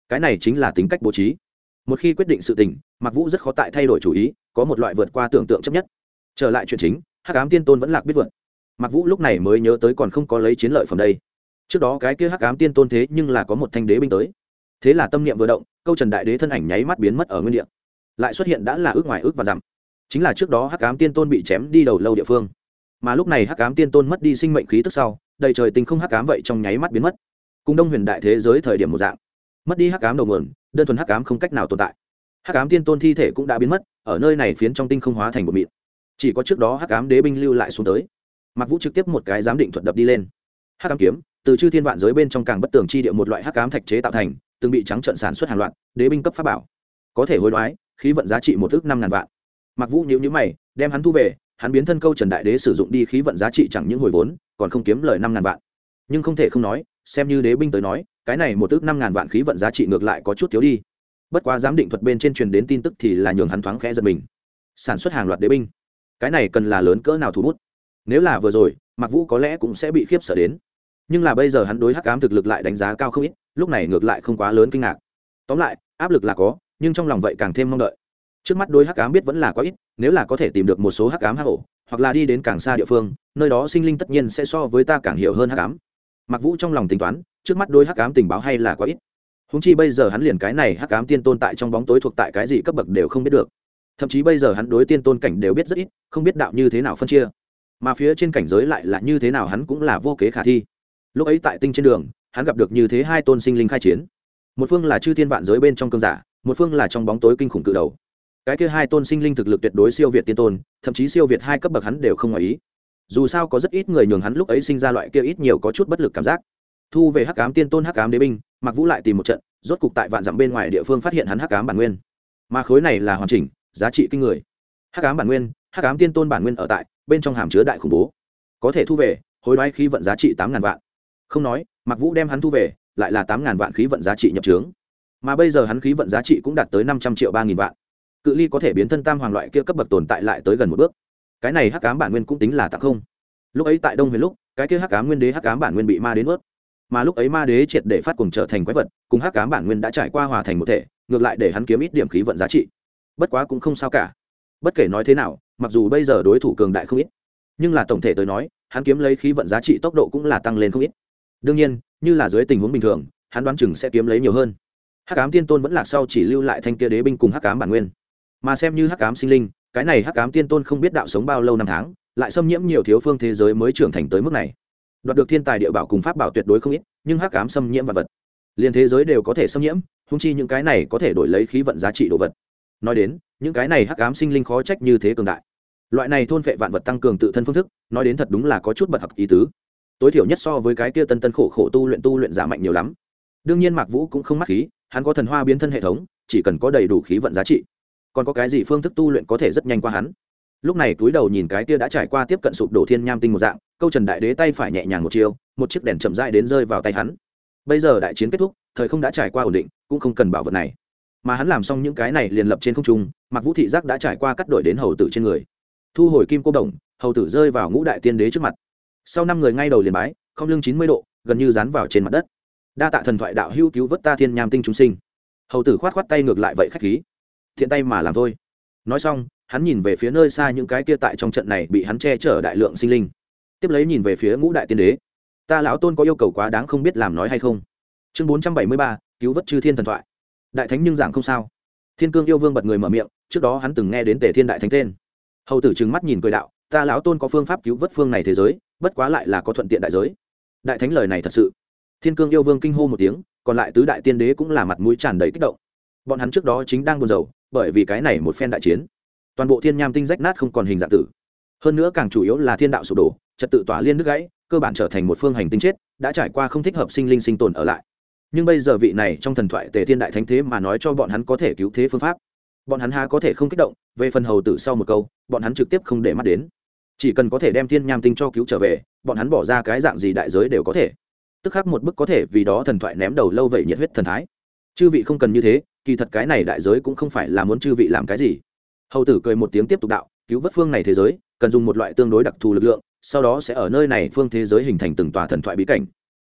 cái này chính là tính cách bố trí. Một khi quyết định sự tình, Mạc Vũ rất khó tại thay đổi chủ ý, có một loại vượt qua tưởng tượng chấp nhất. Trở lại chuyện chính, Hắc Ám Tiên Tôn vẫn lạc biết vượt. Mạc Vũ lúc này mới nhớ tới còn không có lấy chiến lợi phẩm đây. Trước đó cái kia Hắc Ám Tiên Tôn thế nhưng là có một thanh đế binh tới. Thế là tâm niệm vừa động, câu Trần Đại Đế thân ảnh nháy mắt biến mất ở nguyên địa. Lại xuất hiện đã là ước ngoài ước và dặm. Chính là trước đó Hắc Ám Tiên Tôn bị chém đi đầu lâu địa phương. Mà lúc này Hắc Ám Tiên Tôn mất đi sinh mệnh khí tức sau, đầy trời tinh không hắc ám vậy trong nháy mắt biến mất. Cùng Đông Huyền đại thế giới thời điểm một dạng. Mất đi hắc ám đầu nguồn, đơn thuần hắc ám không cách nào tồn tại. Hắc ám Tiên Tôn thi thể cũng đã biến mất, ở nơi này phiến trong tinh không hóa thành một mịn. Chỉ có trước đó hắc ám đế binh lưu lại xuống tới. Mạc Vũ trực tiếp một cái giám định thuật đập đi lên. Hắc ám kiếm, từ chư thiên vạn giới bên trong càng bất tường chi địa một loại hắc ám thạch chế tạo thành, từng bị trắng trợn sản xuất hàng loạt, đế binh cấp pháp bảo. Có thể hối đoái, khí vận giá trị 1,5 vạn. Mạc Vũ nhíu nhíu mày, đem hắn thu về, hắn biến thân câu Trần Đại Đế sử dụng đi khí vận giá trị chẳng những hồi vốn, còn không kiếm lời 5.000 vạn. Nhưng không thể không nói, xem như đế binh tới nói, cái này 1,5 vạn khí vận giá trị ngược lại có chút thiếu đi. Bất quá giám định thuật bên trên truyền đến tin tức thì là nhường hắn thoáng khẽ giật mình. Sản xuất hàng loạt đế binh, cái này cần là lớn cỡ nào thủ bút. Nếu là vừa rồi, Mạc Vũ có lẽ cũng sẽ bị khiếp sợ đến. Nhưng là bây giờ hắn đối hắc ám thực lực lại đánh giá cao không ít, lúc này ngược lại không quá lớn kinh ngạc. Tóm lại, áp lực là có, nhưng trong lòng vậy càng thêm mong đợi. Trước mắt đối hắc ám biết vẫn là quá ít, nếu là có thể tìm được một số hắc ám hắc ổ, hoặc là đi đến càng xa địa phương, nơi đó sinh linh tất nhiên sẽ so với ta càng hiểu hơn hắc ám. Mạc Vũ trong lòng tính toán, trước mắt đối hắc ám tình báo hay là quá ít. Huống chi bây giờ hắn liền cái này hắc ám tiên tôn tại trong bóng tối thuộc tại cái gì cấp bậc đều không biết được. Thậm chí bây giờ hắn đối tiên tôn cảnh đều biết rất ít, không biết đạo như thế nào phân chia. Mà phía trên cảnh giới lại là như thế nào hắn cũng là vô kế khả thi. Lúc ấy tại tinh trên đường, hắn gặp được như thế hai tôn sinh linh khai chiến. Một phương là chư thiên vạn giới bên trong cương giả, một phương là trong bóng tối kinh khủng cự đầu. Cái kia hai tôn sinh linh thực lực tuyệt đối siêu việt tiên tôn, thậm chí siêu việt hai cấp bậc hắn đều không ngoài ý. Dù sao có rất ít người nhường hắn lúc ấy sinh ra loại kia ít nhiều có chút bất lực cảm giác. Thu về hắc ám tiên tôn hắc ám đế binh, Mạc Vũ lại tìm một trận, rốt cục tại vạn dặm bên ngoài địa phương phát hiện hắn hắc ám bản nguyên. Mà khối này là hoàn chỉnh, giá trị kinh người. Hắc ám bản nguyên, hắc ám tiên tôn bản nguyên ở tại, bên trong hàm chứa đại khủng bố. Có thể thu về, hối đoái khí vận giá trị 8.000 vạn. Không nói, Mạc Vũ đem hắn thu về, lại là 8.000 vạn khí vận giá trị nhập trướng. Mà bây giờ hắn khí vận giá trị cũng đạt tới 500 triệu 3.000 vạn. Cự ly có thể biến thân tam hoàng loại kia cấp bậc tồn tại lại tới gần một bước. Cái này hắc ám bản nguyên cũng tính là tặng không. Lúc ấy tại Đông Huyền lúc, cái kia hắc ám nguyên đế hắc ám bản nguyên bị ma đến ướt. Mà lúc ấy ma đế triệt để phát cuồng trở thành quái vật, cùng hắc ám bản nguyên đã trải qua hòa thành một thể, ngược lại để hắn kiếm ít điểm khí vận giá trị. Bất quá cũng không sao cả. Bất kể nói thế nào, mặc dù bây giờ đối thủ cường đại không ít, nhưng là tổng thể tới nói, hắn kiếm lấy khí vận giá trị tốc độ cũng là tăng lên không ít. Đương nhiên, như là dưới tình huống bình thường, hắn đoán chừng sẽ kiếm lấy nhiều hơn. Hắc ám tiên tôn vẫn lạc sau chỉ lưu lại thanh kia đế binh cùng hắc ám bản nguyên. Mà xem như hắc ám sinh linh, cái này hắc ám tiên tôn không biết đạo sống bao lâu năm tháng, lại xâm nhiễm nhiều thiếu phương thế giới mới trưởng thành tới mức này. Đoạt được thiên tài địa bảo cùng pháp bảo tuyệt đối không ít, nhưng hắc ám xâm nhiễm vật vật, liền thế giới đều có thể xâm nhiễm, huống chi những cái này có thể đổi lấy khí vận giá trị đồ vật. Nói đến, những cái này hắc ám sinh linh khó trách như thế cường đại. Loại này thôn phệ vạn vật tăng cường tự thân phương thức, nói đến thật đúng là có chút bật học ý tứ. Tối thiểu nhất so với cái kia tân khổ khổ tu luyện giả mạnh nhiều lắm. Đương nhiên Mạc Vũ cũng không mắc khí, hắn có thần hoa biến thân hệ thống, chỉ cần có đầy đủ khí vận giá trị, còn có cái gì phương thức tu luyện có thể rất nhanh qua hắn. Lúc này túi đầu nhìn cái kia đã trải qua tiếp cận sụp đổ thiên nham tinh một dạng, câu Trần Đại Đế tay phải nhẹ nhàng một chiêu, một chiếc đèn chậm rãi đến rơi vào tay hắn. Bây giờ đại chiến kết thúc, thời không đã trải qua ổn định, cũng không cần bảo vật này. Mà hắn làm xong những cái này liền lập trên không trung, Mạc Vũ thị giác đã trải qua cắt đổi đến hầu tử trên người. Thu hồi kim cô đồng, hầu tử rơi vào ngũ đại tiên đế trước mặt. Sau 5 người ngay đầu liền bái, không lưng 90 độ, gần như dán vào trên mặt đất. Đa tạ thần thoại đạo hữu cứu vớt ta thiên nham tinh chúng sinh. Hầu tử khoát tay ngược lại vậy khách khí. Thiện tay mà làm thôi. Nói xong, hắn nhìn về phía nơi xa những cái kia tại trong trận này bị hắn che chở đại lượng sinh linh. Tiếp lấy nhìn về phía ngũ đại tiên đế. Ta lão tôn có yêu cầu quá đáng không biết làm nói hay không. Chương 473, cứu vớt chư thiên thần thoại. Đại thánh nhưng giảng không sao. Thiên Cương yêu vương bật người mở miệng, trước đó hắn từng nghe đến Tề Thiên đại thánh tên. Hầu tử trừng mắt nhìn cười đạo, ta lão tôn có phương pháp cứu vớt phương này thế giới, bất quá lại là có thuận tiện đại giới. Đại thánh lời này thật sự. Thiên Cương yêu vương kinh hô một tiếng, còn lại tứ đại tiên đế cũng là mặt mũi tràn đầy kích động. Bọn hắn trước đó chính đang buồn rầu, bởi vì cái này một phen đại chiến, toàn bộ thiên nham tinh rách nát không còn hình dạng tử. Hơn nữa càng chủ yếu là thiên đạo sụp đổ, trật tự tỏa liên đứt gãy, cơ bản trở thành một phương hành tinh chết, đã trải qua không thích hợp sinh linh sinh tồn ở lại. Nhưng bây giờ vị này trong thần thoại Tề Thiên đại thánh thế mà nói cho bọn hắn có thể cứu thế phương pháp, bọn hắn há có thể không kích động. Về phần hầu tử sau một câu, bọn hắn trực tiếp không để mắt đến, chỉ cần có thể đem thiên nham tinh cho cứu trở về, bọn hắn bỏ ra cái dạng gì đại giới đều có thể. Tức khắc một bức có thể vì đó thần thoại ném đầu lâu vậy nhiệt huyết thần thái. Chư vị không cần như thế, kỳ thật cái này đại giới cũng không phải là muốn chư vị làm cái gì. Hầu tử cười một tiếng tiếp tục đạo, cứu vớt phương này thế giới cần dùng một loại tương đối đặc thù lực lượng, sau đó sẽ ở nơi này phương thế giới hình thành từng tòa thần thoại bí cảnh.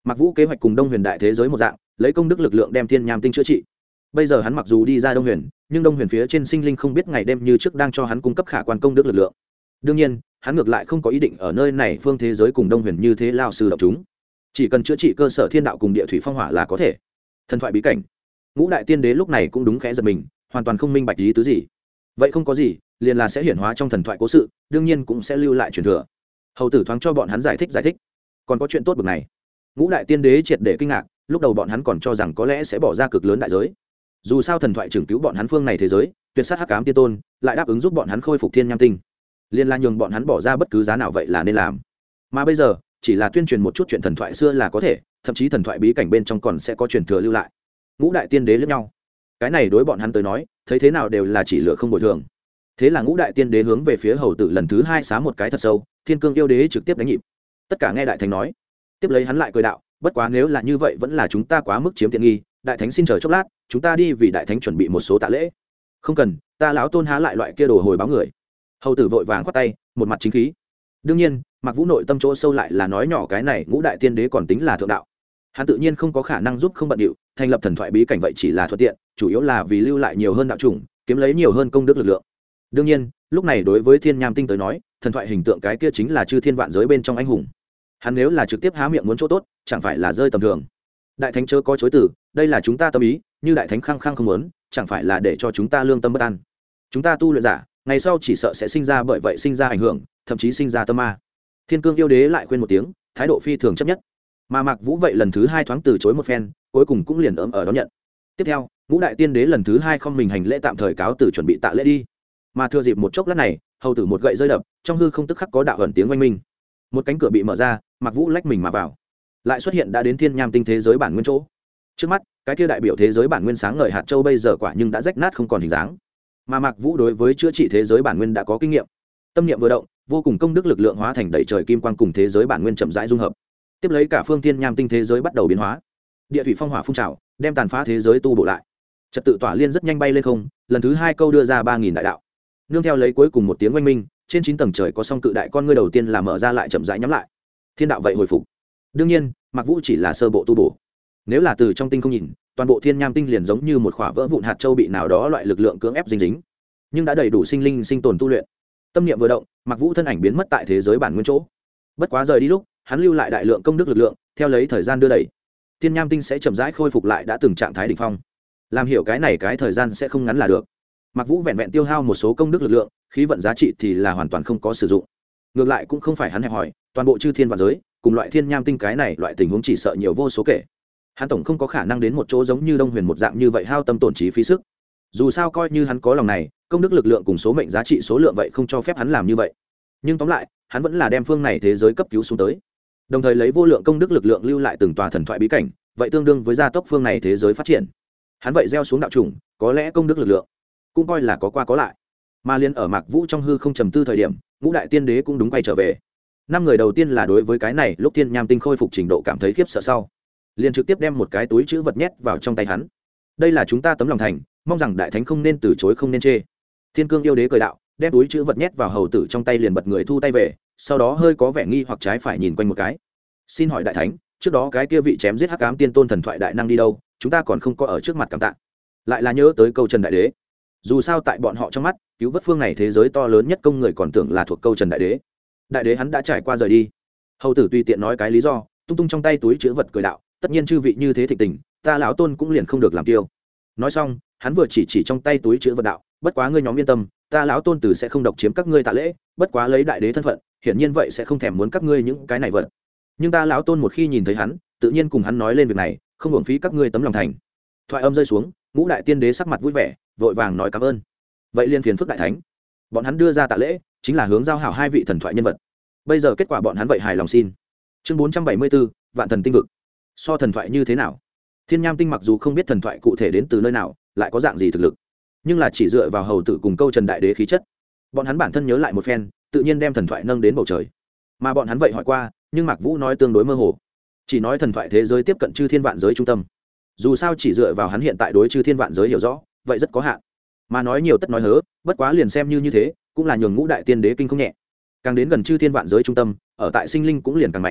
Mạc Vũ kế hoạch cùng Đông Huyền đại thế giới một dạng, lấy công đức lực lượng đem thiên nham tinh chữa trị. Bây giờ hắn mặc dù đi ra Đông Huyền, nhưng Đông Huyền phía trên sinh linh không biết ngày đêm như trước đang cho hắn cung cấp khả quan công đức lực lượng. Đương nhiên, hắn ngược lại không có ý định ở nơi này phương thế giới cùng Đông Huyền như thế lao sư động chúng, chỉ cần chữa trị cơ sở thiên đạo cùng địa thủy phong hỏa là có thể. Thần thoại bí cảnh. Ngũ đại tiên đế lúc này cũng đúng khẽ giật mình, hoàn toàn không minh bạch ý tứ gì. Vậy không có gì, liền là sẽ hiển hóa trong thần thoại cố sự, đương nhiên cũng sẽ lưu lại truyền thừa. Hầu tử thoáng cho bọn hắn giải thích. Còn có chuyện tốt bực này. Ngũ đại tiên đế triệt để kinh ngạc, lúc đầu bọn hắn còn cho rằng có lẽ sẽ bỏ ra cực lớn đại giới. Dù sao thần thoại trưởng cứu bọn hắn phương này thế giới, tuyệt sát hắc ám tiên tôn, lại đáp ứng giúp bọn hắn khôi phục thiên nham tinh. Liên la nhường bọn hắn bỏ ra bất cứ giá nào vậy là nên làm. Mà bây giờ, chỉ là tuyên truyền một chút chuyện thần thoại xưa là có thể, thậm chí thần thoại bí cảnh bên trong còn sẽ có truyền thừa lưu lại. Ngũ đại tiên đế lẫn nhau. Cái này đối bọn hắn tới nói, thấy thế nào đều là chỉ lựa không bồi thường. Thế là ngũ đại tiên đế hướng về phía hầu tử lần thứ hai xá một cái thật sâu, thiên cương yêu đế trực tiếp đánh nhịp. Tất cả nghe đại thánh nói. Tiếp lấy hắn lại cười đạo, bất quá nếu là như vậy vẫn là chúng ta quá mức chiếm tiện nghi, đại thánh xin chờ chốc lát, chúng ta đi vì đại thánh chuẩn bị một số tạ lễ. Không cần, ta lão tôn há lại loại kia đồ hồi báo người. Hầu tử vội vàng khoát tay, một mặt chính khí. Đương nhiên, Mạc Vũ nội tâm chỗ sâu lại là nói nhỏ cái này ngũ đại tiên đế còn tính là thượng đạo. Hắn tự nhiên không có khả năng giúp không bận điệu, thành lập thần thoại bí cảnh vậy chỉ là thuận tiện, chủ yếu là vì lưu lại nhiều hơn đạo chủng, kiếm lấy nhiều hơn công đức lực lượng. Đương nhiên, lúc này đối với thiên nham tinh tới nói, thần thoại hình tượng cái kia chính là chư thiên vạn giới bên trong anh hùng. Hắn nếu là trực tiếp há miệng muốn chỗ tốt, chẳng phải là rơi tầm thường. Đại thánh chớ có chối từ, đây là chúng ta tâm ý, như đại thánh khăng khăng không muốn, chẳng phải là để cho chúng ta lương tâm bất an. Chúng ta tu luyện giả, ngày sau chỉ sợ sẽ sinh ra bởi vậy sinh ra ảnh hưởng, thậm chí sinh ra tâm ma. Thiên cương yêu đế lại khuyên một tiếng, thái độ phi thường chấp nhất. Mà Mạc Vũ vậy lần thứ hai thoáng từ chối một phen, cuối cùng cũng liền ở đón nhận. Tiếp theo, ngũ đại tiên đế lần thứ hai không mình hành lễ tạm thời cáo từ chuẩn bị tạ lễ đi. Mà thừa dịp một chốc lát này, hầu tử một gậy rơi đập, trong hư không tức khắc có đạo ẩn tiếng oanh minh. Một cánh cửa bị mở ra, Mạc Vũ lách mình mà vào, lại xuất hiện đã đến thiên nham tinh thế giới bản nguyên chỗ. Trước mắt, cái kia đại biểu thế giới bản nguyên sáng ngời hạt châu bây giờ quả nhưng đã rách nát không còn hình dáng. Mà Mạc Vũ đối với chữa trị thế giới bản nguyên đã có kinh nghiệm. Tâm niệm vừa động, vô cùng công đức lực lượng hóa thành đầy trời kim quang cùng thế giới bản nguyên chậm rãi dung hợp. Tiếp lấy cả phương thiên nham tinh thế giới bắt đầu biến hóa. Địa thủy phong hỏa phun trào, đem tàn phá thế giới tu bổ lại. Trật tự tỏa liên rất nhanh bay lên không, lần thứ hai câu đưa ra 3000 đại đạo. Nương theo lấy cuối cùng một tiếng oanh minh, trên 9 tầng trời có song cự đại con ngươi đầu tiên là mở ra lại chậm rãi nhắm lại. Thiên đạo vậy hồi phục. Đương nhiên, Mạc Vũ chỉ là sơ bộ tu bổ. Nếu là từ trong tinh không nhìn, toàn bộ thiên nham tinh liền giống như một khỏa vỡ vụn hạt châu bị nào đó loại lực lượng cưỡng ép dính, nhưng đã đầy đủ sinh linh sinh tồn tu luyện. Tâm niệm vừa động, Mạc Vũ thân ảnh biến mất tại thế giới bản nguyên chỗ. Bất quá rời đi lúc, hắn lưu lại đại lượng công đức lực lượng, theo lấy thời gian đưa đẩy, thiên nham tinh sẽ chậm rãi khôi phục lại đã từng trạng thái đỉnh phong. Làm hiểu cái này cái thời gian sẽ không ngắn là được. Mạc Vũ vẹn vẹn tiêu hao một số công đức lực lượng, khí vận giá trị thì là hoàn toàn không có sử dụng. Ngược lại cũng không phải hắn hẹp hỏi, toàn bộ chư thiên vạn giới, cùng loại thiên nham tinh cái này loại tình huống chỉ sợ nhiều vô số kể. Hắn tổng không có khả năng đến một chỗ giống như Đông Huyền một dạng như vậy hao tâm tổn trí phí sức. Dù sao coi như hắn có lòng này, công đức lực lượng cùng số mệnh giá trị số lượng vậy không cho phép hắn làm như vậy. Nhưng tóm lại, hắn vẫn là đem phương này thế giới cấp cứu xuống tới. Đồng thời lấy vô lượng công đức lực lượng lưu lại từng tòa thần thoại bí cảnh, vậy tương đương với gia tốc phương này thế giới phát triển. Hắn vậy gieo xuống đạo chủng, có lẽ công đức lực lượng cũng coi là có qua có lại. Mà liên ở Mạc Vũ trong hư không trầm tư thời điểm, ngũ đại tiên đế cũng đúng quay trở về. 5 người đầu tiên là đối với cái này lúc thiên nham tinh khôi phục trình độ cảm thấy khiếp sợ sau, liền trực tiếp đem một cái túi chữ vật nhét vào trong tay hắn. Đây là chúng ta tấm lòng thành, mong rằng đại thánh không nên từ chối không nên chê. Thiên cương yêu đế cười đạo, đem túi chữ vật nhét vào hầu tử trong tay liền bật người thu tay về, sau đó hơi có vẻ nghi hoặc trái phải nhìn quanh một cái. Xin hỏi đại thánh, trước đó cái kia vị chém giết hắc ám tiên tôn thần thoại đại năng đi đâu, chúng ta còn không có ở trước mặt cảm tạ. Lại là nhớ tới câu Trần đại đế. Dù sao tại bọn họ trong mắt, cứu vớt phương này thế giới to lớn nhất công người còn tưởng là thuộc câu Trần đại đế. Đại đế hắn đã trải qua rời đi. Hầu tử tùy tiện nói cái lý do, tung tung trong tay túi chữ vật cười đạo, tất nhiên chư vị như thế thịnh tình, ta lão tôn cũng liền không được làm tiêu. Nói xong, hắn vừa chỉ trong tay túi chữ vật đạo, bất quá ngươi nhóm yên tâm, ta lão tôn tử sẽ không độc chiếm các ngươi tạ lễ, bất quá lấy đại đế thân phận, hiển nhiên vậy sẽ không thèm muốn các ngươi những cái này vật. Nhưng ta lão tôn một khi nhìn thấy hắn, tự nhiên cùng hắn nói lên việc này, không uổng phí các ngươi tấm lòng thành. Thoại âm rơi xuống, ngũ đại tiên đế sắc mặt vui vẻ, vội vàng nói cảm ơn. Vậy liên phiền phức đại thánh, bọn hắn đưa ra tạ lễ, chính là hướng giao hảo hai vị thần thoại nhân vật. Bây giờ kết quả bọn hắn vậy hài lòng xin. Chương 474, Vạn Thần Tinh Vực. So thần thoại như thế nào? Thiên Nham Tinh mặc dù không biết thần thoại cụ thể đến từ nơi nào, lại có dạng gì thực lực, nhưng là chỉ dựa vào hầu tử cùng câu Trần đại đế khí chất, bọn hắn bản thân nhớ lại một phen, tự nhiên đem thần thoại nâng đến bầu trời. Mà bọn hắn vậy hỏi qua, nhưng Mạc Vũ nói tương đối mơ hồ, chỉ nói thần thoại thế giới tiếp cận chư thiên vạn giới trung tâm. Dù sao chỉ dựa vào hắn hiện tại đối chư thiên vạn giới hiểu rõ, vậy rất có hạn. Mà nói nhiều tất nói hớ, bất quá liền xem như thế, cũng là nhường ngũ đại tiên đế kinh không nhẹ. Càng đến gần chư thiên vạn giới trung tâm, ở tại sinh linh cũng liền càng mạnh.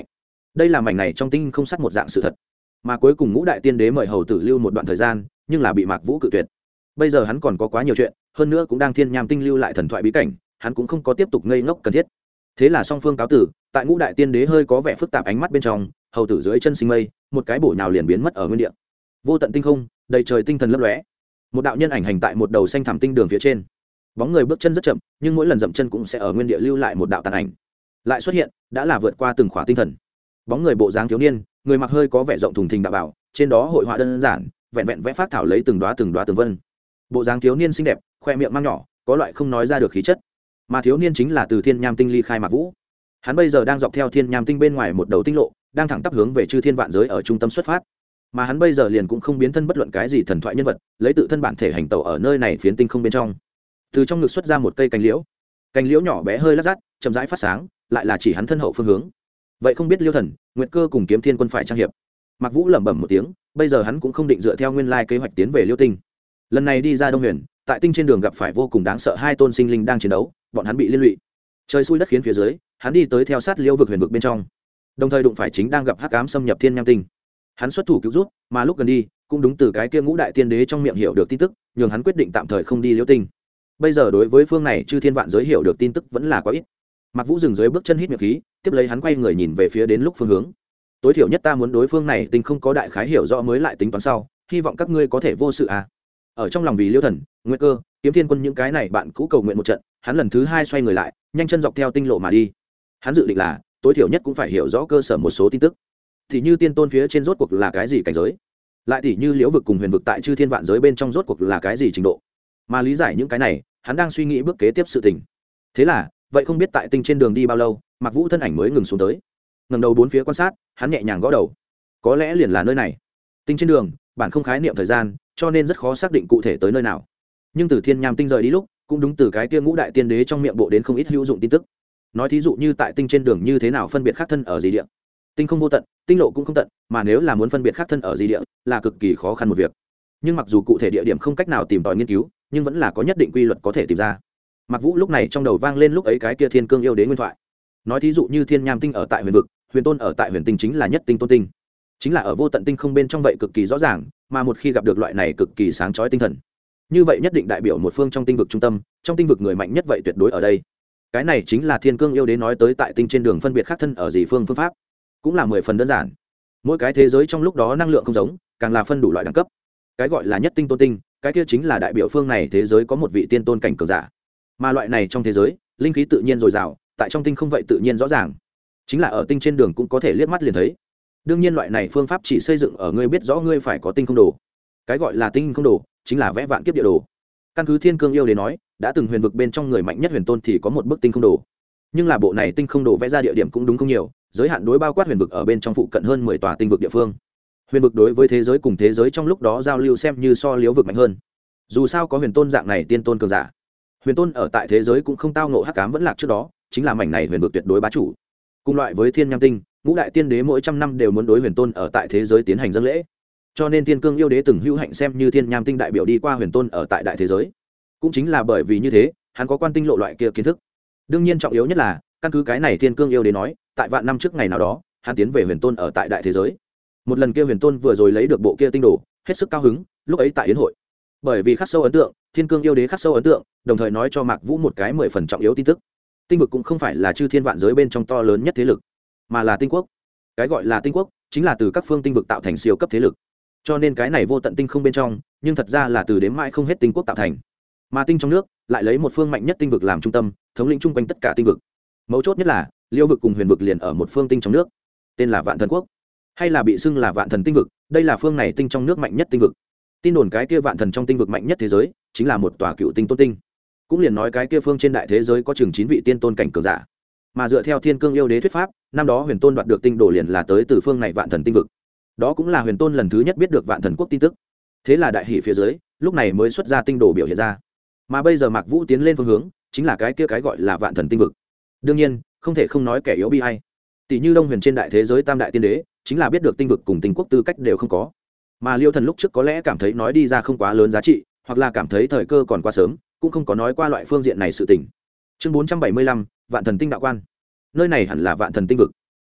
đây là mảnh này trong tinh không sắt một dạng sự thật. Mà cuối cùng ngũ đại tiên đế mời hầu tử lưu một đoạn thời gian, nhưng là bị Mạc Vũ cự tuyệt. Bây giờ hắn còn có quá nhiều chuyện, hơn nữa cũng đang thiên nham tinh lưu lại thần thoại bí cảnh, hắn cũng không có tiếp tục ngây ngốc cần thiết. Thế là song phương cáo tử, tại ngũ đại tiên đế hơi có vẻ phức tạp ánh mắt bên trong, hầu tử dưới chân sinh mây, một cái bổ nhào liền biến mất ở nguyên địa. Vô tận tinh không, đầy trời tinh thần lấp lóe. Một đạo nhân ảnh hành tại một đầu xanh thẳm tinh đường phía trên. Bóng người bước chân rất chậm, nhưng mỗi lần dậm chân cũng sẽ ở nguyên địa lưu lại một đạo tàn ảnh. Lại xuất hiện, đã là vượt qua từng khỏa tinh thần. Bóng người bộ dáng thiếu niên, người mặc hơi có vẻ rộng thùng thình đạo bảo, trên đó hội họa đơn giản, vẹn vẹn vẽ phác thảo lấy từng đóa tường vân. Bộ dáng thiếu niên xinh đẹp, khoe miệng mang nhỏ, có loại không nói ra được khí chất. Mà thiếu niên chính là từ thiên nham tinh ly khai Mạc Vũ. Hắn bây giờ đang dọc theo thiên nham tinh bên ngoài một đầu tinh lộ, đang thẳng tắp hướng về chư thiên vạn giới ở trung tâm xuất phát. Mà hắn bây giờ liền cũng không biến thân bất luận cái gì thần thoại nhân vật, lấy tự thân bản thể hành tẩu ở nơi này phiến tinh không bên trong. Từ trong ngực xuất ra một cây cành liễu nhỏ bé hơi lắc rát, chậm rãi phát sáng, lại là chỉ hắn thân hậu phương hướng. Vậy không biết Liêu Thần, Nguyệt Cơ cùng Kiếm Thiên Quân phải trang hiệp. Mạc Vũ lẩm bẩm một tiếng, bây giờ hắn cũng không định dựa theo nguyên lai kế hoạch tiến về Liêu Tinh. Lần này đi ra Đông Huyền, tại tinh trên đường gặp phải vô cùng đáng sợ hai tôn sinh linh đang chiến đấu, bọn hắn bị liên lụy. Trời xui đất khiến phía dưới, hắn đi tới theo sát Liêu vực huyền vực bên trong. Đồng thời đụng phải chính đang gặp hắc ám xâm nhập thiên nham tinh. Hắn xuất thủ cứu rút, mà lúc gần đi, cũng đúng từ cái kia ngũ đại tiên đế trong miệng hiểu được tin tức, nhường hắn quyết định tạm thời không đi Liêu Tinh. Bây giờ đối với phương này chư thiên vạn giới hiểu được tin tức vẫn là quá ít. Mạc Vũ dừng dưới bước chân hít miệng khí, tiếp lấy hắn quay người nhìn về phía đến lúc phương hướng. Tối thiểu nhất ta muốn đối phương này tinh không có đại khái hiểu rõ mới lại tính toán sau, hy vọng các ngươi có thể vô sự à. Ở trong lòng vì Liêu Thần, Nguyệt Cơ, Kiếm Thiên Quân những cái này bạn cũ cầu nguyện một trận, hắn lần thứ hai xoay người lại, nhanh chân dọc theo tinh lộ mà đi. Hắn dự định là tối thiểu nhất cũng phải hiểu rõ cơ sở một số tin tức. Thì như tiên tôn phía trên rốt cuộc là cái gì cảnh giới, lại thì như liễu vực cùng huyền vực tại chư thiên vạn giới bên trong rốt cuộc là cái gì trình độ. Mà lý giải những cái này, hắn đang suy nghĩ bước kế tiếp sự tình. Thế là, vậy không biết tại tinh trên đường đi bao lâu, Mạc Vũ thân ảnh mới ngừng xuống tới. Ngẩng đầu bốn phía quan sát, hắn nhẹ nhàng gõ đầu. Có lẽ liền là nơi này. Tinh trên đường, bản không khái niệm thời gian, cho nên rất khó xác định cụ thể tới nơi nào. Nhưng từ thiên nham tinh rời đi lúc, cũng đúng từ cái kia ngũ đại tiên đế trong miệng bộ đến không ít hữu dụng tin tức. Nói thí dụ như tại tinh trên đường như thế nào phân biệt khác thân ở gì địa. Tinh không vô tận, tinh lộ cũng không tận, mà nếu là muốn phân biệt khác thân ở gì địa, là cực kỳ khó khăn một việc. Nhưng mặc dù cụ thể địa điểm không cách nào tìm tòi nghiên cứu, nhưng vẫn là có nhất định quy luật có thể tìm ra. Mạc Vũ lúc này trong đầu vang lên lúc ấy cái kia thiên cương yêu đế nguyên thoại. Nói thí dụ như thiên nham tinh ở tại huyền vực, huyền tôn ở tại huyền tinh chính là nhất tinh tôn tinh, chính là ở vô tận tinh không bên trong vậy cực kỳ rõ ràng, mà một khi gặp được loại này cực kỳ sáng chói tinh thần, như vậy nhất định đại biểu một phương trong tinh vực trung tâm, trong tinh vực người mạnh nhất vậy tuyệt đối ở đây. Cái này chính là thiên cương yêu đế nói tới tại tinh trên đường phân biệt khác thân ở gì phương pháp, cũng là 10 phần đơn giản. Mỗi cái thế giới trong lúc đó năng lượng không giống, càng là phân đủ loại đẳng cấp. Cái gọi là nhất tinh tôn tinh, cái kia chính là đại biểu phương này thế giới có một vị tiên tôn cảnh cường giả, mà loại này trong thế giới linh khí tự nhiên dồi dào, tại trong tinh không vậy tự nhiên rõ ràng, chính là ở tinh trên đường cũng có thể liếc mắt liền thấy. Đương nhiên loại này phương pháp chỉ xây dựng ở ngươi biết rõ ngươi phải có tinh không đồ. Cái gọi là tinh không đồ chính là vẽ vạn kiếp địa đồ. Căn cứ thiên cương yêu đế nói, đã từng huyền vực bên trong người mạnh nhất huyền tôn thì có một bức tinh không đồ, nhưng là bộ này tinh không đồ vẽ ra địa điểm cũng đúng không nhiều, giới hạn đối bao quát huyền vực ở bên trong phụ cận hơn 10 tòa tinh vực địa phương. Huyền vực đối với thế giới cùng thế giới trong lúc đó giao lưu xem như so liếu vực mạnh hơn. Dù sao có huyền tôn dạng này tiên tôn cường giả, huyền tôn ở tại thế giới cũng không tao ngộ hắc ám vẫn lạc trước đó, chính là mảnh này huyền vực tuyệt đối bá chủ. Cùng loại với thiên nham tinh, ngũ đại tiên đế mỗi trăm năm đều muốn đối huyền tôn ở tại thế giới tiến hành dâng lễ, cho nên thiên cương yêu đế từng hữu hạnh xem như thiên nham tinh đại biểu đi qua huyền tôn ở tại đại thế giới. Cũng chính là bởi vì như thế, hắn có quan tinh lộ loại kia kiến thức. Đương nhiên trọng yếu nhất là căn cứ cái này thiên cương yêu đế nói, tại vạn năm trước ngày nào đó, hắn tiến về huyền tôn ở tại đại thế giới. Một lần kia huyền tôn vừa rồi lấy được bộ kia tinh đồ, hết sức cao hứng, lúc ấy tại yến hội. Bởi vì khắc sâu ấn tượng, thiên cương yêu đế khắc sâu ấn tượng, đồng thời nói cho Mạc Vũ một cái 10 phần trọng yếu tin tức. Tinh vực cũng không phải là chư thiên vạn giới bên trong to lớn nhất thế lực, mà là tinh quốc. Cái gọi là tinh quốc chính là từ các phương tinh vực tạo thành siêu cấp thế lực. Cho nên cái này vô tận tinh không bên trong, nhưng thật ra là từ đếm mãi không hết tinh quốc tạo thành. Mà tinh trong nước lại lấy một phương mạnh nhất tinh vực làm trung tâm, thống lĩnh chung quanh tất cả tinh vực. Mấu chốt nhất là, Liêu vực cùng Huyền vực liền ở một phương tinh trong nước, tên là Vạn Thần quốc, hay là bị xưng là Vạn Thần tinh vực, đây là phương này tinh trong nước mạnh nhất tinh vực. Tin đồn cái kia Vạn Thần trong tinh vực mạnh nhất thế giới, chính là một tòa cựu tinh tôn tinh. Cũng liền nói cái kia phương trên đại thế giới có chừng 9 vị tiên tôn cảnh cường giả. Mà dựa theo thiên cương yêu đế thuyết pháp, năm đó huyền tôn đoạt được tinh đồ liền là tới từ phương này Vạn Thần tinh vực. Đó cũng là huyền tôn lần thứ nhất biết được Vạn Thần quốc tin tức. Thế là đại hỷ phía dưới, lúc này mới xuất ra tinh đồ biểu hiện ra. Mà bây giờ Mạc Vũ tiến lên phương hướng, chính là cái kia cái gọi là Vạn Thần tinh vực. Đương nhiên, không thể không nói kẻ yếu bi ai. Tỷ như Đông Huyền trên đại thế giới tam đại tiên đế, chính là biết được tinh vực cùng tinh quốc tư cách đều không có. Mà Liêu Thần lúc trước có lẽ cảm thấy nói đi ra không quá lớn giá trị, hoặc là cảm thấy thời cơ còn quá sớm, cũng không có nói qua loại phương diện này sự tình. Chương 475, Vạn Thần tinh đạo quan. Nơi này hẳn là Vạn Thần tinh vực.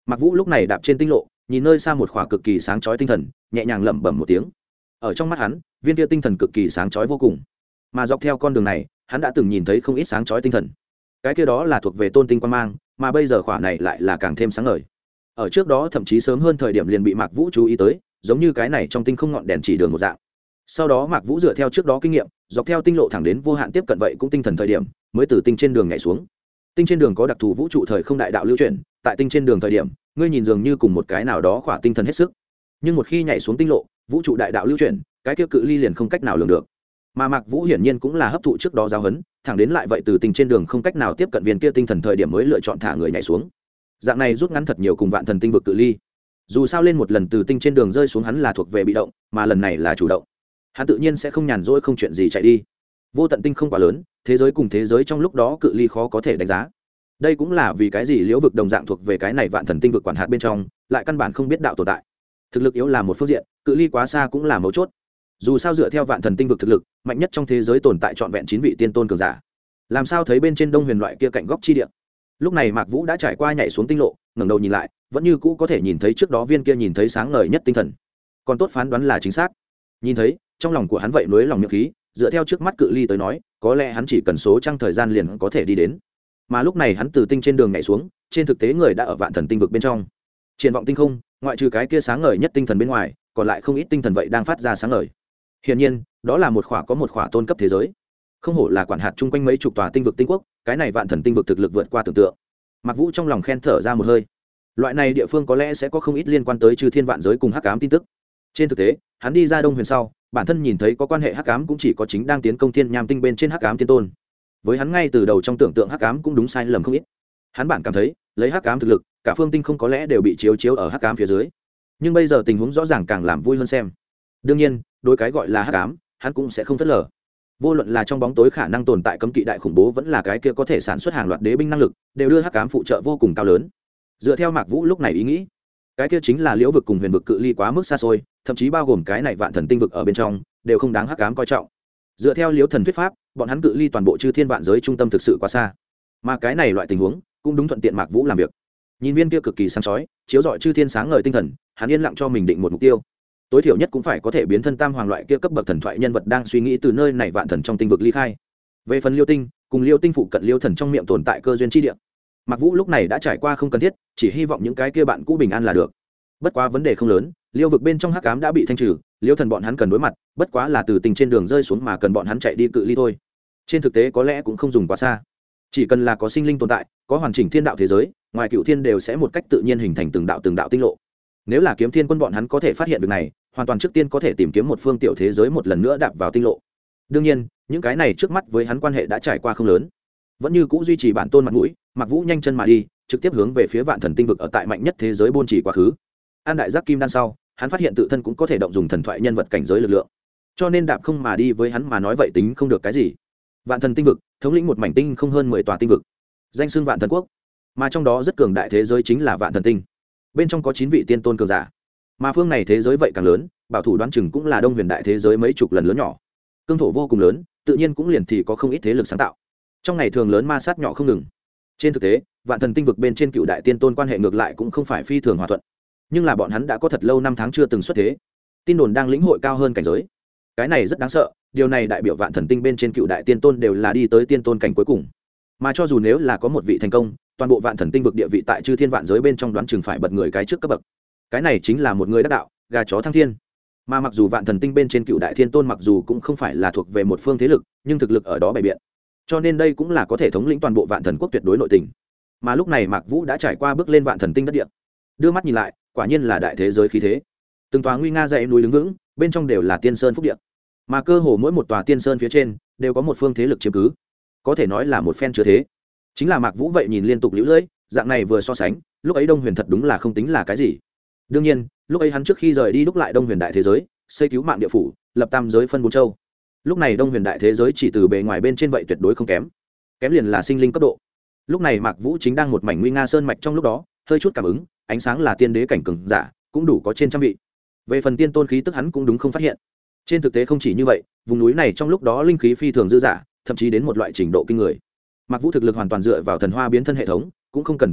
Mạc Vũ lúc này đạp trên tinh lộ, nhìn nơi xa một khỏa cực kỳ sáng chói tinh thần, nhẹ nhàng lẩm bẩm một tiếng. Ở trong mắt hắn, viên kia tinh thần cực kỳ sáng chói vô cùng. Mà dọc theo con đường này, hắn đã từng nhìn thấy không ít sáng chói tinh thần. Cái kia đó là thuộc về tôn tinh quang mang, mà bây giờ khỏa này lại là càng thêm sáng ngời. Ở trước đó thậm chí sớm hơn thời điểm liền bị Mạc Vũ chú ý tới, giống như cái này trong tinh không ngọn đèn chỉ đường một dạng. Sau đó Mạc Vũ dựa theo trước đó kinh nghiệm, dọc theo tinh lộ thẳng đến vô hạn tiếp cận vậy cũng tinh thần thời điểm, mới từ tinh trên đường nhảy xuống. Tinh trên đường có đặc thù vũ trụ thời không đại đạo lưu chuyển, tại tinh trên đường thời điểm, ngươi nhìn dường như cùng một cái nào đó khỏa tinh thần hết sức. Nhưng một khi nhảy xuống tinh lộ, vũ trụ đại đạo lưu chuyển, cái kia cự ly liền không cách nào lường được. Mà Mạc Vũ hiển nhiên cũng là hấp thụ trước đó giáo huấn, thẳng đến lại vậy từ tinh trên đường không cách nào tiếp cận viên kia tinh thần thời điểm mới lựa chọn thả người nhảy xuống. Dạng này rút ngắn thật nhiều cùng vạn thần tinh vực cự ly. Dù sao lên một lần từ tinh trên đường rơi xuống hắn là thuộc về bị động, mà lần này là chủ động. Hắn tự nhiên sẽ không nhàn rỗi không chuyện gì chạy đi. Vô tận tinh không quá lớn, thế giới cùng thế giới trong lúc đó cự ly khó có thể đánh giá. Đây cũng là vì cái gì liễu vực đồng dạng thuộc về cái này vạn thần tinh vực quản hạt bên trong, lại căn bản không biết đạo tồn tại. Thực lực yếu là một phương diện, cự ly quá xa cũng là mấu chốt. Dù sao dựa theo vạn thần tinh vực thực lực, mạnh nhất trong thế giới tồn tại trọn vẹn 9 vị tiên tôn cường giả. Làm sao thấy bên trên Đông Huyền loại kia cạnh góc chi địa. Lúc này Mạc Vũ đã trải qua nhảy xuống tinh lộ, ngẩng đầu nhìn lại, vẫn như cũ có thể nhìn thấy trước đó viên kia nhìn thấy sáng ngời nhất tinh thần. Còn tốt phán đoán là chính xác. Nhìn thấy, trong lòng của hắn vậy nuối lòng miệng khí, dựa theo trước mắt cự ly tới nói, có lẽ hắn chỉ cần số chăng thời gian liền có thể đi đến. Mà lúc này hắn từ tinh trên đường nhảy xuống, trên thực tế người đã ở vạn thần tinh vực bên trong. Triển vọng tinh không, ngoại trừ cái kia sáng ngời nhất tinh thần bên ngoài, còn lại không ít tinh thần vậy đang phát ra sáng ngời. Hiển nhiên, đó là một khỏa tôn cấp thế giới. Không hổ là quản hạt chung quanh mấy chục tòa tinh vực tinh quốc, cái này vạn thần tinh vực thực lực vượt qua tưởng tượng. Mạc Vũ trong lòng khen thở ra một hơi. Loại này địa phương có lẽ sẽ có không ít liên quan tới chư thiên vạn giới cùng hắc ám tin tức. Trên thực tế, hắn đi ra Đông Huyền sau, bản thân nhìn thấy có quan hệ hắc ám cũng chỉ có chính đang tiến công thiên nham tinh bên trên hắc ám tiên tôn. Với hắn ngay từ đầu trong tưởng tượng hắc ám cũng đúng sai lầm không ít. Hắn bản cảm thấy, lấy hắc ám thực lực, cả phương tinh không có lẽ đều bị chiếu ở hắc ám phía dưới. Nhưng bây giờ tình huống rõ ràng càng làm vui hơn xem. Đương nhiên, đối cái gọi là hắc ám, hắn cũng sẽ không phớt lờ. Vô luận là trong bóng tối khả năng tồn tại cấm kỵ đại khủng bố vẫn là cái kia có thể sản xuất hàng loạt đế binh năng lực, đều đưa hắc ám phụ trợ vô cùng cao lớn. Dựa theo Mạc Vũ lúc này ý nghĩ, cái kia chính là liễu vực cùng huyền vực cự ly quá mức xa xôi, thậm chí bao gồm cái này vạn thần tinh vực ở bên trong, đều không đáng hắc ám coi trọng. Dựa theo liễu thần thuyết pháp, bọn hắn cự ly toàn bộ chư thiên vạn giới trung tâm thực sự quá xa. Mà cái này loại tình huống cũng đúng thuận tiện Mạc Vũ làm việc. Nhìn viên kia cực kỳ sáng chói, chiếu rọi chư thiên sáng ngời tinh thần, hắn yên lặng cho mình định một mục tiêu. Tối thiểu nhất cũng phải có thể biến thân tam hoàng loại kia cấp bậc thần thoại nhân vật đang suy nghĩ từ nơi này vạn thần trong tinh vực ly khai. Về phần Liêu Tinh, cùng Liêu Tinh phụ cận Liêu thần trong miệng tồn tại cơ duyên chi địa. Mạc Vũ lúc này đã trải qua không cần thiết, chỉ hy vọng những cái kia bạn cũ bình an là được. Bất quá vấn đề không lớn, Liêu vực bên trong hắc ám đã bị thanh trừ, Liêu thần bọn hắn cần đối mặt, bất quá là từ tình trên đường rơi xuống mà cần bọn hắn chạy đi cự ly thôi. Trên thực tế có lẽ cũng không dùng quá xa. Chỉ cần là có sinh linh tồn tại, có hoàn chỉnh thiên đạo thế giới, ngoài cựu thiên đều sẽ một cách tự nhiên hình thành từng đạo tinh lộ. Nếu là Kiếm Thiên quân bọn hắn có thể phát hiện việc này, hoàn toàn trước tiên có thể tìm kiếm một phương tiểu thế giới một lần nữa đạp vào tinh lộ. Đương nhiên, những cái này trước mắt với hắn quan hệ đã trải qua không lớn, vẫn như cũ duy trì bản tôn mặt mũi. Mạc Vũ nhanh chân mà đi, trực tiếp hướng về phía vạn thần tinh vực ở tại mạnh nhất thế giới buôn chỉ quá khứ. An đại giác kim đan sau, hắn phát hiện tự thân cũng có thể động dùng thần thoại nhân vật cảnh giới lực lượng, cho nên đạp không mà đi với hắn mà nói vậy tính không được cái gì. Vạn thần tinh vực thống lĩnh một mảnh tinh không hơn 10 tòa tinh vực, danh xưng vạn thần quốc, mà trong đó rất cường đại thế giới chính là vạn thần tinh, bên trong có 9 vị tiên tôn cường giả. Mà phương này thế giới vậy càng lớn, bảo thủ đoán chừng cũng là Đông Huyền đại thế giới mấy chục lần lớn nhỏ. Cương thổ vô cùng lớn, tự nhiên cũng liền thì có không ít thế lực sáng tạo. Trong ngày thường lớn ma sát nhỏ không ngừng. Trên thực tế, vạn thần tinh vực bên trên cựu đại tiên tôn quan hệ ngược lại cũng không phải phi thường hòa thuận, nhưng là bọn hắn đã có thật lâu năm tháng chưa từng xuất thế. Tin đồn đang lĩnh hội cao hơn cảnh giới, cái này rất đáng sợ. Điều này đại biểu vạn thần tinh bên trên cựu đại tiên tôn đều là đi tới tiên tôn cảnh cuối cùng. Mà cho dù nếu là có một vị thành công, toàn bộ vạn thần tinh vực địa vị tại chư thiên vạn giới bên trong đoán chừng phải bật người cái trước cấp bậc. Cái này chính là một người đắc đạo, gà chó thăng thiên. Mà mặc dù vạn thần tinh bên trên cựu đại thiên tôn mặc dù cũng không phải là thuộc về một phương thế lực, nhưng thực lực ở đó bày biện, cho nên đây cũng là có thể thống lĩnh toàn bộ vạn thần quốc tuyệt đối nội tình. Mà lúc này Mạc Vũ đã trải qua bước lên vạn thần tinh đất địa, đưa mắt nhìn lại, quả nhiên là đại thế giới khí thế. Từng tòa nguy nga dãy núi đứng vững, bên trong đều là tiên sơn phúc địa, mà cơ hồ mỗi một tòa tiên sơn phía trên đều có một phương thế lực chiếm cứ, có thể nói là một phen chứa thế. Chính là Mạc Vũ vậy nhìn liên tục liễu lưỡi, dạng này vừa so sánh, lúc ấy Đông Huyền thật đúng là không tính là cái gì. Đương nhiên, lúc ấy hắn trước khi rời đi đúc lại Đông Huyền đại thế giới, xây cứu mạng địa phủ, lập tam giới phân bốn châu. Lúc này Đông Huyền đại thế giới chỉ từ bề ngoài bên trên vậy tuyệt đối không kém, kém liền là sinh linh cấp độ. Lúc này Mạc Vũ chính đang một mảnh nguy nga sơn mạch trong lúc đó, hơi chút cảm ứng, ánh sáng là tiên đế cảnh cường giả, cũng đủ có trên trăm vị. Về phần tiên tôn khí tức hắn cũng đúng không phát hiện. Trên thực tế không chỉ như vậy, vùng núi này trong lúc đó linh khí phi thường dư dả, thậm chí đến một loại trình độ kinh người. Mạc Vũ thực lực hoàn toàn dựa vào thần hoa biến thân hệ thống, cũng không cần tu luyện,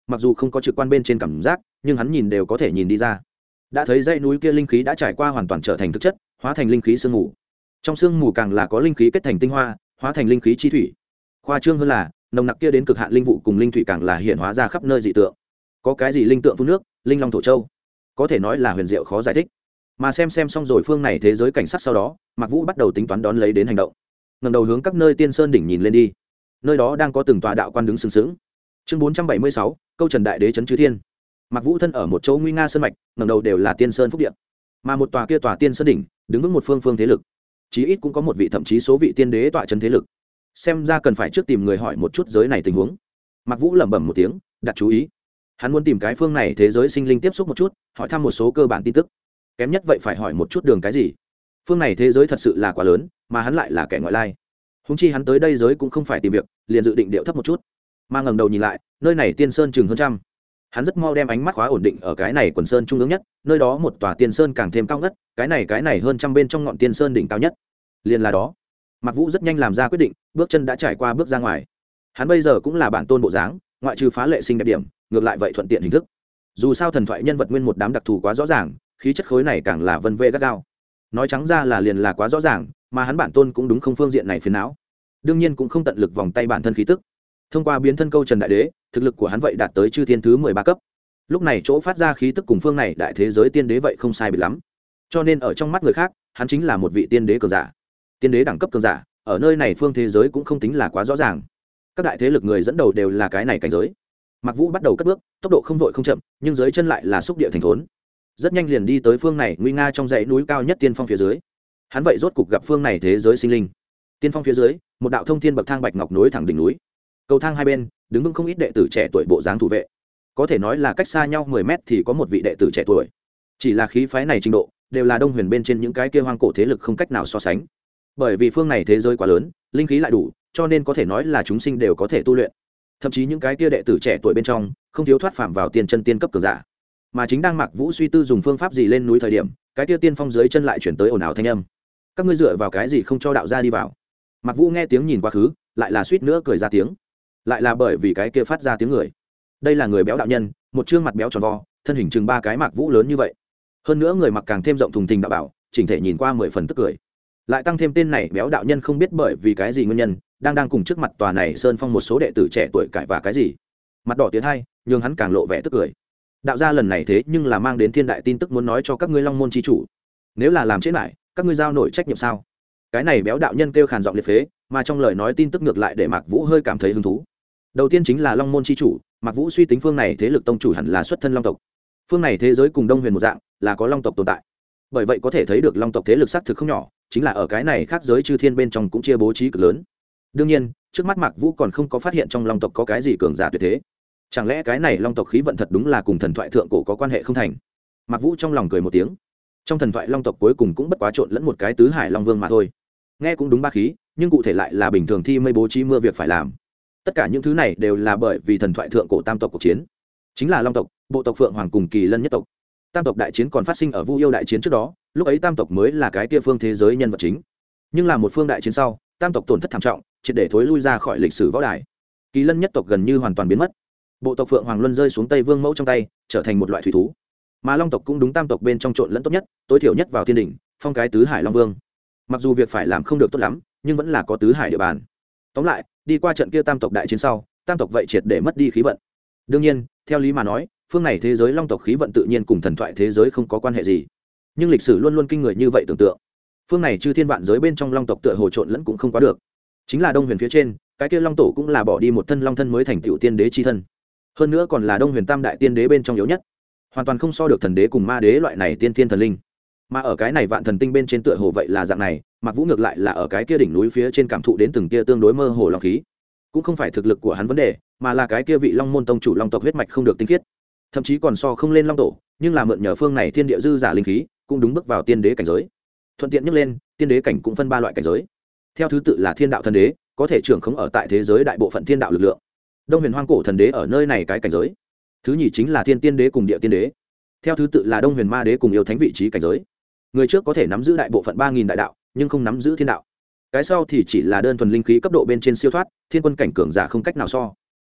mặc dù không có trực quan bên trên cảm giác nhưng hắn nhìn đều có thể nhìn đi ra. Đã thấy dãy núi kia linh khí đã trải qua hoàn toàn trở thành thực chất, hóa thành linh khí sương mù. Trong sương mù càng là có linh khí kết thành tinh hoa, hóa thành linh khí chi thủy. Khoa trương hơn là nồng nặc kia đến cực hạn linh vụ cùng linh thủy càng là hiện hóa ra khắp nơi dị tượng. Có cái gì linh tượng phun nước, linh long thổ châu, có thể nói là huyền diệu khó giải thích. Mà xem xong rồi phương này thế giới cảnh sắc sau đó, Mạc Vũ bắt đầu tính toán đón lấy đến hành động. Ngẩng đầu hướng các nơi tiên sơn đỉnh nhìn lên đi. Nơi đó đang có từng tòa đạo quan đứng sừng sững. Chương 476, câu Trần Đại Đế trấn chư thiên. Mạc Vũ thân ở một chỗ nguy nga sơn mạch, ngẩng đầu đều là tiên sơn phúc địa. Mà một tòa kia tòa tiên sơn đỉnh, đứng vững một phương thế lực. Chí ít cũng có một vị thậm chí số vị tiên đế tọa trấn thế lực. Xem ra cần phải trước tìm người hỏi một chút giới này tình huống. Mạc Vũ lẩm bẩm một tiếng, đặt chú ý. Hắn muốn tìm cái phương này thế giới sinh linh tiếp xúc một chút, hỏi thăm một số cơ bản tin tức. Kém nhất vậy phải hỏi một chút đường cái gì. Phương này thế giới thật sự là quá lớn, mà hắn lại là kẻ ngoại lai. Huống chi hắn tới đây giới cũng không phải tìm việc, liền dự định điệu thấp một chút. Mà ngẩng đầu nhìn lại, nơi này tiên sơn chừng hơn trăm. Hắn rất mau đem ánh mắt khóa ổn định ở cái này quần sơn trung ương nhất, nơi đó một tòa tiên sơn càng thêm cao ngất, cái này hơn trăm bên trong ngọn tiên sơn đỉnh cao nhất. Liền là đó. Mạc Vũ rất nhanh làm ra quyết định, bước chân đã trải qua bước ra ngoài. Hắn bây giờ cũng là bản tôn bộ dáng, ngoại trừ phá lệ sinh đẹp điểm, ngược lại vậy thuận tiện hình thức. Dù sao thần thoại nhân vật nguyên một đám đặc thù quá rõ ràng, khí chất khối này càng là vân vê gắt gao. Nói trắng ra là liền là quá rõ ràng, mà hắn bản tôn cũng đúng không phương diện này phiền não. Đương nhiên cũng không tận lực vòng tay bản thân khí tức. Thông qua biến thân câu Trần Đại Đế, thực lực của hắn vậy đạt tới chư thiên thứ 13 cấp. Lúc này chỗ phát ra khí tức cùng phương này đại thế giới tiên đế vậy không sai biệt lắm. Cho nên ở trong mắt người khác, hắn chính là một vị tiên đế cường giả. Tiên đế đẳng cấp cường giả, ở nơi này phương thế giới cũng không tính là quá rõ ràng. Các đại thế lực người dẫn đầu đều là cái này cảnh giới. Mạc Vũ bắt đầu cất bước, tốc độ không vội không chậm, nhưng dưới chân lại là xúc địa thành thốn. Rất nhanh liền đi tới phương này nguy nga trong dãy núi cao nhất tiên phong phía dưới. Hắn vậy rốt cục gặp phương này thế giới sinh linh. Tiên phong phía dưới, một đạo thông thiên bậc thang bạch ngọc nối thẳng đỉnh núi. Cầu thang hai bên, đứng vững không ít đệ tử trẻ tuổi bộ dáng thủ vệ. Có thể nói là cách xa nhau 10 mét thì có một vị đệ tử trẻ tuổi. Chỉ là khí phái này trình độ, đều là Đông Huyền bên trên những cái kia hoang cổ thế lực không cách nào so sánh. Bởi vì phương này thế giới quá lớn, linh khí lại đủ, cho nên có thể nói là chúng sinh đều có thể tu luyện. Thậm chí những cái kia đệ tử trẻ tuổi bên trong, không thiếu thoát phàm vào tiên chân tiên cấp cường giả. Mà chính đang Mạc Vũ suy tư dùng phương pháp gì lên núi thời điểm, cái kia tiên phong dưới chân lại chuyển tới ồn ào thanh âm. Các ngươi dựa vào cái gì không cho đạo gia đi vào? Mạc Vũ nghe tiếng nhìn quá khứ, lại là suýt nữa cười ra tiếng. Lại là bởi vì cái kia phát ra tiếng người. Đây là người béo đạo nhân, một trương mặt béo tròn vo, thân hình chừng 3 cái Mạc Vũ lớn như vậy. Hơn nữa người mặc càng thêm rộng thùng thình đạo bảo, chỉnh thể nhìn qua 10 phần tức cười. Lại tăng thêm tên này béo đạo nhân không biết bởi vì cái gì nguyên nhân, đang cùng trước mặt tòa này sơn phong một số đệ tử trẻ tuổi cãi và cái gì. Mặt đỏ tiến hai, nhưng hắn càng lộ vẻ tức cười. Đạo gia lần này thế nhưng là mang đến thiên đại tin tức muốn nói cho các ngươi Long môn chi chủ. Nếu là làm chết lại, các ngươi giao nổi trách nhiệm sao? Cái này béo đạo nhân kêu khàn giọng liệt phế, mà trong lời nói tin tức ngược lại để Mạc Vũ hơi cảm thấy hứng thú. Đầu tiên chính là Long môn chi chủ, Mạc Vũ suy tính phương này thế lực tông chủ hẳn là xuất thân Long tộc. Phương này thế giới cùng Đông Huyền một dạng, là có Long tộc tồn tại. Bởi vậy có thể thấy được Long tộc thế lực xác thực không nhỏ, chính là ở cái này khác giới chư thiên bên trong cũng chia bố trí cực lớn. Đương nhiên, trước mắt Mạc Vũ còn không có phát hiện trong Long tộc có cái gì cường giả tuyệt thế. Chẳng lẽ cái này Long tộc khí vận thật đúng là cùng thần thoại thượng cổ có quan hệ không thành? Mạc Vũ trong lòng cười một tiếng. Trong thần thoại Long tộc cuối cùng cũng bất quá trộn lẫn một cái tứ hải Long Vương mà thôi. Nghe cũng đúng ba khí, nhưng cụ thể lại là bình thường thi mây bố trí mưa việc phải làm. Tất cả những thứ này đều là bởi vì thần thoại thượng cổ tam tộc cuộc chiến, chính là Long tộc, bộ tộc Phượng Hoàng cùng Kỳ Lân nhất tộc. Tam tộc đại chiến còn phát sinh ở Vu Yêu đại chiến trước đó, lúc ấy tam tộc mới là cái kia phương thế giới nhân vật chính. Nhưng là một phương đại chiến sau, tam tộc tổn thất thảm trọng, triệt để thối lui ra khỏi lịch sử võ đài. Kỳ Lân nhất tộc gần như hoàn toàn biến mất. Bộ tộc Phượng Hoàng luân rơi xuống Tây Vương mẫu trong tay, trở thành một loại thủy thú. Mà Long tộc cũng đúng tam tộc bên trong trộn lẫn tốt nhất, tối thiểu nhất vào thiên đỉnh, phong cái tứ hải Long Vương. Mặc dù việc phải làm không được tốt lắm, nhưng vẫn là có tứ hải địa bàn. Tóm lại, đi qua trận kia tam tộc đại chiến sau, tam tộc vậy triệt để mất đi khí vận. Đương nhiên, theo lý mà nói, phương này thế giới Long tộc khí vận tự nhiên cùng thần thoại thế giới không có quan hệ gì. Nhưng lịch sử luôn luôn kinh người như vậy tưởng tượng. Phương này chư thiên vạn giới bên trong Long tộc tựa hồ trộn lẫn cũng không quá được. Chính là Đông Huyền phía trên, cái kia Long tổ cũng là bỏ đi một thân long thân mới thành tựu tiên đế chi thân. Hơn nữa còn là Đông Huyền tam đại tiên đế bên trong yếu nhất, hoàn toàn không so được thần đế cùng ma đế loại này tiên thiên thần linh. Mà ở cái này vạn thần tinh bên trên tựa hồ vậy là dạng này, Mạc Vũ ngược lại là ở cái kia đỉnh núi phía trên cảm thụ đến từng kia tương đối mơ hồ long khí. Cũng không phải thực lực của hắn vấn đề, mà là cái kia vị Long môn tông chủ Long tộc huyết mạch không được tinh khiết, thậm chí còn so không lên Long tổ, nhưng là mượn nhờ phương này thiên địa dư giả linh khí, cũng đúng bước vào tiên đế cảnh giới. Thuận tiện nhắc lên, tiên đế cảnh cũng phân 3 loại cảnh giới. Theo thứ tự là thiên đạo thần đế, có thể trưởng khống ở tại thế giới đại bộ phận thiên đạo lực lượng. Đông Huyền hoang cổ thần đế ở nơi này cái cảnh giới. Thứ nhì chính là thiên tiên đế cùng địa tiên đế. Theo thứ tự là Đông Huyền ma đế cùng yêu thánh vị trí cảnh giới. Người trước có thể nắm giữ đại bộ phận 3000 đại đạo, nhưng không nắm giữ thiên đạo. Cái sau thì chỉ là đơn thuần linh khí cấp độ bên trên siêu thoát, thiên quân cảnh cường giả không cách nào so.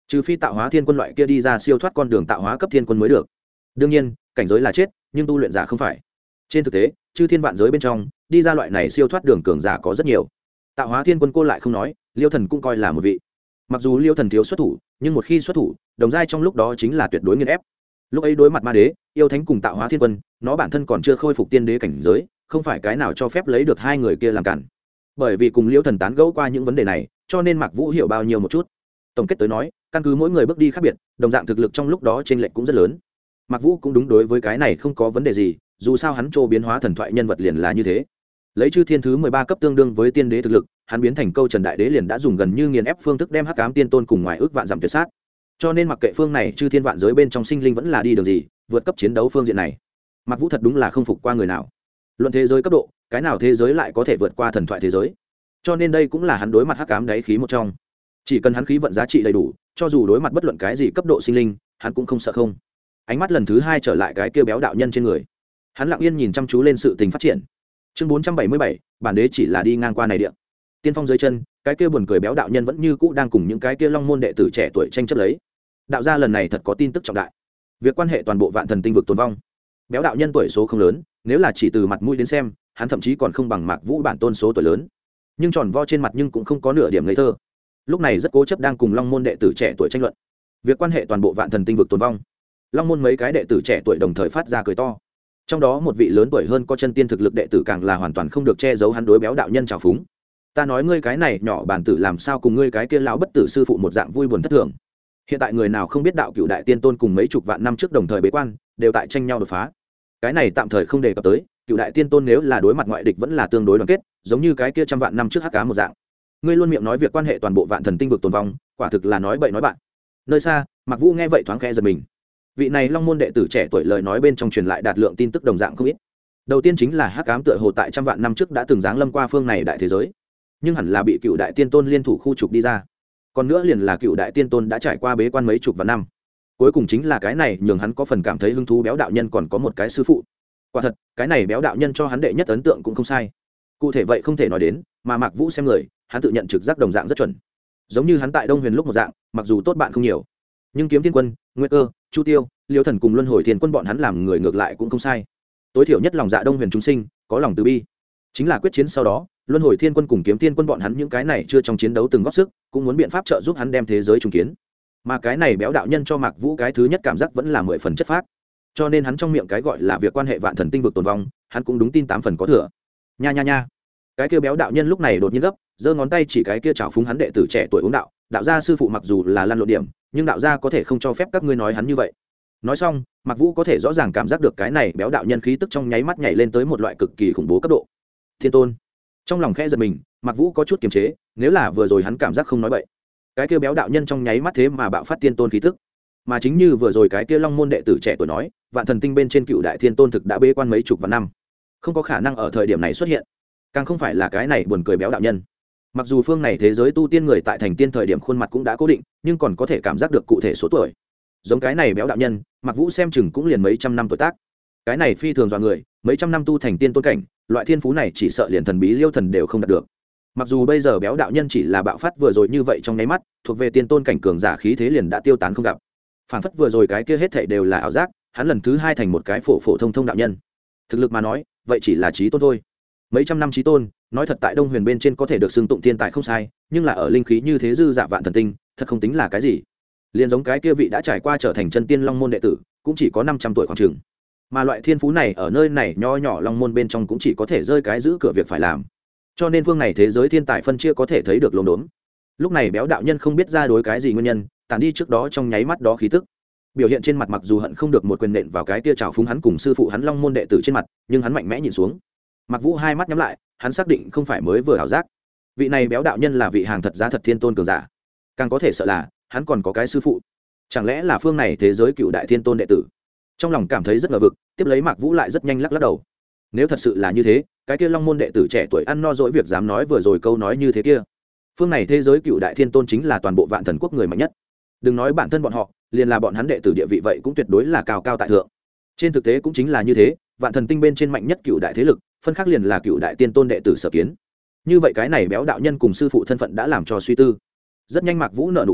trừ phi tạo hóa thiên quân loại kia đi ra siêu thoát con đường tạo hóa cấp thiên quân mới được. Đương nhiên cảnh giới là chết, nhưng tu luyện giả không phải. Trên thực tế chư thiên vạn giới bên trong đi ra loại này siêu thoát đường cường giả có rất nhiều. Tạo hóa thiên quân cô lại không nói, Liêu Thần cũng coi là một vị. Mặc dù Liêu Thần thiếu xuất thủ, nhưng một khi xuất thủ đồng giai trong lúc đó chính là tuyệt đối nghiền ép. Lúc ấy đối mặt ma đế yêu thánh cùng tạo hóa thiên quân, nó bản thân còn chưa khôi phục tiên đế cảnh giới, không phải cái nào cho phép lấy được hai người kia làm cản. Bởi vì cùng Liêu Thần tán gẫu qua những vấn đề này, cho nên Mạc Vũ hiểu bao nhiêu một chút. Tổng kết tới nói, căn cứ mỗi người bước đi khác biệt, đồng dạng thực lực trong lúc đó chênh lệch cũng rất lớn. Mạc Vũ cũng đúng đối với cái này không có vấn đề gì, dù sao hắn trô biến hóa thần thoại nhân vật liền là như thế. Lấy chư thiên thứ 13 cấp tương đương với tiên đế thực lực, hắn biến thành câu Trần Đại Đế liền đã dùng gần như nghiền ép phương thức đem Hắc Ám Tiên Tôn cùng ngoài ước vạn giảm tuyệt sát. Cho nên mặc kệ phương này chư thiên vạn giới bên trong sinh linh vẫn là đi đường gì, vượt cấp chiến đấu phương diện này, Mạc Vũ thật đúng là không phục qua người nào. Luận thế giới cấp độ, cái nào thế giới lại có thể vượt qua thần thoại thế giới? Cho nên đây cũng là hắn đối mặt Hắc Ám đáy khí một trong. Chỉ cần hắn khí vận giá trị đầy đủ, cho dù đối mặt bất luận cái gì cấp độ sinh linh, hắn cũng không sợ không. Ánh mắt lần thứ hai trở lại cái kia béo đạo nhân trên người, hắn lặng yên nhìn chăm chú lên sự tình phát triển. Chương 477, bản đế chỉ là đi ngang qua này địa. Tiên phong dưới chân, cái kia buồn cười béo đạo nhân vẫn như cũ đang cùng những cái kia long môn đệ tử trẻ tuổi tranh chấp lấy. Đạo gia lần này thật có tin tức trọng đại, việc quan hệ toàn bộ vạn thần tinh vực tồn vong. Béo đạo nhân tuổi số không lớn, nếu là chỉ từ mặt mũi đến xem, hắn thậm chí còn không bằng Mạc Vũ bản tôn số tuổi lớn, nhưng tròn vo trên mặt nhưng cũng không có nửa điểm ngây thơ. Lúc này rất cố chấp đang cùng long môn đệ tử trẻ tuổi tranh luận việc quan hệ toàn bộ vạn thần tinh vực tồn vong. Long môn mấy cái đệ tử trẻ tuổi đồng thời phát ra cười to, trong đó một vị lớn tuổi hơn có chân tiên thực lực đệ tử càng là hoàn toàn không được che giấu hắn đối béo đạo nhân trào phúng. Ta nói ngươi cái này nhỏ bản tử làm sao cùng ngươi cái kia lão bất tử sư phụ một dạng vui buồn thất thường. Hiện tại người nào không biết đạo cựu đại tiên tôn cùng mấy chục vạn năm trước đồng thời bế quan đều tại tranh nhau đột phá. Cái này tạm thời không đề cập tới, cựu đại tiên tôn nếu là đối mặt ngoại địch vẫn là tương đối đoàn kết, giống như cái kia trăm vạn năm trước Hắc Ám một dạng. Ngươi luôn miệng nói việc quan hệ toàn bộ vạn thần tinh vực tồn vong, quả thực là nói bậy nói bạn. Nơi xa Mạc Vũ nghe vậy thoáng khẽ giật mình. Vị này long môn đệ tử trẻ tuổi lời nói bên trong truyền lại đạt lượng tin tức đồng dạng không ít. Đầu tiên chính là Hắc Ám tựa hồ tại trăm vạn năm trước đã từng giáng lâm qua phương này đại thế giới, nhưng hẳn là bị cựu đại tiên tôn liên thủ khu trục đi ra. Còn nữa liền là cựu đại tiên tôn đã trải qua bế quan mấy chục vạn năm. Cuối cùng chính là cái này nhường hắn có phần cảm thấy hứng thú béo đạo nhân còn có một cái sư phụ. Quả thật cái này béo đạo nhân cho hắn đệ nhất ấn tượng cũng không sai. Cụ thể vậy không thể nói đến, mà Mạc Vũ xem người, hắn tự nhận trực giác đồng dạng rất chuẩn. Giống như hắn tại Đông Huyền lúc một dạng, mặc dù tốt bạn không nhiều, nhưng Kiếm Thiên Quân, Nguyệt Cơ, Chu Tiêu, Liêu Thần cùng Luân Hồi Thiên Quân bọn hắn làm người ngược lại cũng không sai. Tối thiểu nhất lòng dạ Đông Huyền chúng sinh, có lòng từ bi. Chính là quyết chiến sau đó, Luân Hồi Thiên Quân cùng Kiếm Thiên Quân bọn hắn những cái này chưa trong chiến đấu từng góp sức, cũng muốn biện pháp trợ giúp hắn đem thế giới trùng kiến. Mà cái này béo đạo nhân cho Mạc Vũ cái thứ nhất cảm giác vẫn là 10 phần chất phác. Cho nên hắn trong miệng cái gọi là việc quan hệ vạn thần tinh vực tồn vong, hắn cũng đúng tin 8 phần có thừa. Nha nha nha. Cái kia béo đạo nhân lúc này đột nhiên gấp, giơ ngón tay chỉ cái kia chảo phúng hắn đệ tử trẻ tuổi uống đạo, đạo gia sư phụ mặc dù là lăn lộn điểm, nhưng đạo gia có thể không cho phép các ngươi nói hắn như vậy. Nói xong, Mạc Vũ có thể rõ ràng cảm giác được cái này béo đạo nhân khí tức trong nháy mắt nhảy lên tới một loại cực kỳ khủng bố cấp độ. Thiên tôn. Trong lòng khẽ giật mình, Mạc Vũ có chút kiềm chế, nếu là vừa rồi hắn cảm giác không nói bậy. Cái kia béo đạo nhân trong nháy mắt thế mà bạo phát tiên tôn khí tức. Mà chính như vừa rồi cái kia long môn đệ tử trẻ tuổi nói, vạn thần tinh bên trên cựu đại thiên tôn thực đã bế quan mấy chục vạn năm, không có khả năng ở thời điểm này xuất hiện, càng không phải là cái này buồn cười béo đạo nhân. Mặc dù phương này thế giới tu tiên người tại thành tiên thời điểm khuôn mặt cũng đã cố định, nhưng còn có thể cảm giác được cụ thể số tuổi. Giống cái này béo đạo nhân, Mạc Vũ xem chừng cũng liền mấy trăm năm tuổi tác. Cái này phi thường dọa người, mấy trăm năm tu thành tiên tôn cảnh, loại thiên phú này chỉ sợ liền thần bí Liêu Thần đều không đạt được. Mặc dù bây giờ béo đạo nhân chỉ là bạo phát vừa rồi như vậy trong nháy mắt, thuộc về tiên tôn cảnh cường giả khí thế liền đã tiêu tán không gặp. Phản phất vừa rồi cái kia hết thảy đều là ảo giác, hắn lần thứ hai thành một cái phổ phổ thông thông đạo nhân. Thực lực mà nói, vậy chỉ là chí tôn thôi. Mấy trăm năm chí tôn, nói thật tại Đông Huyền bên trên có thể được xưng tụng thiên tài không sai, nhưng là ở linh khí như thế dư dạ vạn thần tinh, thật không tính là cái gì. Liên giống cái kia vị đã trải qua trở thành chân tiên long môn đệ tử, cũng chỉ có 500 tuổi khoảng chừng. Mà loại thiên phú này ở nơi này nho nhỏ long môn bên trong cũng chỉ có thể rơi cái giữ cửa việc phải làm. Cho nên phương này thế giới thiên tài phân chia có thể thấy được lồn đốn. Lúc này béo đạo nhân không biết ra đối cái gì nguyên nhân, tàn đi trước đó trong nháy mắt đó khí tức. Biểu hiện trên mặt mặc dù hận không được một quyền nện vào cái kia trào phúng hắn cùng sư phụ hắn long môn đệ tử trên mặt, nhưng hắn mạnh mẽ nhìn xuống. Mạc Vũ hai mắt nhắm lại, hắn xác định không phải mới vừa ảo giác. Vị này béo đạo nhân là vị hàng thật giá thật thiên tôn cường giả. Càng có thể sợ là, hắn còn có cái sư phụ. Chẳng lẽ là phương này thế giới cựu đại thiên tôn đệ tử? Trong lòng cảm thấy rất ngờ vực, tiếp lấy Mạc Vũ lại rất nhanh lắc đầu. Nếu thật sự là như thế, cái kia long môn đệ tử trẻ tuổi ăn no dỗi việc dám nói vừa rồi câu nói như thế kia. Phương này thế giới cựu đại thiên tôn chính là toàn bộ vạn thần quốc người mạnh nhất. Đừng nói bản thân bọn họ, liền là bọn hắn đệ tử địa vị vậy cũng tuyệt đối là cao cao tại thượng. Trên thực tế cũng chính là như thế, vạn thần tinh bên trên mạnh nhất cựu đại thế lực, phân khác liền là cựu đại tiên tôn đệ tử Sở Kiến. Như vậy cái này béo đạo nhân cùng sư phụ thân phận đã làm cho suy tư. Rất nhanh Mạc Vũ nở nụ cười,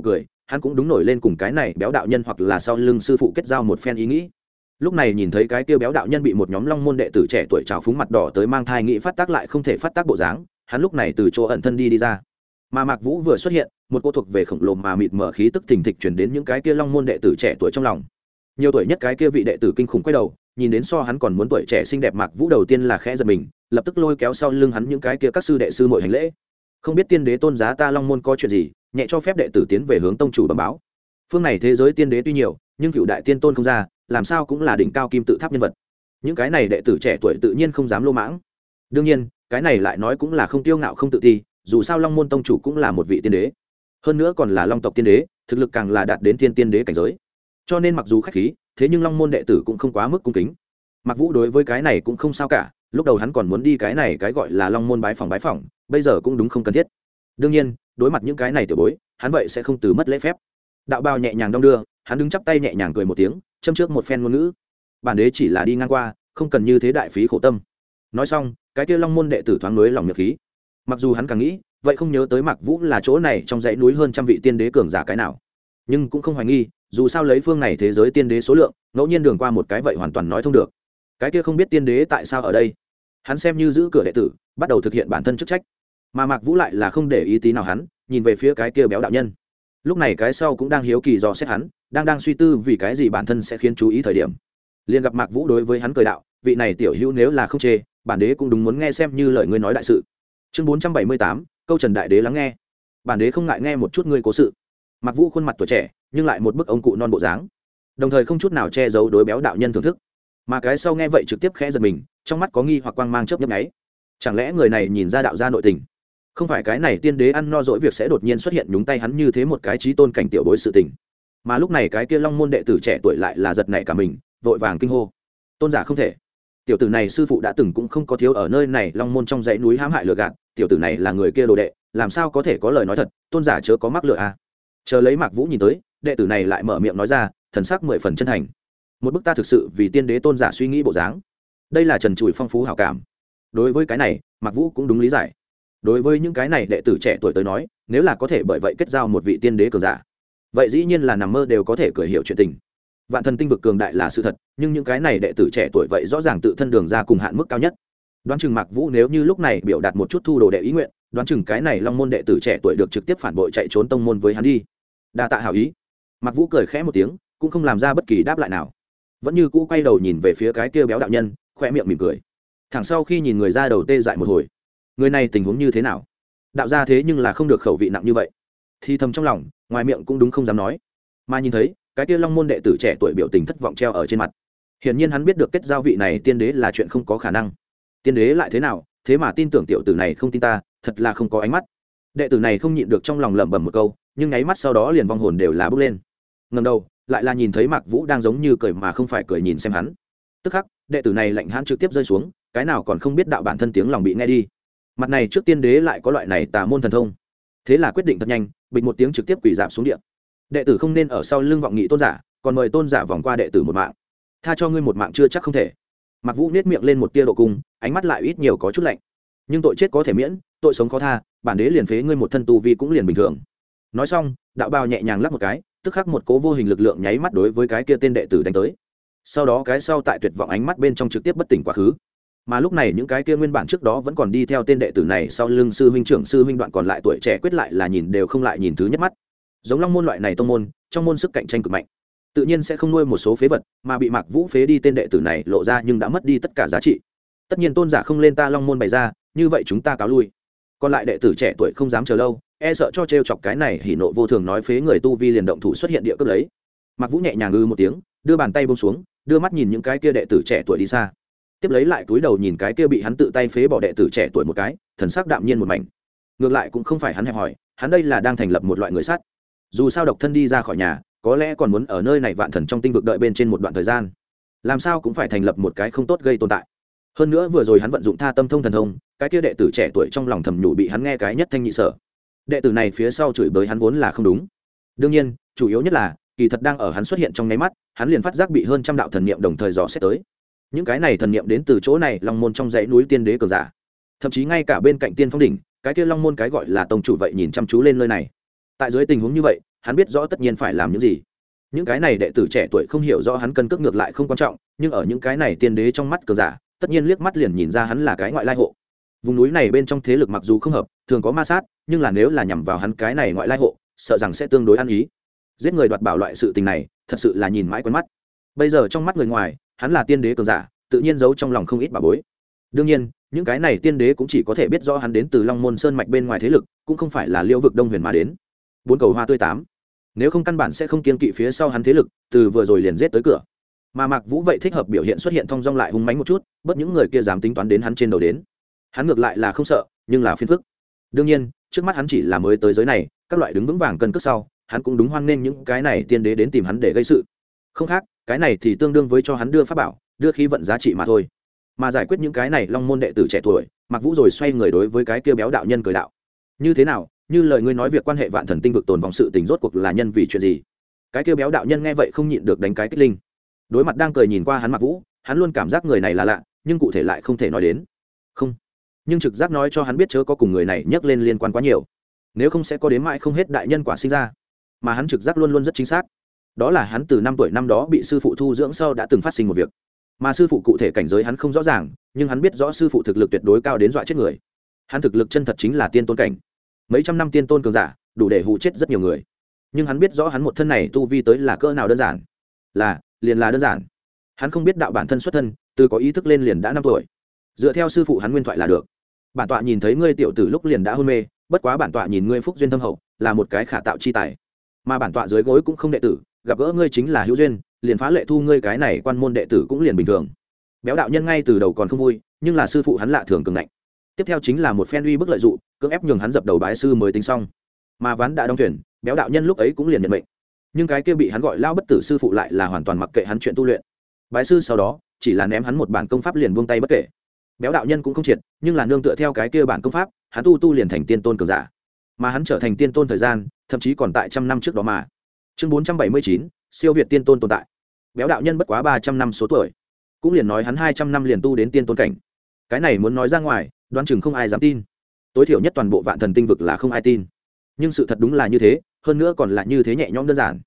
hắn cũng đúng nổi lên cùng cái này béo đạo nhân hoặc là sau lưng sư phụ kết giao một phen ý nghĩ. Lúc này nhìn thấy cái kia béo đạo nhân bị một nhóm long môn đệ tử trẻ tuổi trào phúng mặt đỏ tới mang thai nghĩ phát tác lại không thể phát tác bộ dáng, hắn lúc này từ chỗ ẩn thân đi ra. Mà Mạc Vũ vừa xuất hiện, một cô thuộc về khổng lồ mà mịt mờ khí tức thình thịch truyền đến những cái kia long môn đệ tử trẻ tuổi trong lòng. Nhiều tuổi nhất cái kia vị đệ tử kinh khủng quay đầu, nhìn đến so hắn còn muốn tuổi trẻ xinh đẹp Mạc Vũ đầu tiên là khẽ giật mình, lập tức lôi kéo sau lưng hắn những cái kia các sư đệ sư muội hành lễ. Không biết tiên đế tôn giá ta long môn có chuyện gì, nhẹ cho phép đệ tử tiến về hướng tông chủ bẩm báo. Phương này thế giới tiên đế tuy nhiều, nhưng cựu đại tiên tôn không ra, làm sao cũng là đỉnh cao kim tự tháp nhân vật. Những cái này đệ tử trẻ tuổi tự nhiên không dám lô mãng. Đương nhiên, cái này lại nói cũng là không tiêu ngạo không tự ti, dù sao long môn tông chủ cũng là một vị tiên đế, hơn nữa còn là long tộc tiên đế, thực lực càng là đạt đến tiên tiên đế cảnh giới. Cho nên mặc dù khách khí, thế nhưng long môn đệ tử cũng không quá mức cung kính. Mặc Vũ đối với cái này cũng không sao cả, lúc đầu hắn còn muốn đi cái này cái gọi là long môn bái phỏng, bây giờ cũng đúng không cần thiết. Đương nhiên, đối mặt những cái này tiểu bối, hắn vậy sẽ không từ mất lễ phép. Đạo bào nhẹ nhàng đong đưa, hắn đứng chắp tay nhẹ nhàng cười một tiếng, châm trước một phen ngôn ngữ. Bản đế chỉ là đi ngang qua, không cần như thế đại phí khổ tâm. Nói xong, cái kia long môn đệ tử thoáng nới lòng miệng khí. Mặc dù hắn càng nghĩ, vậy không nhớ tới Mạc Vũ là chỗ này trong dãy núi hơn trăm vị tiên đế cường giả cái nào, nhưng cũng không hoài nghi, dù sao lấy phương này thế giới tiên đế số lượng, ngẫu nhiên đường qua một cái vậy hoàn toàn nói thông được. Cái kia không biết tiên đế tại sao ở đây, hắn xem như giữ cửa đệ tử, bắt đầu thực hiện bản thân chức trách. Mà Mạc Vũ lại là không để ý tí nào hắn, nhìn về phía cái kia béo đạo nhân. Lúc này cái sau cũng đang hiếu kỳ dò xét hắn, đang suy tư vì cái gì bản thân sẽ khiến chú ý thời điểm. Liền gặp Mạc Vũ đối với hắn cười đạo, vị này tiểu hữu nếu là không chê, bản đế cũng đúng muốn nghe xem như lời ngươi nói đại sự. Chương 478, câu Trần đại đế lắng nghe. Bản đế không ngại nghe một chút ngươi cố sự. Mạc Vũ khuôn mặt tuổi trẻ, nhưng lại một bức ông cụ non bộ dáng, đồng thời không chút nào che giấu đối béo đạo nhân thưởng thức. Mà cái sau nghe vậy trực tiếp khẽ giật mình, trong mắt có nghi hoặc quang mang chớp nhấp nháy. Chẳng lẽ người này nhìn ra đạo gia nội tình? Không phải cái này tiên đế ăn no dỗi việc sẽ đột nhiên xuất hiện nhúng tay hắn như thế một cái chí tôn cảnh tiểu bối sự tình. Mà lúc này cái kia long môn đệ tử trẻ tuổi lại là giật nảy cả mình, vội vàng kinh hô: tôn giả không thể! Tiểu tử này sư phụ đã từng cũng không có thiếu ở nơi này long môn trong dãy núi hãm hại lừa gạt, tiểu tử này là người kia đồ đệ, làm sao có thể có lời nói thật, tôn giả chớ có mắc lừa a. Chờ lấy Mạc Vũ nhìn tới, đệ tử này lại mở miệng nói ra, thần sắc 10 phần chân thành. Một bức ta thực sự vì tiên đế tôn giả suy nghĩ bộ dáng. Đây là trần trụi phong phú hảo cảm. Đối với cái này, Mạc Vũ cũng đúng lý giải. Đối với những cái này đệ tử trẻ tuổi tới nói, nếu là có thể bởi vậy kết giao một vị tiên đế cường giả, vậy dĩ nhiên là nằm mơ đều có thể cười hiểu chuyện tình. Vạn thần tinh vực cường đại là sự thật, nhưng những cái này đệ tử trẻ tuổi vậy rõ ràng tự thân đường ra cùng hạn mức cao nhất. Đoán chừng Mạc Vũ nếu như lúc này biểu đạt một chút thu đồ đệ ý nguyện, đoán chừng cái này long môn đệ tử trẻ tuổi được trực tiếp phản bội chạy trốn tông môn với hắn đi. Đa tạ hảo ý. Mạc Vũ cười khẽ một tiếng, cũng không làm ra bất kỳ đáp lại nào, vẫn như cũ quay đầu nhìn về phía cái kia béo đạo nhân, khoe miệng mỉm cười. Thẳng sau khi nhìn người ra đầu tê dại một hồi, người này tình huống như thế nào? Đạo gia thế nhưng là không được khẩu vị nặng như vậy. Thì thầm trong lòng, ngoài miệng cũng đúng không dám nói. Mà nhìn thấy cái kia long môn đệ tử trẻ tuổi biểu tình thất vọng treo ở trên mặt. Hiển nhiên hắn biết được kết giao vị này tiên đế là chuyện không có khả năng. Tiên đế lại thế nào, thế mà tin tưởng tiểu tử này không tin ta, thật là không có ánh mắt. Đệ tử này không nhịn được trong lòng lẩm bẩm một câu, nhưng nháy mắt sau đó liền vong hồn đều là bước lên. Ngẩng đầu, lại là nhìn thấy Mạc Vũ đang giống như cười mà không phải cười nhìn xem hắn. Tức khắc, đệ tử này lạnh hãn trực tiếp rơi xuống, cái nào còn không biết đạo bản thân tiếng lòng bị nghe đi. Mặt này trước tiên đế lại có loại này tà môn thần thông. Thế là quyết định thật nhanh, bịch một tiếng trực tiếp quỳ rạp xuống địa. Đệ tử không nên ở sau lưng vọng nghị tôn giả, còn mời tôn giả vòng qua đệ tử một mạng. Tha cho ngươi một mạng chưa chắc không thể. Mạc Vũ nhếch miệng lên một tia độ cung, ánh mắt lại ít nhiều có chút lạnh. Nhưng tội chết có thể miễn, tội sống khó tha, bản đế liền phế ngươi một thân tu vi cũng liền bình thường. Nói xong, đạo bào nhẹ nhàng lắc một cái, tức khắc một cố vô hình lực lượng nháy mắt đối với cái kia tên đệ tử đánh tới. Sau đó cái sau tại tuyệt vọng ánh mắt bên trong trực tiếp bất tỉnh quá khứ. Mà lúc này những cái kia nguyên bản trước đó vẫn còn đi theo tên đệ tử này sau lưng sư huynh trưởng sư huynh đoạn còn lại tuổi trẻ quyết lại là nhìn đều không lại nhìn thứ nhất mắt. Giống long môn loại này tông môn, trong môn sức cạnh tranh cực mạnh, tự nhiên sẽ không nuôi một số phế vật, mà bị Mạc Vũ phế đi tên đệ tử này lộ ra nhưng đã mất đi tất cả giá trị. Tất nhiên tôn giả không lên ta long môn bày ra, như vậy chúng ta cáo lui. Còn lại đệ tử trẻ tuổi không dám chờ lâu, e sợ cho trêu chọc cái này hỉ nộ vô thường nói phế người tu vi liền động thủ xuất hiện địa cướp lấy. Mạc Vũ nhẹ nhàng một tiếng, đưa bàn tay buông xuống, đưa mắt nhìn những cái kia đệ tử trẻ tuổi đi xa. Tiếp lấy lại cúi đầu nhìn cái kia bị hắn tự tay phế bỏ đệ tử trẻ tuổi một cái, thần sắc đạm nhiên một mảnh. Ngược lại cũng không phải hắn hẹp hỏi, hắn đây là đang thành lập một loại người sắt. Dù sao độc thân đi ra khỏi nhà, có lẽ còn muốn ở nơi này vạn thần trong tinh vực đợi bên trên một đoạn thời gian, làm sao cũng phải thành lập một cái không tốt gây tồn tại. Hơn nữa vừa rồi hắn vận dụng tha tâm thông thần thông, cái kia đệ tử trẻ tuổi trong lòng thầm nhủ bị hắn nghe cái nhất thanh nhị sở. Đệ tử này phía sau chửi bới hắn vốn là không đúng. Đương nhiên, chủ yếu nhất là kỳ thật đang ở hắn xuất hiện trong nháy mắt, hắn liền phát giác bị hơn trăm đạo thần niệm đồng thời dò xét tới. Những cái này thần niệm đến từ chỗ này long môn trong dãy núi tiên đế cường giả, thậm chí ngay cả bên cạnh tiên phong đỉnh, cái kia long môn cái gọi là tông chủ vậy nhìn chăm chú lên nơi này. Tại dưới tình huống như vậy, hắn biết rõ tất nhiên phải làm những gì. Những cái này đệ tử trẻ tuổi không hiểu rõ hắn cân cước ngược lại không quan trọng, nhưng ở những cái này tiên đế trong mắt cường giả tất nhiên liếc mắt liền nhìn ra hắn là cái ngoại lai hộ. Vùng núi này bên trong thế lực mặc dù không hợp, thường có ma sát, nhưng là nếu là nhằm vào hắn cái này ngoại lai hộ, sợ rằng sẽ tương đối ăn ý. Giết người đoạt bảo loại sự tình này thật sự là nhìn mãi quen mắt. Bây giờ trong mắt người ngoài hắn là tiên đế cường giả, tự nhiên giấu trong lòng không ít bảo bối. Đương nhiên những cái này tiên đế cũng chỉ có thể biết rõ hắn đến từ Long Môn Sơn mạch bên ngoài thế lực, cũng không phải là Liêu vực Đông Huyền mà đến. Bốn cầu hoa tươi 8, nếu không căn bản sẽ không kiên kỵ phía sau hắn thế lực, từ vừa rồi liền giết tới cửa. Mà Mạc Vũ vậy thích hợp biểu hiện xuất hiện thong dong lại hung mãnh một chút, bất những người kia dám tính toán đến hắn trên đầu đến. Hắn ngược lại là không sợ, nhưng là phiền phức. Đương nhiên trước mắt hắn chỉ là mới tới giới này, các loại đứng vững vàng cân cước sau, hắn cũng đúng hoan nghênh những cái này tiên đế đến tìm hắn để gây sự. Không khác, cái này thì tương đương với cho hắn đưa pháp bảo, đưa khí vận giá trị mà thôi. Mà giải quyết những cái này Long môn đệ tử trẻ tuổi, Mạc Vũ rồi xoay người đối với cái kia béo đạo nhân cười đạo: như thế nào, như lời ngươi nói việc quan hệ vạn thần tinh vực tồn vong sự tình rốt cuộc là nhân vì chuyện gì? Cái kia béo đạo nhân nghe vậy không nhịn được đánh cái kích linh. Đối mặt đang cười nhìn qua hắn Mạc Vũ, hắn luôn cảm giác người này là lạ, nhưng cụ thể lại không thể nói đến. Không, nhưng trực giác nói cho hắn biết chớ có cùng người này nhắc lên liên quan quá nhiều, nếu không sẽ có đến mãi không hết đại nhân quả sinh ra. Mà hắn trực giác luôn luôn rất chính xác, đó là hắn từ 5 tuổi năm đó bị sư phụ thu dưỡng sau đã từng phát sinh một việc, mà sư phụ cụ thể cảnh giới hắn không rõ ràng, nhưng hắn biết rõ sư phụ thực lực tuyệt đối cao đến dọa chết người. Hắn thực lực chân thật chính là tiên tôn cảnh, mấy trăm năm tiên tôn cường giả đủ để hù chết rất nhiều người, nhưng hắn biết rõ hắn một thân này tu vi tới là cỡ nào đơn giản, liền là đơn giản. Hắn không biết đạo bản thân xuất thân, từ có ý thức lên liền đã 5 tuổi, dựa theo sư phụ hắn nguyên thoại là được. Bản tọa nhìn thấy ngươi tiểu tử lúc liền đã hôn mê, bất quá bản tọa nhìn ngươi phúc duyên thâm hậu, là một cái khả tạo chi tài, mà bản tọa dưới gối cũng không đệ tử, gặp gỡ ngươi chính là hữu duyên, liền phá lệ thu ngươi cái này quan môn đệ tử cũng liền bình thường. Béo đạo nhân ngay từ đầu còn không vui, nhưng là sư phụ hắn lạ thường cường ngạnh, tiếp theo chính là một phen uy bức lợi dụ, cưỡng ép nhường hắn dập đầu bái sư mới tính xong. Mà ván đã đóng thuyền, béo đạo nhân lúc ấy cũng liền nhận mệnh, nhưng cái kia bị hắn gọi lao bất tử sư phụ lại là hoàn toàn mặc kệ hắn chuyện tu luyện. Bái sư sau đó chỉ là ném hắn một bản công pháp liền buông tay bất kể. Béo đạo nhân cũng không triệt, nhưng là nương tựa theo cái kia bản công pháp, hắn tu liền thành tiên tôn cường giả. Mà hắn trở thành tiên tôn thời gian thậm chí còn tại 100 năm trước đó mà. Chương 479, siêu việt tiên tôn tồn tại. Béo đạo nhân bất quá 300 năm số tuổi, cũng liền nói hắn 200 năm liền tu đến tiên tôn cảnh. Cái này muốn nói ra ngoài, đoán chừng không ai dám tin, tối thiểu nhất toàn bộ vạn thần tinh vực là không ai tin, nhưng sự thật đúng là như thế, hơn nữa còn là như thế nhẹ nhõm đơn giản.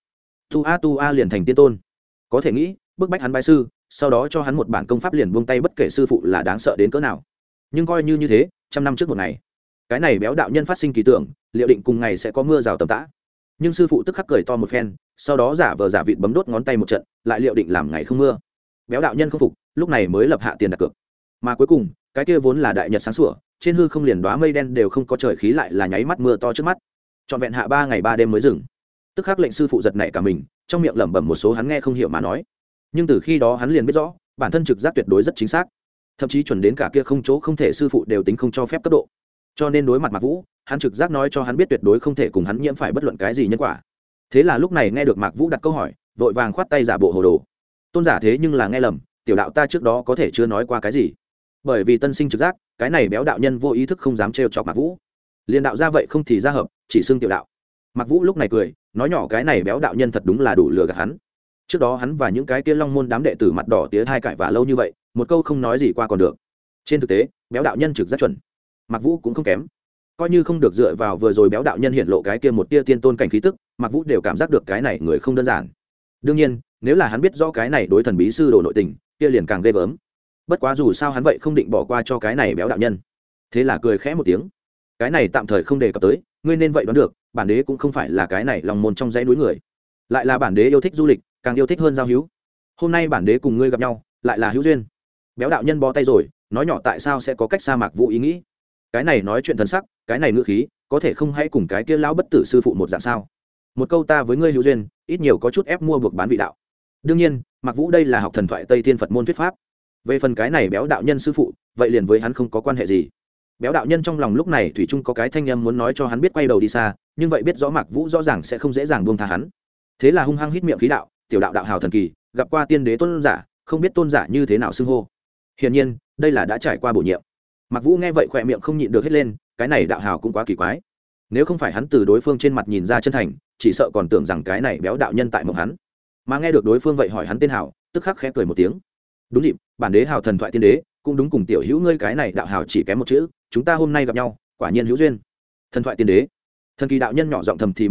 Tu a liền thành tiên tôn, có thể nghĩ bức bách hắn bái sư, sau đó cho hắn một bản công pháp liền buông tay bất kể sư phụ là đáng sợ đến cỡ nào. Nhưng coi như thế, 100 năm trước một ngày, cái này béo đạo nhân phát sinh kỳ tưởng, liệu định cùng ngày sẽ có mưa rào tầm tã, nhưng sư phụ tức khắc cười to một phen, sau đó giả vờ giả vịt bấm đốt ngón tay một trận, lại liệu định làm ngày không mưa. Béo đạo nhân không phục, lúc này mới lập hạ tiền đặt cược. Mà cuối cùng cái kia vốn là đại nhật sáng sủa, trên hư không liền đóa mây đen đều không có, trời khí lại là nháy mắt mưa to trước mắt, trọn vẹn hạ 3 ngày 3 đêm mới dừng. Tức khắc lệnh sư phụ giật nảy cả mình, trong miệng lẩm bẩm một số hắn nghe không hiểu mà nói, nhưng từ khi đó hắn liền biết rõ bản thân trực giác tuyệt đối rất chính xác, thậm chí chuẩn đến cả kia không chỗ không thể sư phụ đều tính không cho phép cấp độ. Cho nên đối mặt Mạc Vũ, hắn trực giác nói cho hắn biết tuyệt đối không thể cùng hắn nhiễm phải bất luận cái gì nhân quả. Thế là lúc này nghe được Mạc Vũ đặt câu hỏi, vội vàng khoát tay giả bộ hồ đồ. Tôn giả thế nhưng là nghe lầm, tiểu đạo ta trước đó có thể chưa nói qua cái gì. Bởi vì tân sinh trực giác, cái này béo đạo nhân vô ý thức không dám trêu chọc Mạc Vũ. Liên đạo ra vậy không thì ra hợp, chỉ xưng tiểu đạo. Mạc Vũ lúc này cười, nói nhỏ cái này béo đạo nhân thật đúng là đủ lừa gạt hắn. Trước đó hắn và những cái kia Long môn đám đệ tử mặt đỏ tía hai cãi vã lâu như vậy, một câu không nói gì qua còn được. Trên thực tế, béo đạo nhân trực giác chuẩn, Mạc Vũ cũng không kém. Coi như không được dựa vào vừa rồi béo đạo nhân hiện lộ cái kia một tia tiên tôn cảnh khí tức, Mạc Vũ đều cảm giác được cái này người không đơn giản. Đương nhiên, nếu là hắn biết rõ cái này đối thần bí sư đồ nội tình, kia liền càng ghê gớm. Bất quá dù sao hắn vậy không định bỏ qua cho cái này béo đạo nhân. Thế là cười khẽ một tiếng. Cái này tạm thời không đề cập tới, ngươi nên vậy đoán được, bản đế cũng không phải là cái này Long môn trong dãy núi người, lại là bản đế yêu thích du lịch, càng yêu thích hơn giao hữu. Hôm nay bản đế cùng ngươi gặp nhau, lại là hữu duyên. Béo đạo nhân bó tay rồi, nói nhỏ tại sao sẽ có cách xa Mạc Vũ ý nghĩ. Cái này nói chuyện thần sắc, cái này ngữ khí, có thể không hãy cùng cái kia lão bất tử sư phụ một dạng sao? Một câu ta với ngươi hữu duyên, ít nhiều có chút ép mua buộc bán vị đạo. Đương nhiên, Mạc Vũ đây là học thần thoại Tây Thiên Phật môn thuyết pháp. Về phần cái này béo đạo nhân sư phụ, vậy liền với hắn không có quan hệ gì. Béo đạo nhân trong lòng lúc này thủy chung có cái thanh âm muốn nói cho hắn biết quay đầu đi xa, nhưng vậy biết rõ Mạc Vũ rõ ràng sẽ không dễ dàng buông tha hắn. Thế là hung hăng hít miệng khí đạo, tiểu đạo đạo hào thần kỳ, gặp qua tiên đế tôn giả, không biết tôn giả như thế nào xưng hô. Hiển nhiên, đây là đã trải qua bổ nhiệm. Mạc Vũ nghe vậy khỏe miệng không nhịn được hết lên, cái này đạo hào cũng quá kỳ quái. Nếu không phải hắn từ đối phương trên mặt nhìn ra chân thành, chỉ sợ còn tưởng rằng cái này béo đạo nhân tại mộng hắn. Mà nghe được đối phương vậy hỏi hắn tên hào, tức khắc khẽ cười một tiếng. Đúng dịp, bản đế hào thần thoại tiên đế, cũng đúng cùng tiểu hữu ngươi cái này đạo hào chỉ kém một chữ, chúng ta hôm nay gặp nhau, quả nhiên hữu duyên. Thần thoại tiên đế. Thần kỳ đạo nhân nhỏ giọng thầm thì một câu,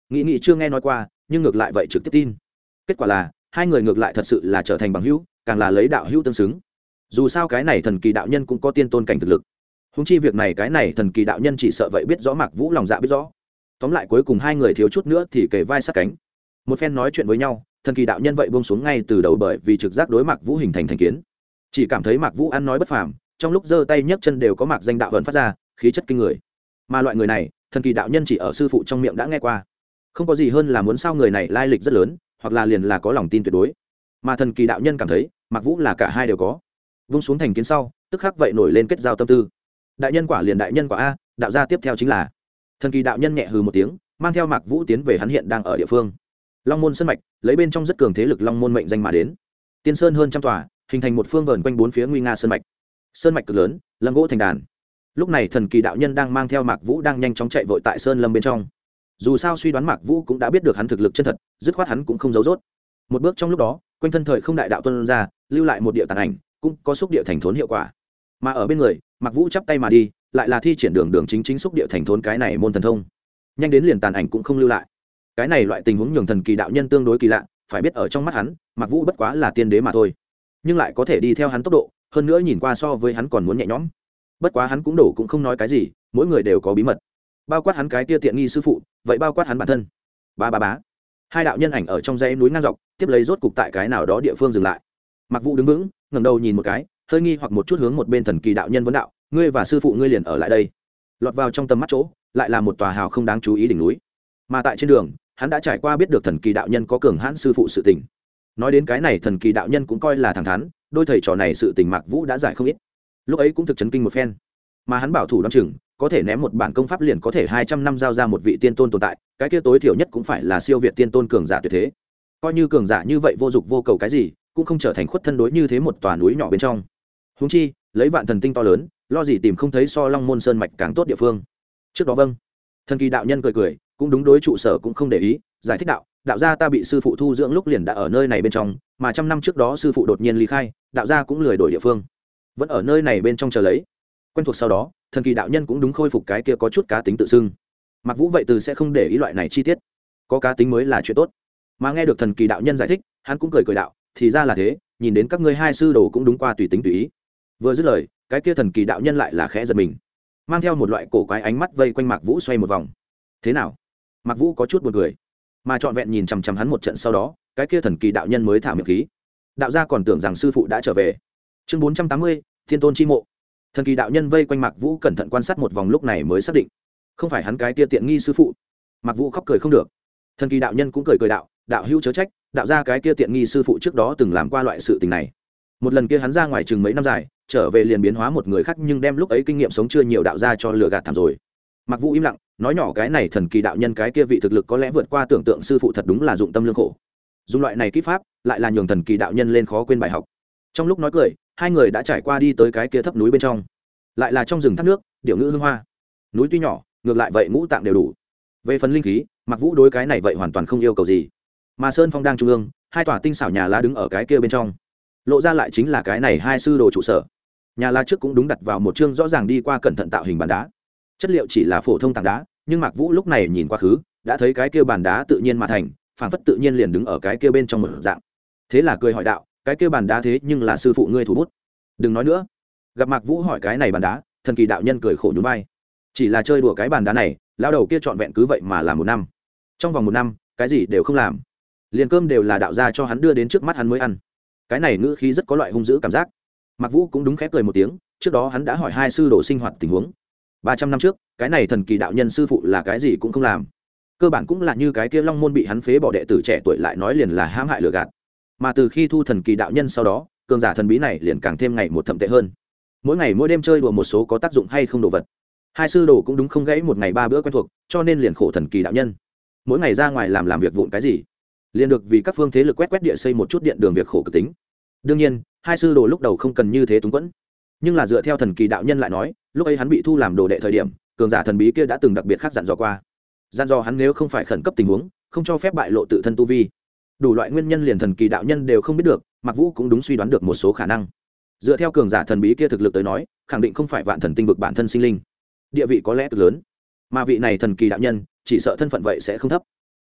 nghĩ chưa nghe nói qua, nhưng ngược lại vậy trực tiếp tin. Kết quả là hai người ngược lại thật sự là trở thành bằng hữu, càng là lấy đạo hữu tương xứng. Dù sao cái này thần kỳ đạo nhân cũng có tiên tôn cảnh thực lực, húng chi việc này cái này thần kỳ đạo nhân chỉ sợ vậy biết rõ Mạc Vũ lòng dạ biết rõ. Tóm lại cuối cùng hai người thiếu chút nữa thì kề vai sát cánh, một phen nói chuyện với nhau, thần kỳ đạo nhân vậy buông xuống ngay từ đầu bởi vì trực giác đối Mạc Vũ hình thành thành kiến, chỉ cảm thấy Mạc Vũ ăn nói bất phàm, trong lúc giơ tay nhấc chân đều có mạc danh đạo vận phát ra, khí chất kinh người. Mà loại người này thần kỳ đạo nhân chỉ ở sư phụ trong miệng đã nghe qua, không có gì hơn là muốn sao người này lai lịch rất lớn, hoặc là liền là có lòng tin tuyệt đối. Mà thần kỳ đạo nhân cảm thấy Mạc Vũ là cả hai đều có. Vung xuống thành kiến sau, tức khắc vậy nổi lên kết giao tâm tư. Đại nhân quả liền đại nhân quả a, đạo gia tiếp theo chính là. Thần kỳ đạo nhân nhẹ hừ một tiếng, mang theo Mạc Vũ tiến về hắn hiện đang ở địa phương Long Môn sơn mạch, lấy bên trong rất cường thế lực Long Môn mệnh danh mà đến. Tiên sơn hơn trăm tòa, hình thành một phương vờn quanh bốn phía nguy nga sơn mạch. Sơn mạch cực lớn, lâm gỗ thành đàn. Lúc này thần kỳ đạo nhân đang mang theo Mạc Vũ đang nhanh chóng chạy vội tại sơn lâm bên trong. Dù sao suy đoán Mạc Vũ cũng đã biết được hắn thực lực chân thật, dứt khoát hắn cũng không giấu rốt. Một bước trong lúc đó, quanh thân thời không đại đạo tuôn ra, lưu lại một địa tàn ảnh, cũng có xúc địa thành thốn hiệu quả. Mà ở bên người, Mạc Vũ chắp tay mà đi, lại là thi triển đường chính xúc địa thành thốn cái này môn thần thông. Nhanh đến liền tàn ảnh cũng không lưu lại. Cái này loại tình huống nhường thần kỳ đạo nhân tương đối kỳ lạ, phải biết ở trong mắt hắn, Mạc Vũ bất quá là tiên đế mà thôi, nhưng lại có thể đi theo hắn tốc độ, hơn nữa nhìn qua so với hắn còn muốn nhẹ nhõm. Bất quá hắn cũng đổ cũng không nói cái gì, mỗi người đều có bí mật, bao quát hắn cái kia tiện nghi sư phụ, vậy bao quát hắn bản thân. Bá. Hai đạo nhân ảnh ở trong dãy núi ngang dọc, tiếp lấy rốt cục tại cái nào đó địa phương dừng lại. Mạc Vũ đứng vững, ngẩng đầu nhìn một cái, hơi nghi hoặc một chút hướng một bên thần kỳ đạo nhân vấn đạo, ngươi và sư phụ ngươi liền ở lại đây? Lọt vào trong tầm mắt chỗ, lại là một tòa hào không đáng chú ý đỉnh núi. Mà tại trên đường, hắn đã trải qua biết được thần kỳ đạo nhân có cường hãn sư phụ sự tình. Nói đến cái này thần kỳ đạo nhân cũng coi là thẳng thắn, đôi thầy trò này sự tình Mạc Vũ đã giải không ít, lúc ấy cũng thực chấn kinh một phen. Mà hắn bảo thủ đoán chừng có thể ném một bản công pháp liền có thể 200 năm giao ra một vị tiên tôn tồn tại, cái kia tối thiểu nhất cũng phải là siêu việt tiên tôn cường giả tuyệt thế. Coi như cường giả như vậy vô dụng vô cầu cái gì, cũng không trở thành khuất thân đối như thế một tòa núi nhỏ bên trong. Huống chi, lấy vạn thần tinh to lớn, lo gì tìm không thấy so Long Môn sơn mạch càng tốt địa phương. Trước đó vâng. Thần kỳ đạo nhân cười, cũng đúng đối trụ sở cũng không để ý, giải thích đạo gia ta bị sư phụ thu dưỡng lúc liền đã ở nơi này bên trong, mà trăm năm trước đó sư phụ đột nhiên ly khai, đạo gia cũng lười đổi địa phương, vẫn ở nơi này bên trong chờ lấy. Quen thuộc sau đó, thần kỳ đạo nhân cũng đúng khôi phục cái kia có chút cá tính tự xưng. Mặc Vũ vậy từ sẽ không để ý loại này chi tiết, có cá tính mới là chuyện tốt. Mà nghe được thần kỳ đạo nhân giải thích, hắn cũng cười đạo, thì ra là thế, nhìn đến các ngươi hai sư đồ cũng đúng qua tùy tính tùy ý. Vừa dứt lời, cái kia thần kỳ đạo nhân lại là khẽ giật mình, mang theo một loại cổ quái ánh mắt vây quanh Mạc Vũ xoay một vòng. Thế nào? Mạc Vũ có chút buồn cười, mà trọn vẹn nhìn chằm chằm hắn một trận sau đó, cái kia thần kỳ đạo nhân mới thả miệng khí. Đạo gia còn tưởng rằng sư phụ đã trở về. Chương 480, Thiên Tôn chi mộ. Thần kỳ đạo nhân vây quanh Mạc Vũ cẩn thận quan sát một vòng lúc này mới xác định, không phải hắn cái kia tiện nghi sư phụ. Mạc Vũ khóc cười không được. Thần kỳ đạo nhân cũng cười đạo hữu chớ trách, đạo gia cái kia tiện nghi sư phụ trước đó từng làm qua loại sự tình này. Một lần kia hắn ra ngoài chừng mấy năm dài, trở về liền biến hóa một người khác, nhưng đem lúc ấy kinh nghiệm sống chưa nhiều đạo gia cho lừa gạt thảm rồi. Mạc Vũ im lặng, nói nhỏ cái này thần kỳ đạo nhân cái kia vị thực lực có lẽ vượt qua tưởng tượng sư phụ thật đúng là dụng tâm lương khổ. Dùng loại này kỹ pháp, lại là nhường thần kỳ đạo nhân lên khó quên bài học. Trong lúc nói cười, hai người đã trải qua đi tới cái kia thấp núi bên trong, lại là trong rừng thác nước, điệu ngữ hương hoa. Núi tuy nhỏ, ngược lại vậy ngũ tạng đều đủ. Về phần linh khí, Mạc Vũ đối cái này vậy hoàn toàn không yêu cầu gì. Mà sơn phong đang trung ương, hai tòa tinh xảo nhà lá đứng ở cái kia bên trong, lộ ra lại chính là cái này hai sư đồ trụ sở. Nhà lá trước cũng đúng đặt vào một chương rõ ràng đi qua cẩn thận tạo hình bàn đá, chất liệu chỉ là phổ thông tảng đá, nhưng Mạc Vũ lúc này nhìn quá khứ, đã thấy cái kia bàn đá tự nhiên mà thành, phảng phất tự nhiên liền đứng ở cái kia bên trong một dạng. Thế là cười hỏi đạo, cái kia bàn đá thế nhưng là sư phụ ngươi thủ bút? Đừng nói nữa. Gặp Mạc Vũ hỏi cái này bàn đá, thần kỳ đạo nhân cười khổ nhún vai. Chỉ là chơi đùa cái bàn đá này, lão đầu kia trọn vẹn cứ vậy mà làm một năm. Trong vòng một năm, cái gì đều không làm, liền cơm đều là đạo gia cho hắn đưa đến trước mắt hắn mới ăn. Cái này ngữ khí rất có loại hung dữ cảm giác. Mạc Vũ cũng đúng khép cười một tiếng, trước đó hắn đã hỏi hai sư đồ sinh hoạt tình huống. 300 năm trước, cái này thần kỳ đạo nhân sư phụ là cái gì cũng không làm, cơ bản cũng là như cái kia Long Môn bị hắn phế bỏ đệ tử trẻ tuổi lại nói liền là hãm hại lừa gạt. Mà từ khi thu thần kỳ đạo nhân sau đó, cường giả thần bí này liền càng thêm ngày một thậm tệ hơn, mỗi ngày mỗi đêm chơi đùa một số có tác dụng hay không đồ vật. Hai sư đồ cũng đúng không gãy một ngày ba bữa quen thuộc, cho nên liền khổ thần kỳ đạo nhân mỗi ngày ra ngoài làm việc vụn cái gì, liền được vì các phương thế lực quét địa xây một chút điện đường việc khổ cực tính. Đương nhiên hai sư đồ lúc đầu không cần như thế túng quẫn, nhưng là dựa theo thần kỳ đạo nhân lại nói, lúc ấy hắn bị thu làm đồ đệ thời điểm, cường giả thần bí kia đã từng đặc biệt khác dặn dò qua, dặn dò hắn nếu không phải khẩn cấp tình huống, không cho phép bại lộ tự thân tu vi. Đủ loại nguyên nhân liền thần kỳ đạo nhân đều không biết được, Mạc Vũ cũng đúng suy đoán được một số khả năng. Dựa theo cường giả thần bí kia thực lực tới nói, khẳng định không phải vạn thần tinh vực bản thân sinh linh, địa vị có lẽ cực lớn, mà vị này thần kỳ đạo nhân chỉ sợ thân phận vậy sẽ không thấp.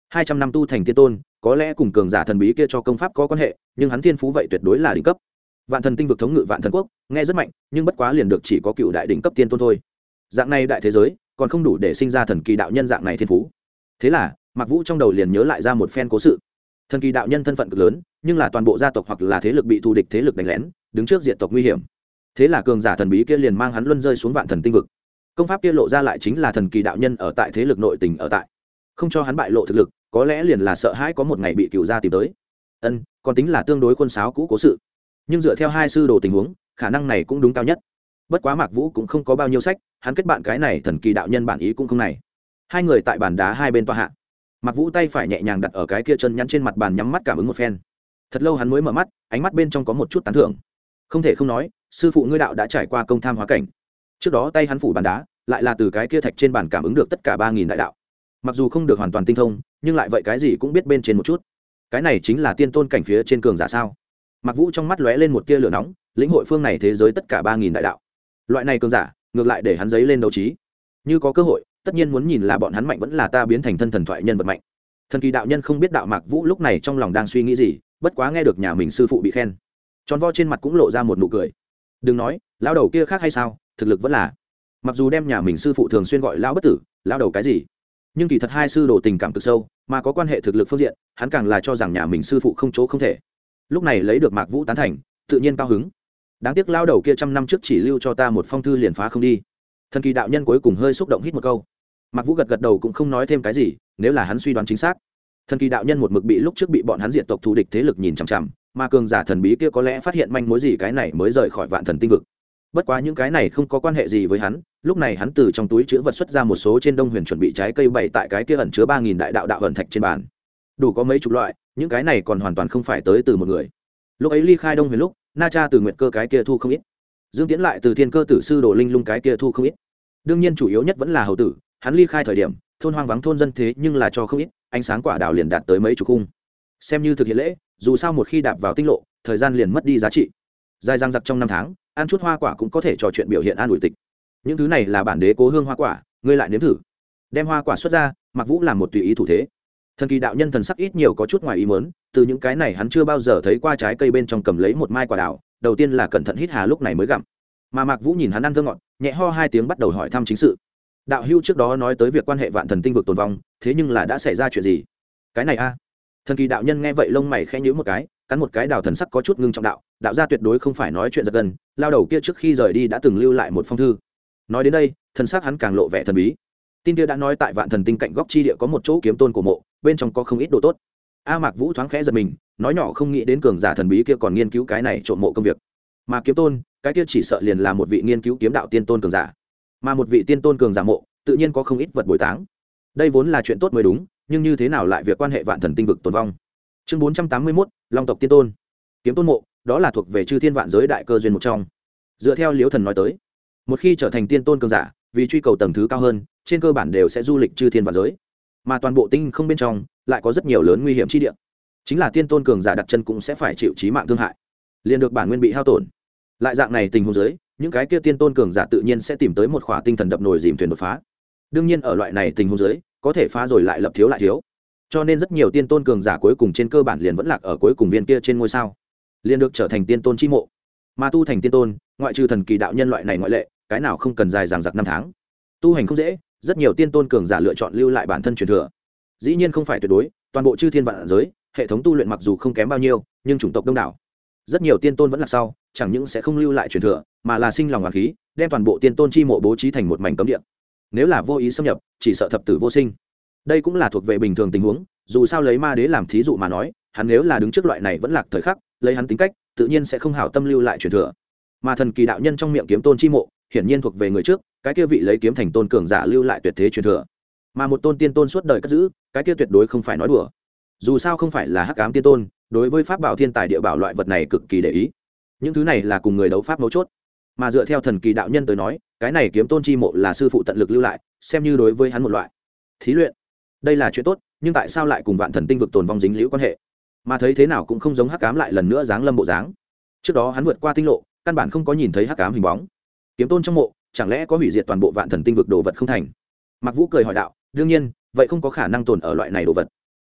200 năm tu thành tiên tôn có lẽ cùng cường giả thần bí kia cho công pháp có quan hệ, nhưng hắn thiên phú vậy tuyệt đối là đỉnh cấp. Vạn thần tinh vực thống ngự vạn thần quốc nghe rất mạnh, nhưng bất quá liền được chỉ có cựu đại đỉnh cấp tiên tôn thôi. Dạng này đại thế giới còn không đủ để sinh ra thần kỳ đạo nhân dạng này thiên phú. Thế là Mạc Vũ trong đầu liền nhớ lại ra một phen cố sự. Thần kỳ đạo nhân thân phận cực lớn, nhưng là toàn bộ gia tộc hoặc là thế lực bị thù địch thế lực đánh lén, đứng trước diệt tộc nguy hiểm. Thế là cường giả thần bí kia liền mang hắn luân rơi xuống vạn thần tinh vực. Công pháp kia lộ ra lại chính là thần kỳ đạo nhân ở tại thế lực nội tình ở tại, không cho hắn bại lộ thực lực, có lẽ liền là sợ hãi có một ngày bị cựu gia tìm tới. Còn tính là tương đối khuôn sáo cũ cố sự, nhưng dựa theo hai sư đồ tình huống, khả năng này cũng đúng cao nhất. Bất quá Mạc Vũ cũng không có bao nhiêu sách, hắn kết bạn cái này thần kỳ đạo nhân bản ý cũng không này. Hai người tại bàn đá hai bên tòa hạ, Mạc Vũ tay phải nhẹ nhàng đặt ở cái kia chân nhắn trên mặt bàn, nhắm mắt cảm ứng một phen. Thật lâu hắn mới mở mắt, ánh mắt bên trong có một chút tán thưởng. Không thể không nói, sư phụ ngươi đạo đã trải qua công tham hóa cảnh. Trước đó tay hắn phủ bàn đá, lại là từ cái kia thạch trên bàn cảm ứng được tất cả 3000 đại đạo. Mặc dù không được hoàn toàn tinh thông, nhưng lại vậy cái gì cũng biết bên trên một chút. Cái này chính là tiên tôn cảnh phía trên cường giả sao? Mạc Vũ trong mắt lóe lên một tia lửa nóng, lĩnh hội phương này thế giới tất cả 3000 đại đạo. Loại này cường giả, ngược lại để hắn giấy lên đấu trí. Như có cơ hội, tất nhiên muốn nhìn là bọn hắn mạnh vẫn là ta biến thành thân thần thoại nhân vật mạnh. Thần kỳ đạo nhân không biết đạo Mạc Vũ lúc này trong lòng đang suy nghĩ gì, bất quá nghe được nhà mình sư phụ bị khen, tròn vo trên mặt cũng lộ ra một nụ cười. Đừng nói, lão đầu kia khác hay sao, thực lực vẫn là. Mặc dù đem nhà mình sư phụ thường xuyên gọi lão bất tử, lão đầu cái gì, nhưng kỳ thật hai sư đồ tình cảm cực sâu, mà có quan hệ thực lực phương diện, hắn càng là cho rằng nhà mình sư phụ không chỗ không thể. Lúc này lấy được Mạc Vũ tán thành, tự nhiên cao hứng. Đáng tiếc lão đầu kia trăm năm trước chỉ lưu cho ta một phong thư liền phá không đi. Thần kỳ đạo nhân cuối cùng hơi xúc động hít một câu. Mạc Vũ gật gật đầu cũng không nói thêm cái gì, nếu là hắn suy đoán chính xác. Thần kỳ đạo nhân một mực bị lúc trước bị bọn hắn diệt tộc thù địch thế lực nhìn chằm chằm, mà cường giả thần bí kia có lẽ phát hiện manh mối gì cái này mới rời khỏi vạn thần tinh vực. Bất quá những cái này không có quan hệ gì với hắn, lúc này hắn từ trong túi chứa vật xuất ra một số trên Đông Huyền chuẩn bị trái cây bày tại cái kia ẩn chứa 3000 đại đạo đạo ẩn thạch trên bàn. Đủ có mấy chục loại, những cái này còn hoàn toàn không phải tới từ một người. Lúc ấy ly khai Đông Huyền lúc, Na Cha từ Nguyệt Cơ cái kia thu không ít. Dương Tiễn lại từ Thiên Cơ tử sư Đồ Linh Lung cái kia thu không ít. Đương nhiên chủ yếu nhất vẫn là hầu tử, hắn ly khai thời điểm, thôn hoang vắng thôn dân thế nhưng là cho không ít, ánh sáng quả đào liền đạt tới mấy chục khung. Xem như thực hiện lễ, dù sao một khi đạp vào tinh lộ, thời gian liền mất đi giá trị. Dài dằng dặc trong năm tháng, ăn chút hoa quả cũng có thể trò chuyện biểu hiện an ủi tịch. Những thứ này là bản đế cố hương hoa quả, ngươi lại nếm thử. Đem hoa quả xuất ra, Mạc Vũ làm một tùy ý thủ thế. Thần kỳ đạo nhân thần sắc ít nhiều có chút ngoài ý muốn, từ những cái này hắn chưa bao giờ thấy qua trái cây bên trong cầm lấy một mai quả đào, đầu tiên là cẩn thận hít hà lúc này mới gặm. Mà Mạc Vũ nhìn hắn ăn thơ ngọt, nhẹ ho hai tiếng bắt đầu hỏi thăm chính sự. Đạo hữu trước đó nói tới việc quan hệ vạn thần tinh vực tồn vong, thế nhưng là đã xảy ra chuyện gì? Cái này a? Thần kỳ đạo nhân nghe vậy lông mày khẽ nhíu một cái, cắn một cái đào thần sắc có chút ngưng trọng đạo gia tuyệt đối không phải nói chuyện giật gân, lao đầu kia trước khi rời đi đã từng lưu lại một phong thư. Nói đến đây, thần sắc hắn càng lộ vẻ thần bí. Tin kia đã nói tại vạn thần tinh cạnh góc chi địa có một chỗ kiếm tôn của mộ, bên trong có không ít đồ tốt. A Mạc Vũ thoáng khẽ giật mình, nói nhỏ không nghĩ đến cường giả thần bí kia còn nghiên cứu cái này trộm mộ công việc. Mà kiếm tôn, cái kia chỉ sợ liền là một vị nghiên cứu kiếm đạo tiên tôn cường giả. Mà một vị tiên tôn cường giả mộ, tự nhiên có không ít vật bồi táng. Đây vốn là chuyện tốt mới đúng, nhưng như thế nào lại việc quan hệ vạn thần tinh vực tồn vong. Chương 481, Long tộc tiên tôn. Kiếm tôn mộ, đó là thuộc về chư thiên vạn giới đại cơ duyên một trong. Dựa theo Liễu Thần nói tới, một khi trở thành tiên tôn cường giả, vì truy cầu tầng thứ cao hơn, trên cơ bản đều sẽ du lịch chư thiên vạn giới. Mà toàn bộ tinh không bên trong lại có rất nhiều lớn nguy hiểm chi địa. Chính là tiên tôn cường giả đặt chân cũng sẽ phải chịu chí mạng thương hại, liền được bản nguyên bị hao tổn. Lại dạng này tình huống dưới, những cái kia tiên tôn cường giả tự nhiên sẽ tìm tới một khỏa tinh thần đập nồi dìm thuyền đột phá. Đương nhiên ở loại này tình huống dưới, có thể phá rồi lại lập thiếu lại thiếu. Cho nên rất nhiều tiên tôn cường giả cuối cùng trên cơ bản liền vẫn lạc ở cuối cùng viên kia trên ngôi sao, liền được trở thành tiên tôn chi mộ. Mà tu thành tiên tôn, ngoại trừ thần kỳ đạo nhân loại này ngoại lệ, cái nào không cần dài dằng dặc năm tháng. Tu hành không dễ, rất nhiều tiên tôn cường giả lựa chọn lưu lại bản thân truyền thừa. Dĩ nhiên không phải tuyệt đối, toàn bộ chư thiên vạn giới, hệ thống tu luyện mặc dù không kém bao nhiêu, nhưng chủng tộc đông đảo. Rất nhiều tiên tôn vẫn là sau, chẳng những sẽ không lưu lại truyền thừa, mà là sinh lòng oán khí, đem toàn bộ tiên tôn chi mộ bố trí thành một mảnh cấm địa. Nếu là vô ý xâm nhập, chỉ sợ thập tử vô sinh. Đây cũng là thuộc về bình thường tình huống, dù sao lấy ma đế làm thí dụ mà nói, hắn nếu là đứng trước loại này vẫn lạc thời khắc, lấy hắn tính cách, tự nhiên sẽ không hảo tâm lưu lại truyền thừa. Mà thần kỳ đạo nhân trong miệng kiếm tôn chi mộ, hiển nhiên thuộc về người trước, cái kia vị lấy kiếm thành tôn cường giả lưu lại tuyệt thế truyền thừa. Mà một tôn tiên tôn suốt đời cất giữ, cái kia tuyệt đối không phải nói đùa. Dù sao không phải là hắc ám tiên tôn, đối với pháp bảo thiên tài địa bảo loại vật này cực kỳ để ý. Những thứ này là cùng người đấu pháp mấu chốt. Mà dựa theo thần kỳ đạo nhân tới nói, cái này kiếm tôn chi mộ là sư phụ tận lực lưu lại, xem như đối với hắn một loại thí luyện. Đây là chuyện tốt, nhưng tại sao lại cùng vạn thần tinh vực tồn vong dính liễu quan hệ? Mà thấy thế nào cũng không giống hắc ám lại lần nữa giáng lâm bộ dáng. Trước đó hắn vượt qua tinh lộ, căn bản không có nhìn thấy hắc ám hình bóng. Kiếm tôn trong mộ, chẳng lẽ có hủy diệt toàn bộ vạn thần tinh vực đồ vật không thành? Mạc Vũ cười hỏi đạo, đương nhiên, vậy không có khả năng tồn ở loại này đồ vật.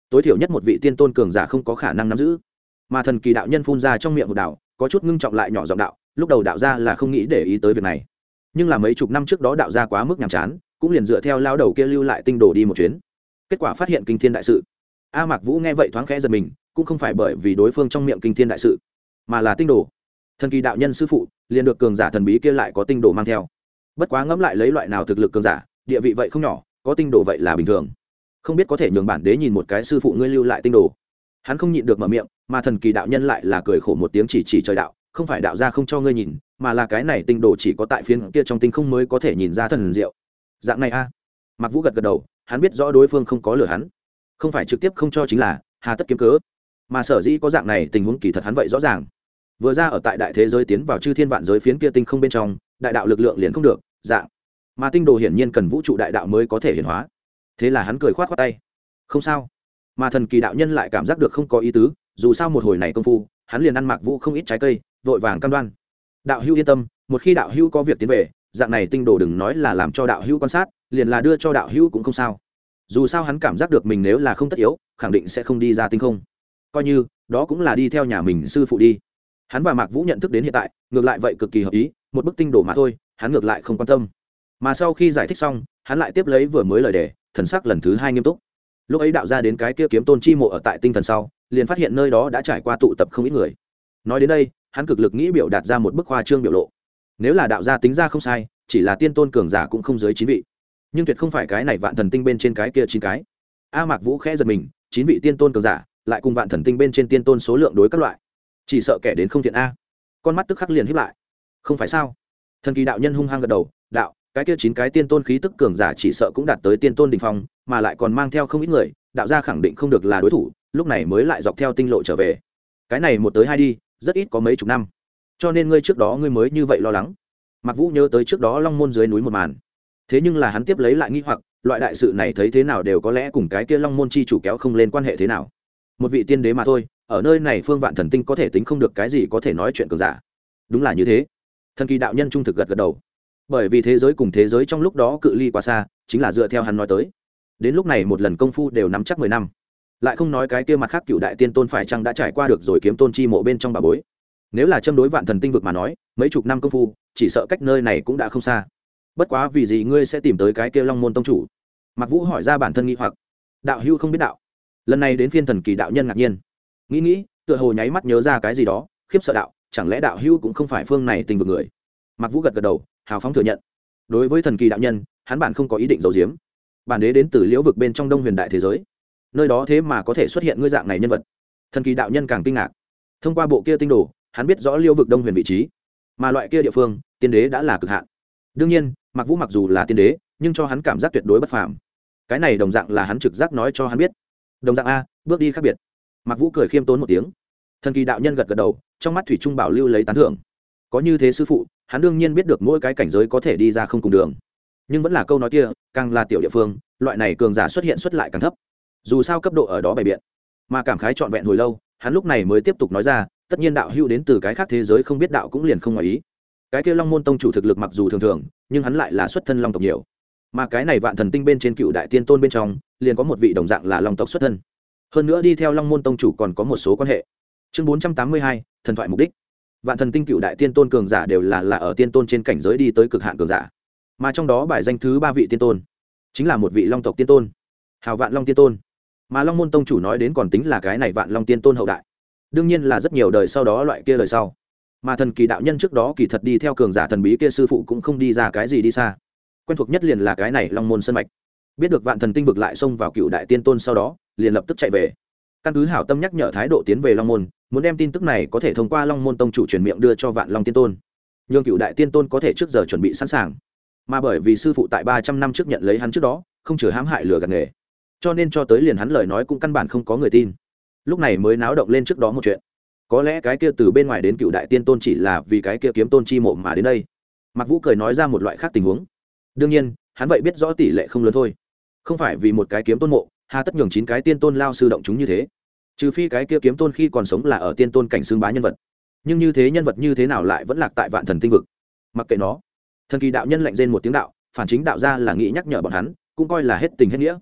tối thiểu nhất một vị tiên tôn cường giả không có khả năng nắm giữ. Mà thần kỳ đạo nhân phun ra trong miệng một đạo, có chút ngưng trọng lại nhỏ giọng đạo, lúc đầu đạo gia là không nghĩ để ý tới việc này, nhưng là mấy chục năm trước đó đạo gia quá mức nhàm chán, cũng liền dựa theo lao đầu kia lưu lại tinh đồ đi một chuyến, kết quả phát hiện kinh thiên đại sự. A Mạc Vũ nghe vậy thoáng khẽ giật mình, cũng không phải bởi vì đối phương trong miệng kinh thiên đại sự, mà là tinh đồ. Thần kỳ đạo nhân sư phụ liền được cường giả thần bí kia lại có tinh đồ mang theo. Bất quá ngẫm lại lấy loại nào thực lực cường giả, địa vị vậy không nhỏ, có tinh đồ vậy là bình thường. Không biết có thể nhường bản đế nhìn một cái sư phụ ngươi lưu lại tinh đồ. Hắn không nhịn được mở miệng, mà thần kỳ đạo nhân lại là cười khổ một tiếng, chỉ trời đạo, không phải đạo gia không cho ngươi nhìn, mà là cái này tinh đồ chỉ có tại phiến kia trong tinh không mới có thể nhìn ra thần diệu. Dạng này a? Mạc Vũ gật gật đầu, hắn biết rõ đối phương không có lừa hắn, không phải trực tiếp không cho chính là hà tất kiếm cớ, mà sở dĩ có dạng này tình huống kỳ thật hắn vậy rõ ràng. Vừa ra ở tại đại thế giới tiến vào chư thiên vạn giới phiến kia tinh không bên trong, đại đạo lực lượng liền không được dạng, mà tinh đồ hiển nhiên cần vũ trụ đại đạo mới có thể hiển hóa. Thế là hắn cười khoát khoát tay, không sao. Mà thần kỳ đạo nhân lại cảm giác được không có ý tứ, dù sao một hồi này công phu hắn liền ăn Mạc Vũ không ít trái cây, vội vàng cam đoan, đạo hữu yên tâm, một khi đạo hữu có việc tiến về, dạng này tinh đồ đừng nói là làm cho đạo hữu quan sát, liền là đưa cho đạo hữu cũng không sao. Dù sao hắn cảm giác được mình nếu là không tất yếu, khẳng định sẽ không đi ra tinh không, coi như đó cũng là đi theo nhà mình sư phụ đi. Hắn và Mạc Vũ nhận thức đến hiện tại ngược lại vậy cực kỳ hợp ý, một bức tinh đồ mà thôi, hắn ngược lại không quan tâm. Mà sau khi giải thích xong, hắn lại tiếp lấy vừa mới lời đề, thần sắc lần thứ hai nghiêm túc. Lúc ấy đạo ra đến cái kia kiếm tôn chi mộ ở tại tinh thần sau, liền phát hiện nơi đó đã trải qua tụ tập không ít người. Nói đến đây, hắn cực lực nghĩ biểu đạt ra một bức khoa trương biểu lộ. Nếu là đạo gia tính ra không sai, chỉ là tiên tôn cường giả cũng không dưới 9 vị, nhưng tuyệt không phải cái này vạn thần tinh bên trên cái kia 9 cái. A Mạc Vũ khẽ giật mình, 9 vị tiên tôn cường giả, lại cùng vạn thần tinh bên trên tiên tôn số lượng đối các loại, chỉ sợ kẻ đến không thiện a. Con mắt tức khắc liền híp lại. Không phải sao? Thần kỳ đạo nhân hung hăng gật đầu, đạo, cái kia 9 cái tiên tôn khí tức cường giả chỉ sợ cũng đạt tới tiên tôn đỉnh phong, mà lại còn mang theo không ít người, đạo gia khẳng định không được là đối thủ, lúc này mới lại dọc theo tinh lộ trở về. Cái này một tới hai đi, rất ít có mấy chục năm. Cho nên ngươi trước đó ngươi mới như vậy lo lắng. Mạc Vũ nhớ tới trước đó Long Môn dưới núi một màn. Thế nhưng là hắn tiếp lấy lại nghi hoặc, loại đại sự này thấy thế nào đều có lẽ cùng cái kia Long Môn chi chủ kéo không lên quan hệ thế nào. Một vị tiên đế mà thôi, ở nơi này phương vạn thần tinh có thể tính không được cái gì có thể nói chuyện cường giả. Đúng là như thế. Thần kỳ đạo nhân trung thực gật gật đầu. Bởi vì thế giới cùng thế giới trong lúc đó cự ly quá xa, chính là dựa theo hắn nói tới. Đến lúc này một lần công phu đều nắm chắc 10 năm. Lại không nói cái kia mặt khác cựu đại tiên tôn phải chăng đã trải qua được rồi kiếm tôn chi mộ bên trong bà bối. Nếu là châm đối vạn thần tinh vực mà nói, mấy chục năm công phu, chỉ sợ cách nơi này cũng đã không xa. Bất quá vì gì ngươi sẽ tìm tới cái kia Long Môn tông chủ? Mạc Vũ hỏi ra bản thân nghi hoặc. Đạo hữu không biết đạo. Lần này đến phiên thần kỳ đạo nhân ngạc nhiên. Nghĩ, tựa hồ nháy mắt nhớ ra cái gì đó, khiếp sợ đạo, chẳng lẽ đạo hữu cũng không phải phương này tình vực người? Mạc Vũ gật gật đầu, hào phóng thừa nhận. Đối với thần kỳ đạo nhân, hắn bản không có ý định giấu giếm. Bản đế đến từ Liễu vực bên trong Đông Huyền đại thế giới, nơi đó thế mà có thể xuất hiện ngươi dạng này nhân vật. Thần kỳ đạo nhân càng kinh ngạc. Thông qua bộ kia tinh đồ, hắn biết rõ Liễu vực Đông Huyền vị trí, mà loại kia địa phương, tiên đế đã là cực hạn. Đương nhiên, Mạc Vũ mặc dù là tiên đế, nhưng cho hắn cảm giác tuyệt đối bất phàm. Cái này đồng dạng là hắn trực giác nói cho hắn biết. Đồng dạng a, bước đi khác biệt. Mạc Vũ cười khiêm tốn một tiếng. Thần kỳ đạo nhân gật gật đầu, trong mắt thủy trung bảo lưu lấy tán thưởng. Có như thế sư phụ, hắn đương nhiên biết được mỗi cái cảnh giới có thể đi ra không cùng đường. Nhưng vẫn là câu nói kia, càng là tiểu địa phương, loại này cường giả xuất hiện xuất lại càng thấp. Dù sao cấp độ ở đó bày biện. Mà cảm khái trọn vẹn hồi lâu, hắn lúc này mới tiếp tục nói ra, tất nhiên đạo hữu đến từ cái khác thế giới không biết đạo cũng liền không ngoài ý. Cái kia Long Môn tông chủ thực lực mặc dù thường thường, nhưng hắn lại là xuất thân long tộc nhiều. Mà cái này vạn thần tinh bên trên cựu đại tiên tôn bên trong, liền có một vị đồng dạng là long tộc xuất thân. Hơn nữa đi theo Long Môn tông chủ còn có một số quan hệ. Chương 482, thần thoại mục đích. Vạn thần tinh cựu đại tiên tôn cường giả đều là ở tiên tôn trên cảnh giới đi tới cực hạn cường giả. Mà trong đó bài danh thứ 3 vị tiên tôn, chính là một vị long tộc tiên tôn, Hào Vạn Long tiên tôn. Mà Long Môn tông chủ nói đến còn tính là cái này Vạn Long tiên tôn hậu đại. Đương nhiên là rất nhiều đời sau đó loại kia đời sau. Mà thần kỳ đạo nhân trước đó kỳ thật đi theo cường giả thần bí kia sư phụ cũng không đi ra cái gì đi xa. Quen thuộc nhất liền là cái này Long Môn sơn mạch. Biết được Vạn thần tinh vực lại xông vào cựu đại tiên tôn sau đó, liền lập tức chạy về. Căn cứ hảo tâm nhắc nhở thái độ tiến về Long Môn, muốn đem tin tức này có thể thông qua Long Môn tông chủ truyền miệng đưa cho Vạn Long tiên tôn. Nhưng cựu đại tiên tôn có thể trước giờ chuẩn bị sẵn sàng. Mà bởi vì sư phụ tại 300 năm trước nhận lấy hắn trước đó, không chừa hãm hại lừa gạt nghề, cho nên cho tới liền hắn lời nói cũng căn bản không có người tin. Lúc này mới náo động lên trước đó một chuyện. Có lẽ cái kia từ bên ngoài đến cựu đại tiên tôn chỉ là vì cái kia kiếm tôn chi mộ mà đến đây. Mạc Vũ cười nói ra một loại khác tình huống. Đương nhiên, hắn vậy biết rõ tỷ lệ không lớn thôi. Không phải vì một cái kiếm tôn mộ, hà tất nhường 9 cái tiên tôn lao sư động chúng như thế. Trừ phi cái kia kiếm tôn khi còn sống là ở tiên tôn cảnh xương bá nhân vật. Nhưng như thế nhân vật như thế nào lại vẫn lạc tại Vạn Thần tinh vực? Mặc kệ nó. Thần kỳ đạo nhân lạnh rên một tiếng đạo, phản chính đạo ra là nghĩ nhắc nhở bọn hắn, cũng coi là hết tình hết nghĩa.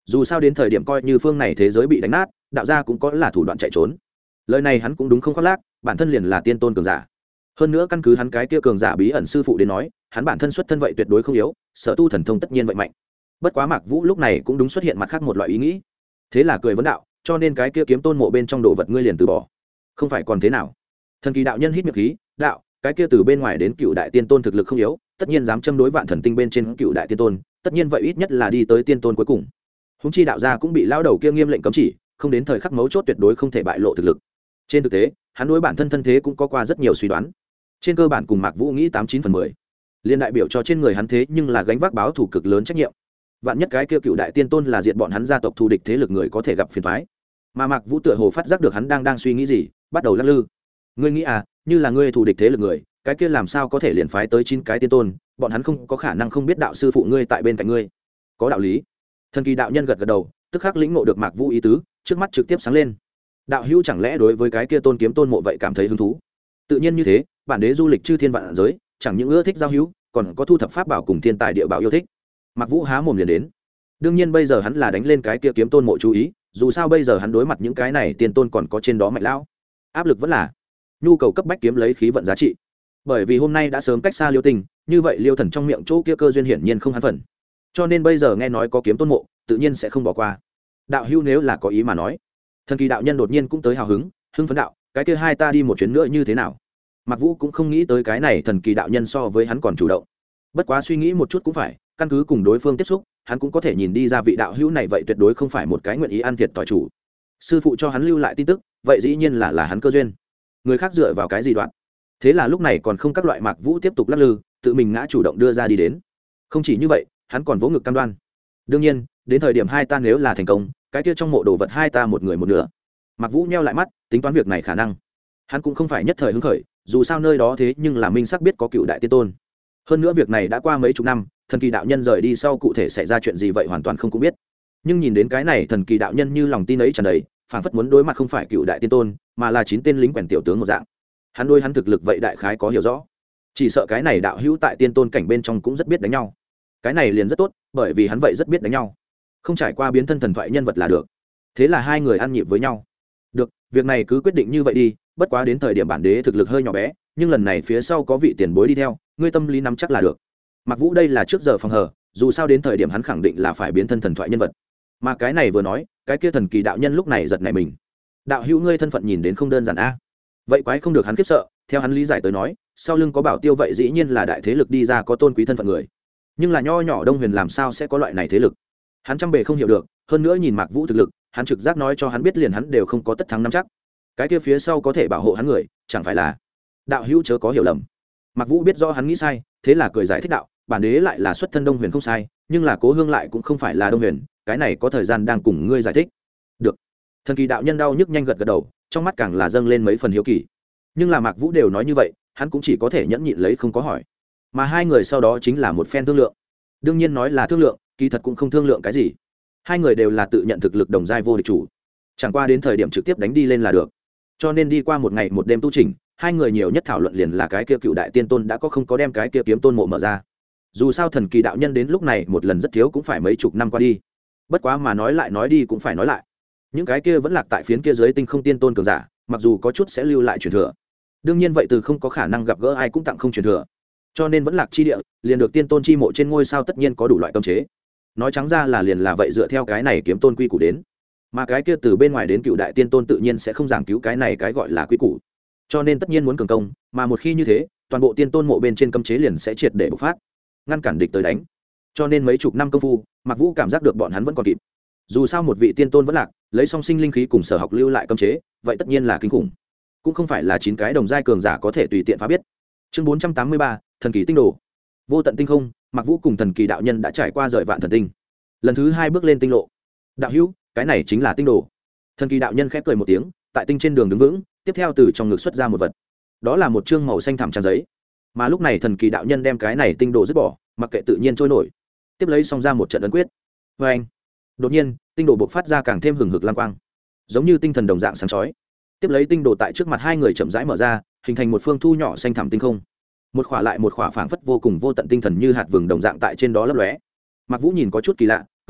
dù sao đến thời điểm coi như phương này thế giới bị đánh nát, đạo gia cũng có là thủ đoạn chạy trốn. Lời này hắn cũng đúng không khoác lác, bản thân liền là tiên tôn cường giả. Hơn nữa căn cứ hắn cái kia cường giả bí ẩn sư phụ đến nói, hắn bản thân xuất thân vậy tuyệt đối không yếu, sở tu thần thông tất nhiên vậy mạnh. Bất quá Mạc Vũ lúc này cũng đúng xuất hiện mặt khác một loại ý nghĩ. Thế là cười vấn đạo, cho nên cái kia kiếm tôn mộ bên trong đồ vật ngươi liền từ bỏ. Không phải còn thế nào? Thần kỳ đạo nhân hít miệng khí, đạo, cái kia từ bên ngoài đến cựu đại tiên tôn thực lực không yếu, tất nhiên dám châm đối vạn thần tinh bên trên cựu đại tiên tôn, tất nhiên vậy ít nhất là đi tới tiên tôn cuối cùng. Húng chi đạo gia cũng bị lao đầu kia nghiêm lệnh cấm chỉ, không đến thời khắc mấu chốt tuyệt đối không thể bại lộ thực lực. Trên thực tế, hắn đối bản thân thân thế cũng có qua rất nhiều suy đoán. Trên cơ bản cùng Mạc Vũ nghĩ 89/10. Liên đại biểu cho trên người hắn thế nhưng là gánh vác báo thủ cực lớn trách nhiệm. Vạn nhất cái kia cựu đại tiên tôn là diệt bọn hắn gia tộc thù địch thế lực người có thể gặp phiền toái. Mà Mạc Vũ tựa hồ phát giác được hắn đang suy nghĩ gì, bắt đầu lắc lư. Ngươi nghĩ à, như là ngươi thù địch thế lực người, cái kia làm sao có thể liền phái tới 9 cái tiên tôn, bọn hắn không có khả năng không biết đạo sư phụ ngươi tại bên cạnh ngươi. Có đạo lý. Thần kỳ đạo nhân gật gật đầu, tức khắc lĩnh ngộ được Mạc Vũ ý tứ, trước mắt trực tiếp sáng lên. Đạo hữu chẳng lẽ đối với cái kia tôn kiếm tôn mộ vậy cảm thấy hứng thú? Tự nhiên như thế, bản đế du lịch chư thiên vạn giới, chẳng những ưa thích giao hữu, còn có thu thập pháp bảo cùng thiên tài địa bảo yêu thích. Mạc Vũ há mồm liền đến. Đương nhiên bây giờ hắn là đánh lên cái kia kiếm tôn mộ chú ý, dù sao bây giờ hắn đối mặt những cái này tiên tôn còn có trên đó mạnh lão, áp lực vẫn là nhu cầu cấp bách kiếm lấy khí vận giá trị. Bởi vì hôm nay đã sớm cách xa Liêu Tình, như vậy Liêu Thần trong miệng chỗ kia cơ duyên hiển nhiên không hắn phần. Cho nên bây giờ nghe nói có kiếm tôn mộ, tự nhiên sẽ không bỏ qua. Đạo hữu nếu là có ý mà nói. Thần kỳ đạo nhân đột nhiên cũng tới hào hứng phấn đạo, cái kia hai ta đi một chuyến nữa như thế nào? Mạc Vũ cũng không nghĩ tới cái này thần kỳ đạo nhân so với hắn còn chủ động. Bất quá suy nghĩ một chút cũng phải, căn cứ cùng đối phương tiếp xúc, hắn cũng có thể nhìn đi ra vị đạo hữu này vậy tuyệt đối không phải một cái nguyện ý ăn thiệt tỏi chủ. Sư phụ cho hắn lưu lại tin tức, vậy dĩ nhiên là hắn cơ duyên. Người khác dựa vào cái gì đoạn? Thế là lúc này còn không các loại Mạc Vũ tiếp tục lắc lư, tự mình ngã chủ động đưa ra đi đến. Không chỉ như vậy, hắn còn vỗ ngực cam đoan. Đương nhiên, đến thời điểm hai ta nếu là thành công, cái kia trong mộ đồ vật hai ta một người một nửa. Mạc Vũ nheo lại mắt, tính toán việc này khả năng. Hắn cũng không phải nhất thời hứng khởi, dù sao nơi đó thế nhưng là minh sắc biết có cựu đại tiên tôn. Hơn nữa việc này đã qua mấy chục năm, thần kỳ đạo nhân rời đi sau cụ thể xảy ra chuyện gì vậy hoàn toàn không cũng biết. Nhưng nhìn đến cái này thần kỳ đạo nhân như lòng tin ấy tràn đầy, phảng phất muốn đối mặt không phải cựu đại tiên tôn, mà là 9 tên lính quèn tiểu tướng một dạng. Hắn đối hắn thực lực vậy đại khái có hiểu rõ. Chỉ sợ cái này đạo hữu tại tiên tôn cảnh bên trong cũng rất biết đánh nhau. Cái này liền rất tốt, bởi vì hắn vậy rất biết đánh nhau. Không trải qua biến thân thần thoại nhân vật là được. Thế là hai người ăn nhịp với nhau. Được, việc này cứ quyết định như vậy đi, bất quá đến thời điểm bản đế thực lực hơi nhỏ bé, nhưng lần này phía sau có vị tiền bối đi theo, ngươi tâm lý nắm chắc là được. Mặc Vũ đây là trước giờ phòng hờ, dù sao đến thời điểm hắn khẳng định là phải biến thân thần thoại nhân vật. Mà cái này vừa nói, cái kia thần kỳ đạo nhân lúc này giật nảy mình. Đạo hữu ngươi thân phận nhìn đến không đơn giản a. Vậy quái không được hắn khiếp sợ, theo hắn lý giải tới nói, sau lưng có bảo tiêu vậy dĩ nhiên là đại thế lực đi ra có tôn quý thân phận người. Nhưng là nho nhỏ Đông Huyền làm sao sẽ có loại này thế lực? Hắn trăm bề không hiểu được, hơn nữa nhìn Mạc Vũ thực lực, hắn trực giác nói cho hắn biết liền hắn đều không có tất thắng nắm chắc. Cái kia phía sau có thể bảo hộ hắn người, chẳng phải là đạo hữu chớ có hiểu lầm. Mạc Vũ biết rõ hắn nghĩ sai, thế là cười giải thích đạo, bản đế lại là xuất thân Đông Huyền không sai, nhưng là Cố Hương lại cũng không phải là Đông Huyền, cái này có thời gian đang cùng ngươi giải thích. Được. Thần kỳ đạo nhân đau nhức nhanh gật gật đầu, trong mắt càng là dâng lên mấy phần hiếu kỳ. Nhưng là Mạc Vũ đều nói như vậy, hắn cũng chỉ có thể nhẫn nhịn lấy không có hỏi. Mà hai người sau đó chính là một phen thương lượng. Đương nhiên nói là thương lượng, kỳ thật cũng không thương lượng cái gì. Hai người đều là tự nhận thực lực đồng giai vô địch chủ, chẳng qua đến thời điểm trực tiếp đánh đi lên là được. Cho nên đi qua một ngày một đêm tu chỉnh, hai người nhiều nhất thảo luận liền là cái kia cựu đại tiên tôn đã có không có đem cái kia kiếm tôn mộ mở ra. Dù sao thần kỳ đạo nhân đến lúc này một lần rất thiếu cũng phải mấy chục năm qua đi. Bất quá mà nói lại nói đi cũng phải nói lại, những cái kia vẫn lạc tại phiến kia dưới tinh không tiên tôn cường giả, mặc dù có chút sẽ lưu lại truyền thừa, đương nhiên vậy từ không có khả năng gặp gỡ ai cũng tặng không truyền thừa, cho nên vẫn lạc chi địa liền được tiên tôn chi mộ trên ngôi sao tất nhiên có đủ loại cấm chế. Nói trắng ra là liền là vậy dựa theo cái này kiếm tôn quy củ đến, mà cái kia từ bên ngoài đến cựu đại tiên tôn tự nhiên sẽ không giảng cứu cái này cái gọi là quy củ, cho nên tất nhiên muốn cường công, mà một khi như thế toàn bộ tiên tôn mộ bên trên cấm chế liền sẽ triệt để bộc phát, ngăn cản địch tới đánh. Cho nên mấy chục năm công phu, Mạc Vũ cảm giác được bọn hắn vẫn còn kịp. Dù sao một vị tiên tôn vẫn lạc, lấy song sinh linh khí cùng sở học lưu lại cấm chế, vậy tất nhiên là kinh khủng, cũng không phải là 9 cái đồng giai cường giả có thể tùy tiện phá biết. Chương 483, thần kỳ tinh đồ. Vô tận tinh không, Mạc Vũ cùng thần kỳ đạo nhân đã trải qua rời vạn thần tinh, lần thứ 2 bước lên tinh lộ. Đạo hữu, cái này chính là tinh đồ. Thần kỳ đạo nhân khép cười một tiếng, tại tinh trên đường đứng vững, tiếp theo từ trong ngực xuất ra một vật. Đó là một chương màu xanh thẳm trang giấy. Mà lúc này thần kỳ đạo nhân đem cái này tinh đồ dứt bỏ, mặc kệ tự nhiên trôi nổi, tiếp lấy xong ra một trận ấn quyết. Và anh, đột nhiên tinh đồ bộc phát ra càng thêm hừng hực lam quang, giống như tinh thần đồng dạng sáng chói. Tiếp lấy tinh đồ tại trước mặt hai người chậm rãi mở ra, hình thành một phương thu nhỏ xanh thẳm tinh không, một khỏa lại một khỏa phảng phất vô cùng vô tận tinh thần như hạt vừng đồng dạng tại trên đó lấp lóe. Mạc Vũ nhìn có chút kỳ lạ, cười đạo,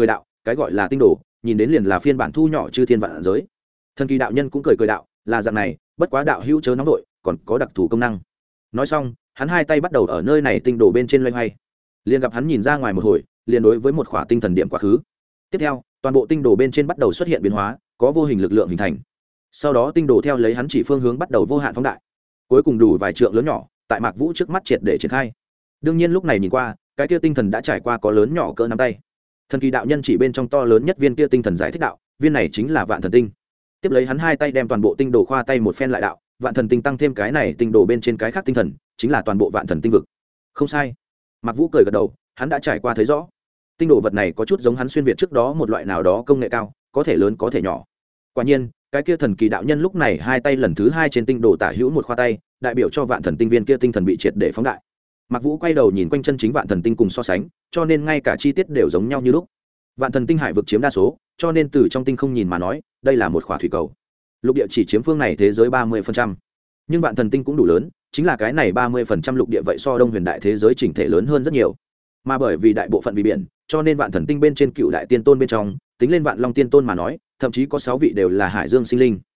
cái gọi là tinh đồ nhìn đến liền là phiên bản thu nhỏ chư thiên vạn giới. Thần kỳ đạo nhân cũng cười cười đạo, là dạng này, bất quá đạo hữu chớ nóng vội, còn có đặc thù công năng. Nói xong hắn hai tay bắt đầu ở nơi này tinh đồ bên trên loay hoay, liền gặp hắn nhìn ra ngoài một hồi, liền đối với một khỏa tinh thần điểm quá khứ. Tiếp theo toàn bộ tinh đồ bên trên bắt đầu xuất hiện biến hóa, có vô hình lực lượng hình thành. Sau đó tinh đồ theo lấy hắn chỉ phương hướng bắt đầu vô hạn phóng đại, cuối cùng đủ vài trượng lớn nhỏ tại Mạc Vũ trước mắt triệt để triển khai. Đương nhiên lúc này nhìn qua, cái kia tinh thần đã trải qua có lớn nhỏ cỡ nắm tay. Thần kỳ đạo nhân chỉ bên trong to lớn nhất viên kia tinh thần giải thích đạo, viên này chính là vạn thần tinh. Tiếp lấy hắn hai tay đem toàn bộ tinh đồ khoa tay một phen lại đạo, vạn thần tinh tăng thêm cái này tinh đồ bên trên cái khác tinh thần, chính là toàn bộ vạn thần tinh vực. Không sai. Mạc Vũ cười gật đầu, hắn đã trải qua thấy rõ. Tinh đồ vật này có chút giống hắn xuyên việt trước đó một loại nào đó công nghệ cao, có thể lớn có thể nhỏ. Quả nhiên, cái kia thần kỳ đạo nhân lúc này hai tay lần thứ hai trên tinh đồ tả hữu một khoa tay, đại biểu cho vạn thần tinh viên kia tinh thần bị triệt để phóng đại. Mạc Vũ quay đầu nhìn quanh chân chính vạn thần tinh cùng so sánh, cho nên ngay cả chi tiết đều giống nhau như lúc. Vạn thần tinh hải vực chiếm đa số, cho nên từ trong tinh không nhìn mà nói, đây là một khỏa thủy cầu. Lục địa chỉ chiếm phương này thế giới 30%, nhưng vạn thần tinh cũng đủ lớn, chính là cái này 30% lục địa vậy so Đông Huyền đại thế giới chỉnh thể lớn hơn rất nhiều. Mà bởi vì đại bộ phận vì biển, cho nên vạn thần tinh bên trên cựu đại tiên tôn bên trong, tính lên vạn long tiên tôn mà nói, thậm chí có 6 vị đều là hải dương sinh linh.